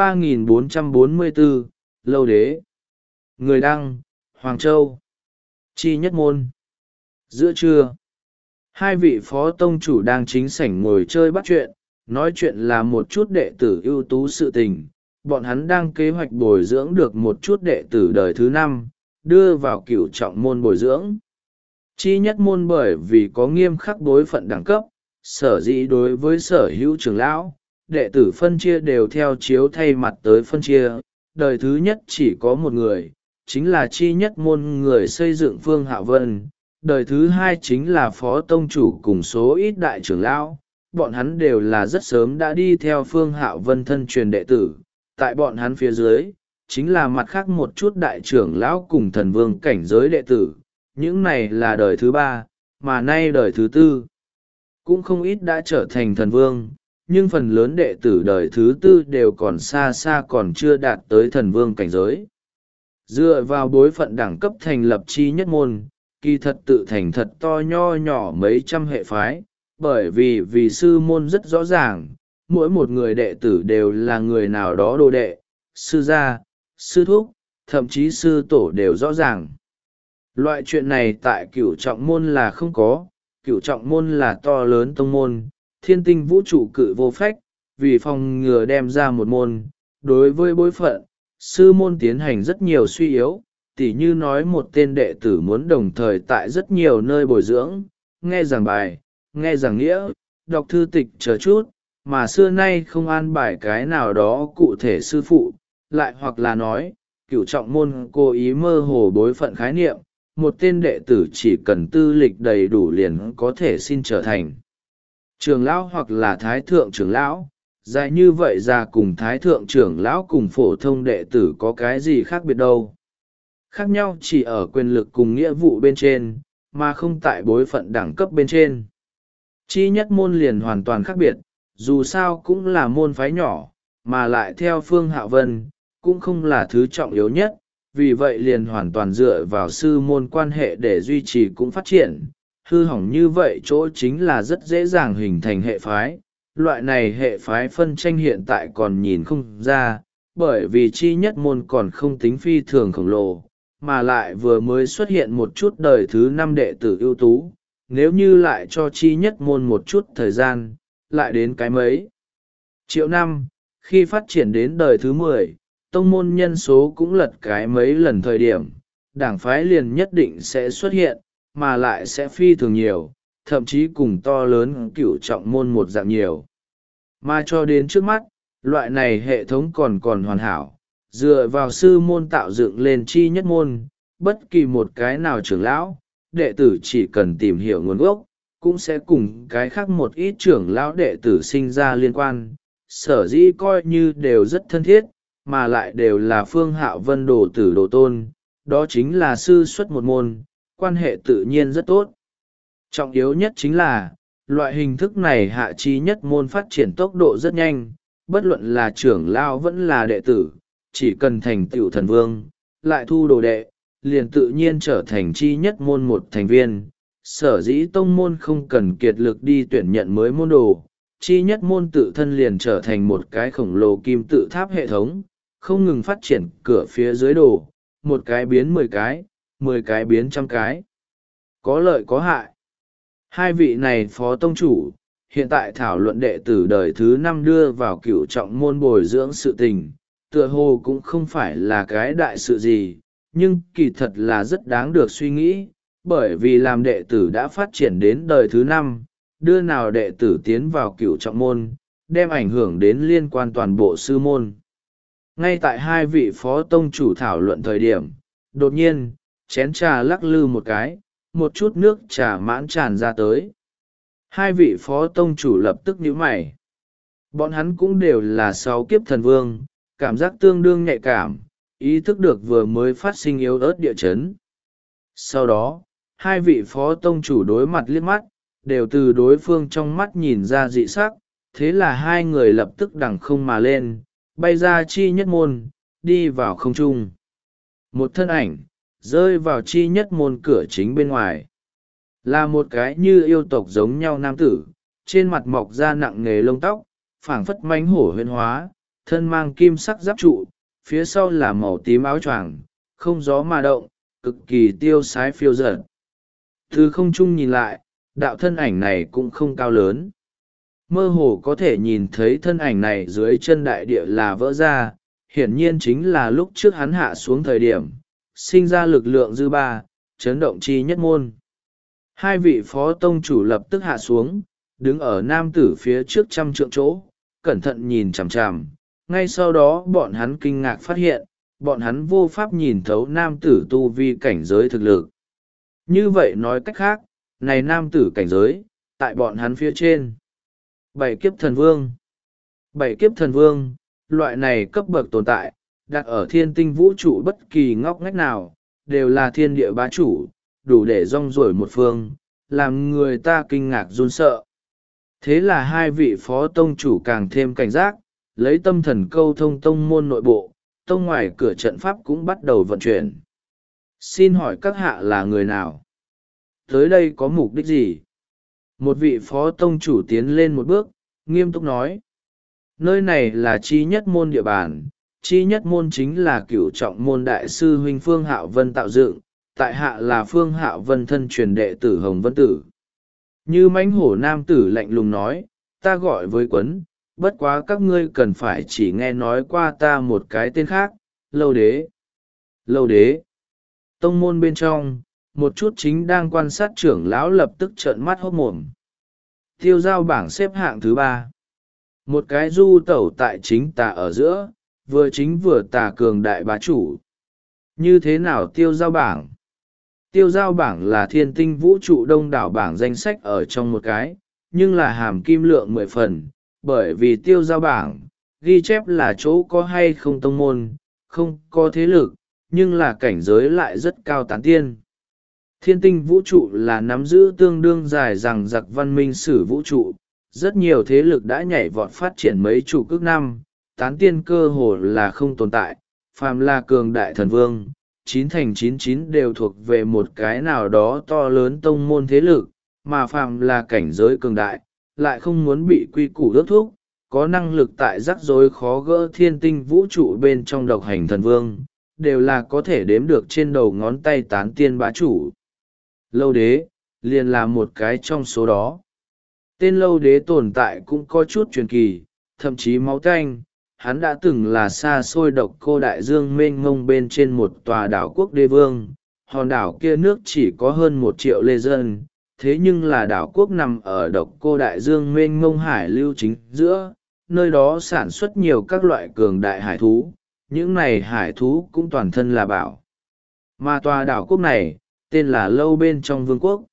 3444, Lâu Đế. Người đăng, Hoàng Châu. Chi Nhất Môn. Giữa trưa, hai vị phó tông chủ đang chính sảnh ngồi chơi bắt chuyện, nói chuyện là một chút đệ tử ưu tú sự tình. Bọn hắn đang kế hoạch bồi dưỡng được một chút đệ tử đời thứ 5, đưa vào cửu trọng môn bồi dưỡng. Chi Nhất Môn bởi vì có nghiêm khắc bối phận đẳng cấp, sở dĩ đối với sở hữu trưởng lão, đệ tử phân chia đều theo chiếu thay mặt tới phân chia. Đời thứ nhất chỉ có một người, chính là Chi Nhất Môn người xây dựng Phương Hạo Vân. Đời thứ hai chính là phó tông chủ cùng số ít đại trưởng lão, bọn hắn đều là rất sớm đã đi theo Phương Hạo Vân thân truyền đệ tử. Tại bọn hắn phía dưới, chính là mặt khác một chút đại trưởng lão cùng thần vương cảnh giới đệ tử. Những này là đời thứ 3, mà nay đời thứ 4. Cũng không ít đã trở thành thần vương, nhưng phần lớn đệ tử đời thứ 4 đều còn xa xa còn chưa đạt tới thần vương cảnh giới. Dựa vào bối phận đẳng cấp thành lập Chi Nhất Môn, kỳ thật tự thành thật to nho nhỏ mấy trăm hệ phái, bởi vì sư môn rất rõ ràng, mỗi một người đệ tử đều là người nào đó đồ đệ, sư gia, sư thúc, thậm chí sư tổ đều rõ ràng. Loại chuyện này tại cửu trọng môn là không có, cửu trọng môn là to lớn tông môn, thiên tinh vũ trụ cự vô phách, vì phòng ngừa đem ra một môn, đối với bối phận, sư môn tiến hành rất nhiều suy yếu, tỉ như nói một tên đệ tử muốn đồng thời tại rất nhiều nơi bồi dưỡng, nghe giảng bài, nghe giảng nghĩa, đọc thư tịch chờ chút, mà xưa nay không an bài cái nào đó cụ thể sư phụ, lại hoặc là nói, cửu trọng môn cố ý mơ hồ bối phận khái niệm, một tên đệ tử chỉ cần tư lịch đầy đủ liền có thể xin trở thành trưởng lão hoặc là thái thượng trưởng lão. Dài như vậy ra cùng thái thượng trưởng lão cùng phổ thông đệ tử có cái gì khác biệt đâu. Khác nhau chỉ ở quyền lực cùng nghĩa vụ bên trên, mà không tại bối phận đẳng cấp bên trên. Chi Nhất Môn liền hoàn toàn khác biệt, dù sao cũng là môn phái nhỏ, mà lại theo Phương Hạo Vân, cũng không là thứ trọng yếu nhất, vì vậy liền hoàn toàn dựa vào sư môn quan hệ để duy trì cũng phát triển. Hư hỏng như vậy chỗ chính là rất dễ dàng hình thành hệ phái. Loại này hệ phái phân tranh hiện tại còn nhìn không ra, bởi vì Chi Nhất Môn còn không tính phi thường khổng lồ, mà lại vừa mới xuất hiện một chút đời thứ 5 đệ tử ưu tú. Nếu như lại cho Chi Nhất Môn một chút thời gian, lại đến cái mấy triệu năm, khi phát triển đến đời thứ 10, tông môn nhân số cũng lật cái mấy lần thời điểm, đảng phái liền nhất định sẽ xuất hiện, mà lại sẽ phi thường nhiều, thậm chí cùng to lớn cửu trọng môn một dạng nhiều. Mà cho đến trước mắt, loại này hệ thống còn hoàn hảo, dựa vào sư môn tạo dựng lên Chi Nhất Môn, bất kỳ một cái nào trưởng lão, đệ tử chỉ cần tìm hiểu nguồn gốc, cũng sẽ cùng cái khác một ít trưởng lão đệ tử sinh ra liên quan, sở dĩ coi như đều rất thân thiết, mà lại đều là Phương Hạo Vân đồ tử đồ tôn, đó chính là sư xuất một môn, quan hệ tự nhiên rất tốt. Trọng yếu nhất chính là, loại hình thức này hạ Chi Nhất Môn phát triển tốc độ rất nhanh, bất luận là trưởng lão vẫn là đệ tử, chỉ cần thành tựu thần vương, lại thu đồ đệ, liền tự nhiên trở thành chi nhất môn một thành viên. Sở dĩ tông môn không cần kiệt lực đi tuyển nhận mới môn đồ, chi nhất môn tự thân liền trở thành một cái khổng lồ kim tự tháp hệ thống, không ngừng phát triển cửa phía dưới đồ, một cái biến 10 cái, 10 cái biến trăm cái. Có lợi có hại. Hai vị này phó tông chủ, hiện tại thảo luận đệ tử đời thứ 5 đưa vào cửu trọng môn bồi dưỡng sự tình, tựa hồ cũng không phải là cái đại sự gì, nhưng kỳ thật là rất đáng được suy nghĩ, bởi vì làm đệ tử đã phát triển đến đời thứ 5, đưa nào đệ tử tiến vào cửu trọng môn, đem ảnh hưởng đến liên quan toàn bộ sư môn. Ngay tại hai vị phó tông chủ thảo luận thời điểm, đột nhiên, chén trà lắc lư một cái, một chút nước trà mãn tràn ra tới. Hai vị phó tông chủ lập tức nhíu mày. Bọn hắn cũng đều là 6 kiếp thần vương, cảm giác tương đương nhạy cảm, ý thức được vừa mới phát sinh yếu ớt địa chấn. Sau đó, hai vị phó tông chủ đối mặt liếc mắt, đều từ đối phương trong mắt nhìn ra dị sắc, thế là hai người lập tức đằng không mà lên, bay ra chi nhất môn, đi vào không trung. Một thân ảnh, rơi vào chi nhất môn cửa chính bên ngoài. Là một cái như yêu tộc giống nhau nam tử, trên mặt mọc ra nặng nghề lông tóc, phảng phất mánh hổ huyễn hóa, thân mang kim sắc giáp trụ, phía sau là màu tím áo choàng, không gió mà động, cực kỳ tiêu sái phiêu dật. Từ không trung nhìn lại, đạo thân ảnh này cũng không cao lớn. Mơ hồ có thể nhìn thấy thân ảnh này dưới chân đại địa là vỡ ra, hiển nhiên chính là lúc trước hắn hạ xuống thời điểm, sinh ra lực lượng dư ba, chấn động chi nhất môn. Hai vị phó tông chủ lập tức hạ xuống, đứng ở nam tử phía trước 100 trượng chỗ, cẩn thận nhìn chằm chằm. Ngay sau đó bọn hắn kinh ngạc phát hiện, bọn hắn vô pháp nhìn thấu nam tử tu vi cảnh giới thực lực. Như vậy nói cách khác, này nam tử cảnh giới, tại bọn hắn phía trên. 7 kiếp thần vương. 7 kiếp thần vương, loại này cấp bậc tồn tại, đặt ở thiên tinh vũ trụ bất kỳ ngóc ngách nào, đều là thiên địa bá chủ, đủ để rong ruổi một phương, làm người ta kinh ngạc run sợ. Thế là hai vị phó tông chủ càng thêm cảnh giác, lấy tâm thần câu thông tông môn nội bộ, tông ngoài cửa trận pháp cũng bắt đầu vận chuyển. Xin hỏi các hạ là người nào? Tới đây có mục đích gì? Một vị phó tông chủ tiến lên một bước, nghiêm túc nói. Nơi này là chi nhất môn địa bàn, chi nhất môn chính là cửu trọng môn đại sư huynh Phương Hạo Vân tạo dựng, tại hạ là Phương Hạo Vân thân truyền đệ tử Hồng Vân Tử. Như mãnh hổ nam tử lạnh lùng nói, ta gọi với Quấn, bất quá các ngươi cần phải chỉ nghe nói qua ta một cái tên khác, Lâu Đế. Lâu Đế. Tông môn bên trong, một chút chính đang quan sát trưởng lão lập tức trợn mắt hốt mồm. Tiêu giao bảng xếp hạng thứ 3. Một cái du tẩu tại chính tà ở giữa, vừa chính vừa tà cường đại bá chủ. Như thế nào tiêu giao bảng? Tiêu giao bảng là thiên tinh vũ trụ đông đảo bảng danh sách ở trong một cái, nhưng là hàm kim lượng 10 phần, bởi vì tiêu giao bảng, ghi chép là chỗ có hay không tông môn, không có thế lực, nhưng là cảnh giới lại rất cao tán tiên. Thiên tinh vũ trụ là nắm giữ tương đương dài rằng giặc văn minh sử vũ trụ, rất nhiều thế lực đã nhảy vọt phát triển mấy chủ cước năm, tán tiên cơ hồ là không tồn tại, phàm là cường đại thần vương, 9 thành 99 đều thuộc về một cái nào đó to lớn tông môn thế lực, mà phàm là cảnh giới cường đại, lại không muốn bị quy củ ước thúc, có năng lực tại rắc rối khó gỡ thiên tinh vũ trụ bên trong độc hành thần vương, đều là có thể đếm được trên đầu ngón tay tán tiên bá chủ. Lâu Đế, liền là một cái trong số đó. Tên Lâu Đế tồn tại cũng có chút truyền kỳ, thậm chí máu tanh. Hắn đã từng là xa xôi độc cô đại dương mênh mông bên trên một tòa đảo quốc đế vương. Hòn đảo kia nước chỉ có hơn 1 triệu lê dân, thế nhưng là đảo quốc nằm ở độc cô đại dương mênh mông hải lưu chính giữa, nơi đó sản xuất nhiều các loại cường đại hải thú. Những này hải thú cũng toàn thân là bảo. Mà tòa đảo quốc này, tên là Lâu bên trong vương quốc.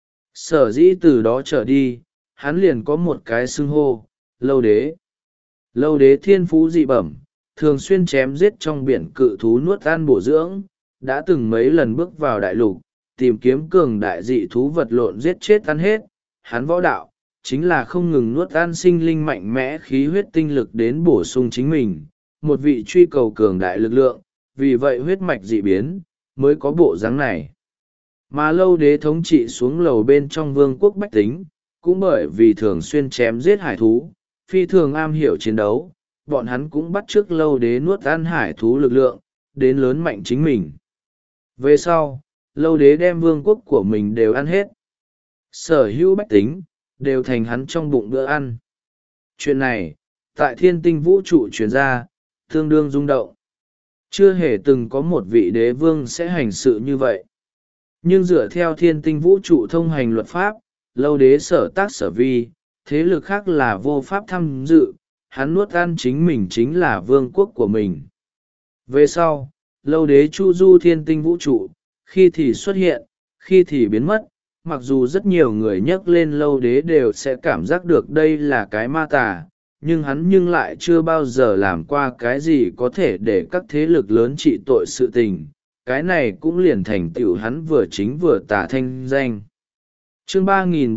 Sở dĩ từ đó trở đi, hắn liền có một cái xưng hô, Lâu Đế. Lâu Đế thiên phú dị bẩm, thường xuyên chém giết trong biển cự thú nuốt ăn bổ dưỡng, đã từng mấy lần bước vào đại lục, tìm kiếm cường đại dị thú vật lộn giết chết ăn hết. Hắn võ đạo, chính là không ngừng nuốt ăn sinh linh mạnh mẽ khí huyết tinh lực đến bổ sung chính mình, một vị truy cầu cường đại lực lượng, vì vậy huyết mạch dị biến, mới có bộ dáng này. Mà lâu đế thống trị xuống lầu bên trong vương quốc bách tính, cũng bởi vì thường xuyên chém giết hải thú, phi thường am hiểu chiến đấu, bọn hắn cũng bắt chước lâu đế nuốt ăn hải thú lực lượng, đến lớn mạnh chính mình. Về sau, lâu đế đem vương quốc của mình đều ăn hết. Sở hữu bách tính, đều thành hắn trong bụng bữa ăn. Chuyện này, tại thiên tinh vũ trụ truyền ra, tương đương rung động. Chưa hề từng có một vị đế vương sẽ hành sự như vậy. Nhưng dựa theo thiên tinh vũ trụ thông hành luật pháp, lâu đế sở tác sở vi, thế lực khác là vô pháp tham dự, hắn nuốt ăn chính mình chính là vương quốc của mình. Về sau, lâu đế chu du thiên tinh vũ trụ, khi thì xuất hiện, khi thì biến mất, mặc dù rất nhiều người nhắc lên lâu đế đều sẽ cảm giác được đây là cái ma tà, nhưng lại chưa bao giờ làm qua cái gì có thể để các thế lực lớn trị tội sự tình. Cái này cũng liền thành tựu hắn vừa chính vừa tà thanh danh. Chương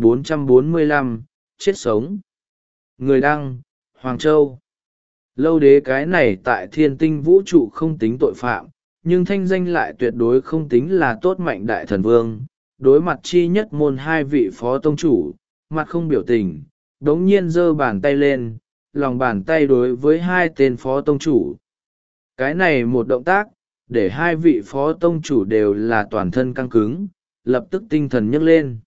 3445, chết sống. Người đăng, Hoàng Châu. Lâu đế cái này tại thiên tinh vũ trụ không tính tội phạm, nhưng thanh danh lại tuyệt đối không tính là tốt mạnh đại thần vương. Đối mặt chi nhất môn hai vị phó tông chủ, mặt không biểu tình, đống nhiên giơ bàn tay lên, lòng bàn tay đối với hai tên phó tông chủ. Cái này một động tác, để hai vị phó tông chủ đều là toàn thân căng cứng, lập tức tinh thần nhấc lên.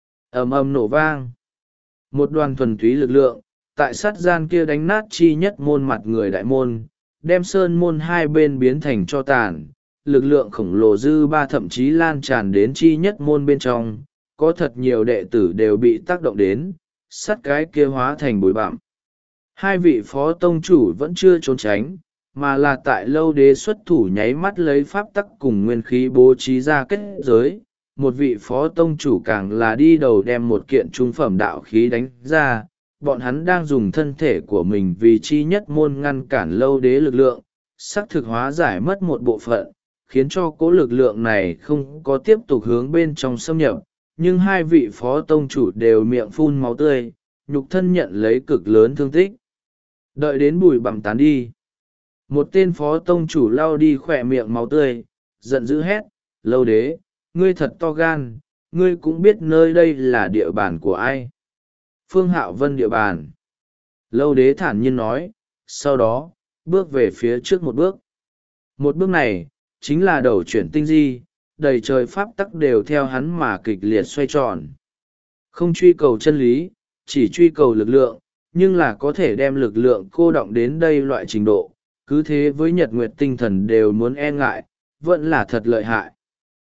Ầm ầm nổ vang. Một đoàn thuần túy lực lượng, tại sát gian kia đánh nát chi nhất môn mặt người đại môn, đem sơn môn hai bên biến thành cho tàn. Lực lượng khổng lồ dư ba thậm chí lan tràn đến chi nhất môn bên trong, có thật nhiều đệ tử đều bị tác động đến, sắt cái kia hóa thành bụi bặm. Hai vị phó tông chủ vẫn chưa trốn tránh, mà là tại lâu đế xuất thủ nháy mắt lấy pháp tắc cùng nguyên khí bố trí ra kết giới. Một vị phó tông chủ càng là đi đầu đem một kiện trung phẩm đạo khí đánh ra, bọn hắn đang dùng thân thể của mình vì chi nhất môn ngăn cản lâu đế lực lượng, xác thực hóa giải mất một bộ phận, khiến cho cố lực lượng này không có tiếp tục hướng bên trong xâm nhập, nhưng hai vị phó tông chủ đều miệng phun máu tươi, nhục thân nhận lấy cực lớn thương tích. Đợi đến bụi bặm tán đi, một tên phó tông chủ lau đi khỏe miệng máu tươi, giận dữ hét, lâu đế, ngươi thật to gan, ngươi cũng biết nơi đây là địa bàn của ai. Phương Hạo Vân địa bàn. Lâu đế thản nhiên nói, sau đó, bước về phía trước một bước. Một bước này, chính là đầu chuyển tinh di, đầy trời pháp tắc đều theo hắn mà kịch liệt xoay tròn. Không truy cầu chân lý, chỉ truy cầu lực lượng, nhưng là có thể đem lực lượng cô đọng đến đây loại trình độ, cứ thế với nhật nguyệt tinh thần đều muốn e ngại, vẫn là thật lợi hại.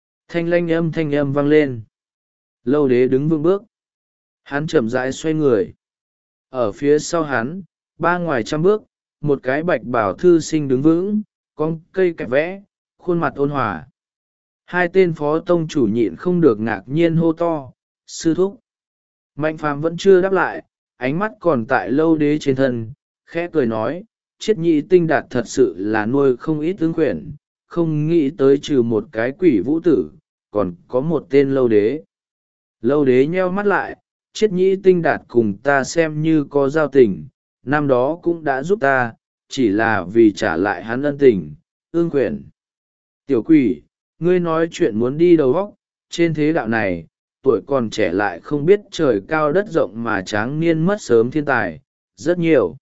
Thanh âm vang lên. Lâu đế đứng vững bước. Hắn chậm rãi xoay người. Ở phía sau hắn, ba ngoài trăm bước, một cái bạch bảo thư sinh đứng vững, con cây kẹp vẽ, khuôn mặt ôn hòa. Hai tên phó tông chủ nhịn không được ngạc nhiên hô to, sư thúc. Mạnh phàm vẫn chưa đáp lại, ánh mắt còn tại lâu đế trên thân, khẽ cười nói, triết nhị tinh đạt thật sự là nuôi không ít tướng quyển, không nghĩ tới trừ một cái quỷ vũ tử, còn có một tên lâu đế. Lâu đế nheo mắt lại, triết nhị tinh đạt cùng ta xem như có giao tình, năm đó cũng đã giúp ta, chỉ là vì trả lại hắn ân tình, ương quyển. Tiểu quỷ, ngươi nói chuyện muốn đi đầu góc, trên thế đạo này, tuổi còn trẻ lại không biết trời cao đất rộng mà tráng niên mất sớm thiên tài, rất nhiều.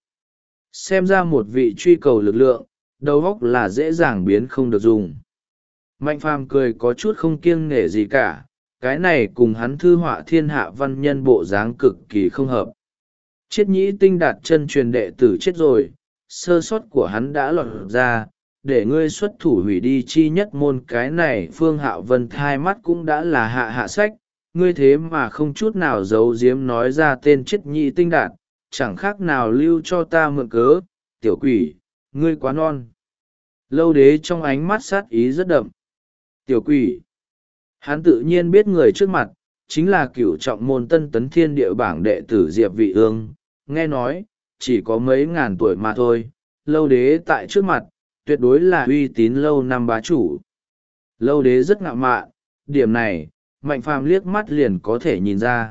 Xem ra một vị truy cầu lực lượng, đầu óc là dễ dàng biến không được dùng. Mạnh phàm cười có chút không kiêng nể gì cả, cái này cùng hắn thư họa thiên hạ văn nhân bộ dáng cực kỳ không hợp. Triết nhĩ tinh đạt chân truyền đệ tử chết rồi, sơ sót của hắn đã lọt ra, để ngươi xuất thủ hủy đi chi nhất môn cái này Phương Hạo Vân thai mắt cũng đã là hạ sách, ngươi thế mà không chút nào giấu giếm nói ra tên triết nhĩ tinh đạt, chẳng khác nào lưu cho ta mượn cớ, tiểu quỷ, ngươi quá non. Lâu đế trong ánh mắt sát ý rất đậm. Tiểu quỷ. Hắn tự nhiên biết người trước mặt, chính là cửu trọng môn tân tấn thiên địa bảng đệ tử Diệp Vị Ương, nghe nói, chỉ có mấy ngàn tuổi mà thôi, lâu đế tại trước mặt, tuyệt đối là uy tín lâu năm bá chủ. Lâu đế rất ngạo mạn, điểm này, Mạnh Phàm liếc mắt liền có thể nhìn ra.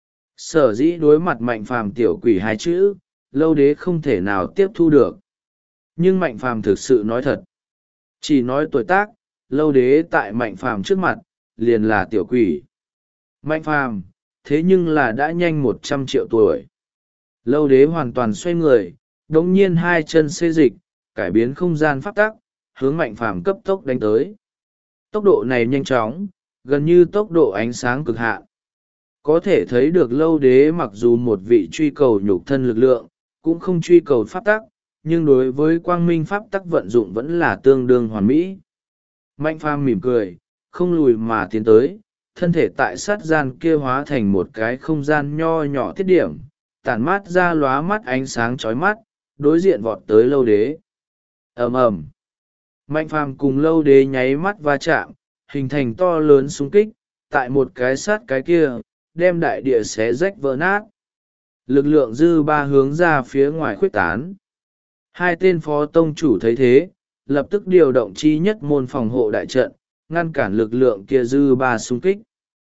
Sở dĩ đối mặt Mạnh Phàm tiểu quỷ hai chữ, lâu đế không thể nào tiếp thu được. Nhưng Mạnh Phàm thực sự nói thật. Chỉ nói tuổi tác, lâu đế tại Mạnh Phàm trước mặt liền là tiểu quỷ. Mạnh Phàm thế nhưng là đã nhanh 100 triệu tuổi. Lâu đế hoàn toàn xoay người, đống nhiên hai chân xê dịch, cải biến không gian pháp tắc, hướng Mạnh Phàm cấp tốc đánh tới. Tốc độ này nhanh chóng, gần như tốc độ ánh sáng cực hạn. Có thể thấy được lâu đế mặc dù một vị truy cầu nhục thân lực lượng, cũng không truy cầu pháp tắc, nhưng đối với quang minh pháp tắc vận dụng vẫn là tương đương hoàn mỹ. Mạnh Phàm mỉm cười, không lùi mà tiến tới, thân thể tại sát gian kia hóa thành một cái không gian nho nhỏ thiết điểm, tản mát ra lóa mắt ánh sáng chói mắt, đối diện vọt tới lâu đế. Ầm ầm. Mạnh Phàm cùng lâu đế nháy mắt va chạm, hình thành to lớn xung kích, tại một cái sát cái kia, đem đại địa xé rách vỡ nát. Lực lượng dư ba hướng ra phía ngoài khuếch tán. Hai tên phó tông chủ thấy thế, lập tức điều động chi nhất môn phòng hộ đại trận, ngăn cản lực lượng kia dư ba xung kích.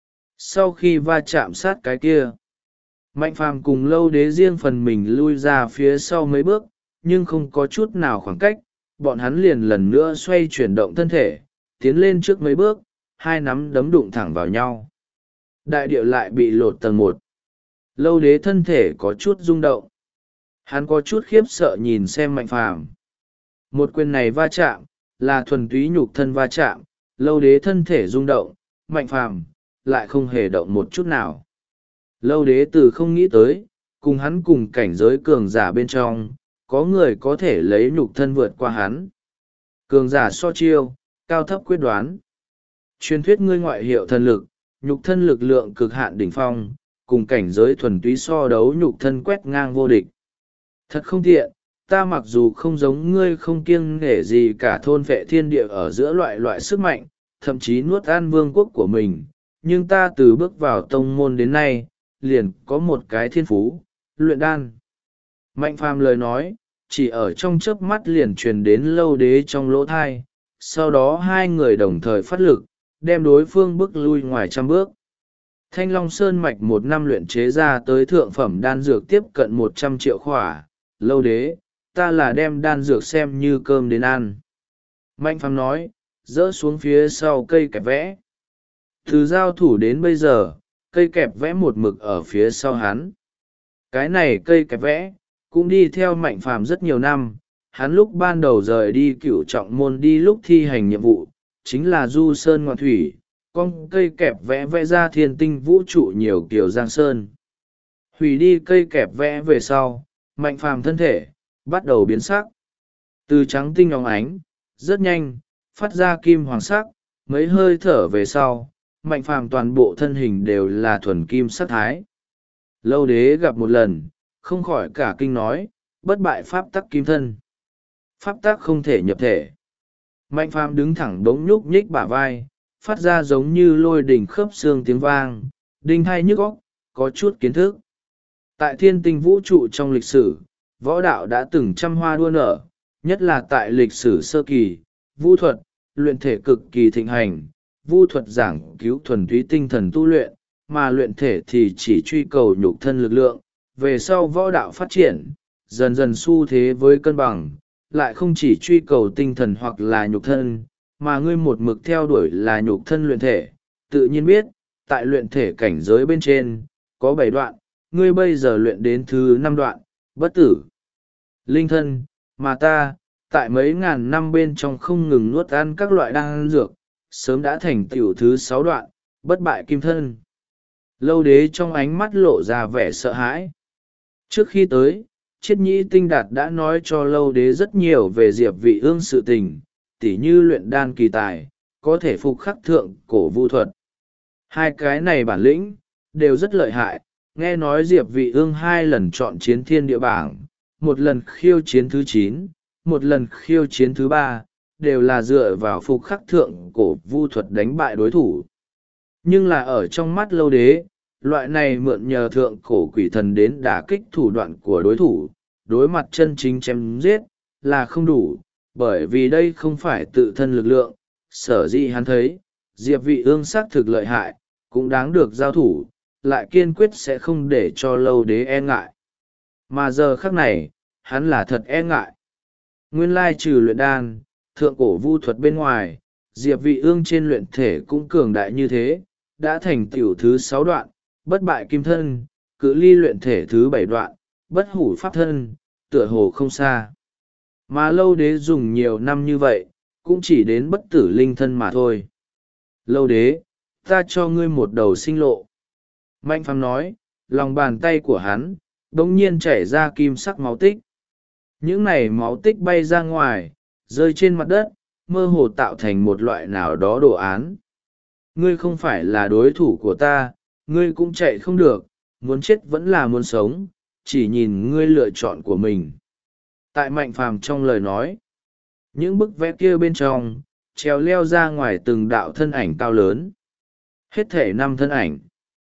Sau khi va chạm sát cái kia, Mạnh Phàm cùng lâu đế riêng phần mình lui ra phía sau mấy bước, nhưng không có chút nào khoảng cách, bọn hắn liền lần nữa xoay chuyển động thân thể, tiến lên trước mấy bước, hai nắm đấm đụng thẳng vào nhau. Đại địa lại bị lột tầng một. Lâu đế thân thể có chút rung động. Hắn có chút khiếp sợ nhìn xem Mạnh Phàm. Một quyền này va chạm, là thuần túy nhục thân va chạm, lâu đế thân thể rung động, Mạnh Phàm lại không hề động một chút nào. Lâu đế từ không nghĩ tới, cùng hắn cùng cảnh giới cường giả bên trong, có người có thể lấy nhục thân vượt qua hắn. Cường giả so chiêu, cao thấp quyết đoán. Truyền thuyết ngươi ngoại hiệu thần lực, nhục thân lực lượng cực hạn đỉnh phong, cùng cảnh giới thuần túy so đấu nhục thân quét ngang vô địch. Thật không tiện, ta mặc dù không giống ngươi không kiêng nể gì cả thôn vệ thiên địa ở giữa loại sức mạnh, thậm chí nuốt an vương quốc của mình, nhưng ta từ bước vào tông môn đến nay, liền có một cái thiên phú, luyện đan. Mạnh Phàm lời nói, chỉ ở trong chớp mắt liền truyền đến lâu đế trong lỗ thai, sau đó hai người đồng thời phát lực, đem đối phương bước lui ngoài 100 bước. Thanh Long Sơn Mạch một năm luyện chế ra tới thượng phẩm đan dược tiếp cận 100 triệu khỏa, lâu đế, ta là đem đan dược xem như cơm đến ăn. Mạnh Phàm nói, dỡ xuống phía sau cây kẹp vẽ. Từ giao thủ đến bây giờ, cây kẹp vẽ một mực ở phía sau hắn. Cái này cây kẹp vẽ, cũng đi theo Mạnh Phàm rất nhiều năm. Hắn lúc ban đầu rời đi Cửu Trọng Môn đi lúc thi hành nhiệm vụ, chính là du sơn ngoạn thủy, con cây kẹp vẽ vẽ ra thiên tinh vũ trụ nhiều kiểu giang sơn. Hủy đi cây kẹp vẽ về sau, Mạnh Phàm thân thể bắt đầu biến sắc. Từ trắng tinh óng ánh, rất nhanh, phát ra kim hoàng sắc, mấy hơi thở về sau, Mạnh Phàm toàn bộ thân hình đều là thuần kim sắc thái. Lâu đế gặp một lần, không khỏi cả kinh nói, bất bại pháp tắc kim thân. Pháp tắc không thể nhập thể. Mạnh Phàm đứng thẳng đống nhúc nhích bả vai, phát ra giống như lôi đỉnh khớp xương tiếng vang, đinh thai nhức óc, có chút kiến thức. Tại thiên tinh vũ trụ trong lịch sử, võ đạo đã từng trăm hoa đua nở, nhất là tại lịch sử sơ kỳ, vũ thuật, luyện thể cực kỳ thịnh hành. Vũ thuật giảng cứu thuần túy tinh thần tu luyện, mà luyện thể thì chỉ truy cầu nhục thân lực lượng. Về sau võ đạo phát triển, dần dần xu thế với cân bằng, lại không chỉ truy cầu tinh thần hoặc là nhục thân, mà ngươi một mực theo đuổi là nhục thân luyện thể. Tự nhiên biết, tại luyện thể cảnh giới bên trên, có 7 đoạn, ngươi bây giờ luyện đến thứ 5 đoạn, bất tử. Linh thân, mà ta, tại mấy ngàn năm bên trong không ngừng nuốt ăn các loại đan dược, sớm đã thành tựu thứ 6 đoạn, bất bại kim thân. Lâu đế trong ánh mắt lộ ra vẻ sợ hãi. Trước khi tới, Triết Nhĩ Tinh Đạt đã nói cho lâu đế rất nhiều về Diệp Vị Ương sự tình, tỉ như luyện đan kỳ tài, có thể phục khắc thượng cổ vu thuật. Hai cái này bản lĩnh, đều rất lợi hại. Nghe nói Diệp Vị Ương 2 lần chọn chiến thiên địa bảng, một lần khiêu chiến thứ 9, một lần khiêu chiến thứ 3, đều là dựa vào phục khắc thượng cổ vu thuật đánh bại đối thủ. Nhưng là ở trong mắt lâu đế, loại này mượn nhờ thượng cổ quỷ thần đến đả kích thủ đoạn của đối thủ, đối mặt chân chính chém giết, là không đủ, bởi vì đây không phải tự thân lực lượng. Sở dĩ hắn thấy, Diệp Vị Ương xác thực lợi hại, cũng đáng được giao thủ, lại kiên quyết sẽ không để cho lâu đế e ngại. Mà giờ khắc này, hắn là thật e ngại. Nguyên lai trừ luyện đan, thượng cổ vu thuật bên ngoài, Diệp Vị Ương trên luyện thể cũng cường đại như thế, đã thành tiểu thứ 6 đoạn, bất bại kim thân, cự ly luyện thể thứ 7 đoạn, bất hủ pháp thân, tựa hồ không xa. Mà Lâu Đế dùng nhiều năm như vậy, cũng chỉ đến bất tử linh thân mà thôi. Lâu Đế, ta cho ngươi một đầu sinh lộ. Mạnh Phàm nói, lòng bàn tay của hắn, bỗng nhiên chảy ra kim sắc máu tích. Những này máu tích bay ra ngoài, rơi trên mặt đất, mơ hồ tạo thành một loại nào đó đồ án. Ngươi không phải là đối thủ của ta, ngươi cũng chạy không được, muốn chết vẫn là muốn sống, chỉ nhìn ngươi lựa chọn của mình. Tại Mạnh Phàm trong lời nói, những bức vẽ kia bên trong, treo leo ra ngoài từng đạo thân ảnh cao lớn. Hết thể 5 thân ảnh.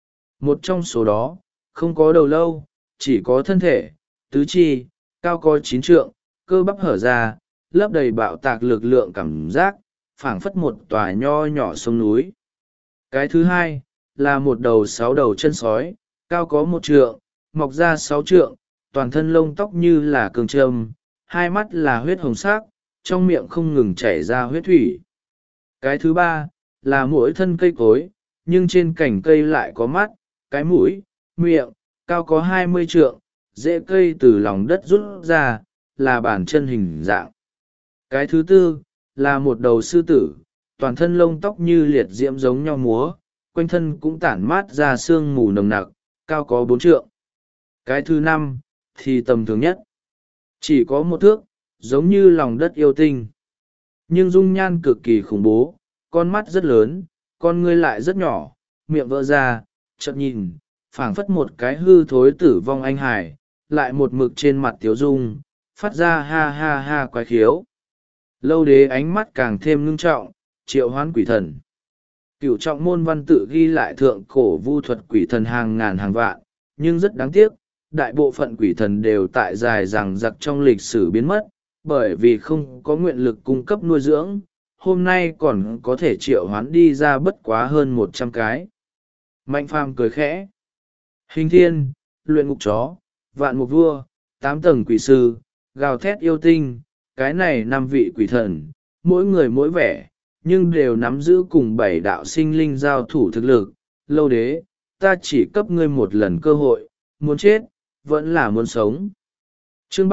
Một trong số đó, không có đầu lâu, chỉ có thân thể, tứ chi, cao có 9 trượng, cơ bắp hở ra, lấp đầy bạo tạc lực lượng cảm giác, phảng phất một tòa nho nhỏ sông núi. Cái thứ hai, là một đầu 6 đầu chân sói, cao có 1 trượng, mọc ra 6 trượng, toàn thân lông tóc như là cương trâm, hai mắt là huyết hồng sắc, trong miệng không ngừng chảy ra huyết thủy. Cái thứ ba, là mỗi thân cây cối, nhưng trên cành cây lại có mắt, cái mũi, miệng, cao có 20 trượng, rễ cây từ lòng đất rút ra, là bàn chân hình dạng. Cái thứ tư, là một đầu sư tử, toàn thân lông tóc như liệt diễm giống nhau múa, quanh thân cũng tản mát ra sương mù nồng nặc, cao có 4 trượng. Cái thứ năm, thì tầm thường nhất. Chỉ có 1 thước, giống như lòng đất yêu tinh. Nhưng dung nhan cực kỳ khủng bố, con mắt rất lớn, con ngươi lại rất nhỏ, miệng vỡ ra, chợt nhìn, phảng phất một cái hư thối tử vong anh hải, lại một mực trên mặt tiếu dung, phát ra ha ha ha quái khiếu. Lâu Đế ánh mắt càng thêm ngưng trọng, triệu hoán quỷ thần. Cửu trọng môn văn tự ghi lại thượng cổ vu thuật quỷ thần hàng ngàn hàng vạn, nhưng rất đáng tiếc, đại bộ phận quỷ thần đều tại dài rằng giặc trong lịch sử biến mất, bởi vì không có nguyện lực cung cấp nuôi dưỡng, hôm nay còn có thể triệu hoán đi ra bất quá hơn 100 cái. Mạnh Phàm cười khẽ. Hình thiên, luyện ngục chó, vạn mục vua, 8 tầng quỷ sư, gào thét yêu tinh, cái này 5 vị quỷ thần, mỗi người mỗi vẻ, nhưng đều nắm giữ cùng 7 đạo sinh linh giao thủ thực lực. Lâu Đế, ta chỉ cấp ngươi một lần cơ hội, muốn chết, vẫn là muốn sống. Chương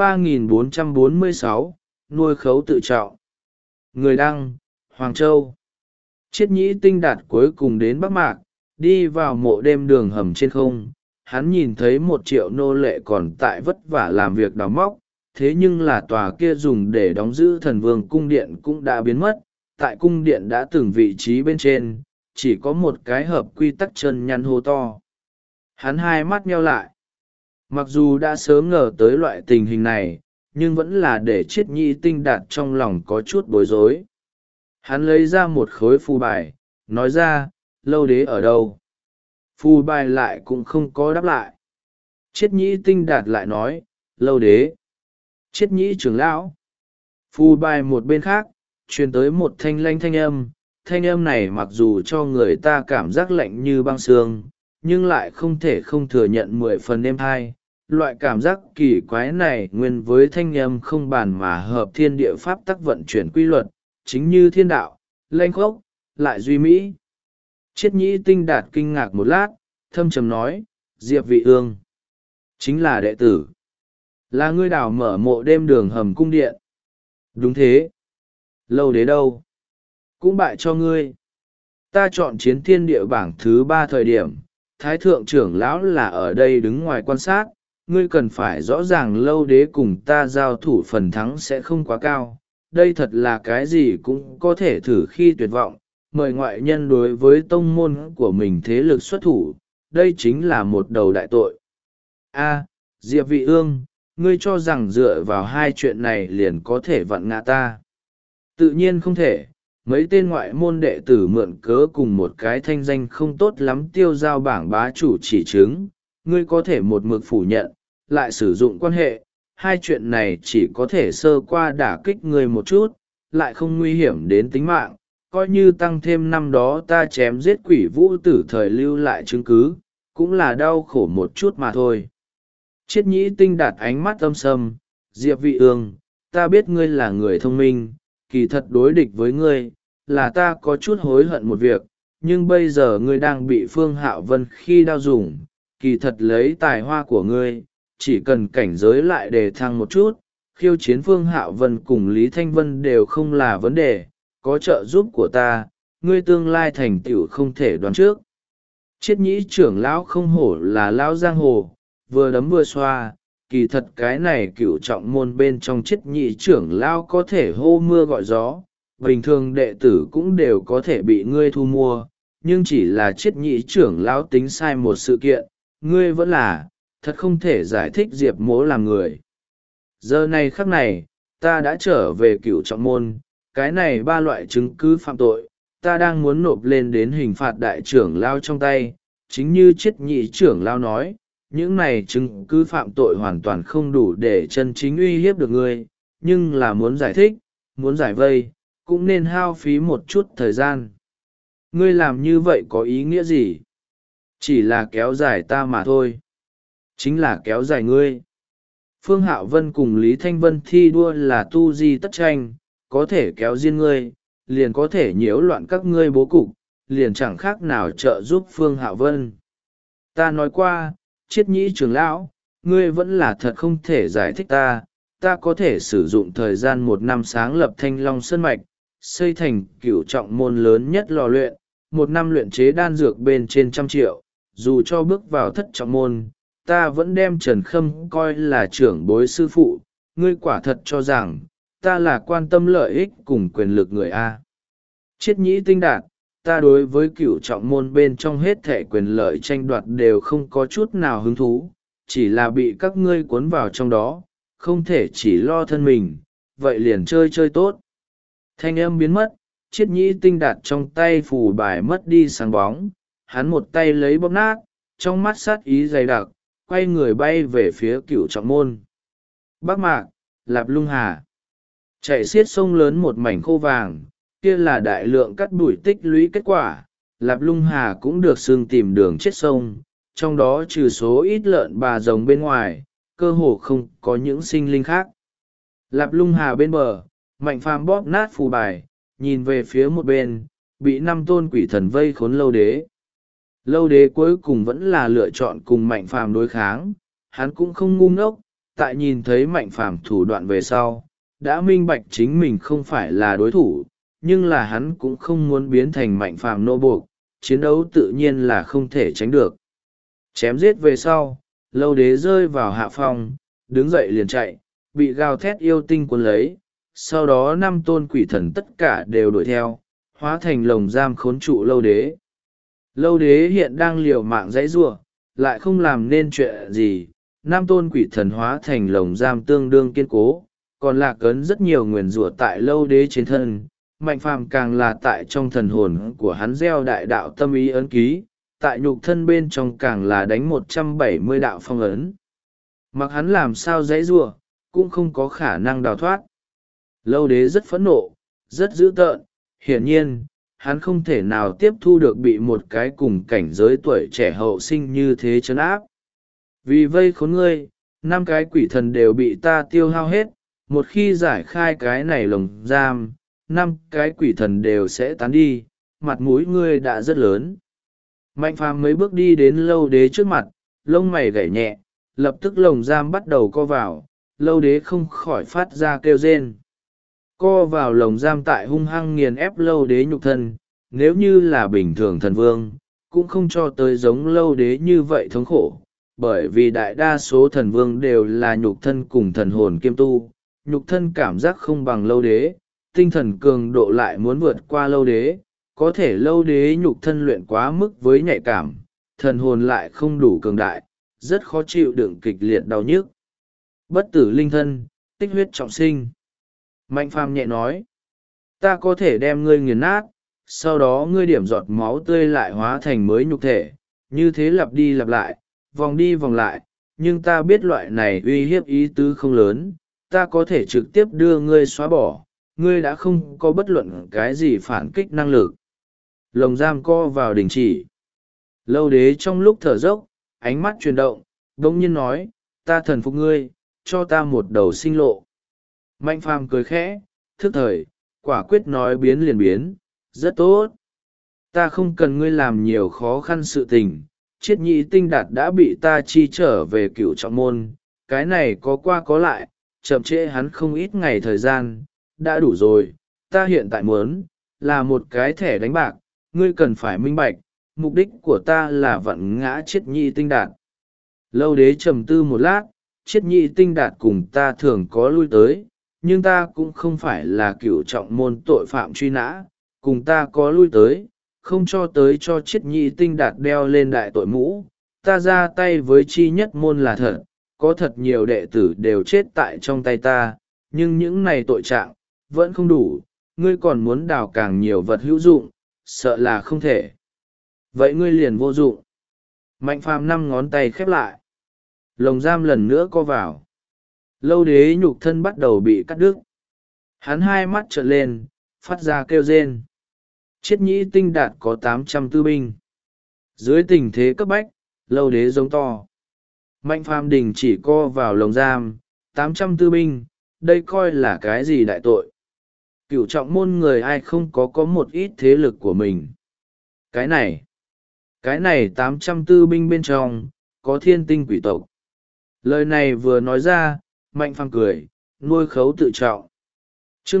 3446, nuôi khấu tự trọng. Người đăng, Hoàng Châu. Triết Nhĩ Tinh Đạt cuối cùng đến Bắc Mạc, đi vào mộ đêm đường hầm trên không. Hắn nhìn thấy 1 triệu nô lệ còn tại vất vả làm việc đào móc, thế nhưng là tòa kia dùng để đóng giữ thần vương cung điện cũng đã biến mất. Tại cung điện đã từng vị trí bên trên, chỉ có một cái hợp quy tắc chân nhăn hô to. Hắn hai mắt nheo lại. Mặc dù đã sớm ngờ tới loại tình hình này, nhưng vẫn là để Triết Nhĩ Tinh Đạt trong lòng có chút bối rối. Hắn lấy ra một khối phù bài, nói ra, Lâu Đế ở đâu? Phù bài lại cũng không có đáp lại. Triết Nhĩ Tinh Đạt lại nói, Lâu Đế. Triết Nhĩ trưởng lão. Phù bài một bên khác, truyền tới một thanh lanh thanh âm này mặc dù cho người ta cảm giác lạnh như băng xương, nhưng lại không thể không thừa nhận 10 phần êm hai. Loại cảm giác kỳ quái này nguyên với thanh âm không bàn mà hợp thiên địa pháp tắc vận chuyển quy luật, chính như thiên đạo, lanh khốc, lại duy mỹ. Triết Nhĩ Tinh Đạt kinh ngạc một lát, thâm trầm nói, Diệp Vị Ương. Chính là đệ tử. Là ngươi đào mở mộ đêm đường hầm cung điện. Đúng thế. Lâu Đế đâu? Cũng bại cho ngươi. Ta chọn chiến thiên địa bảng thứ 3 thời điểm, Thái Thượng trưởng lão là ở đây đứng ngoài quan sát, ngươi cần phải rõ ràng Lâu Đế cùng ta giao thủ phần thắng sẽ không quá cao. Đây thật là cái gì cũng có thể thử khi tuyệt vọng, mời ngoại nhân đối với tông môn của mình thế lực xuất thủ, đây chính là một đầu đại tội. Diệp Vị Ương, ngươi cho rằng dựa vào 2 chuyện này liền có thể vặn ngã ta. Tự nhiên không thể, mấy tên ngoại môn đệ tử mượn cớ cùng một cái thanh danh không tốt lắm tiêu giao bảng bá chủ chỉ chứng, ngươi có thể một mực phủ nhận, lại sử dụng quan hệ, 2 chuyện này chỉ có thể sơ qua đả kích ngươi một chút, lại không nguy hiểm đến tính mạng, coi như tăng thêm năm đó ta chém giết quỷ vũ tử thời lưu lại chứng cứ, cũng là đau khổ một chút mà thôi. Triết Nhĩ Tinh Đạt ánh mắt âm sâm, Diệp Vị Ương, ta biết ngươi là người thông minh, kỳ thật đối địch với ngươi là ta có chút hối hận một việc, nhưng bây giờ ngươi đang bị Phương Hạo Vân khi đao dùng, kỳ thật lấy tài hoa của ngươi, chỉ cần cảnh giới lại đề thăng một chút, khiêu chiến Phương Hạo Vân cùng Lý Thanh Vân đều không là vấn đề, có trợ giúp của ta, ngươi tương lai thành tựu không thể đoán trước. Triết nhĩ trưởng lão không hổ là lão giang hồ, vừa đấm vừa xoa, kỳ thật cái này cựu trọng môn bên trong triết nhĩ trưởng lão có thể hô mưa gọi gió, bình thường đệ tử cũng đều có thể bị ngươi thu mua, nhưng chỉ là triết nhĩ trưởng lão tính sai một sự kiện, ngươi vẫn là, thật không thể giải thích Diệp Mỗ làm người. Giờ này khắc này, ta đã trở về cựu trọng môn, cái này ba loại chứng cứ phạm tội, ta đang muốn nộp lên đến hình phạt đại trưởng lao trong tay, chính như triết nhĩ trưởng lao nói, những này chứng cứ phạm tội hoàn toàn không đủ để chân chính uy hiếp được ngươi, nhưng là muốn giải thích, muốn giải vây, cũng nên hao phí một chút thời gian. Ngươi làm như vậy có ý nghĩa gì? Chỉ là kéo dài ta mà thôi. Chính là kéo dài ngươi. Phương Hạo Vân cùng Lý Thanh Vân thi đua là tu di tất tranh, có thể kéo riêng ngươi, liền có thể nhiễu loạn các ngươi bố cục, liền chẳng khác nào trợ giúp Phương Hạo Vân. Ta nói qua, triết nhĩ trưởng lão, ngươi vẫn là thật không thể giải thích ta có thể sử dụng thời gian 1 năm sáng lập Thanh Long Sơn Mạch, xây thành cửu trọng môn lớn nhất lò luyện, 1 năm luyện chế đan dược bên trên 100 triệu, dù cho bước vào thất trọng môn, ta vẫn đem Trần Khâm coi là trưởng bối sư phụ, ngươi quả thật cho rằng, ta là quan tâm lợi ích cùng quyền lực người A. Triết nhĩ tinh đạt, ta đối với cửu trọng môn bên trong hết thẻ quyền lợi tranh đoạt đều không có chút nào hứng thú, chỉ là bị các ngươi cuốn vào trong đó, không thể chỉ lo thân mình, vậy liền chơi chơi tốt. Thanh âm biến mất, triết nhĩ tinh đạt trong tay phù bài mất đi sáng bóng, hắn một tay lấy bóp nát, trong mắt sát ý dày đặc, quay người bay về phía cửu trọng môn. Bắc Mạc, Lạp Lung Hà. Chạy xiết sông lớn một mảnh khô vàng, kia là đại lượng cắt đuổi tích lũy kết quả. Lạp Lung Hà cũng được xương tìm đường chết sông, trong đó trừ số ít lợn bà rồng bên ngoài, cơ hồ không có những sinh linh khác. Lạp Lung Hà bên bờ, Mạnh Phàm bóp nát phù bài, nhìn về phía một bên, bị 5 tôn quỷ thần vây khốn Lâu Đế. Lâu Đế cuối cùng vẫn là lựa chọn cùng Mạnh Phàm đối kháng, hắn cũng không ngu ngốc, tại nhìn thấy Mạnh Phàm thủ đoạn về sau, đã minh bạch chính mình không phải là đối thủ, nhưng là hắn cũng không muốn biến thành Mạnh Phàm nô buộc, chiến đấu tự nhiên là không thể tránh được. Chém giết về sau, Lâu Đế rơi vào hạ phong, đứng dậy liền chạy, bị gào thét yêu tinh cuốn lấy, sau đó 5 tôn quỷ thần tất cả đều đuổi theo, hóa thành lồng giam khốn trụ Lâu Đế. Lâu Đế hiện đang liều mạng dãy giụa, lại không làm nên chuyện gì, 5 tôn quỷ thần hóa thành lồng giam tương đương kiên cố, còn lạc ấn rất nhiều nguyền rủa tại Lâu Đế trên thân. Mạnh Phàm càng là tại trong thần hồn của hắn gieo đại đạo tâm ý ấn ký, tại nhục thân bên trong càng là đánh 170 đạo phong ấn. Mặc hắn làm sao dãy giụa, cũng không có khả năng đào thoát. Lâu Đế rất phẫn nộ, rất dữ tợn, hiển nhiên, hắn không thể nào tiếp thu được bị một cái cùng cảnh giới tuổi trẻ hậu sinh như thế trấn áp. Vì vây khốn ngươi, 5 cái quỷ thần đều bị ta tiêu hao hết, một khi giải khai cái này lồng giam, 5 cái quỷ thần đều sẽ tán đi, mặt mũi ngươi đã rất lớn. Mạnh Phàm mấy bước đi đến Lâu Đế trước mặt, lông mày gảy nhẹ, lập tức lồng giam bắt đầu co vào, Lâu Đế không khỏi phát ra kêu rên. Co vào lồng giam tại hung hăng nghiền ép Lâu Đế nhục thân, nếu như là bình thường thần vương, cũng không cho tới giống Lâu Đế như vậy thống khổ, bởi vì đại đa số thần vương đều là nhục thân cùng thần hồn kiêm tu, nhục thân cảm giác không bằng Lâu Đế, tinh thần cường độ lại muốn vượt qua Lâu Đế, có thể Lâu Đế nhục thân luyện quá mức với nhạy cảm, thần hồn lại không đủ cường đại, rất khó chịu đựng kịch liệt đau nhức. Bất tử linh thân, tích huyết trọng sinh. Mạnh Phàm nhẹ nói, ta có thể đem ngươi nghiền nát, sau đó ngươi điểm giọt máu tươi lại hóa thành mới nhục thể, như thế lặp đi lặp lại, vòng đi vòng lại, nhưng ta biết loại này uy hiếp ý tứ không lớn, ta có thể trực tiếp đưa ngươi xóa bỏ, ngươi đã không có bất luận cái gì phản kích năng lực. Lồng giam co vào đình chỉ. Lâu Đế trong lúc thở dốc, ánh mắt chuyển động, đống nhiên nói, ta thần phục ngươi, cho ta một đầu sinh lộ. Mạnh Phàm cười khẽ, thức thời, quả quyết nói biến liền biến, rất tốt. Ta không cần ngươi làm nhiều khó khăn sự tình, Chiết Nhị Tinh Đạt đã bị ta chi trở về Cửu Trọng Môn, cái này có qua có lại, chậm trễ hắn không ít ngày thời gian, đã đủ rồi. Ta hiện tại muốn là một cái thẻ đánh bạc, ngươi cần phải minh bạch, mục đích của ta là vặn ngã Chiết Nhị Tinh Đạt. Lâu đế trầm tư một lát, Chiết Nhị Tinh Đạt cùng ta thường có lui tới, nhưng ta cũng không phải là Cửu Trọng Môn tội phạm truy nã, cùng ta có lui tới, không cho tới cho Chiết Nhị Tinh Đạt đeo lên đại tội mũ. Ta ra tay với chi nhất môn là thật, có thật nhiều đệ tử đều chết tại trong tay ta, nhưng những này tội trạng vẫn không đủ, ngươi còn muốn đào càng nhiều vật hữu dụng, sợ là không thể. Vậy ngươi liền vô dụng. Mạnh Phàm 5 ngón tay khép lại, lồng giam lần nữa co vào. Lâu đế nhục thân bắt đầu bị cắt đứt, hắn hai mắt trợn lên, phát ra kêu rên. Chiết Nhị Tinh Đạt có 800 tư binh. Dưới tình thế cấp bách, lâu đế giống to. Mạnh Phàm đình chỉ co vào lồng giam, 800 tư binh, đây coi là cái gì đại tội. Cửu Trọng Môn người ai không có một ít thế lực của mình. Cái này 800 tư binh bên trong, có thiên tinh quỷ tộc. Lời này vừa nói ra, Mạnh Phàm cười, nuôi khấu tự trọng. Chương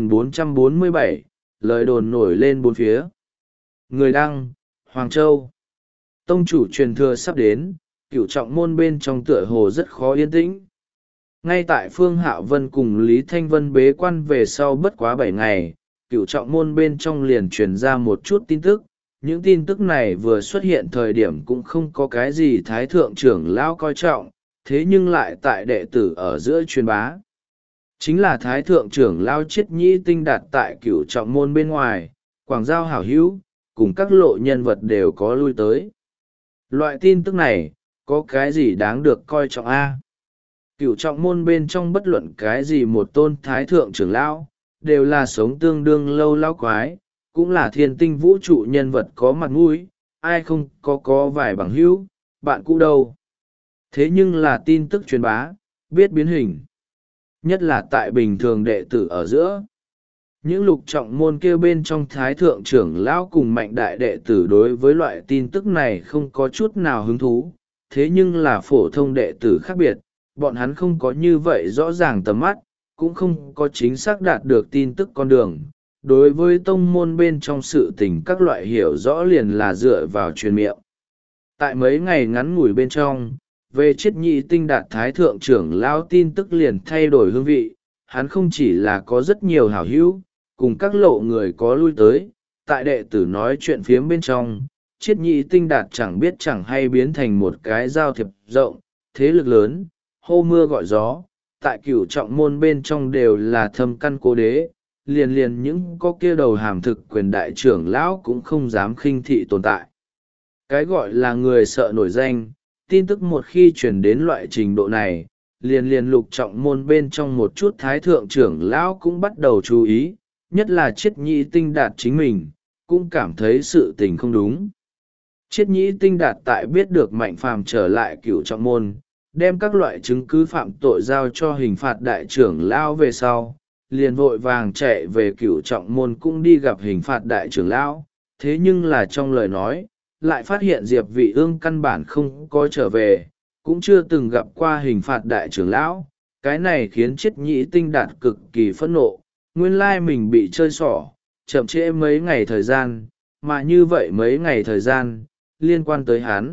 3447, lời đồn nổi lên bốn phía. Người đăng, Hoàng Châu. Tông chủ truyền thừa sắp đến, Cửu Trọng Môn bên trong tựa hồ rất khó yên tĩnh. Ngay tại Phương Hạo Vân cùng Lý Thanh Vân bế quan về sau bất quá 7 ngày, Cửu Trọng Môn bên trong liền truyền ra một chút tin tức. Những tin tức này vừa xuất hiện thời điểm cũng không có cái gì thái thượng trưởng lão coi trọng, thế nhưng lại tại đệ tử ở giữa truyền bá. Chính là thái thượng trưởng lão Chiết Nhị Tinh Đạt tại Cửu Trọng Môn bên ngoài, quảng giao hảo hữu, cùng các lộ nhân vật đều có lui tới. Loại tin tức này, có cái gì đáng được coi trọng a? Cửu Trọng Môn bên trong bất luận cái gì một tôn thái thượng trưởng lão, đều là sống tương đương lâu lão quái, cũng là thiên tinh vũ trụ nhân vật có mặt mũi, ai không có vài bằng hữu, bạn cũ đâu. Thế nhưng là tin tức truyền bá, biết biến hình. Nhất là tại bình thường đệ tử ở giữa. Những lục trọng môn kêu bên trong thái thượng trưởng lão cùng mạnh đại đệ tử đối với loại tin tức này không có chút nào hứng thú, thế nhưng là phổ thông đệ tử khác biệt, bọn hắn không có như vậy rõ ràng tầm mắt, cũng không có chính xác đạt được tin tức con đường. Đối với tông môn bên trong sự tình các loại hiểu rõ liền là dựa vào truyền miệng. Tại mấy ngày ngắn ngủi bên trong, về Chiết Nhị Tinh Đạt thái thượng trưởng lão tin tức liền thay đổi hương vị, hắn không chỉ là có rất nhiều hảo hữu, cùng các lộ người có lui tới, tại đệ tử nói chuyện phiếm bên trong, Chiết Nhị Tinh Đạt chẳng biết chẳng hay biến thành một cái giao thiệp rộng, thế lực lớn, hô mưa gọi gió, tại Cửu Trọng Môn bên trong đều là thâm căn cố đế, liền những có kia đầu hàm thực quyền đại trưởng lão cũng không dám khinh thị tồn tại. Cái gọi là người sợ nổi danh, tin tức một khi truyền đến loại trình độ này, liền lục trọng môn bên trong một chút thái thượng trưởng lão cũng bắt đầu chú ý, nhất là Chiết Nhị Tinh Đạt chính mình, cũng cảm thấy sự tình không đúng. Chiết Nhị Tinh Đạt tại biết được Mạnh Phàm trở lại Cửu Trọng Môn, đem các loại chứng cứ phạm tội giao cho hình phạt đại trưởng lão về sau, liền vội vàng chạy về Cửu Trọng Môn cũng đi gặp hình phạt đại trưởng lão, thế nhưng là trong lời nói, lại phát hiện Diệp Vị Ương căn bản không có trở về, cũng chưa từng gặp qua hình phạt đại trưởng lão, cái này khiến Chiết Nhị Tinh Đạt cực kỳ phẫn nộ, nguyên lai mình bị chơi xỏ, chậm trễ mấy ngày thời gian, mà như vậy mấy ngày thời gian, liên quan tới hắn.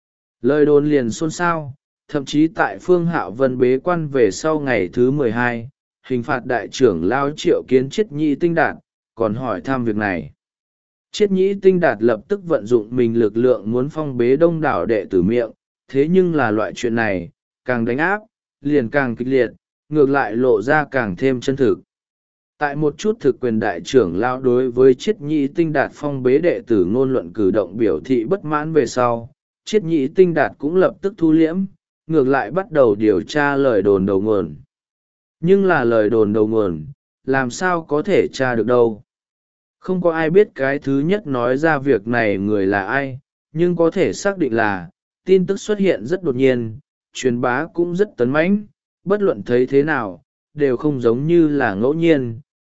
Lời đồn liền xôn xao, thậm chí tại Phương Hạo Vân bế quan về sau ngày thứ 12, hình phạt đại trưởng lão triệu kiến Chiết Nhị Tinh Đạt, còn hỏi thăm việc này. Chiết Nhị Tinh Đạt lập tức vận dụng mình lực lượng muốn phong bế đông đảo đệ tử miệng, thế nhưng là loại chuyện này, càng đánh áp, liền càng kịch liệt, ngược lại lộ ra càng thêm chân thực. Tại một chút thực quyền đại trưởng lão đối với Chiết Nhị Tinh Đạt phong bế đệ tử ngôn luận cử động biểu thị bất mãn về sau, Chiết Nhị Tinh Đạt cũng lập tức thu liễm, ngược lại bắt đầu điều tra lời đồn đầu nguồn. Nhưng là lời đồn đầu nguồn, làm sao có thể tra được đâu. Không có ai biết cái thứ nhất nói ra việc này người là ai, nhưng có thể xác định là, tin tức xuất hiện rất đột nhiên, truyền bá cũng rất tấn mãnh, bất luận thấy thế nào, đều không giống như là ngẫu nhiên,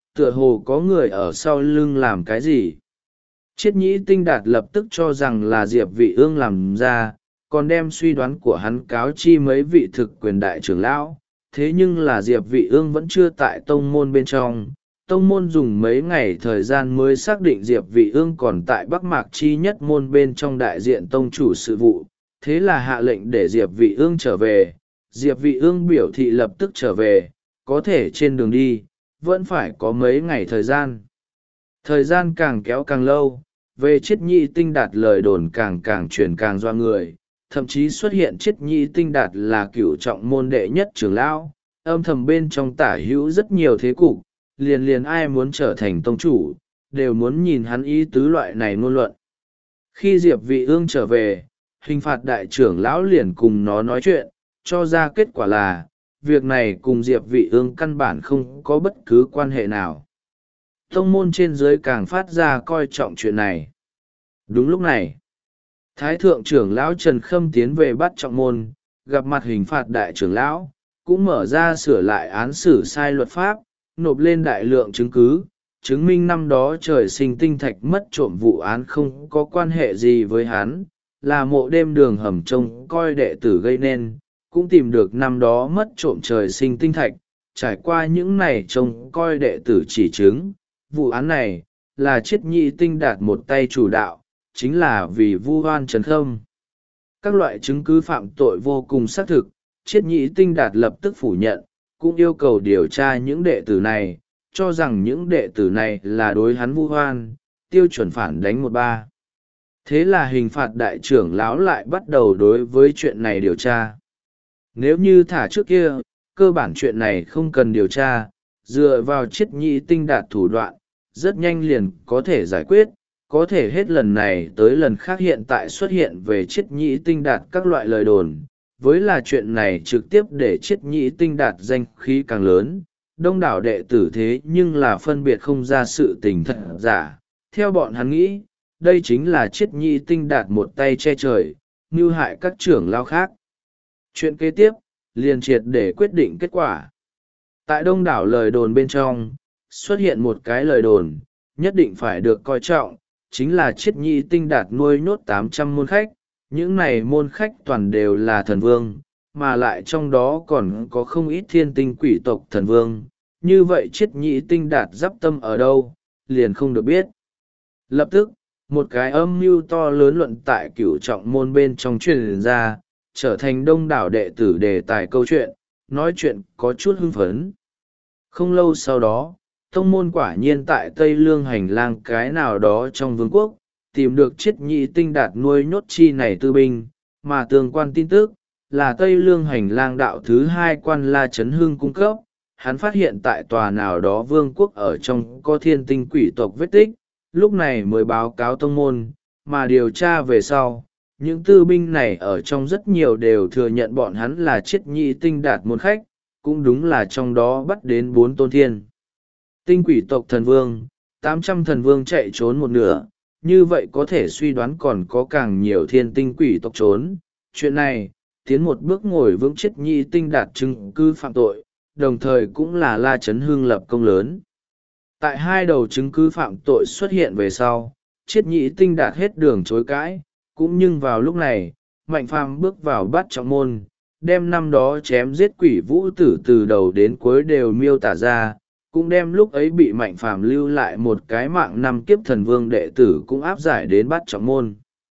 tựa hồ có người ở sau lưng làm cái gì. Triết nhĩ tinh đạt lập tức cho rằng là Diệp Vị Ương làm ra, còn đem suy đoán của hắn cáo chi mấy vị thực quyền đại trưởng lão. Thế nhưng là Diệp Vị Ương vẫn chưa tại tông môn bên trong. Tông môn dùng mấy ngày thời gian mới xác định Diệp Vị Ương còn tại Bắc Mạc Chi Nhất môn bên trong đại diện tông chủ sự vụ, thế là hạ lệnh để Diệp Vị Ương trở về. Diệp Vị Ương biểu thị lập tức trở về, có thể trên đường đi, vẫn phải có mấy ngày thời gian. Thời gian càng kéo càng lâu, về Triết nhĩ tinh đạt lời đồn càng truyền càng doa người, thậm chí xuất hiện Triết nhĩ tinh đạt là cửu trọng môn đệ nhất trưởng lão, âm thầm bên trong tả hữu rất nhiều thế cục, liền ai muốn trở thành tông chủ, đều muốn nhìn hắn ý tứ loại này ngôn luận. Khi Diệp Vị Ương trở về, hình phạt đại trưởng lão liền cùng nó nói chuyện, cho ra kết quả là, việc này cùng Diệp Vị Ương căn bản không có bất cứ quan hệ nào. Tông môn trên dưới càng phát ra coi trọng chuyện này. Đúng lúc này, Thái thượng trưởng lão Trần Khâm tiến về bắt trọng môn, gặp mặt hình phạt đại trưởng lão, cũng mở ra sửa lại án xử sai luật pháp, nộp lên đại lượng chứng cứ, chứng minh năm đó trời sinh tinh thạch mất trộm vụ án không có quan hệ gì với hắn, là mộ đêm đường hầm trông coi đệ tử gây nên, cũng tìm được năm đó mất trộm trời sinh tinh thạch. Trải qua những này trông coi đệ tử chỉ chứng, vụ án này là Triết nhĩ tinh đạt một tay chủ đạo, chính là vì vu oan Trần Khâm. Các loại chứng cứ phạm tội vô cùng xác thực, Triết nhĩ tinh đạt lập tức phủ nhận, cũng yêu cầu điều tra những đệ tử này, cho rằng những đệ tử này là đối hắn vu oan, tiêu chuẩn phản đánh 1-3. Thế là hình phạt đại trưởng lão lại bắt đầu đối với chuyện này điều tra. Nếu như thả trước kia, cơ bản chuyện này không cần điều tra, dựa vào Triết nhĩ tinh đạt thủ đoạn, rất nhanh liền có thể giải quyết, có thể hết lần này tới lần khác hiện tại xuất hiện về Triết nhĩ tinh đạt các loại lời đồn, với là chuyện này trực tiếp để Triết nhĩ tinh đạt danh khí càng lớn, đông đảo đệ tử thế nhưng là phân biệt không ra sự tình thật giả. Theo bọn hắn nghĩ, đây chính là Triết nhĩ tinh đạt một tay che trời, mưu hại các trưởng lao khác. Chuyện kế tiếp, liền triệt để quyết định kết quả. Tại đông đảo lời đồn bên trong, xuất hiện một cái lời đồn, nhất định phải được coi trọng, chính là Triết nhĩ tinh đạt nuôi nhốt 800 môn khách, những này môn khách toàn đều là thần vương, mà lại trong đó còn có không ít thiên tinh quỷ tộc thần vương, như vậy Triết nhĩ tinh đạt giáp tâm ở đâu, liền không được biết. Lập tức, một cái âm mưu to lớn luận tại cửu trọng môn bên trong truyền ra, trở thành đông đảo đệ tử đề tài câu chuyện, nói chuyện có chút hưng phấn. Không lâu sau đó, tông môn quả nhiên tại Tây Lương hành lang cái nào đó trong vương quốc, tìm được Triết nhĩ tinh đạt nuôi nhốt chi này tư binh, mà tương quan tin tức, là Tây Lương hành lang đạo thứ 2 quan La Trấn Hưng cung cấp. Hắn phát hiện tại tòa nào đó vương quốc ở trong có thiên tinh quỷ tộc vết tích, lúc này mới báo cáo tông môn, mà điều tra về sau. Những tư binh này ở trong rất nhiều đều thừa nhận bọn hắn là Triết nhĩ tinh đạt môn khách, cũng đúng là trong đó bắt đến 4 tôn thiên tinh quỷ tộc thần vương, 800 thần vương chạy trốn một nửa, như vậy có thể suy đoán còn có càng nhiều thiên tinh quỷ tộc trốn. Chuyện này, tiến một bước ngồi vững Triết nhĩ tinh đạt chứng cứ phạm tội, đồng thời cũng là La Trấn Hưng lập công lớn. Tại hai đầu chứng cứ phạm tội xuất hiện về sau, Triết nhĩ tinh đạt hết đường chối cãi, cũng nhưng vào lúc này, Mạnh Phàm bước vào bát trọng môn, đem năm đó chém giết quỷ vũ tử từ đầu đến cuối đều miêu tả ra, cũng đem lúc ấy bị Mạnh Phàm lưu lại một cái mạng 5 kiếp thần vương đệ tử cũng áp giải đến bát trọng môn.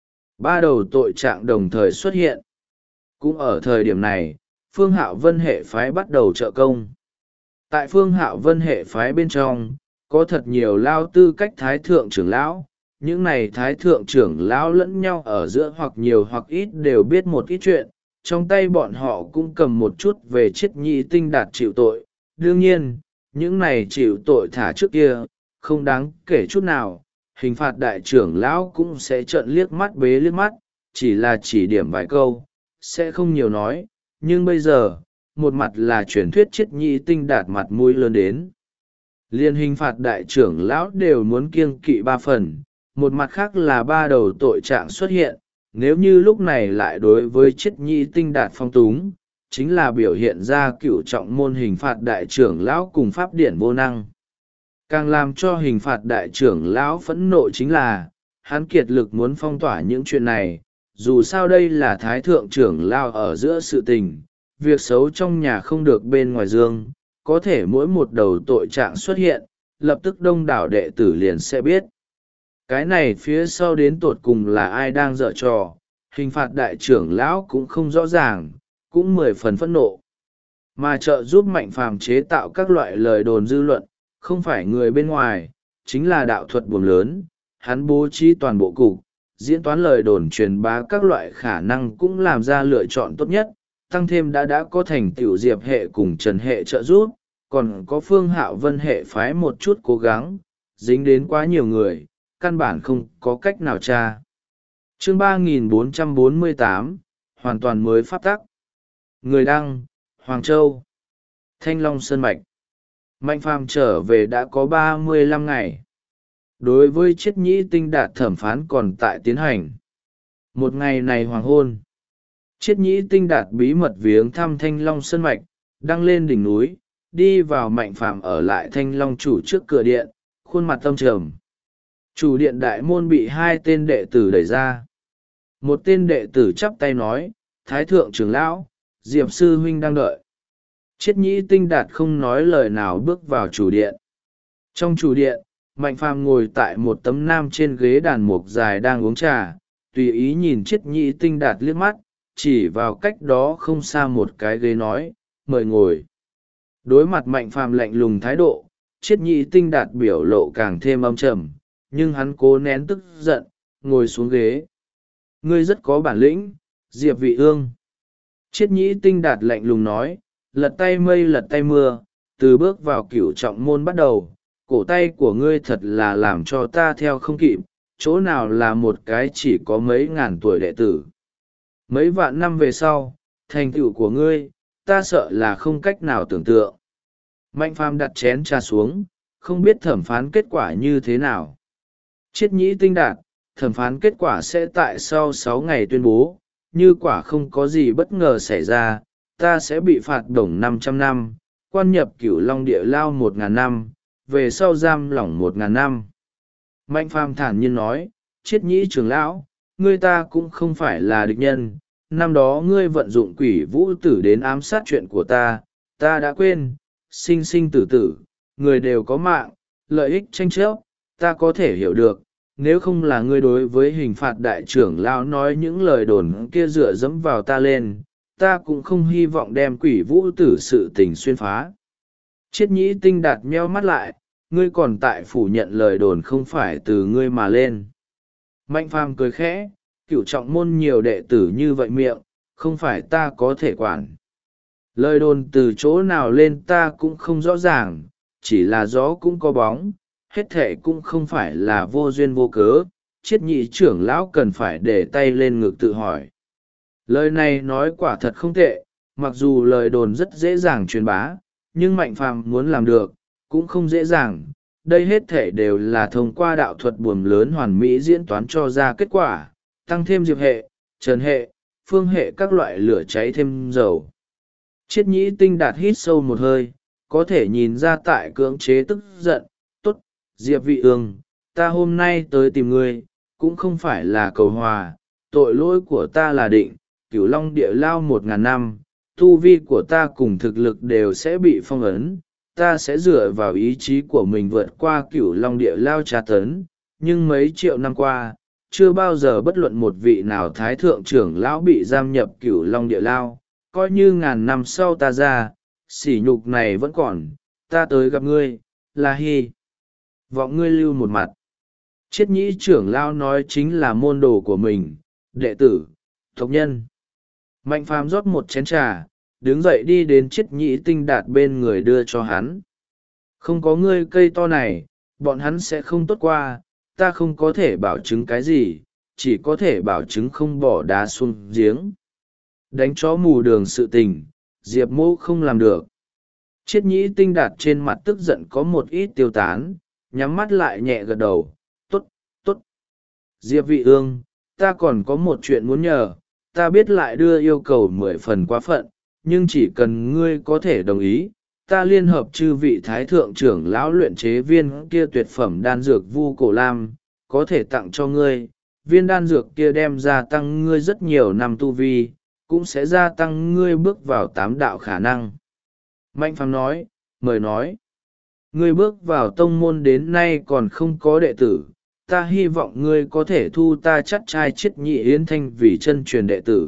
3 đầu tội trạng đồng thời xuất hiện. Cũng ở thời điểm này, Phương Hạo Vân hệ phái bắt đầu trợ công. Tại Phương Hạo Vân hệ phái bên trong, có thật nhiều lao tư cách thái thượng trưởng lão. Những này thái thượng trưởng lão lẫn nhau ở giữa hoặc nhiều hoặc ít đều biết một ít chuyện, trong tay bọn họ cũng cầm một chút về Triết nhĩ tinh đạt chịu tội. Đương nhiên, những này chịu tội thả trước kia, không đáng kể chút nào, hình phạt đại trưởng lão cũng sẽ trợn liếc mắt bế liếc mắt, chỉ là chỉ điểm vài câu, sẽ không nhiều nói. Nhưng bây giờ, một mặt là truyền thuyết Triết nhĩ tinh đạt mặt mũi lớn đến. Liên hình phạt đại trưởng lão đều muốn kiêng kỵ 3 phần, một mặt khác là 3 đầu tội trạng xuất hiện, nếu như lúc này lại đối với Triết nhĩ tinh đạt phong túng, chính là biểu hiện ra cựu trọng môn hình phạt đại trưởng lão cùng pháp điển vô năng. Càng làm cho hình phạt đại trưởng lão phẫn nộ chính là, hắn kiệt lực muốn phong tỏa những chuyện này, dù sao đây là thái thượng trưởng lao ở giữa sự tình, việc xấu trong nhà không được bên ngoài dương, có thể mỗi một đầu tội trạng xuất hiện, lập tức đông đảo đệ tử liền sẽ biết. Cái này phía sau đến tột cùng là ai đang dở trò, hình phạt đại trưởng lão cũng không rõ ràng, cũng 10 phần phẫn nộ. Mà trợ giúp Mạnh Phàm chế tạo các loại lời đồn dư luận, không phải người bên ngoài, chính là đạo thuật buồm lớn, hắn bố trí toàn bộ cục, diễn toán lời đồn truyền bá các loại khả năng cũng làm ra lựa chọn tốt nhất, tăng thêm đã có thành tựu Diệp hệ cùng Trần hệ trợ giúp, còn có Phương Hạo Vân hệ phái một chút cố gắng, dính đến quá nhiều người, căn bản không có cách nào tra. Chương 3448, hoàn toàn mới pháp tắc. Người đăng, Hoàng Châu, Thanh Long Sơn Mạch. Mạnh Phàm trở về đã có 35 ngày. Đối với Chiết Nhĩ Tinh Đạt thẩm phán còn tại tiến hành. Một ngày này hoàng hôn, Chiết Nhĩ Tinh Đạt bí mật viếng thăm Thanh Long Sơn Mạch, đăng lên đỉnh núi, đi vào Mạnh Phàm ở lại Thanh Long chủ trước cửa điện, khuôn mặt tâm trầm. Chủ điện đại môn bị 2 tên đệ tử đẩy ra. Một tên đệ tử chắp tay nói, Thái thượng trưởng lão, Diệp sư huynh đang đợi. Chiết Nhĩ Tinh Đạt không nói lời nào bước vào chủ điện. Trong chủ điện, Mạnh Phàm ngồi tại một tấm nam trên ghế đàn mục dài đang uống trà, tùy ý nhìn Chiết Nhĩ Tinh Đạt liếc mắt, chỉ vào cách đó không xa một cái ghế nói, mời ngồi. Đối mặt Mạnh Phàm lạnh lùng thái độ, Chiết Nhĩ Tinh Đạt biểu lộ càng thêm âm trầm, nhưng hắn cố nén tức giận, ngồi xuống ghế. Ngươi rất có bản lĩnh, Diệp Vị Ương. Chiết Nhĩ Tinh Đạt lạnh lùng nói, lật tay mây lật tay mưa, từ bước vào cửu trọng môn bắt đầu, cổ tay của ngươi thật là làm cho ta theo không kịp, chỗ nào là một cái chỉ có mấy ngàn tuổi đệ tử. Mấy vạn năm về sau, thành tựu của ngươi, ta sợ là không cách nào tưởng tượng. Mạnh Phàm đặt chén trà xuống, không biết thẩm phán kết quả như thế nào. Chiết Nhĩ Tinh Đạt, thẩm phán kết quả sẽ tại sau 6 ngày tuyên bố, như quả không có gì bất ngờ xảy ra, ta sẽ bị phạt đổng 500 năm, quan nhập Cửu Long Địa Lao 1.000 năm, về sau giam lỏng 1.000 năm. Mạnh Phàm thản nhiên nói, Chiết Nhĩ trưởng lão, ngươi ta cũng không phải là địch nhân, năm đó ngươi vận dụng quỷ vũ tử đến ám sát chuyện của ta đã quên, sinh sinh tử tử, người đều có mạng, lợi ích tranh chấp, ta có thể hiểu được, nếu không là ngươi đối với hình phạt đại trưởng lão nói những lời đồn kia dựa dẫm vào ta lên, ta cũng không hy vọng đem quỷ vũ tử sự tình xuyên phá. Chiết Nhĩ Tinh Đạt meo mắt lại, ngươi còn tại phủ nhận lời đồn không phải từ ngươi mà lên. Mạnh Phàm cười khẽ, cửu trọng môn nhiều đệ tử như vậy miệng, không phải ta có thể quản. Lời đồn từ chỗ nào lên ta cũng không rõ ràng, chỉ là gió cũng có bóng, hết thệ cũng không phải là vô duyên vô cớ, Chiết Nhĩ trưởng lão cần phải để tay lên ngực tự hỏi. Lời này nói quả thật không tệ, mặc dù lời đồn rất dễ dàng truyền bá, nhưng Mạnh Phàm muốn làm được, cũng không dễ dàng. Đây hết thể đều là thông qua đạo thuật buồm lớn hoàn mỹ diễn toán cho ra kết quả, tăng thêm Diệp hệ, Trần hệ, Phương hệ các loại lửa cháy thêm dầu. Chiết Nhĩ Tinh Đạt hít sâu một hơi, có thể nhìn ra tại cưỡng chế tức giận, tốt, Diệp Vị Ương, ta hôm nay tới tìm ngươi, cũng không phải là cầu hòa, tội lỗi của ta là định, Cửu Long Địa Lao 1.000 năm, tu vi của ta cùng thực lực đều sẽ bị phong ấn, ta sẽ dựa vào ý chí của mình vượt qua Cửu Long Địa Lao tra tấn, nhưng mấy triệu năm qua, chưa bao giờ bất luận một vị nào thái thượng trưởng lão bị giam nhập Cửu Long Địa Lao, coi như ngàn năm sau ta ra, sỉ nhục này vẫn còn, ta tới gặp ngươi, là hy vọng ngươi lưu một mặt. Chiết Nhĩ trưởng lão nói chính là môn đồ của mình, đệ tử, tộc nhân. Mạnh Phàm rót một chén trà, đứng dậy đi đến Chiết Nhĩ Tinh Đạt bên người đưa cho hắn. Không có ngươi cây to này, bọn hắn sẽ không tốt qua, ta không có thể bảo chứng cái gì, chỉ có thể bảo chứng không bỏ đá xuống giếng. Đánh chó mù đường sự tình, Diệp Mô không làm được. Chiết Nhĩ Tinh Đạt trên mặt tức giận có một ít tiêu tán, nhắm mắt lại nhẹ gật đầu, tốt, tốt. Diệp Vị Ương, ta còn có một chuyện muốn nhờ, ta biết lại đưa yêu cầu 10 phần quá phận, nhưng chỉ cần ngươi có thể đồng ý, ta liên hợp chư vị thái thượng trưởng lão luyện chế viên kia tuyệt phẩm đan dược vu cổ lam, có thể tặng cho ngươi. Viên đan dược kia đem gia tăng ngươi rất nhiều năm tu vi, cũng sẽ gia tăng ngươi bước vào 8 đạo khả năng. Mạnh Phàm nói, mời nói. Ngươi bước vào tông môn đến nay còn không có đệ tử, ta hy vọng ngươi có thể thu ta chắt trai chiết nhị yến thanh vì chân truyền đệ tử.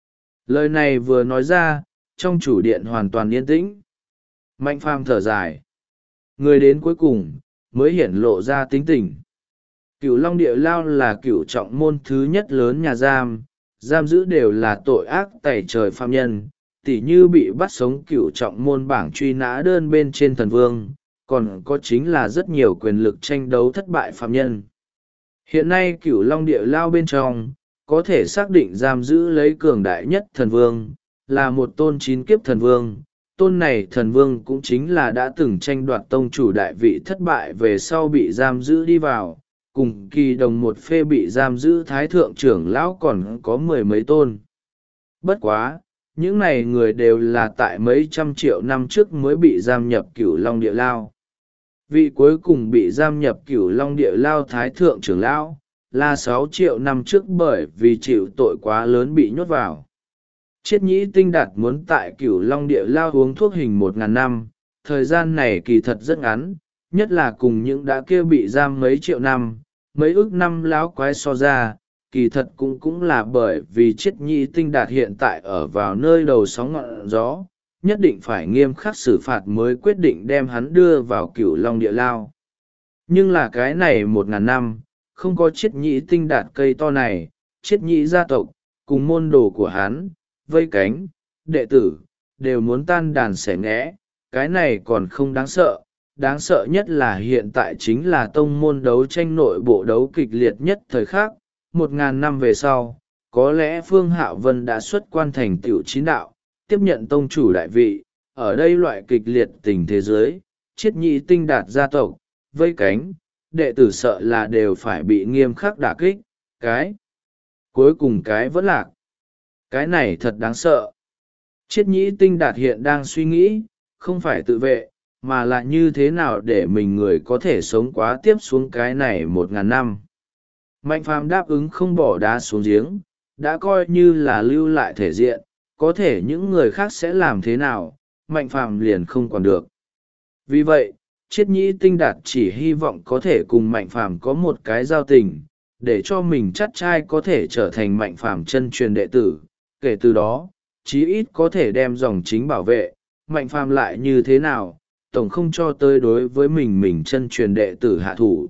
Lời này vừa nói ra, trong chủ điện hoàn toàn yên tĩnh. Mạnh Phàm thở dài. Người đến cuối cùng, mới hiển lộ ra tính tình. Cửu Long Địa Lao là cửu trọng môn thứ nhất lớn nhà giam, giam giữ đều là tội ác tày trời phạm nhân, tỉ như bị bắt sống cửu trọng môn bảng truy nã đơn bên trên thần vương, còn có chính là rất nhiều quyền lực tranh đấu thất bại phạm nhân. Hiện nay Cửu Long Địa Lao bên trong, có thể xác định giam giữ lấy cường đại nhất thần vương, là một tôn 9 kiếp thần vương. Tôn này thần vương cũng chính là đã từng tranh đoạt tông chủ đại vị thất bại về sau bị giam giữ đi vào, cùng kỳ đồng một phê bị giam giữ thái thượng trưởng lão còn có 10 mấy tôn. Bất quá, những này người đều là tại mấy trăm triệu năm trước mới bị giam nhập Cửu Long Địa Lao. Vị cuối cùng bị giam nhập Cửu Long Địa Lao thái thượng trưởng lão, là 6 triệu năm trước bởi vì chịu tội quá lớn bị nhốt vào. Triết Nhĩ Tinh Đạt muốn tại Cửu Long Địa Lao uống thuốc hình 1.000 năm, thời gian này kỳ thật rất ngắn, nhất là cùng những đã kia bị giam mấy triệu năm, mấy ức năm láo quái so ra, kỳ thật cũng là bởi vì Triết Nhĩ Tinh Đạt hiện tại ở vào nơi đầu sóng ngọn gió, nhất định phải nghiêm khắc xử phạt mới quyết định đem hắn đưa vào Cửu Long Địa Lao. Nhưng là cái này 1.000 năm, không có Triết Nhĩ Tinh Đạt cây to này, Triết Nhĩ gia tộc, cùng môn đồ của hắn, vây cánh, đệ tử, đều muốn tan đàn xẻ nghẽ, cái này còn không đáng sợ nhất là hiện tại chính là tông môn đấu tranh nội bộ đấu kịch liệt nhất thời khắc. 1.000 năm về sau, có lẽ Phương Hạo Vân đã xuất quan thành tựu 9 đạo, tiếp nhận tông chủ đại vị, ở đây loại kịch liệt tình thế giới, Triết Nhĩ Tinh Đạt gia tộc, vây cánh, đệ tử sợ là đều phải bị nghiêm khắc đả kích, cái cuối cùng cái vẫn lạc. Cái này thật đáng sợ. Triết Nhĩ Tinh Đạt hiện đang suy nghĩ, không phải tự vệ, mà là như thế nào để mình người có thể sống quá tiếp xuống cái này 1.000 năm. Mạnh Phàm đáp ứng không bỏ đá xuống giếng, đã coi như là lưu lại thể diện, có thể những người khác sẽ làm thế nào, Mạnh Phàm liền không còn được. Vì vậy, Triết Nhĩ Tinh Đạt chỉ hy vọng có thể cùng Mạnh Phàm có một cái giao tình, để cho mình chắt trai có thể trở thành Mạnh Phàm chân truyền đệ tử, kể từ đó, chí ít có thể đem dòng chính bảo vệ, Mạnh Phàm lại như thế nào, tổng không cho tới đối với mình chân truyền đệ tử hạ thủ.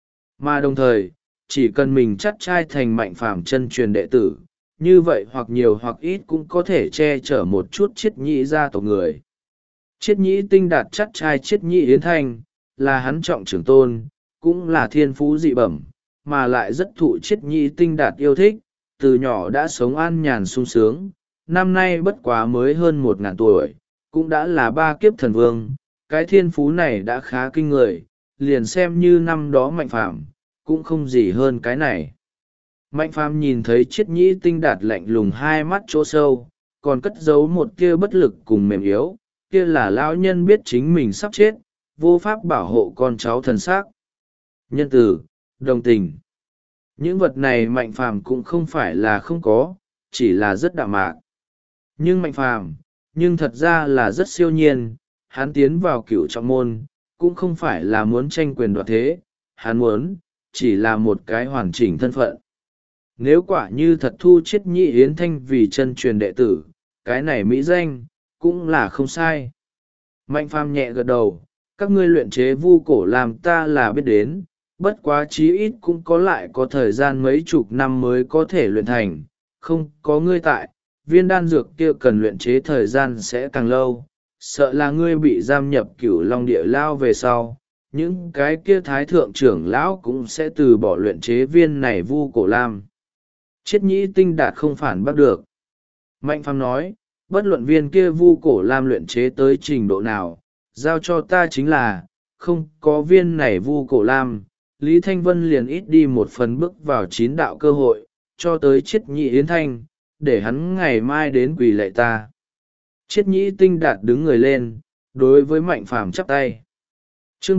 Mà đồng thời, chỉ cần mình chắt trai thành Mạnh Phàm chân truyền đệ tử, như vậy hoặc nhiều hoặc ít cũng có thể che chở một chút Triết Nhĩ gia tộc người. Triết Nhĩ Tinh Đạt chắt trai Triết Nhĩ Yến Thanh, là hắn trọng trưởng tôn, cũng là thiên phú dị bẩm, mà lại rất thụ Triết Nhĩ Tinh Đạt yêu thích, từ nhỏ đã sống an nhàn sung sướng, năm nay bất quá mới hơn 1.000 tuổi, cũng đã là 3 kiếp thần vương, cái thiên phú này đã khá kinh người, liền xem như năm đó Mạnh Phàm cũng không gì hơn cái này. Mạnh Phàm nhìn thấy Triết Nhĩ Tinh Đạt lạnh lùng hai mắt chỗ sâu, còn cất giấu một tia bất lực cùng mềm yếu, kia là lão nhân biết chính mình sắp chết, vô pháp bảo hộ con cháu thần xác. Nhân từ, đồng tình. Những vật này Mạnh Phàm cũng không phải là không có, chỉ là rất đạm mạc. Nhưng Mạnh Phàm, nhưng thật ra là rất siêu nhiên, hắn tiến vào Cửu Trọng môn, cũng không phải là muốn tranh quyền đoạt thế, hắn muốn, chỉ là một cái hoàn chỉnh thân phận. Nếu quả như thật thu Triết Nhĩ Yến Thanh vì chân truyền đệ tử, cái này mỹ danh, cũng là không sai. Mạnh Phàm nhẹ gật đầu, các ngươi luyện chế vu cổ làm ta là biết đến, bất quá chí ít cũng có lại có thời gian mấy chục năm mới có thể luyện thành, không có ngươi tại, viên đan dược kia cần luyện chế thời gian sẽ càng lâu, sợ là ngươi bị giam nhập Cửu Long Địa Lao về sau, những cái kia thái thượng trưởng lão cũng sẽ từ bỏ luyện chế viên này vu cổ lam. Triết Nhĩ Tinh Đạt không phản bác được. Mạnh Phàm nói, bất luận viên kia vu cổ lam luyện chế tới trình độ nào, giao cho ta chính là, không có viên này vu cổ lam, Lý Thanh Vân liền ít đi một phần bước vào 9 đạo cơ hội, cho tới Triết Nhĩ Yến Thanh, để hắn ngày mai đến quỳ lạy ta. Triết Nhĩ Tinh Đạt đứng người lên, đối với Mạnh Phàm chắp tay. Chương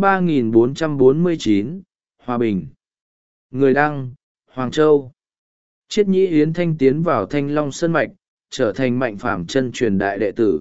3449, Hòa Bình. Người đăng, Hoàng Châu. Chiết Nhĩ Yến Thanh tiến vào Thanh Long Sơn Mạch, trở thành Mạnh Phàm chân truyền đại đệ tử.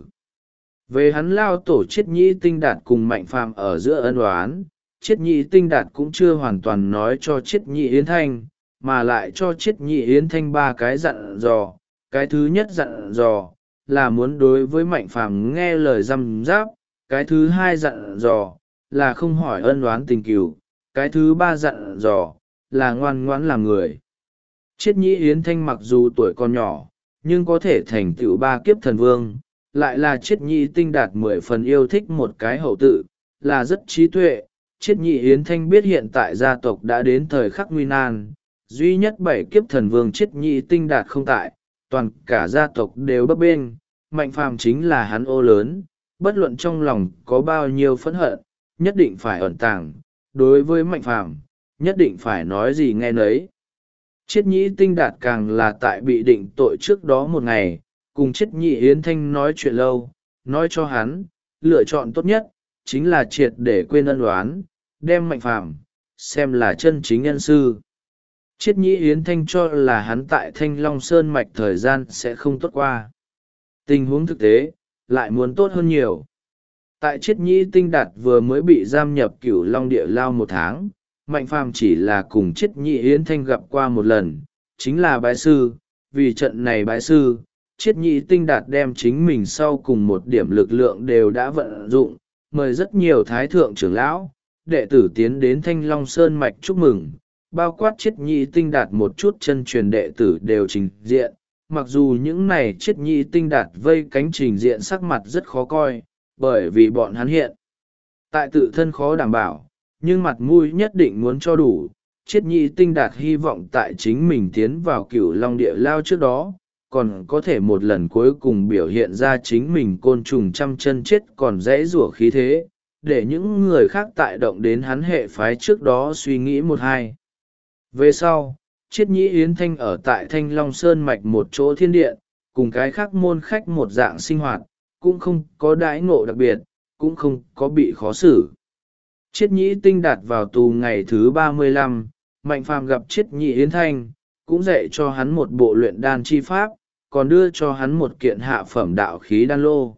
Về hắn lao tổ Chiết Nhĩ Tinh Đạt cùng Mạnh Phàm ở giữa ân oán, Chiết Nhĩ Tinh Đạt cũng chưa hoàn toàn nói cho Chiết Nhĩ Yến Thanh, mà lại cho Chiết Nhĩ Yến Thanh ba cái dặn dò. Cái thứ nhất dặn dò là muốn đối với Mạnh Phàm nghe lời răm giáp, cái thứ hai dặn dò là không hỏi ân oán tình cừu, cái thứ ba dặn dò là ngoan ngoãn làm người. Chiết Nhĩ Yến Thanh mặc dù tuổi còn nhỏ, nhưng có thể thành tựu ba kiếp thần vương, lại là Chiết Nhĩ Tinh Đạt 10 phần yêu thích một cái hậu tự, là rất trí tuệ. Chiết Nhĩ Yến Thanh biết hiện tại gia tộc đã đến thời khắc nguy nan, duy nhất 7 kiếp thần vương Chiết Nhĩ Tinh Đạt không tại, toàn cả gia tộc đều bấp bênh, Mạnh Phàm chính là hắn ô lớn, bất luận trong lòng có bao nhiêu phẫn hận, nhất định phải ẩn tàng, đối với Mạnh Phàm nhất định phải nói gì nghe nấy. Chiết Nhĩ Tinh Đạt càng là tại bị định tội trước đó một ngày, cùng Chiết Nhĩ Yến Thanh nói chuyện lâu, nói cho hắn, lựa chọn tốt nhất, chính là triệt để quên ân oán, đem Mạnh Phàm xem là chân chính nhân sư. Chiết Nhĩ Yến Thanh cho là hắn tại Thanh Long Sơn Mạch thời gian sẽ không tốt qua. Tình huống thực tế, lại muốn tốt hơn nhiều. Tại Chiết Nhĩ Tinh Đạt vừa mới bị giam nhập Cửu Long Địa Lao 1 tháng, Mạnh Phàm chỉ là cùng Chiết Nhĩ Yến Thanh gặp qua một lần, chính là bái sư. Vì trận này bái sư, Chiết Nhĩ Tinh Đạt đem chính mình sau cùng một điểm lực lượng đều đã vận dụng, mời rất nhiều thái thượng trưởng lão, đệ tử tiến đến Thanh Long Sơn Mạch chúc mừng, bao quát Chiết Nhĩ Tinh Đạt một chút chân truyền đệ tử đều trình diện. Mặc dù những này Chiết Nhĩ Tinh Đạt vây cánh trình diện sắc mặt rất khó coi, bởi vì bọn hắn hiện tại tự thân khó đảm bảo, nhưng mặt mũi nhất định muốn cho đủ. Chiết Nhĩ Tinh Đạt hy vọng tại chính mình tiến vào Cửu Long Địa Lao trước đó, còn có thể một lần cuối cùng biểu hiện ra chính mình côn trùng trăm chân chết còn dễ rủa khí thế, để những người khác tại động đến hắn hệ phái trước đó suy nghĩ một hai. Về sau, Chiết Nhĩ Yến Thanh ở tại Thanh Long Sơn Mạch một chỗ thiên điện, cùng cái khác môn khách một dạng sinh hoạt, cũng không có đãi ngộ đặc biệt, cũng không có bị khó xử. Chiết Nhĩ Tinh Đạt vào tù ngày thứ 35, Mạnh Phàm gặp Chiết Nhĩ Yến Thanh, cũng dạy cho hắn một bộ luyện đan chi pháp, còn đưa cho hắn một kiện hạ phẩm đạo khí đan lô.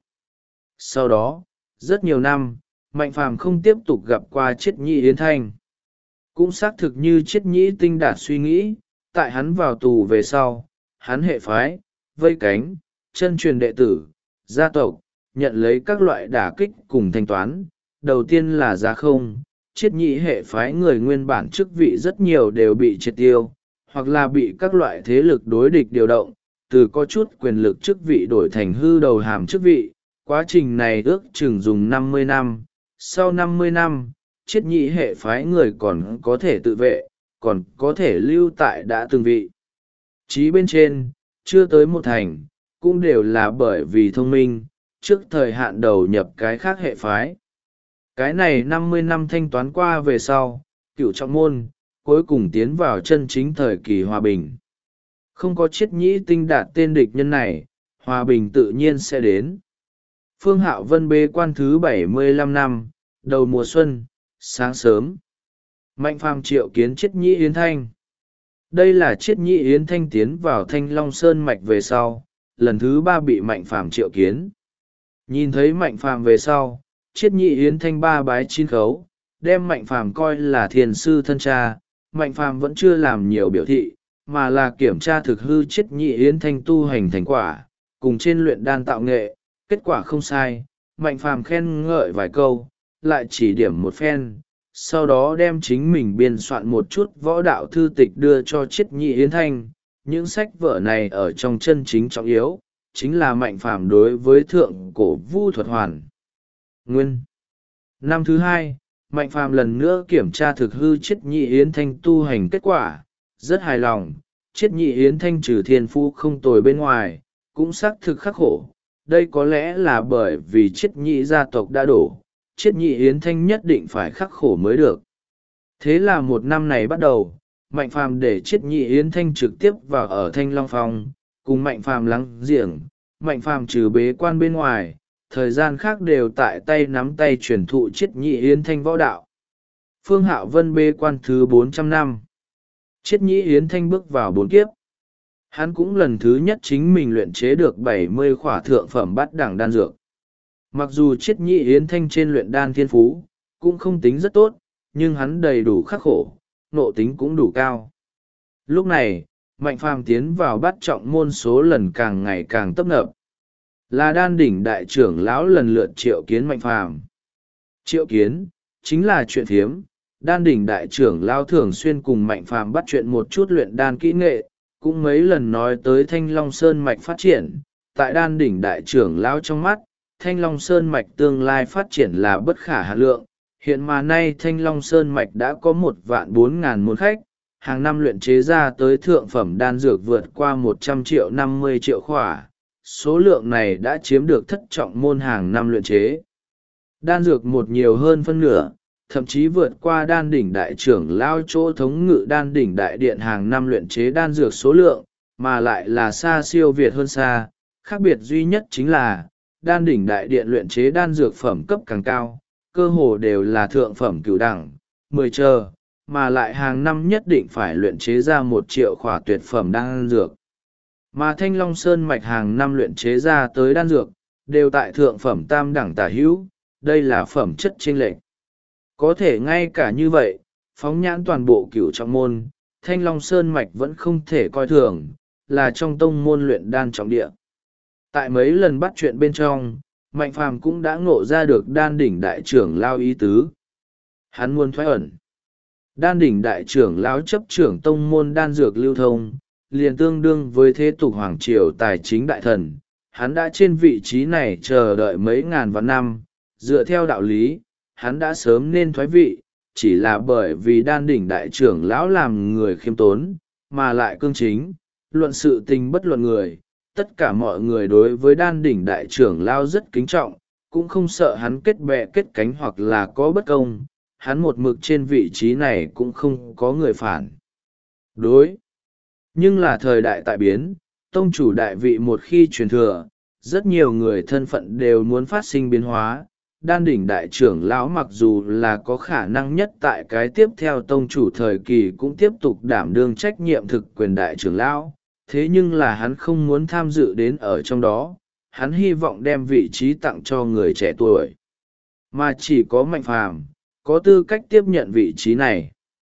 Sau đó, rất nhiều năm, Mạnh Phàm không tiếp tục gặp qua Chiết Nhĩ Yến Thanh. Cũng xác thực như Chiết Nhĩ Tinh Đạt suy nghĩ, tại hắn vào tù về sau, hắn hệ phái, vây cánh, chân truyền đệ tử, gia tộc, nhận lấy các loại đả kích cùng thanh toán. Đầu tiên là giá không, Chiết Nhĩ hệ phái người nguyên bản chức vị rất nhiều đều bị triệt tiêu, hoặc là bị các loại thế lực đối địch điều động, từ có chút quyền lực chức vị đổi thành hư đầu hàm chức vị. Quá trình này ước chừng dùng 50 năm, sau 50 năm, Chiết Nhĩ hệ phái người còn có thể tự vệ, còn có thể lưu tại đã từng vị trí bên trên, chưa tới một thành, cũng đều là bởi vì thông minh, trước thời hạn đầu nhập cái khác hệ phái. Cái này 50 năm thanh toán qua về sau, Cửu Trọng Môn cuối cùng tiến vào chân chính thời kỳ hòa bình. Không có Chiết Nhĩ Tinh Đạt tên địch nhân này, hòa bình tự nhiên sẽ đến. Phương Hạo Vân bế quan thứ 75 năm, đầu mùa xuân, sáng sớm. Mạnh Phàm triệu kiến Chiết Nhĩ Yến Thanh. Đây là Chiết Nhĩ Yến Thanh tiến vào Thanh Long Sơn Mạch về sau, lần thứ 3 bị Mạnh Phàm triệu kiến. Nhìn thấy Mạnh Phàm về sau, Chiết Nhĩ Yến Thanh 3 bái 9 khấu, đem Mạnh Phàm coi là thiền sư thân cha. Mạnh Phàm vẫn chưa làm nhiều biểu thị, mà là kiểm tra thực hư Chiết Nhĩ Yến Thanh tu hành thành quả, cùng trên luyện đan tạo nghệ, kết quả không sai. Mạnh Phàm khen ngợi vài câu, lại chỉ điểm một phen, sau đó đem chính mình biên soạn một chút võ đạo thư tịch đưa cho Chiết Nhĩ Yến Thanh. Những sách vở này ở trong chân chính trọng yếu, chính là Mạnh Phàm đối với thượng cổ vu thuật hoàn nguyên. Năm thứ 2, Mạnh Phàm lần nữa kiểm tra thực hư Chiết Nhĩ Yến Thanh tu hành kết quả, rất hài lòng. Chiết Nhĩ Yến Thanh trừ thiên phú không tồi bên ngoài, cũng xác thực khắc khổ. Đây có lẽ là bởi vì Chiết Nhĩ gia tộc đã đổ, Chiết Nhĩ Yến Thanh nhất định phải khắc khổ mới được. Thế là một năm này bắt đầu, Mạnh Phàm để Chiết Nhĩ Yến Thanh trực tiếp vào ở Thanh Long Phong, cùng Mạnh Phàm lắng giềng. Mạnh Phàm trừ bế quan bên ngoài, thời gian khác đều tại tay nắm tay truyền thụ triết nhị yến thanh võ đạo. Phương Hạo Vân bê quan thứ 400 năm. Triết nhị yến thanh bước vào 4 kiếp. Hắn cũng lần thứ nhất chính mình luyện chế được 70 khỏa thượng phẩm bát đẳng đan dược. Mặc dù triết nhị yến thanh trên luyện đan thiên phú cũng không tính rất tốt, nhưng hắn đầy đủ khắc khổ, nộ tính cũng đủ cao. Lúc này, Mạnh Phàm tiến vào bát trọng môn số lần càng ngày càng tấp nập. Là đan đỉnh đại trưởng lão lần lượt triệu kiến Mạnh Phàm. Triệu kiến, chính là chuyện phiếm. Đan đỉnh đại trưởng lão thường xuyên cùng Mạnh Phàm bắt chuyện một chút luyện đan kỹ nghệ, cũng mấy lần nói tới Thanh Long Sơn mạch phát triển. Tại đan đỉnh đại trưởng lão trong mắt, Thanh Long Sơn mạch tương lai phát triển là bất khả hạn lượng. Hiện mà nay Thanh Long Sơn mạch đã có 1.400.000 môn khách, hàng năm luyện chế ra tới thượng phẩm đan dược vượt qua 100 triệu 50 triệu khỏa. Số lượng này đã chiếm được thất trọng môn hàng năm luyện chế. Đan dược một nhiều hơn phân nửa, thậm chí vượt qua đan đỉnh đại trưởng lao chỗ thống ngự đan đỉnh đại điện hàng năm luyện chế đan dược số lượng, mà lại là xa siêu việt hơn xa. Khác biệt duy nhất chính là, đan đỉnh đại điện luyện chế đan dược phẩm cấp càng cao, cơ hồ đều là thượng phẩm cửu đẳng, 10 chờ, mà lại hàng năm nhất định phải luyện chế ra 1 triệu khỏa tuyệt phẩm đan dược. Mà Thanh Long Sơn mạch hàng năm luyện chế ra tới đan dược, đều tại thượng phẩm tam đẳng tả hữu, đây là phẩm chất chênh lệch. Có thể ngay cả như vậy, phóng nhãn toàn bộ cửu trọng môn, Thanh Long Sơn mạch vẫn không thể coi thường, là trong tông môn luyện đan trọng địa. Tại mấy lần bắt chuyện bên trong, Mạnh Phàm cũng đã ngộ ra được đan đỉnh đại trưởng lao ý tứ. Hắn muốn thoái ẩn. Đan đỉnh đại trưởng lão chấp trưởng tông môn đan dược lưu thông, liền tương đương với thế tục hoàng triều tài chính đại thần. Hắn đã trên vị trí này chờ đợi mấy ngàn vạn năm, dựa theo đạo lý, hắn đã sớm nên thoái vị, chỉ là bởi vì đan đỉnh đại trưởng lão làm người khiêm tốn, mà lại cương chính, luận sự tình bất luận người. Tất cả mọi người đối với đan đỉnh đại trưởng lão rất kính trọng, cũng không sợ hắn kết bè kết cánh hoặc là có bất công. Hắn một mực trên vị trí này cũng không có người phản đối. Nhưng là thời đại tại biến, tông chủ đại vị một khi truyền thừa, rất nhiều người thân phận đều muốn phát sinh biến hóa. Đan đỉnh đại trưởng lão mặc dù là có khả năng nhất tại cái tiếp theo tông chủ thời kỳ cũng tiếp tục đảm đương trách nhiệm thực quyền đại trưởng lão, thế nhưng là hắn không muốn tham dự đến ở trong đó, hắn hy vọng đem vị trí tặng cho người trẻ tuổi. Mà chỉ có Mạnh Phàm có tư cách tiếp nhận vị trí này.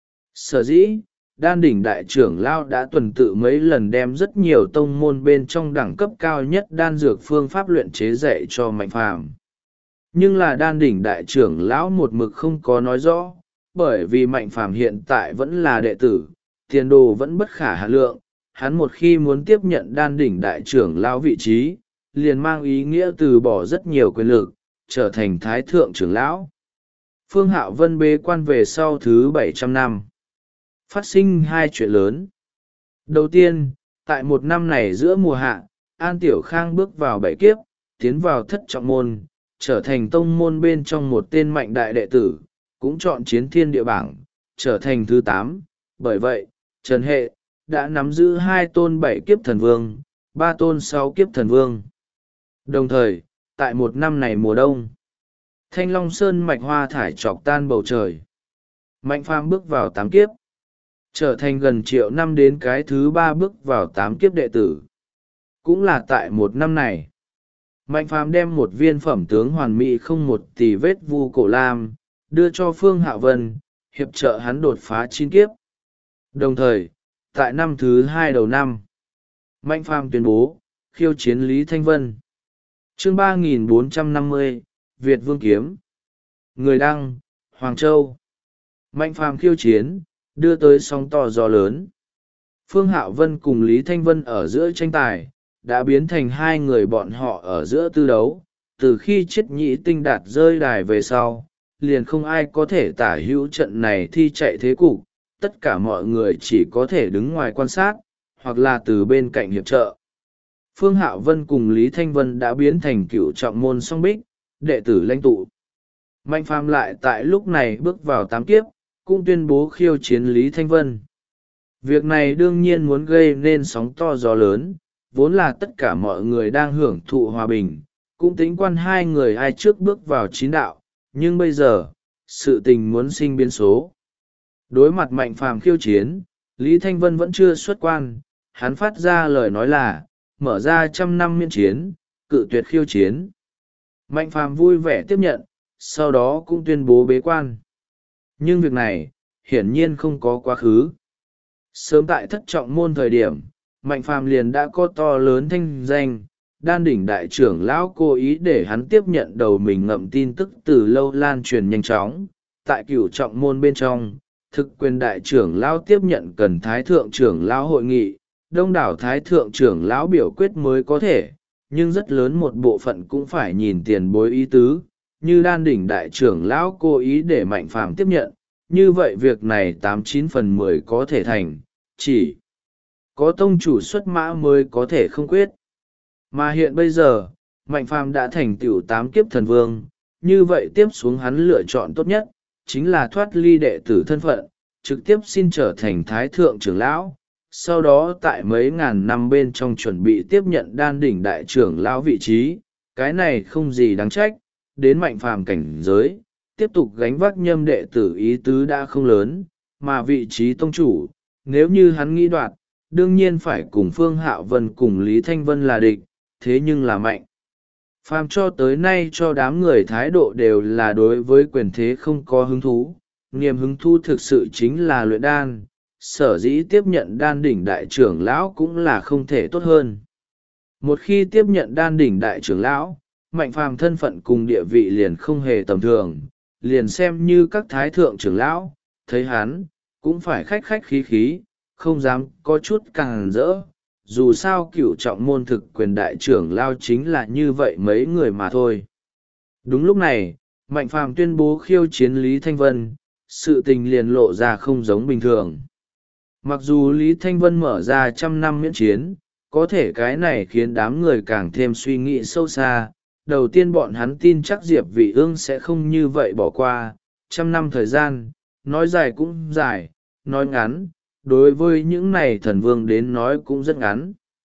Sở dĩ, đan đỉnh đại trưởng lao đã tuần tự mấy lần đem rất nhiều tông môn bên trong đẳng cấp cao nhất đan dược phương pháp luyện chế dạy cho Mạnh Phàm. Nhưng là đan đỉnh đại trưởng lão một mực không có nói rõ, bởi vì Mạnh Phàm hiện tại vẫn là đệ tử, tiền đồ vẫn bất khả hà lượng. Hắn một khi muốn tiếp nhận đan đỉnh đại trưởng lão vị trí, liền mang ý nghĩa từ bỏ rất nhiều quyền lực, trở thành thái thượng trưởng lão. Phương Hạo Vân bế quan về sau thứ 700 năm. Phát sinh hai chuyện lớn. Đầu tiên, tại một năm này giữa mùa hạ, An Tiểu Khang bước vào 7 kiếp, tiến vào thất trọng môn, trở thành tông môn bên trong một tên mạnh đại đệ tử, cũng chọn chiến thiên địa bảng, trở thành thứ 8. Bởi vậy, Trần Hệ đã nắm giữ 2 tôn 7 kiếp thần vương, 3 tôn 6 kiếp thần vương. Đồng thời, tại một năm này mùa đông, Thanh Long Sơn mạch hoa thải chọc tan bầu trời. Mạnh Phàm bước vào 8 kiếp, trở thành gần triệu năm đến cái thứ 3 bước vào 8 kiếp đệ tử. Cũng là tại một năm này, Mạnh Phàm đem một viên phẩm tướng hoàn mỹ không một tì vết vu cổ lam, đưa cho Phương Hạo Vân, hiệp trợ hắn đột phá 9 kiếp. Đồng thời, tại năm thứ 2 đầu năm, Mạnh Phàm tuyên bố, khiêu chiến Lý Thanh Vân. Chương 3450, Việt Vương Kiếm. Người đăng, Hoàng Châu. Mạnh Phàm khiêu chiến, đưa tới sóng to gió lớn. Phương Hạo Vân cùng Lý Thanh Vân ở giữa tranh tài, đã biến thành hai người bọn họ ở giữa tư đấu. Từ khi Chiết Nhị Tinh Đạt rơi đài về sau, liền không ai có thể tả hữu trận này thi chạy thế cục. Tất cả mọi người chỉ có thể đứng ngoài quan sát, hoặc là từ bên cạnh hiệp trợ. Phương Hạo Vân cùng Lý Thanh Vân đã biến thành cựu trọng môn song bích, đệ tử lãnh tụ. Mạnh Phàm lại tại lúc này bước vào 8 kiếp, cũng tuyên bố khiêu chiến Lý Thanh Vân. Việc này đương nhiên muốn gây nên sóng to gió lớn, vốn là tất cả mọi người đang hưởng thụ hòa bình, cũng tính quan hai người ai trước bước vào chín đạo, nhưng bây giờ sự tình muốn sinh biến số. Đối mặt Mạnh Phàm khiêu chiến, Lý Thanh Vân vẫn chưa xuất quan, hắn phát ra lời nói là mở ra 100 năm miễn chiến, cự tuyệt khiêu chiến. Mạnh Phàm vui vẻ tiếp nhận, sau đó cũng tuyên bố bế quan. Nhưng việc này hiển nhiên không có quá khứ. Sớm tại thất trọng môn thời điểm, Mạnh Phàm liền đã có to lớn thanh danh. Đan đỉnh đại trưởng lão cố ý để hắn tiếp nhận đầu mình ngậm tin tức từ lâu lan truyền nhanh chóng. Tại cửu trọng môn bên trong, thực quyền đại trưởng lão tiếp nhận cần thái thượng trưởng lão hội nghị, đông đảo thái thượng trưởng lão biểu quyết mới có thể, nhưng rất lớn một bộ phận cũng phải nhìn tiền bối ý tứ, như đan đỉnh đại trưởng lão cố ý để Mạnh Phàm tiếp nhận, như vậy việc này 89/10 có thể thành, chỉ có tông chủ xuất mã mới có thể không quyết. Mà hiện bây giờ, Mạnh Phàm đã thành tựu 8 kiếp thần vương, như vậy tiếp xuống hắn lựa chọn tốt nhất, chính là thoát ly đệ tử thân phận, trực tiếp xin trở thành thái thượng trưởng lão, sau đó tại mấy ngàn năm bên trong chuẩn bị tiếp nhận đan đỉnh đại trưởng lão vị trí, cái này không gì đáng trách, đến Mạnh Phàm cảnh giới, tiếp tục gánh vác nhâm đệ tử ý tứ đã không lớn, mà vị trí tông chủ, nếu như hắn nghĩ đoạt, đương nhiên phải cùng Phương Hạo Vân cùng Lý Thanh Vân là địch, thế nhưng là Mạnh Phàm cho tới nay cho đám người thái độ đều là đối với quyền thế không có hứng thú, niềm hứng thú thực sự chính là luyện đan, sở dĩ tiếp nhận đan đỉnh đại trưởng lão cũng là không thể tốt hơn. Một khi tiếp nhận đan đỉnh đại trưởng lão, Mạnh Phàm thân phận cùng địa vị liền không hề tầm thường, liền xem như các thái thượng trưởng lão, thấy hắn, cũng phải khách khách khí khí, không dám có chút càng rỡ. Dù sao cửu trọng môn thực quyền đại trưởng lao chính là như vậy mấy người mà thôi. Đúng lúc này, Mạnh Phàm tuyên bố khiêu chiến Lý Thanh Vân, sự tình liền lộ ra không giống bình thường. Mặc dù Lý Thanh Vân mở ra 100 năm miễn chiến, có thể cái này khiến đám người càng thêm suy nghĩ sâu xa. Đầu tiên bọn hắn tin chắc Diệp Vị Ương sẽ không như vậy bỏ qua, 100 năm thời gian, nói dài cũng dài, nói ngắn, đối với những này thần vương đến nói cũng rất ngắn.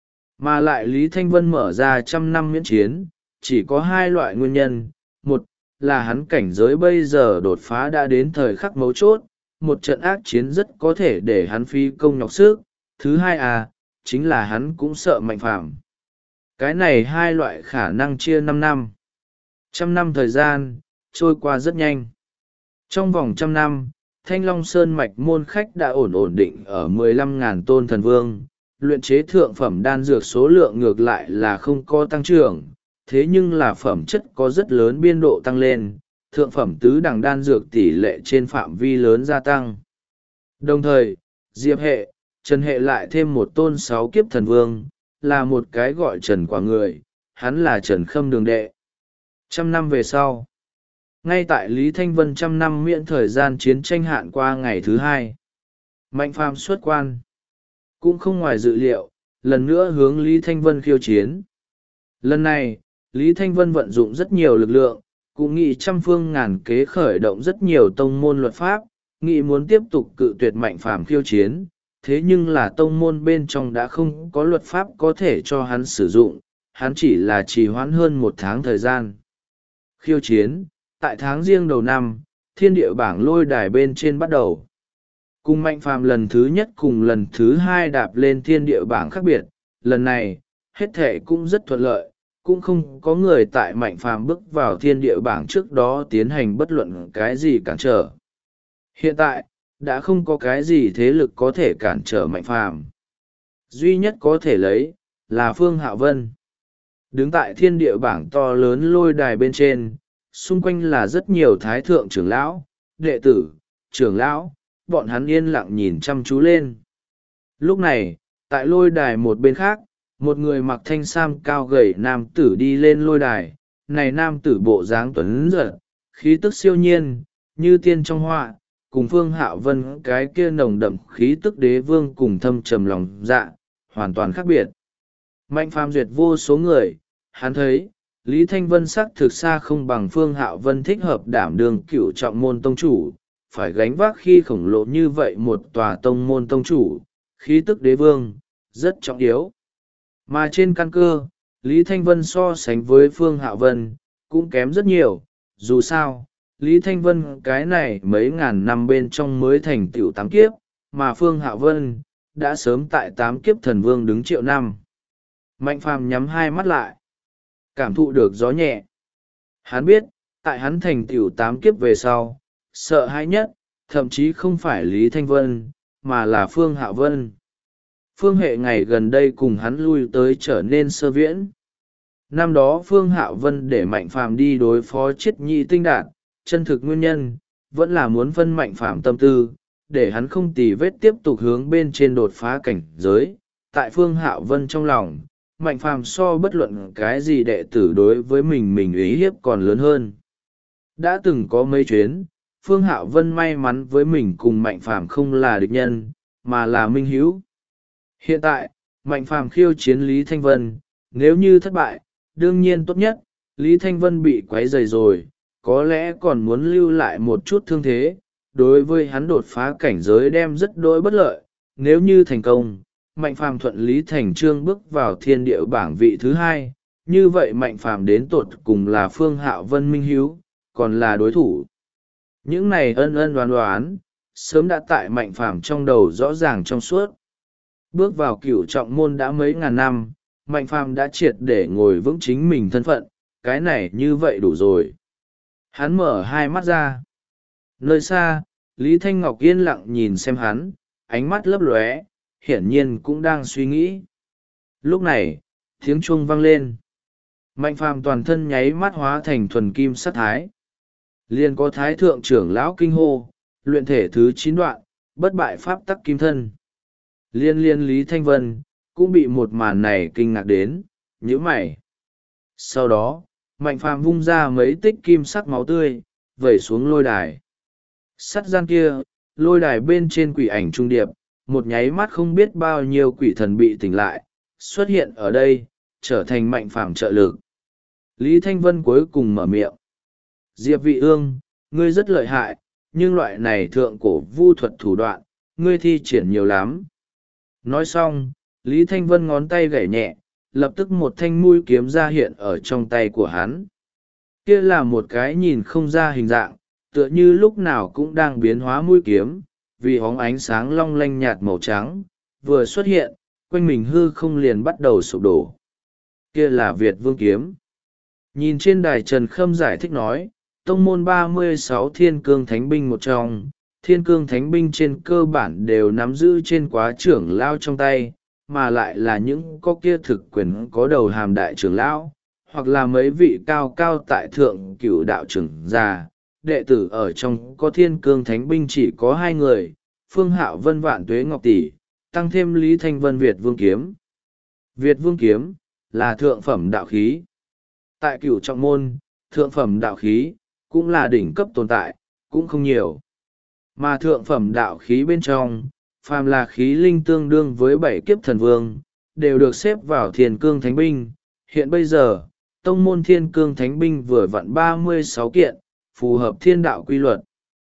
Mà lại Lý Thanh Vân mở ra 100 năm miễn chiến, chỉ có hai loại nguyên nhân. Một là hắn cảnh giới bây giờ đột phá đã đến thời khắc mấu chốt, một trận ác chiến rất có thể để hắn phí công nhọc sức. Thứ hai chính là hắn cũng sợ Mạnh Phàm. Cái này hai loại khả năng chia 5 năm. 100 năm thời gian, trôi qua rất nhanh. Trong vòng 100 năm, Thanh Long Sơn mạch môn khách đã ổn định ở 15.000 tôn thần vương, luyện chế thượng phẩm đan dược số lượng ngược lại là không có tăng trưởng, thế nhưng là phẩm chất có rất lớn biên độ tăng lên, thượng phẩm tứ đẳng đan dược tỷ lệ trên phạm vi lớn gia tăng. Đồng thời, Diệp hệ, Trần hệ lại thêm một tôn 6 kiếp thần vương, là một cái gọi Trần quả người, hắn là Trần Khâm Đường đệ. 100 năm về sau, ngay tại Lý Thanh Vân 100 năm miễn thời gian chiến tranh hạn qua ngày thứ 2, Mạnh Phàm xuất quan. Cũng không ngoài dự liệu, lần nữa hướng Lý Thanh Vân khiêu chiến. Lần này, Lý Thanh Vân vận dụng rất nhiều lực lượng, cũng nghĩ trăm phương ngàn kế khởi động rất nhiều tông môn luật pháp, nghĩ muốn tiếp tục cự tuyệt Mạnh Phàm khiêu chiến. Thế nhưng là tông môn bên trong đã không có luật pháp có thể cho hắn sử dụng, hắn chỉ là trì hoãn hơn 1 tháng thời gian. Khiêu chiến, tại tháng riêng đầu năm, thiên địa bảng lôi đài bên trên bắt đầu. Cùng Mạnh Phàm lần thứ nhất cùng lần thứ hai đạp lên thiên địa bảng khác biệt, lần này, hết thể cũng rất thuận lợi, cũng không có người tại Mạnh Phàm bước vào thiên địa bảng trước đó tiến hành bất luận cái gì cản trở. Hiện tại, đã không có cái gì thế lực có thể cản trở Mạnh Phàm. Duy nhất có thể lấy, là Phương Hạo Vân. Đứng tại thiên địa bảng to lớn lôi đài bên trên, xung quanh là rất nhiều thái thượng trưởng lão, đệ tử, trưởng lão, bọn hắn yên lặng nhìn chăm chú lên. Lúc này, tại lôi đài một bên khác, một người mặc thanh sam cao gầy nam tử đi lên lôi đài. Này nam tử bộ dáng tuấn giật, khí tức siêu nhiên, như tiên trong họa, cùng Phương Hạo Vân cái kia nồng đậm khí tức đế vương cùng thâm trầm lòng dạ, hoàn toàn khác biệt. Mạnh Phàm duyệt vô số người, hắn thấy, Lý Thanh Vân sắc thực xa không bằng Phương Hạo Vân thích hợp đảm đương cửu trọng môn tông chủ, phải gánh vác khi khổng lồ như vậy một tòa tông môn tông chủ, khí tức đế vương, rất trọng yếu. Mà trên căn cơ, Lý Thanh Vân so sánh với Phương Hạo Vân cũng kém rất nhiều. Dù sao, Lý Thanh Vân cái này mấy ngàn năm bên trong mới thành tựu 8 kiếp, mà Phương Hạo Vân đã sớm tại 8 kiếp thần vương đứng triệu năm. Mạnh phàm nhắm hai mắt lại, cảm thụ được gió nhẹ. Hắn biết, tại hắn thành tựu 8 kiếp về sau, sợ hãi nhất, thậm chí không phải Lý Thanh Vân, mà là Phương Hạo Vân. Phương hệ ngày gần đây cùng hắn lui tới trở nên sơ viễn. Năm đó Phương Hạo Vân để Mạnh phàm đi đối phó Chiết Nhị Tinh Đạn, chân thực nguyên nhân, vẫn là muốn phân Mạnh phàm tâm tư, để hắn không tì vết tiếp tục hướng bên trên đột phá cảnh giới. Tại Phương Hạo Vân trong lòng, Mạnh phàm so bất luận cái gì đệ tử đối với mình ý hiếp còn lớn hơn. Đã từng có mấy chuyến, Phương Hạo Vân may mắn với mình cùng Mạnh phàm không là địch nhân, mà là minh hữu. Hiện tại, Mạnh phàm khiêu chiến Lý Thanh Vân, nếu như thất bại, đương nhiên tốt nhất, Lý Thanh Vân bị quấy rầy rồi, có lẽ còn muốn lưu lại một chút thương thế, đối với hắn đột phá cảnh giới đem rất đỗi bất lợi. Nếu như thành công, Mạnh phàm thuận lý thành trương bước vào thiên địa bảng vị thứ 2, như vậy Mạnh phàm đến tột cùng là Phương Hạo Vân minh hiếu, còn là đối thủ. Những này ân đoán, sớm đã tại Mạnh phàm trong đầu rõ ràng trong suốt. Bước vào cửu trọng môn đã mấy ngàn năm, Mạnh phàm đã triệt để ngồi vững chính mình thân phận, cái này như vậy đủ rồi. Hắn mở hai mắt ra. Nơi xa, Lý Thanh Ngọc yên lặng nhìn xem hắn, ánh mắt lấp lóe, hiển nhiên cũng đang suy nghĩ. Lúc này, tiếng chuông vang lên. Mạnh phàm toàn thân nháy mắt hóa thành thuần kim sát thái. Liền có thái thượng trưởng lão kinh hô, luyện thể thứ 9 đoạn, bất bại pháp tắc kim thân. Liên Lý Thanh Vân cũng bị một màn này kinh ngạc đến, nhíu mày. Sau đó, Mạnh phàm vung ra mấy tích kim sắc máu tươi, vẩy xuống lôi đài. Sắt gian kia, lôi đài bên trên quỷ ảnh trung điệp, một nháy mắt không biết bao nhiêu quỷ thần bị tỉnh lại, xuất hiện ở đây, trở thành Mạnh phàm trợ lực. Lý Thanh Vân cuối cùng mở miệng. Diệp Vị Ương, ngươi rất lợi hại, nhưng loại này thượng cổ vu thuật thủ đoạn, ngươi thi triển nhiều lắm. Nói xong, Lý Thanh Vân ngón tay gảy nhẹ, lập tức một thanh mũi kiếm ra hiện ở trong tay của hắn. Kia là một cái nhìn không ra hình dạng, tựa như lúc nào cũng đang biến hóa mũi kiếm, vì hóng ánh sáng long lanh nhạt màu trắng, vừa xuất hiện, quanh mình hư không liền bắt đầu sụp đổ. Kia là Việt Vương kiếm. Nhìn trên đài Trần Khâm giải thích nói, tông môn 36 thiên cương thánh binh một trong, thiên cương thánh binh trên cơ bản đều nắm giữ trên quá trưởng lao trong tay, mà lại là những có kia thực quyền có đầu hàm đại trưởng lão, hoặc là mấy vị cao cao tại thượng cửu đạo trưởng già. Đệ tử ở trong có thiên cương thánh binh chỉ có 2 người, Phương Hạo Vân Vạn Tuế Ngọc Tỷ, tăng thêm Lý Thanh Vân Việt Vương Kiếm. Việt Vương Kiếm là thượng phẩm đạo khí. Tại cửu trọng môn, thượng phẩm đạo khí cũng là đỉnh cấp tồn tại, cũng không nhiều. Mà thượng phẩm đạo khí bên trong, phàm là khí linh tương đương với 7 kiếp thần vương, đều được xếp vào thiên cương thánh binh. Hiện bây giờ, tông môn thiên cương thánh binh vừa vặn 36 kiện, phù hợp thiên đạo quy luật.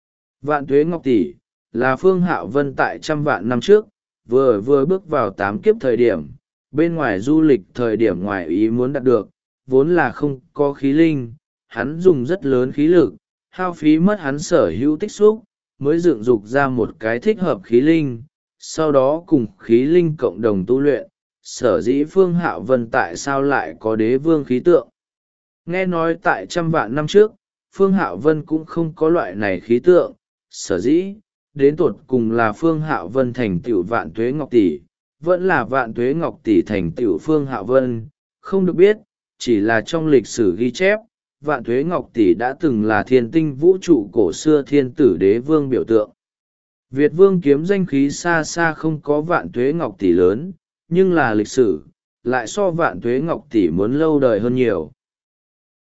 Vạn Tuế Ngọc Tỷ là Phương Hạo Vân tại 100 vạn năm trước, vừa bước vào 8 kiếp thời điểm, bên ngoài du lịch thời điểm ngoài ý muốn đạt được, vốn là không có khí linh, hắn dùng rất lớn khí lực, hao phí mất hắn sở hữu tích xúc, mới dựng dục ra một cái thích hợp khí linh, sau đó cùng khí linh cộng đồng tu luyện. Sở dĩ Phương Hạo Vân tại sao lại có đế vương khí tượng? Nghe nói tại 100 vạn năm trước, Phương Hạo Vân cũng không có loại này khí tượng, sở dĩ, đến tột cùng là Phương Hạo Vân thành tựu Vạn Tuế Ngọc Tỷ, vẫn là Vạn Tuế Ngọc Tỷ thành tựu Phương Hạo Vân, không được biết, chỉ là trong lịch sử ghi chép, Vạn Tuế Ngọc Tỷ đã từng là thiên tinh vũ trụ cổ xưa thiên tử đế vương biểu tượng. Việt Vương kiếm danh khí xa xa không có Vạn Tuế Ngọc Tỷ lớn, nhưng là lịch sử, lại so Vạn Tuế Ngọc Tỷ muốn lâu đời hơn nhiều.